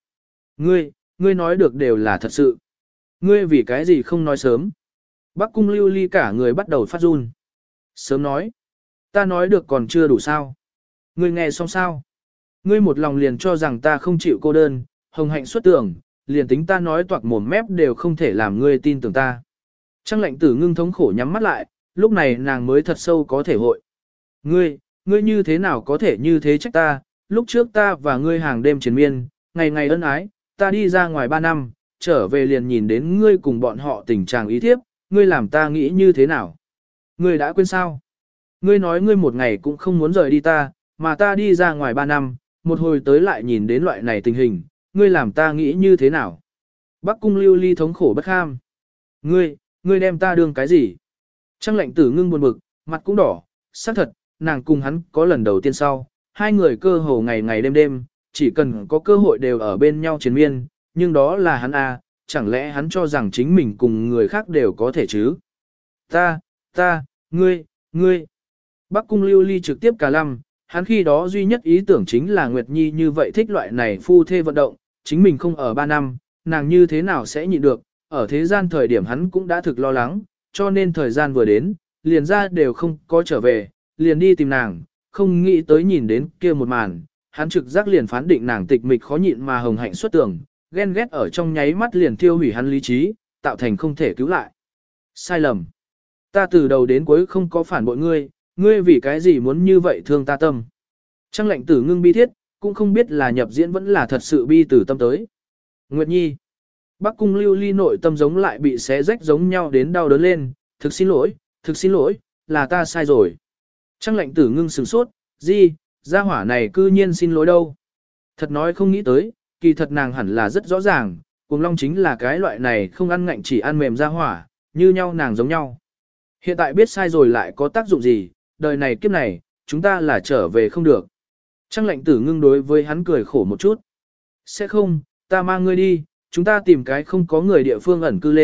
Ngươi nói được đều là thật sự. Ngươi vì cái gì không nói sớm. Bắc Cung Lưu Ly cả người bắt đầu phát run. Sớm nói. Ta nói được còn chưa đủ sao. Ngươi nghe xong sao. Ngươi một lòng liền cho rằng ta không chịu cô đơn, hồng hạnh xuất tưởng, liền tính ta nói toạc mồm mép đều không thể làm ngươi tin tưởng ta. Trang lệnh tử ngưng thống khổ nhắm mắt lại, lúc này nàng mới thật sâu có thể hội. Ngươi như thế nào có thể như thế trách ta, lúc trước ta và ngươi hàng đêm triền miên, ngày ngày ân ái, ta đi ra ngoài 3 năm, trở về liền nhìn đến ngươi cùng bọn họ tình trạng ý thiếp, ngươi làm ta nghĩ như thế nào? Ngươi đã quên sao? Ngươi nói ngươi một ngày cũng không muốn rời đi ta, mà ta đi ra ngoài 3 năm, một hồi tới lại nhìn đến loại này tình hình, ngươi làm ta nghĩ như thế nào? Bắc Cung Lưu Ly thống khổ bất kham. Ngươi đem ta đương cái gì? Trang lệnh tử ngưng buồn bực, mặt cũng đỏ, xác thật, nàng cùng hắn có lần đầu tiên sau, hai người cơ hồ ngày ngày đêm đêm, chỉ cần có cơ hội đều ở bên nhau chiến miên, nhưng đó là hắn à, chẳng lẽ hắn cho rằng chính mình cùng người khác đều có thể chứ? Ngươi. Bắc Cung Lưu Ly trực tiếp cả lăm, hắn khi đó duy nhất ý tưởng chính là Nguyệt Nhi như vậy thích loại này phu thê vận động, chính mình không ở 3 năm, nàng như thế nào sẽ nhịn được, ở thế gian thời điểm hắn cũng đã thực lo lắng, cho nên thời gian vừa đến, liền ra đều không có trở về, liền đi tìm nàng, không nghĩ tới nhìn đến kia một màn, hắn trực giác liền phán định nàng tịch mịch khó nhịn mà hồng hạnh xuất tưởng, ghen ghét ở trong nháy mắt liền tiêu hủy hắn lý trí, tạo thành không thể cứu lại. Sai lầm. Ta từ đầu đến cuối không có phản bội ngươi vì cái gì muốn như vậy thương ta tâm. Trang lệnh tử ngưng bi thiết, cũng không biết là nhập diễn vẫn là thật sự bi từ tâm tới. Nguyệt Nhi. Bắc Cung Lưu Ly nội tâm giống lại bị xé rách giống nhau đến đau đớn lên, thực xin lỗi, là ta sai rồi. Trang lệnh tử ngưng sửng sốt, gia hỏa này cư nhiên xin lỗi đâu. Thật nói không nghĩ tới, kỳ thật nàng hẳn là rất rõ ràng, Cuồng Long chính là cái loại này không ăn ngạnh chỉ ăn mềm gia hỏa, như nhau nàng giống nhau. Hiện tại biết sai rồi lại có tác dụng gì, đời này kiếp này, chúng ta là trở về không được. Trang lệnh tử ngưng đối với hắn cười khổ một chút. Sẽ không, ta mang ngươi đi, chúng ta tìm cái không có người địa phương ẩn cư lên,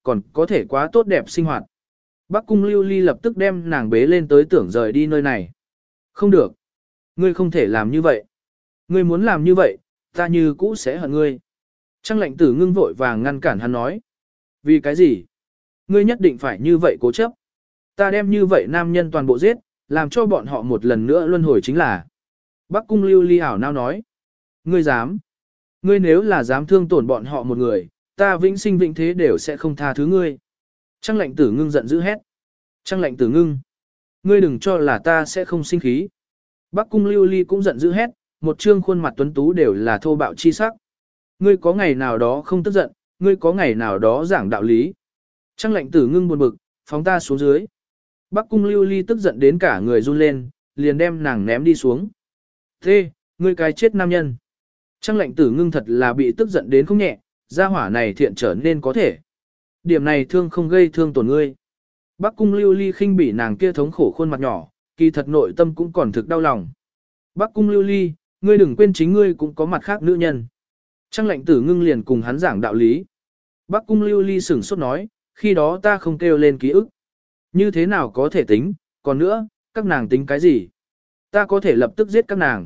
còn có thể quá tốt đẹp sinh hoạt. Bắc Cung Lưu Ly lập tức đem nàng bế lên tới tưởng rời đi nơi này. Không được. Ngươi không thể làm như vậy. Ngươi muốn làm như vậy, ta như cũ sẽ hận ngươi. Trăng Lệnh Tử Ngưng vội vàng ngăn cản hắn nói. Vì cái gì? Ngươi nhất định phải như vậy cố chấp. Ta đem như vậy nam nhân toàn bộ giết, làm cho bọn họ một lần nữa luân hồi chính là. Bắc Cung Lưu Ly ảo nao nói. Ngươi dám. Ngươi nếu là dám thương tổn bọn họ một người, ta vĩnh sinh vĩnh thế đều sẽ không tha thứ ngươi. Trăng Lệnh Tử Ngưng giận dữ hét. Trăng Lệnh Tử Ngưng. Ngươi đừng cho là ta sẽ không sinh khí. Bắc Cung Lưu Ly cũng giận dữ hét, một trương khuôn mặt tuấn tú đều là thô bạo chi sắc. Ngươi có ngày nào đó không tức giận, ngươi có ngày nào đó giảng đạo lý. Trăng Lệnh Tử Ngưng buồn bực, phóng ta xuống dưới. Bắc Cung Lưu Ly tức giận đến cả người run lên, liền đem nàng ném đi xuống. Thế, ngươi cái chết nam nhân. Trăng Lệnh Tử Ngưng thật là bị tức giận đến không nhẹ, gia hỏa này thiện trở nên có thể. Điểm này thương không gây thương tổn ngươi. Bắc Cung Lưu Ly khinh bỉ nàng kia thống khổ khuôn mặt nhỏ, kỳ thật nội tâm cũng còn thực đau lòng. Bắc Cung Lưu Ly, ngươi đừng quên chính ngươi cũng có mặt khác nữ nhân. Trăng Lệnh Tử Ngưng liền cùng hắn giảng đạo lý. Bắc Cung Lưu Ly sửng sốt nói, khi đó ta không kêu lên ký ức. Như thế nào có thể tính, còn nữa, các nàng tính cái gì? Ta có thể lập tức giết các nàng.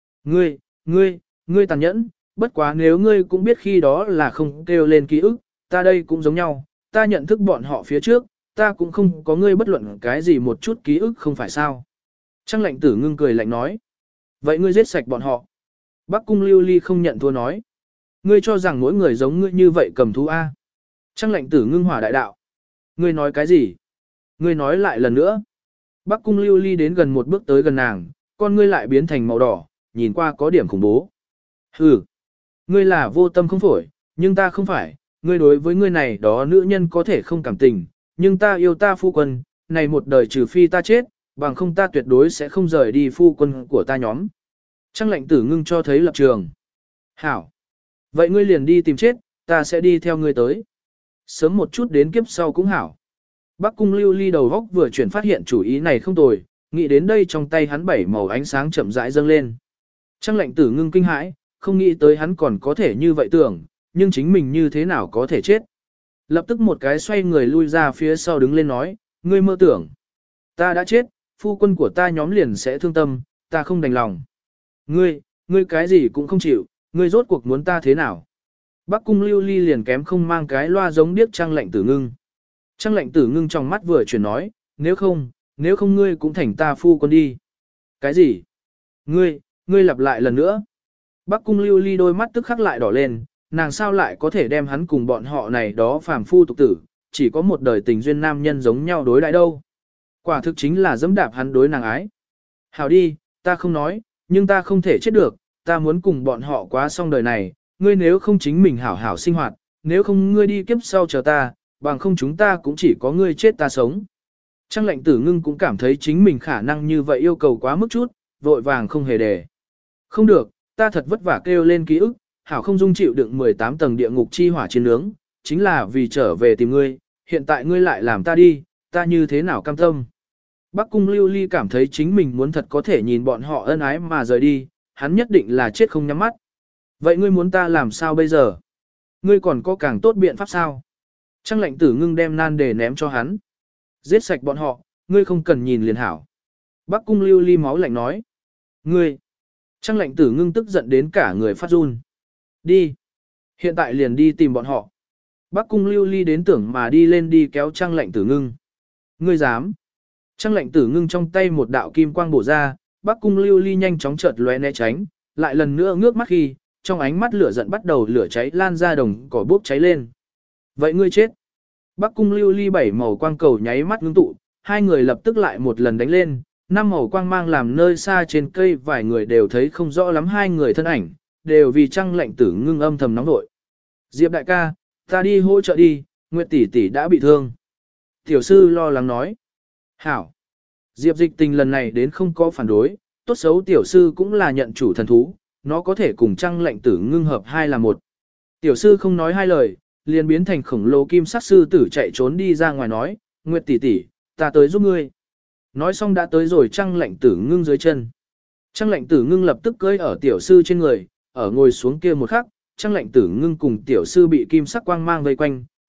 Ngươi tàn nhẫn, bất quá nếu ngươi cũng biết khi đó là không kêu lên ký ức, ta đây cũng giống nhau, ta nhận thức bọn họ phía trước, ta cũng không có ngươi bất luận cái gì một chút ký ức không phải sao. Trăng Lệnh Tử Ngưng cười lạnh nói. Vậy ngươi giết sạch bọn họ. Bắc Cung Lưu Ly không nhận thua nói. Ngươi cho rằng mỗi người giống ngươi như vậy cầm thú A. Trăng Lệnh Tử Ngưng hỏa đại đạo. Ngươi nói cái gì? Ngươi nói lại lần nữa. Bắc Cung Lưu Ly đến gần một bước tới gần nàng, con ngươi lại biến thành màu đỏ, nhìn qua có điểm khủng bố. Hừ, ngươi là vô tâm không phổi, nhưng ta không phải, ngươi đối với ngươi này đó nữ nhân có thể không cảm tình, nhưng ta yêu ta phu quân, này một đời trừ phi ta chết, bằng không ta tuyệt đối sẽ không rời đi phu quân của ta nhóm. Trăng Lệnh Tử Ngưng cho thấy lập trường. Hảo, vậy ngươi liền đi tìm chết, ta sẽ đi theo ngươi tới. Sớm một chút đến kiếp sau cũng hảo. Bắc Cung Lưu Ly đầu góc vừa chuyển phát hiện chủ ý này không tồi, nghĩ đến đây trong tay hắn bảy màu ánh sáng chậm rãi dâng lên. Trăng Lệnh Tử Ngưng kinh hãi, không nghĩ tới hắn còn có thể như vậy tưởng, nhưng chính mình như thế nào có thể chết. Lập tức một cái xoay người lui ra phía sau đứng lên nói, ngươi mơ tưởng. Ta đã chết, phu quân của ta nhóm liền sẽ thương tâm, ta không đành lòng. Ngươi cái gì cũng không chịu, ngươi rốt cuộc muốn ta thế nào. Bắc Cung Lưu Ly liền kém không mang cái loa giống điếc Trăng Lệnh Tử Ngưng. Trăng Lệnh Tử Ngưng trong mắt vừa chuyển nói, nếu không ngươi cũng thành ta phu quân đi. Cái gì? Ngươi lặp lại lần nữa. Bắc Cung Lưu Ly đôi mắt tức khắc lại đỏ lên, nàng sao lại có thể đem hắn cùng bọn họ này đó phàm phu tục tử, chỉ có một đời tình duyên nam nhân giống nhau đối đãi đâu. Quả thực chính là dẫm đạp hắn đối nàng ái. Hảo đi, ta không nói, nhưng ta không thể chết được, ta muốn cùng bọn họ quá xong đời này, ngươi nếu không chính mình hảo hảo sinh hoạt, nếu không ngươi đi kiếp sau chờ ta, bằng không chúng ta cũng chỉ có ngươi chết ta sống. Trăng Lệnh Tử Ngưng cũng cảm thấy chính mình khả năng như vậy yêu cầu quá mức chút, vội vàng không hề để. Không được, ta thật vất vả kêu lên ký ức, hảo không dung chịu đựng 18 tầng địa ngục chi hỏa chiến nướng, chính là vì trở về tìm ngươi, hiện tại ngươi lại làm ta đi, ta như thế nào cam tâm. Bắc Cung Lưu Ly cảm thấy chính mình muốn thật có thể nhìn bọn họ ân ái mà rời đi, hắn nhất định là chết không nhắm mắt. Vậy ngươi muốn ta làm sao bây giờ? Ngươi còn có càng tốt biện pháp sao? Trăng Lệnh Tử Ngưng đem nan đề ném cho hắn. Giết sạch bọn họ, ngươi không cần nhìn liền hảo. Bắc Cung Lưu Ly máu lạnh nói. Ngươi! Trăng Lệnh Tử Ngưng tức giận đến cả người phát run. Đi! Hiện tại liền đi tìm bọn họ. Bắc Cung Lưu Ly đến tưởng mà đi lên đi kéo Trăng Lệnh Tử Ngưng. Ngươi dám! Trăng Lệnh Tử Ngưng trong tay một đạo kim quang bổ ra, Bắc Cung Lưu Ly nhanh chóng chợt lóe né tránh, lại lần nữa ngước mắt khi, trong ánh mắt lửa giận bắt đầu lửa cháy lan ra đồng cỏ bốc cháy lên. Vậy ngươi chết! Bắc Cung Lưu Ly bảy màu quang cầu nháy mắt ngưng tụ, hai người lập tức lại một lần đánh lên, năm màu quang mang làm nơi xa trên cây vài người đều thấy không rõ lắm hai người thân ảnh, đều vì Trăng Lệnh Tử Ngưng âm thầm nóng nội. Diệp đại ca, ta đi hỗ trợ đi, Nguyệt tỷ tỷ đã bị thương. Tiểu sư lo lắng nói. Hảo. Diệp Dịch Tình lần này đến không có phản đối, tốt xấu tiểu sư cũng là nhận chủ thần thú, nó có thể cùng Trăng Lệnh Tử Ngưng hợp hai là một. Tiểu sư không nói hai lời, liền biến thành khổng lồ kim sắc sư tử chạy trốn đi ra ngoài nói, Nguyệt tỷ tỷ, ta tới giúp ngươi. Nói xong đã tới rồi Trăng Lệnh Tử Ngưng dưới chân. Trăng Lệnh Tử Ngưng lập tức cưỡi ở tiểu sư trên người, ở ngồi xuống kia một khắc, Trăng Lệnh Tử Ngưng cùng tiểu sư bị kim sắc quang mang vây quanh,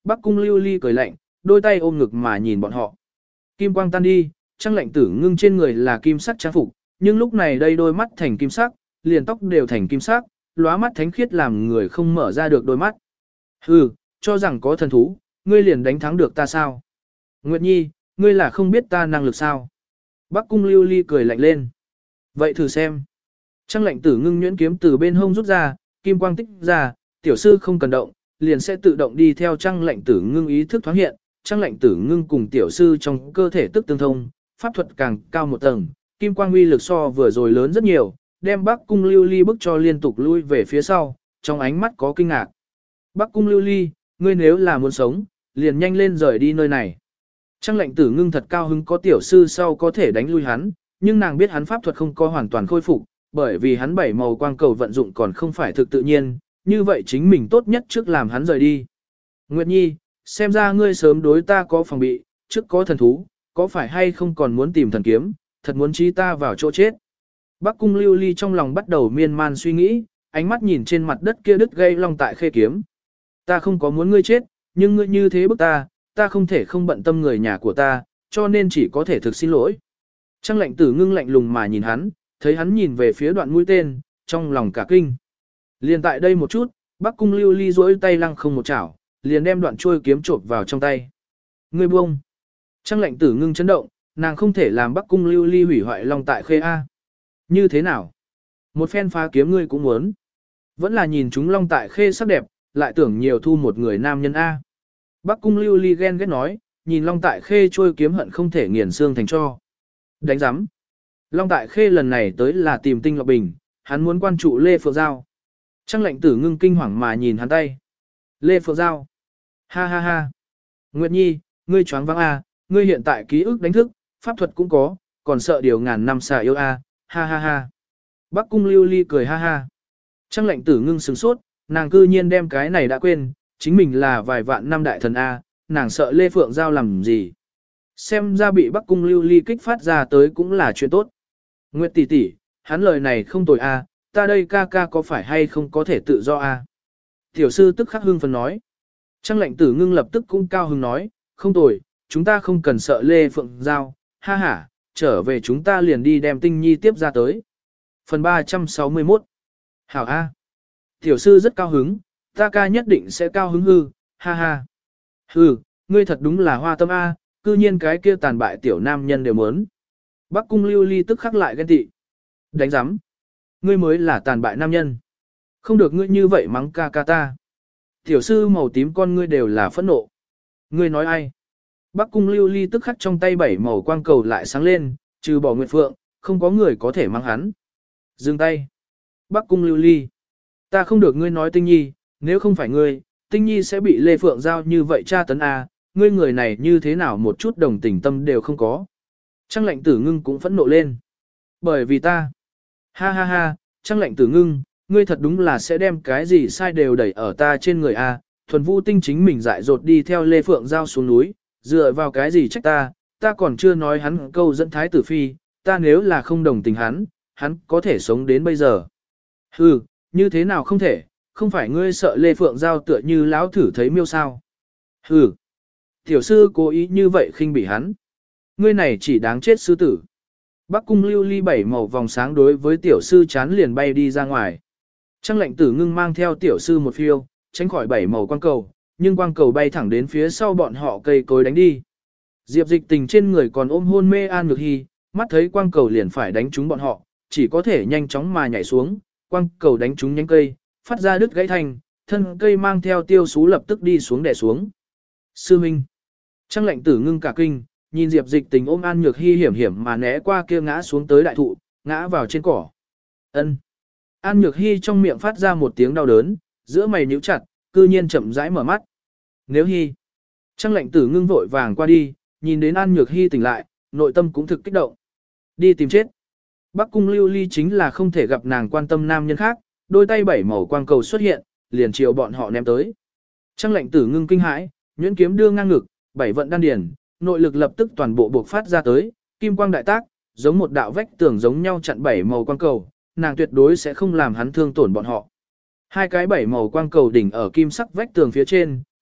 Bắc Cung Lưu Ly cười lạnh, đôi tay ôm ngực mà nhìn bọn họ. Kim quang tan đi, Trang Lệnh Tử Ngưng trên người là kim sắc trang phục, nhưng lúc này đây đôi mắt thành kim sắc, liền tóc đều thành kim sắc, lóa mắt thánh khiết làm người không mở ra được đôi mắt. Hừ, cho rằng có thần thú, ngươi liền đánh thắng được ta sao? Nguyệt Nhi, ngươi là không biết ta năng lực sao? Bắc Cung Lưu Ly cười lạnh lên. Vậy thử xem. Trang Lệnh Tử Ngưng nhuyễn kiếm từ bên hông rút ra, kim quang tích ra, tiểu sư không cần động, liền sẽ tự động đi theo Trang Lệnh Tử Ngưng ý thức thoáng hiện. Trang Lệnh Tử Ngưng cùng tiểu sư trong cơ thể tức tương thông, pháp thuật càng cao một tầng, kim quang uy lực so vừa rồi lớn rất nhiều, đem Bắc Cung Lưu Ly bức cho liên tục lui về phía sau, trong ánh mắt có kinh ngạc. Bắc Cung Lưu Ly, ngươi nếu là muốn sống, liền nhanh lên rời đi nơi này. Trang Lệnh Tử Ngưng thật cao hứng có tiểu sư sau có thể đánh lui hắn, nhưng nàng biết hắn pháp thuật không có hoàn toàn khôi phục, bởi vì hắn bảy màu quang cầu vận dụng còn không phải thực tự nhiên, như vậy chính mình tốt nhất trước làm hắn rời đi. Nguyệt Nhi, xem ra ngươi sớm đối ta có phòng bị, trước có thần thú, có phải hay không còn muốn tìm thần kiếm, thật muốn trí ta vào chỗ chết. Bắc Cung Lưu Ly trong lòng bắt đầu miên man suy nghĩ, ánh mắt nhìn trên mặt đất kia đứt gây long tại khê kiếm. Ta không có muốn ngươi chết, nhưng ngươi như thế bức ta không thể không bận tâm người nhà của ta, cho nên chỉ có thể thực xin lỗi. Trang Lệnh Tử Ngưng lạnh lùng mà nhìn hắn, thấy hắn nhìn về phía đoạn mũi tên, trong lòng cả kinh. Liền tại đây một chút, Bắc Cung Lưu Ly duỗi tay lăng không một chảo, liền đem đoạn trôi kiếm chộp vào trong tay. Ngươi buông. Trang Lệnh Tử Ngưng chấn động, nàng không thể làm Bắc Cung Lưu Ly hủy hoại long tại khê A. Như thế nào? Một phen phá kiếm ngươi cũng muốn. Vẫn là nhìn chúng long tại khê sắc đẹp, lại tưởng nhiều thu một người nam nhân A. Bắc Cung Lưu Ly ghen ghét nói, nhìn long tại khê trôi kiếm hận không thể nghiền xương thành cho. Đánh giám. Long tại khê lần này tới là tìm Tinh Lộc Bình, hắn muốn quan trụ Lê Phượng Giao. Trang Lệnh Tử Ngưng kinh hoàng mà nhìn hắn tay. Lê Phượng Giao. Ha ha ha. Nguyệt Nhi, ngươi choáng váng A, ngươi hiện tại ký ức đánh thức, pháp thuật cũng có, còn sợ điều ngàn năm xà yêu A, ha ha ha. Bắc Cung Lưu Ly cười ha ha. Trang Lệnh Tử Ngưng sửng sốt, nàng cư nhiên đem cái này đã quên, chính mình là vài vạn năm đại thần A, nàng sợ Lê Phượng Giao làm gì. Xem ra bị Bắc Cung Lưu Ly kích phát ra tới cũng là chuyện tốt. Nguyệt tỷ tỷ, hắn lời này không tồi A, ta đây ca ca có phải hay không có thể tự do A. Tiểu sư tức khắc hưng phấn nói. Trang Lệnh Tử Ngưng lập tức cũng cao hứng nói, không tồi, chúng ta không cần sợ Lê Phượng Giao, ha ha, trở về chúng ta liền đi đem Tinh Nhi tiếp ra tới. Phần 361 Hảo A. Tiểu sư rất cao hứng, ta ca nhất định sẽ cao hứng hư, ha ha. Hừ, ngươi thật đúng là hoa tâm A, cư nhiên cái kia tàn bại tiểu nam nhân đều muốn. Bắc Cung Lưu Ly tức khắc lại ghen tị. Đánh giám. Ngươi mới là tàn bại nam nhân. Không được ngươi như vậy mắng ca ca ta. Tiểu sư màu tím con ngươi đều là phẫn nộ. Ngươi nói ai? Bắc Cung Lưu Ly tức khắc trong tay bảy màu quang cầu lại sáng lên, trừ bỏ Nguyệt Phượng, không có người có thể mắng hắn. Dừng tay. Bắc Cung Lưu Ly. Ta không được ngươi nói Tinh Nhi, nếu không phải ngươi, Tinh Nhi sẽ bị Lê Phượng giao như vậy tra tấn a, ngươi người này như thế nào một chút đồng tình tâm đều không có. Trang Lệnh Tử Ngưng cũng phẫn nộ lên. Bởi vì ta. Ha ha ha, Trang Lệnh Tử Ngưng, ngươi thật đúng là sẽ đem cái gì sai đều đẩy ở ta trên người a. Thuần Vu Tinh chính mình dại dột đi theo Lê Phượng giao xuống núi, dựa vào cái gì trách ta còn chưa nói hắn câu dẫn thái tử phi, ta nếu là không đồng tình hắn có thể sống đến bây giờ. Hừ, như thế nào không thể, không phải ngươi sợ Lê Phượng Giao tựa như lão thử thấy miêu sao. Hừ, tiểu sư cố ý như vậy khinh bỉ hắn. Ngươi này chỉ đáng chết sư tử. Bắc Cung Lưu Ly bảy màu vòng sáng đối với tiểu sư chán liền bay đi ra ngoài. Trang Lệnh Tử Ngưng mang theo tiểu sư một phiêu, tránh khỏi bảy màu quang cầu, nhưng quang cầu bay thẳng đến phía sau bọn họ cây cối đánh đi. Diệp Dịch Tình trên người còn ôm hôn mê An Nhược Hy, mắt thấy quang cầu liền phải đánh trúng bọn họ, chỉ có thể nhanh chóng mà nhảy xuống, quang cầu đánh trúng nhánh cây, phát ra đứt gãy thành, thân cây mang theo tiêu sú lập tức đi xuống đè xuống. Sư Minh. Trang Lệnh Tử Ngưng cả kinh, nhìn Diệp Dịch Tình ôm An Nhược Hy hiểm hiểm mà né qua kia ngã xuống tới đại thụ, ngã vào trên cỏ. Ân. An Nhược Hy trong miệng phát ra một tiếng đau đớn, giữa mày nhíu chặt, cư nhiên chậm rãi mở mắt. Nếu Hy. Trang Lệnh Tử Ngưng vội vàng qua đi, nhìn đến An Nhược Hy tỉnh lại, nội tâm cũng thực kích động. Đi tìm chết. Bắc Cung Lưu Ly chính là không thể gặp nàng quan tâm nam nhân khác, đôi tay bảy màu quang cầu xuất hiện, liền chiều bọn họ ném tới. Trang Lệnh Tử Ngưng kinh hãi, nhuyễn kiếm đưa ngang ngực, bảy vận đan điển, nội lực lập tức toàn bộ buộc phát ra tới, kim quang đại tác, giống một đạo vách tường giống nhau chặn bảy màu quang cầu, nàng tuyệt đối sẽ không làm hắn thương tổn bọn họ. Hai cái bảy màu quang cầu đỉnh ở kim sắc vách tường phía trên,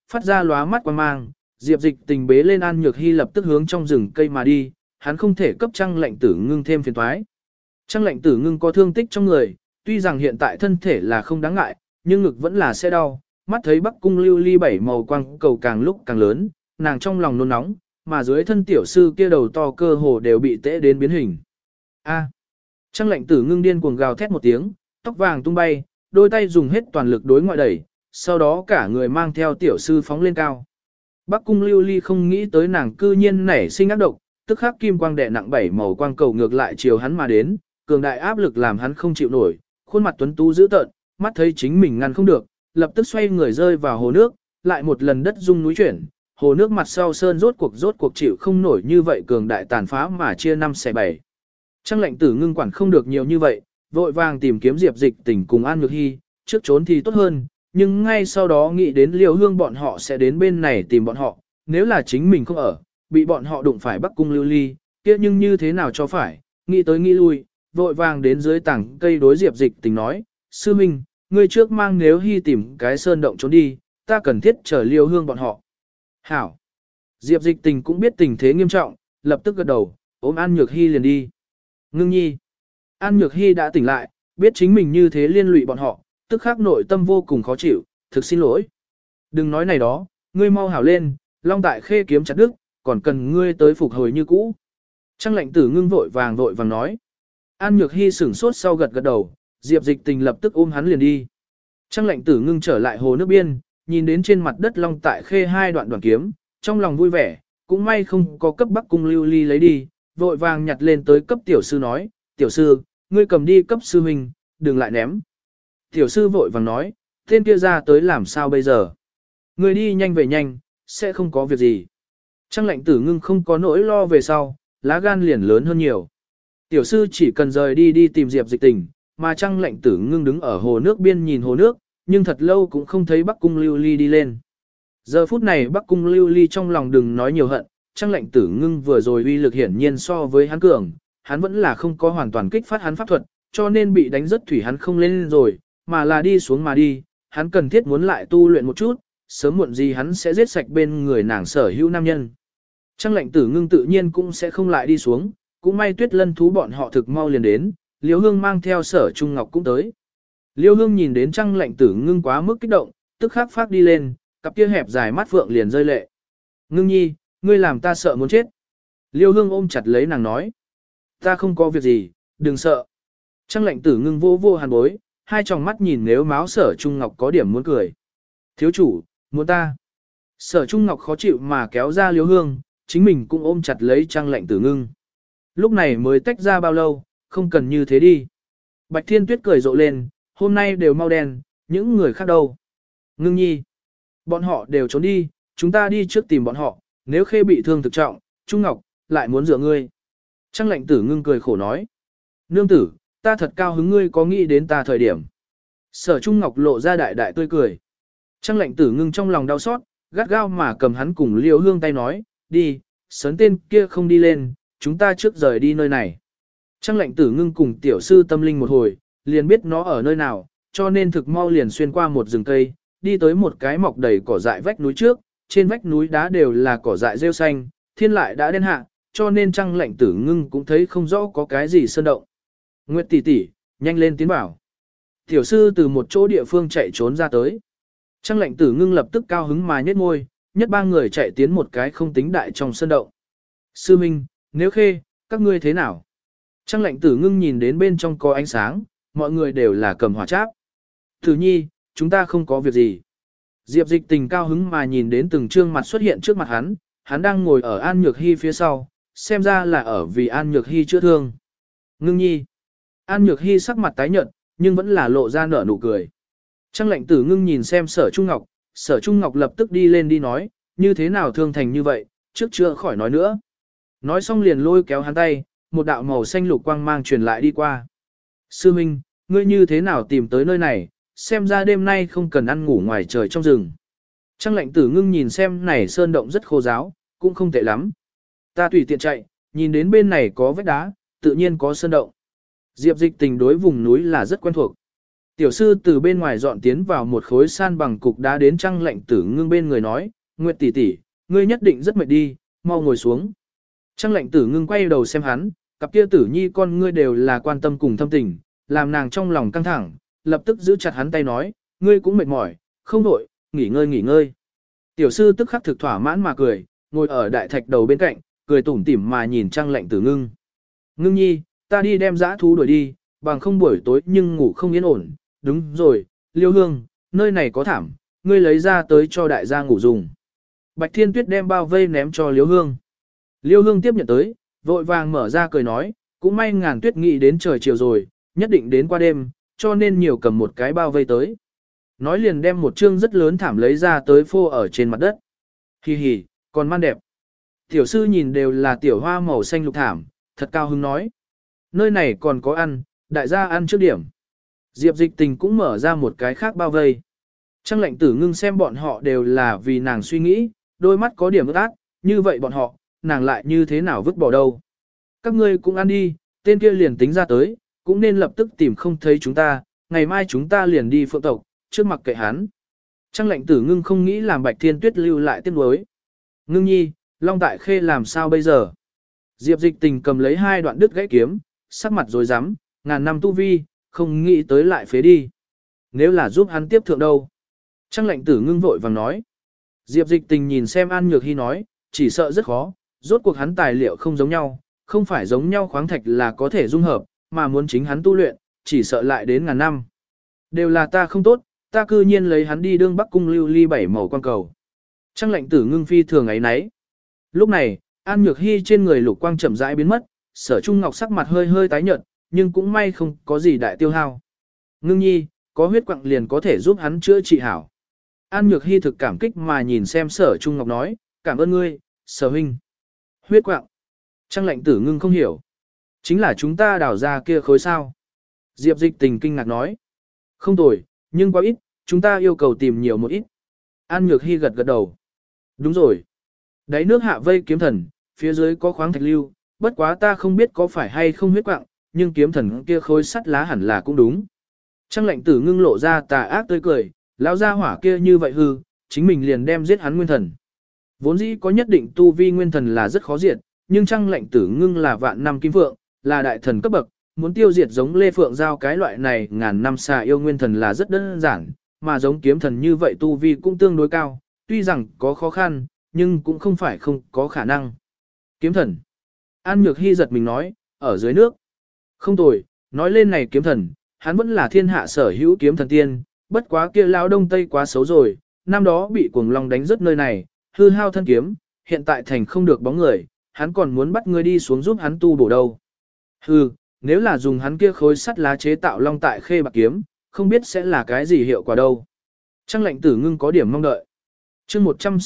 phát ra lóa mắt quan mang. Diệp Dịch Tình bế lên An Nhược Hy lập tức hướng trong rừng cây mà đi, hắn không thể cấp Trang Lệnh Tử Ngưng thêm phiền toái. Trang Lệnh Tử Ngưng có thương tích trong người, tuy rằng hiện tại thân thể là không đáng ngại, nhưng ngực vẫn là sẽ đau. Mắt thấy Bắc Cung lưu ly bảy màu quang cầu càng lúc càng lớn, nàng trong lòng nôn nóng, mà dưới thân tiểu sư kia đầu to cơ hồ đều bị tễ đến biến hình. A! Trang Lệnh Tử Ngưng điên cuồng gào thét một tiếng, tóc vàng tung bay, đôi tay dùng hết toàn lực đối ngoại đẩy, sau đó cả người mang theo tiểu sư phóng lên cao. Bắc Cung lưu ly không nghĩ tới nàng cư nhiên nảy sinh ác độc, tức khắc kim quang đè nặng bảy màu quang cầu ngược lại chiều hắn mà đến, cường đại áp lực làm hắn không chịu nổi, khuôn mặt tuấn tú dữ tợn, mắt thấy chính mình ngăn không được, lập tức xoay người rơi vào hồ nước, lại một lần đất rung núi chuyển, hồ nước mặt sau sơn rốt cuộc chịu không nổi như vậy cường đại tàn phá mà chia 5 xẻ 7. Trang Lệnh Tử Ngưng quản không được nhiều như vậy, vội vàng tìm kiếm Diệp Dịch Tình cùng An Nhược Hy, trước trốn thì tốt hơn, nhưng ngay sau đó nghĩ đến Liêu Hương bọn họ sẽ đến bên này tìm bọn họ, nếu là chính mình không ở, bị bọn họ đụng phải Bắc Cung lưu ly, kia nhưng như thế nào cho phải, nghĩ tới nghĩ lui, vội vàng đến dưới tảng cây đối Diệp Dịch Tình nói, sư minh, ngươi trước mang Nếu Hy tìm cái sơn động trốn đi, ta cần thiết chờ Liêu Hương bọn họ. Hảo! Diệp Dịch Tình cũng biết tình thế nghiêm trọng, lập tức gật đầu, ôm An Nhược Hy liền đi. Ngưng nhi! An Nhược Hy đã tỉnh lại, biết chính mình như thế liên lụy bọn họ, tức khắc nội tâm vô cùng khó chịu, thực xin lỗi. Đừng nói này đó, ngươi mau hảo lên, Long Tại Khê kiếm chặt đứt, còn cần ngươi tới phục hồi như cũ. Trang Lệnh Tử Ngưng vội vàng nói. An Nhược Hy sửng sốt sau gật gật đầu, Diệp Dịch Tình lập tức ôm hắn liền đi. Trang Lệnh Tử Ngưng trở lại hồ nước biên, nhìn đến trên mặt đất Long Tại Khê hai đoạn đoàn kiếm, trong lòng vui vẻ, cũng may không có cấp Bắc Cung lưu ly lấy đi, vội vàng nhặt lên tới cấp tiểu sư nói, tiểu sư, ngươi cầm đi cấp sư huynh, đừng lại ném. Tiểu sư vội vàng nói, tên kia ra tới làm sao bây giờ? Ngươi đi nhanh về nhanh, sẽ không có việc gì. Trang Lệnh Tử Ngưng không có nỗi lo về sau, lá gan liền lớn hơn nhiều. Tiểu sư chỉ cần rời đi tìm Diệp Dịch Tình, mà Trang Lệnh Tử Ngưng đứng ở hồ nước biên nhìn hồ nước, nhưng thật lâu cũng không thấy Bắc Cung lưu ly đi lên. Giờ phút này Bắc Cung lưu ly trong lòng đừng nói nhiều hận, Trang Lệnh Tử Ngưng vừa rồi uy lực hiển nhiên so với hắn cường, hắn vẫn là không có hoàn toàn kích phát hắn pháp thuật, cho nên bị đánh rất thủy hắn không lên rồi, mà là đi xuống mà đi, hắn cần thiết muốn lại tu luyện một chút, sớm muộn gì hắn sẽ giết sạch bên người nàng sở hữu nam nhân. Trang Lệnh Tử Ngưng tự nhiên cũng sẽ không lại đi xuống, cũng may Tuyết Lân thú bọn họ thực mau liền đến, Liêu Hương mang theo Sở Trung Ngọc cũng tới. Liêu Hương nhìn đến Trang Lệnh Tử Ngưng quá mức kích động, tức khắc phát đi lên, cặp kia hẹp dài mắt phượng liền rơi lệ. Ngưng nhi, ngươi làm ta sợ muốn chết. Liêu Hương ôm chặt lấy nàng nói. Ta không có việc gì, đừng sợ. Trang Lệnh Tử Ngưng vô vô hàn bối, hai tròng mắt nhìn nếu máu Sở Trung Ngọc có điểm muốn cười. Thiếu chủ, muốn ta. Sở Trung Ngọc khó chịu mà kéo ra Liêu Hương, chính mình cũng ôm chặt lấy Trang Lệnh Tử Ngưng. Lúc này mới tách ra bao lâu, không cần như thế đi. Bạch Thiên Tuyết cười rộ lên, hôm nay đều mau đen, những người khác đâu. Ngưng nhi. Bọn họ đều trốn đi, chúng ta đi trước tìm bọn họ, nếu Khê bị thương thực trọng, Trung Ngọc, lại muốn dựa ngươi. Trang Lệnh Tử Ngưng cười khổ nói. Nương tử, ta thật cao hứng ngươi có nghĩ đến ta thời điểm. Sở Trung Ngọc lộ ra đại đại tươi cười. Trang Lệnh Tử Ngưng trong lòng đau xót, gắt gao mà cầm hắn cùng Liêu Hương tay nói, đi, sớn tên kia không đi lên, chúng ta trước rời đi nơi này. Trang Lệnh Tử Ngưng cùng tiểu sư tâm linh một hồi, liền biết nó ở nơi nào, cho nên thực mau liền xuyên qua một rừng cây, đi tới một cái mọc đầy cỏ dại vách núi trước, trên vách núi đá đều là cỏ dại rêu xanh, thiên lại đã đen hạ, cho nên Trang Lệnh Tử Ngưng cũng thấy không rõ có cái gì sơn động. Nguyệt tỷ tỷ, nhanh lên tiến vào. Tiểu sư từ một chỗ địa phương chạy trốn ra tới. Trang Lệnh Tử Ngưng lập tức cao hứng mà nhếch môi, nhất ba người chạy tiến một cái không tính đại trong sơn động. Sư Minh, Nếu Khê, các ngươi thế nào? Trang Lệnh Tử Ngưng nhìn đến bên trong có ánh sáng, mọi người đều là cầm hỏa cháp. Tử nhi, chúng ta không có việc gì. Diệp Dịch Tình cao hứng mà nhìn đến từng trương mặt xuất hiện trước mặt hắn đang ngồi ở An Nhược Hy phía sau, xem ra là ở vì An Nhược Hy chữa thương. Ngưng nhi. An Nhược Hy sắc mặt tái nhợt, nhưng vẫn là lộ ra nở nụ cười. Trang Lệnh Tử Ngưng nhìn xem Sở Trung Ngọc lập tức đi lên đi nói, như thế nào thương thành như vậy, trước chưa khỏi nói nữa. Nói xong liền lôi kéo hắn tay, một đạo màu xanh lục quang mang truyền lại đi qua. Sư Minh, ngươi như thế nào tìm tới nơi này, xem ra đêm nay không cần ăn ngủ ngoài trời trong rừng. Trang Lệnh Tử Ngưng nhìn xem này sơn động rất khô ráo, cũng không tệ lắm. Ta tùy tiện chạy, nhìn đến bên này có vách đá, tự nhiên có sơn động. Diệp Dịch Tình đối vùng núi là rất quen thuộc. Tiểu sư từ bên ngoài dọn tiến vào một khối san bằng cục đá đến Trăng Lệnh Tử Ngưng bên người nói, Nguyệt tỷ tỷ, ngươi nhất định rất mệt đi, mau ngồi xuống. Trăng Lệnh Tử Ngưng quay đầu xem hắn, cặp kia tử nhi con ngươi đều là quan tâm cùng thâm tình, làm nàng trong lòng căng thẳng, lập tức giữ chặt hắn tay nói, ngươi cũng mệt mỏi, không đổi, nghỉ ngơi nghỉ ngơi. Tiểu sư tức khắc thực thỏa mãn mà cười, ngồi ở đại thạch đầu bên cạnh, cười tủm tỉm mà nhìn Trăng Lệnh Tử Ngưng. Ngưng nhi, ta đi đem dã thú đuổi đi, bằng không buổi tối nhưng ngủ không yên ổn. Đúng rồi, Liêu Hương, nơi này có thảm, ngươi lấy ra tới cho đại gia ngủ dùng. Bạch Thiên Tuyết đem bao vây ném cho Liêu Hương. Liêu Hương tiếp nhận tới, vội vàng mở ra cười nói, cũng may Ngàn Tuyết nghĩ đến trời chiều rồi, nhất định đến qua đêm, cho nên nhiều cầm một cái bao vây tới. Nói liền đem một chương rất lớn thảm lấy ra tới phô ở trên mặt đất. Hi hi, còn man đẹp. Tiểu sư nhìn đều là tiểu hoa màu xanh lục thảm, thật cao hứng nói. Nơi này còn có ăn, đại gia ăn trước điểm. Diệp Dịch Tình cũng mở ra một cái khác bao vây. Trăng Lệnh Tử Ngưng xem bọn họ đều là vì nàng suy nghĩ, đôi mắt có điểm ướt át, như vậy bọn họ, nàng lại như thế nào vứt bỏ đâu. Các ngươi cũng ăn đi, tên kia liền tính ra tới, cũng nên lập tức tìm không thấy chúng ta, ngày mai chúng ta liền đi phượng tộc, trước mặt kệ hắn. Trăng Lệnh Tử Ngưng không nghĩ làm Bạch Thiên Tuyết lưu lại tiếc nuối. Ngưng nhi, Long Tại Khê làm sao bây giờ? Diệp Dịch Tình cầm lấy hai đoạn đứt gãy kiếm, sắc mặt rồi rắm, ngàn năm tu vi, không nghĩ tới lại phế đi. Nếu là giúp hắn tiếp thượng đâu? Trăng Lệnh Tử Ngưng vội vàng nói. Diệp Dịch Tình nhìn xem An Nhược Hy nói, chỉ sợ rất khó, rốt cuộc hắn tài liệu không giống nhau, không phải giống nhau khoáng thạch là có thể dung hợp, mà muốn chính hắn tu luyện, chỉ sợ lại đến ngàn năm. Đều là ta không tốt, ta cư nhiên lấy hắn đi đương Bắc Cung lưu ly bảy màu quan cầu. Trăng Lệnh Tử Ngưng phi thường ấy nấy. Lúc này, An Nhược Hy trên người lục quang chậm rãi biến mất, Sở Trung Ngọc sắc mặt hơi hơi tái nhợt, nhưng cũng may không có gì đại tiêu hao. Ngưng nhi, có huyết quặng liền có thể giúp hắn chữa trị hảo. An Nhược Hy thực cảm kích mà nhìn xem Sở Trung Ngọc nói, cảm ơn ngươi, Sở huynh. Huyết quặng. Trăng Lệnh Tử Ngưng không hiểu. Chính là chúng ta đào ra kia khối sao. Diệp Dịch Tình kinh ngạc nói. Không tồi, nhưng quá ít, chúng ta yêu cầu tìm nhiều một ít. An Nhược Hy gật gật đầu. Đúng rồi. Đáy nước hạ vây kiếm thần, phía dưới có khoáng thạch lưu, bất quá ta không biết có phải hay không huyết quạng, nhưng kiếm thần kia khối sắt lá hẳn là cũng đúng. Trăng Lệnh Tử Ngưng lộ ra tà ác tươi cười, lão gia hỏa kia như vậy hư, chính mình liền đem giết hắn nguyên thần. Vốn dĩ có nhất định tu vi nguyên thần là rất khó diệt, nhưng Trăng Lệnh Tử Ngưng là vạn năm kim phượng, là đại thần cấp bậc, muốn tiêu diệt giống Lê Phượng Giao cái loại này ngàn năm xà yêu nguyên thần là rất đơn giản, mà giống kiếm thần như vậy tu vi cũng tương đối cao, tuy rằng có khó khăn, nhưng cũng không phải không có khả năng. Kiếm thần. An Nhược Hy giật mình nói, ở dưới nước. Không tồi, nói lên này kiếm thần, hắn vẫn là thiên hạ sở hữu kiếm thần tiên, bất quá kia lão đông tây quá xấu rồi, năm đó bị cuồng long đánh rất nơi này, hư hao thân kiếm, hiện tại thành không được bóng người, hắn còn muốn bắt ngươi đi xuống giúp hắn tu bổ đâu. Hừ, nếu là dùng hắn kia khối sắt lá chế tạo Long Tại Khê bạc kiếm, không biết sẽ là cái gì hiệu quả đâu. Trăng Lệnh Tử Ngưng có điểm mong đợi. Chương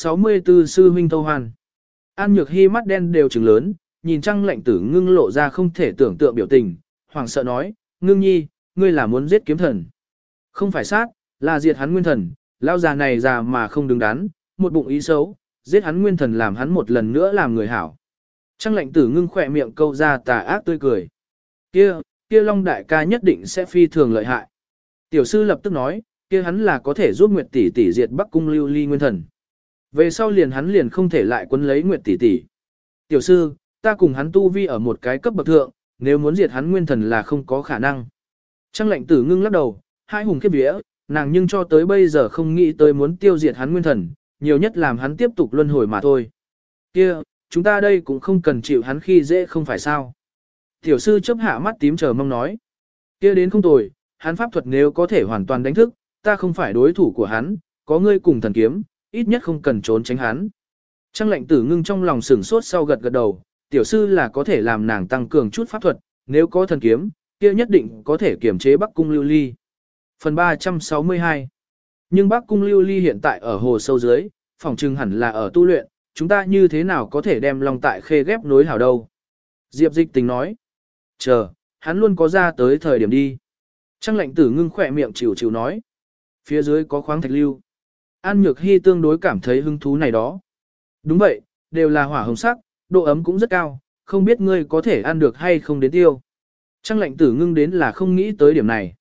164 sư huynh Tâu Hoan. An Nhược Hy mắt đen đều trừng lớn, nhìn Trăng Lệnh Tử Ngưng lộ ra không thể tưởng tượng biểu tình, hoảng sợ nói, Ngưng nhi, ngươi là muốn giết kiếm thần. Không phải sát, là diệt hắn nguyên thần, lao già này già mà không đứng đắn, một bụng ý xấu, giết hắn nguyên thần làm hắn một lần nữa làm người hảo. Trăng Lệnh Tử Ngưng khỏe miệng câu ra tà ác tươi cười. Kia Long đại ca nhất định sẽ phi thường lợi hại. Tiểu sư lập tức nói, kia hắn là có thể giúp Nguyệt tỷ tỷ diệt Bắc Cung lưu ly nguyên thần. Về sau hắn liền không thể lại quấn lấy Nguyệt tỷ tỷ. Tiểu sư, ta cùng hắn tu vi ở một cái cấp bậc thượng, nếu muốn diệt hắn nguyên thần là không có khả năng. Trăng Lệnh Tử Ngưng lắc đầu, hai hùng khiếp vía, nàng nhưng cho tới bây giờ không nghĩ tới muốn tiêu diệt hắn nguyên thần, nhiều nhất làm hắn tiếp tục luân hồi mà thôi. Kia, chúng ta đây cũng không cần chịu hắn khi dễ không phải sao. Tiểu sư chớp hạ mắt tím chờ mong nói. Kia đến không tồi, hắn pháp thuật nếu có thể hoàn toàn đánh thức, ta không phải đối thủ của hắn, có ngươi cùng thần kiếm, ít nhất không cần trốn tránh hắn. Trăng Lệnh Tử Ngưng trong lòng sửng sốt sau gật gật đầu, tiểu sư là có thể làm nàng tăng cường chút pháp thuật, nếu có thần kiếm, kia nhất định có thể kiểm chế Bắc Cung lưu ly. Phần 362. Nhưng Bắc Cung lưu ly hiện tại ở hồ sâu dưới, phòng trừng hẳn là ở tu luyện, chúng ta như thế nào có thể đem Long Tại Khê ghép nối hảo đâu. Diệp Dịch Tình nói. Chờ, hắn luôn có ra tới thời điểm đi. Trăng Lệnh Tử Ngưng khỏe miệng chịu chịu nói. Phía dưới có khoáng thạch lưu. An Nhược Hy tương đối cảm thấy hứng thú này đó. Đúng vậy, đều là hỏa hồng sắc, độ ấm cũng rất cao, không biết ngươi có thể ăn được hay không đến tiêu. Trăng Lệnh Tử Ngưng đến là không nghĩ tới điểm này.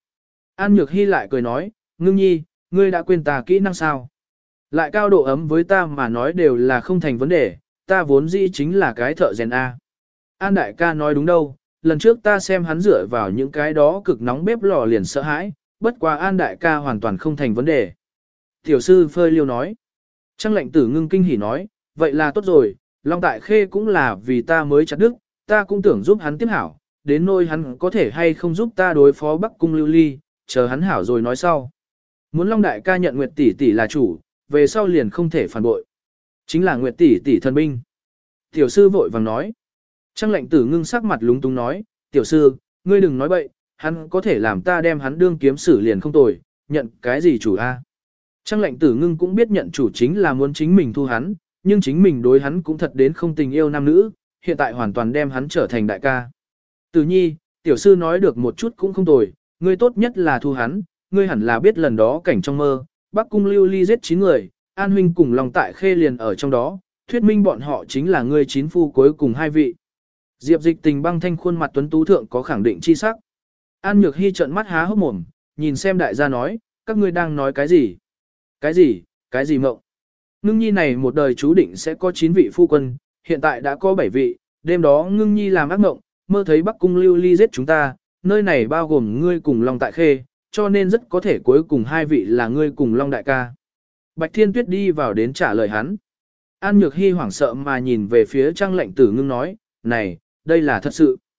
An Nhược Hy lại cười nói, Ngưng Nhi, ngươi đã quên ta kỹ năng sao? Lại cao độ ấm với ta mà nói đều là không thành vấn đề, ta vốn dĩ chính là cái thợ rèn A. An đại ca nói đúng đâu, lần trước ta xem hắn dựa vào những cái đó cực nóng bếp lò liền sợ hãi, bất quá An đại ca hoàn toàn không thành vấn đề. Tiểu sư phơi liêu nói. Trang lệnh tử ngưng kinh hỉ nói, vậy là tốt rồi, Long Tại Khê cũng là vì ta mới chặt đức, ta cũng tưởng giúp hắn tiếp hảo, đến nỗi hắn có thể hay không giúp ta đối phó Bắc Cung Lưu Ly, chờ hắn hảo rồi nói sau. Muốn Long đại ca nhận Nguyệt tỷ tỷ là chủ, về sau liền không thể phản bội. Chính là Nguyệt tỷ tỷ thần binh. Tiểu sư vội vàng nói. Trang lệnh tử ngưng sắc mặt lúng túng nói, tiểu sư, ngươi đừng nói bậy, hắn có thể làm ta đem hắn đương kiếm sử liền không tồi, nhận cái gì chủ a? Trang lệnh tử ngưng cũng biết nhận chủ chính là muốn chính mình thu hắn, nhưng chính mình đối hắn cũng thật đến không tình yêu nam nữ, hiện tại hoàn toàn đem hắn trở thành đại ca. Tử nhi, tiểu sư nói được một chút cũng không tồi, ngươi tốt nhất là thu hắn, ngươi hẳn là biết lần đó cảnh trong mơ, Bắc Cung Lưu Ly giết 9 người, An huynh cùng Long Tại Khê liền ở trong đó, thuyết minh bọn họ chính là ngươi chín phu cuối cùng hai vị. Diệp Dịch Tình băng thanh khuôn mặt tuấn tú thượng có khẳng định chi sắc. An Nhược Hy trợn mắt há hốc mồm, nhìn xem đại gia nói, các ngươi đang nói cái gì? Cái gì mộng? Ngưng Nhi này một đời chú định sẽ có 9 vị phu quân, hiện tại đã có 7 vị, đêm đó Ngưng Nhi làm ác mộng, mơ thấy Bắc Cung Lưu Ly giết chúng ta, nơi này bao gồm ngươi cùng Long Tại Khê, cho nên rất có thể cuối cùng hai vị là ngươi cùng Long đại ca. Bạch Thiên Tuyết đi vào đến trả lời hắn. An Nhược Hy hoảng sợ mà nhìn về phía Trang lệnh tử ngưng nói, này, đây là thật sự.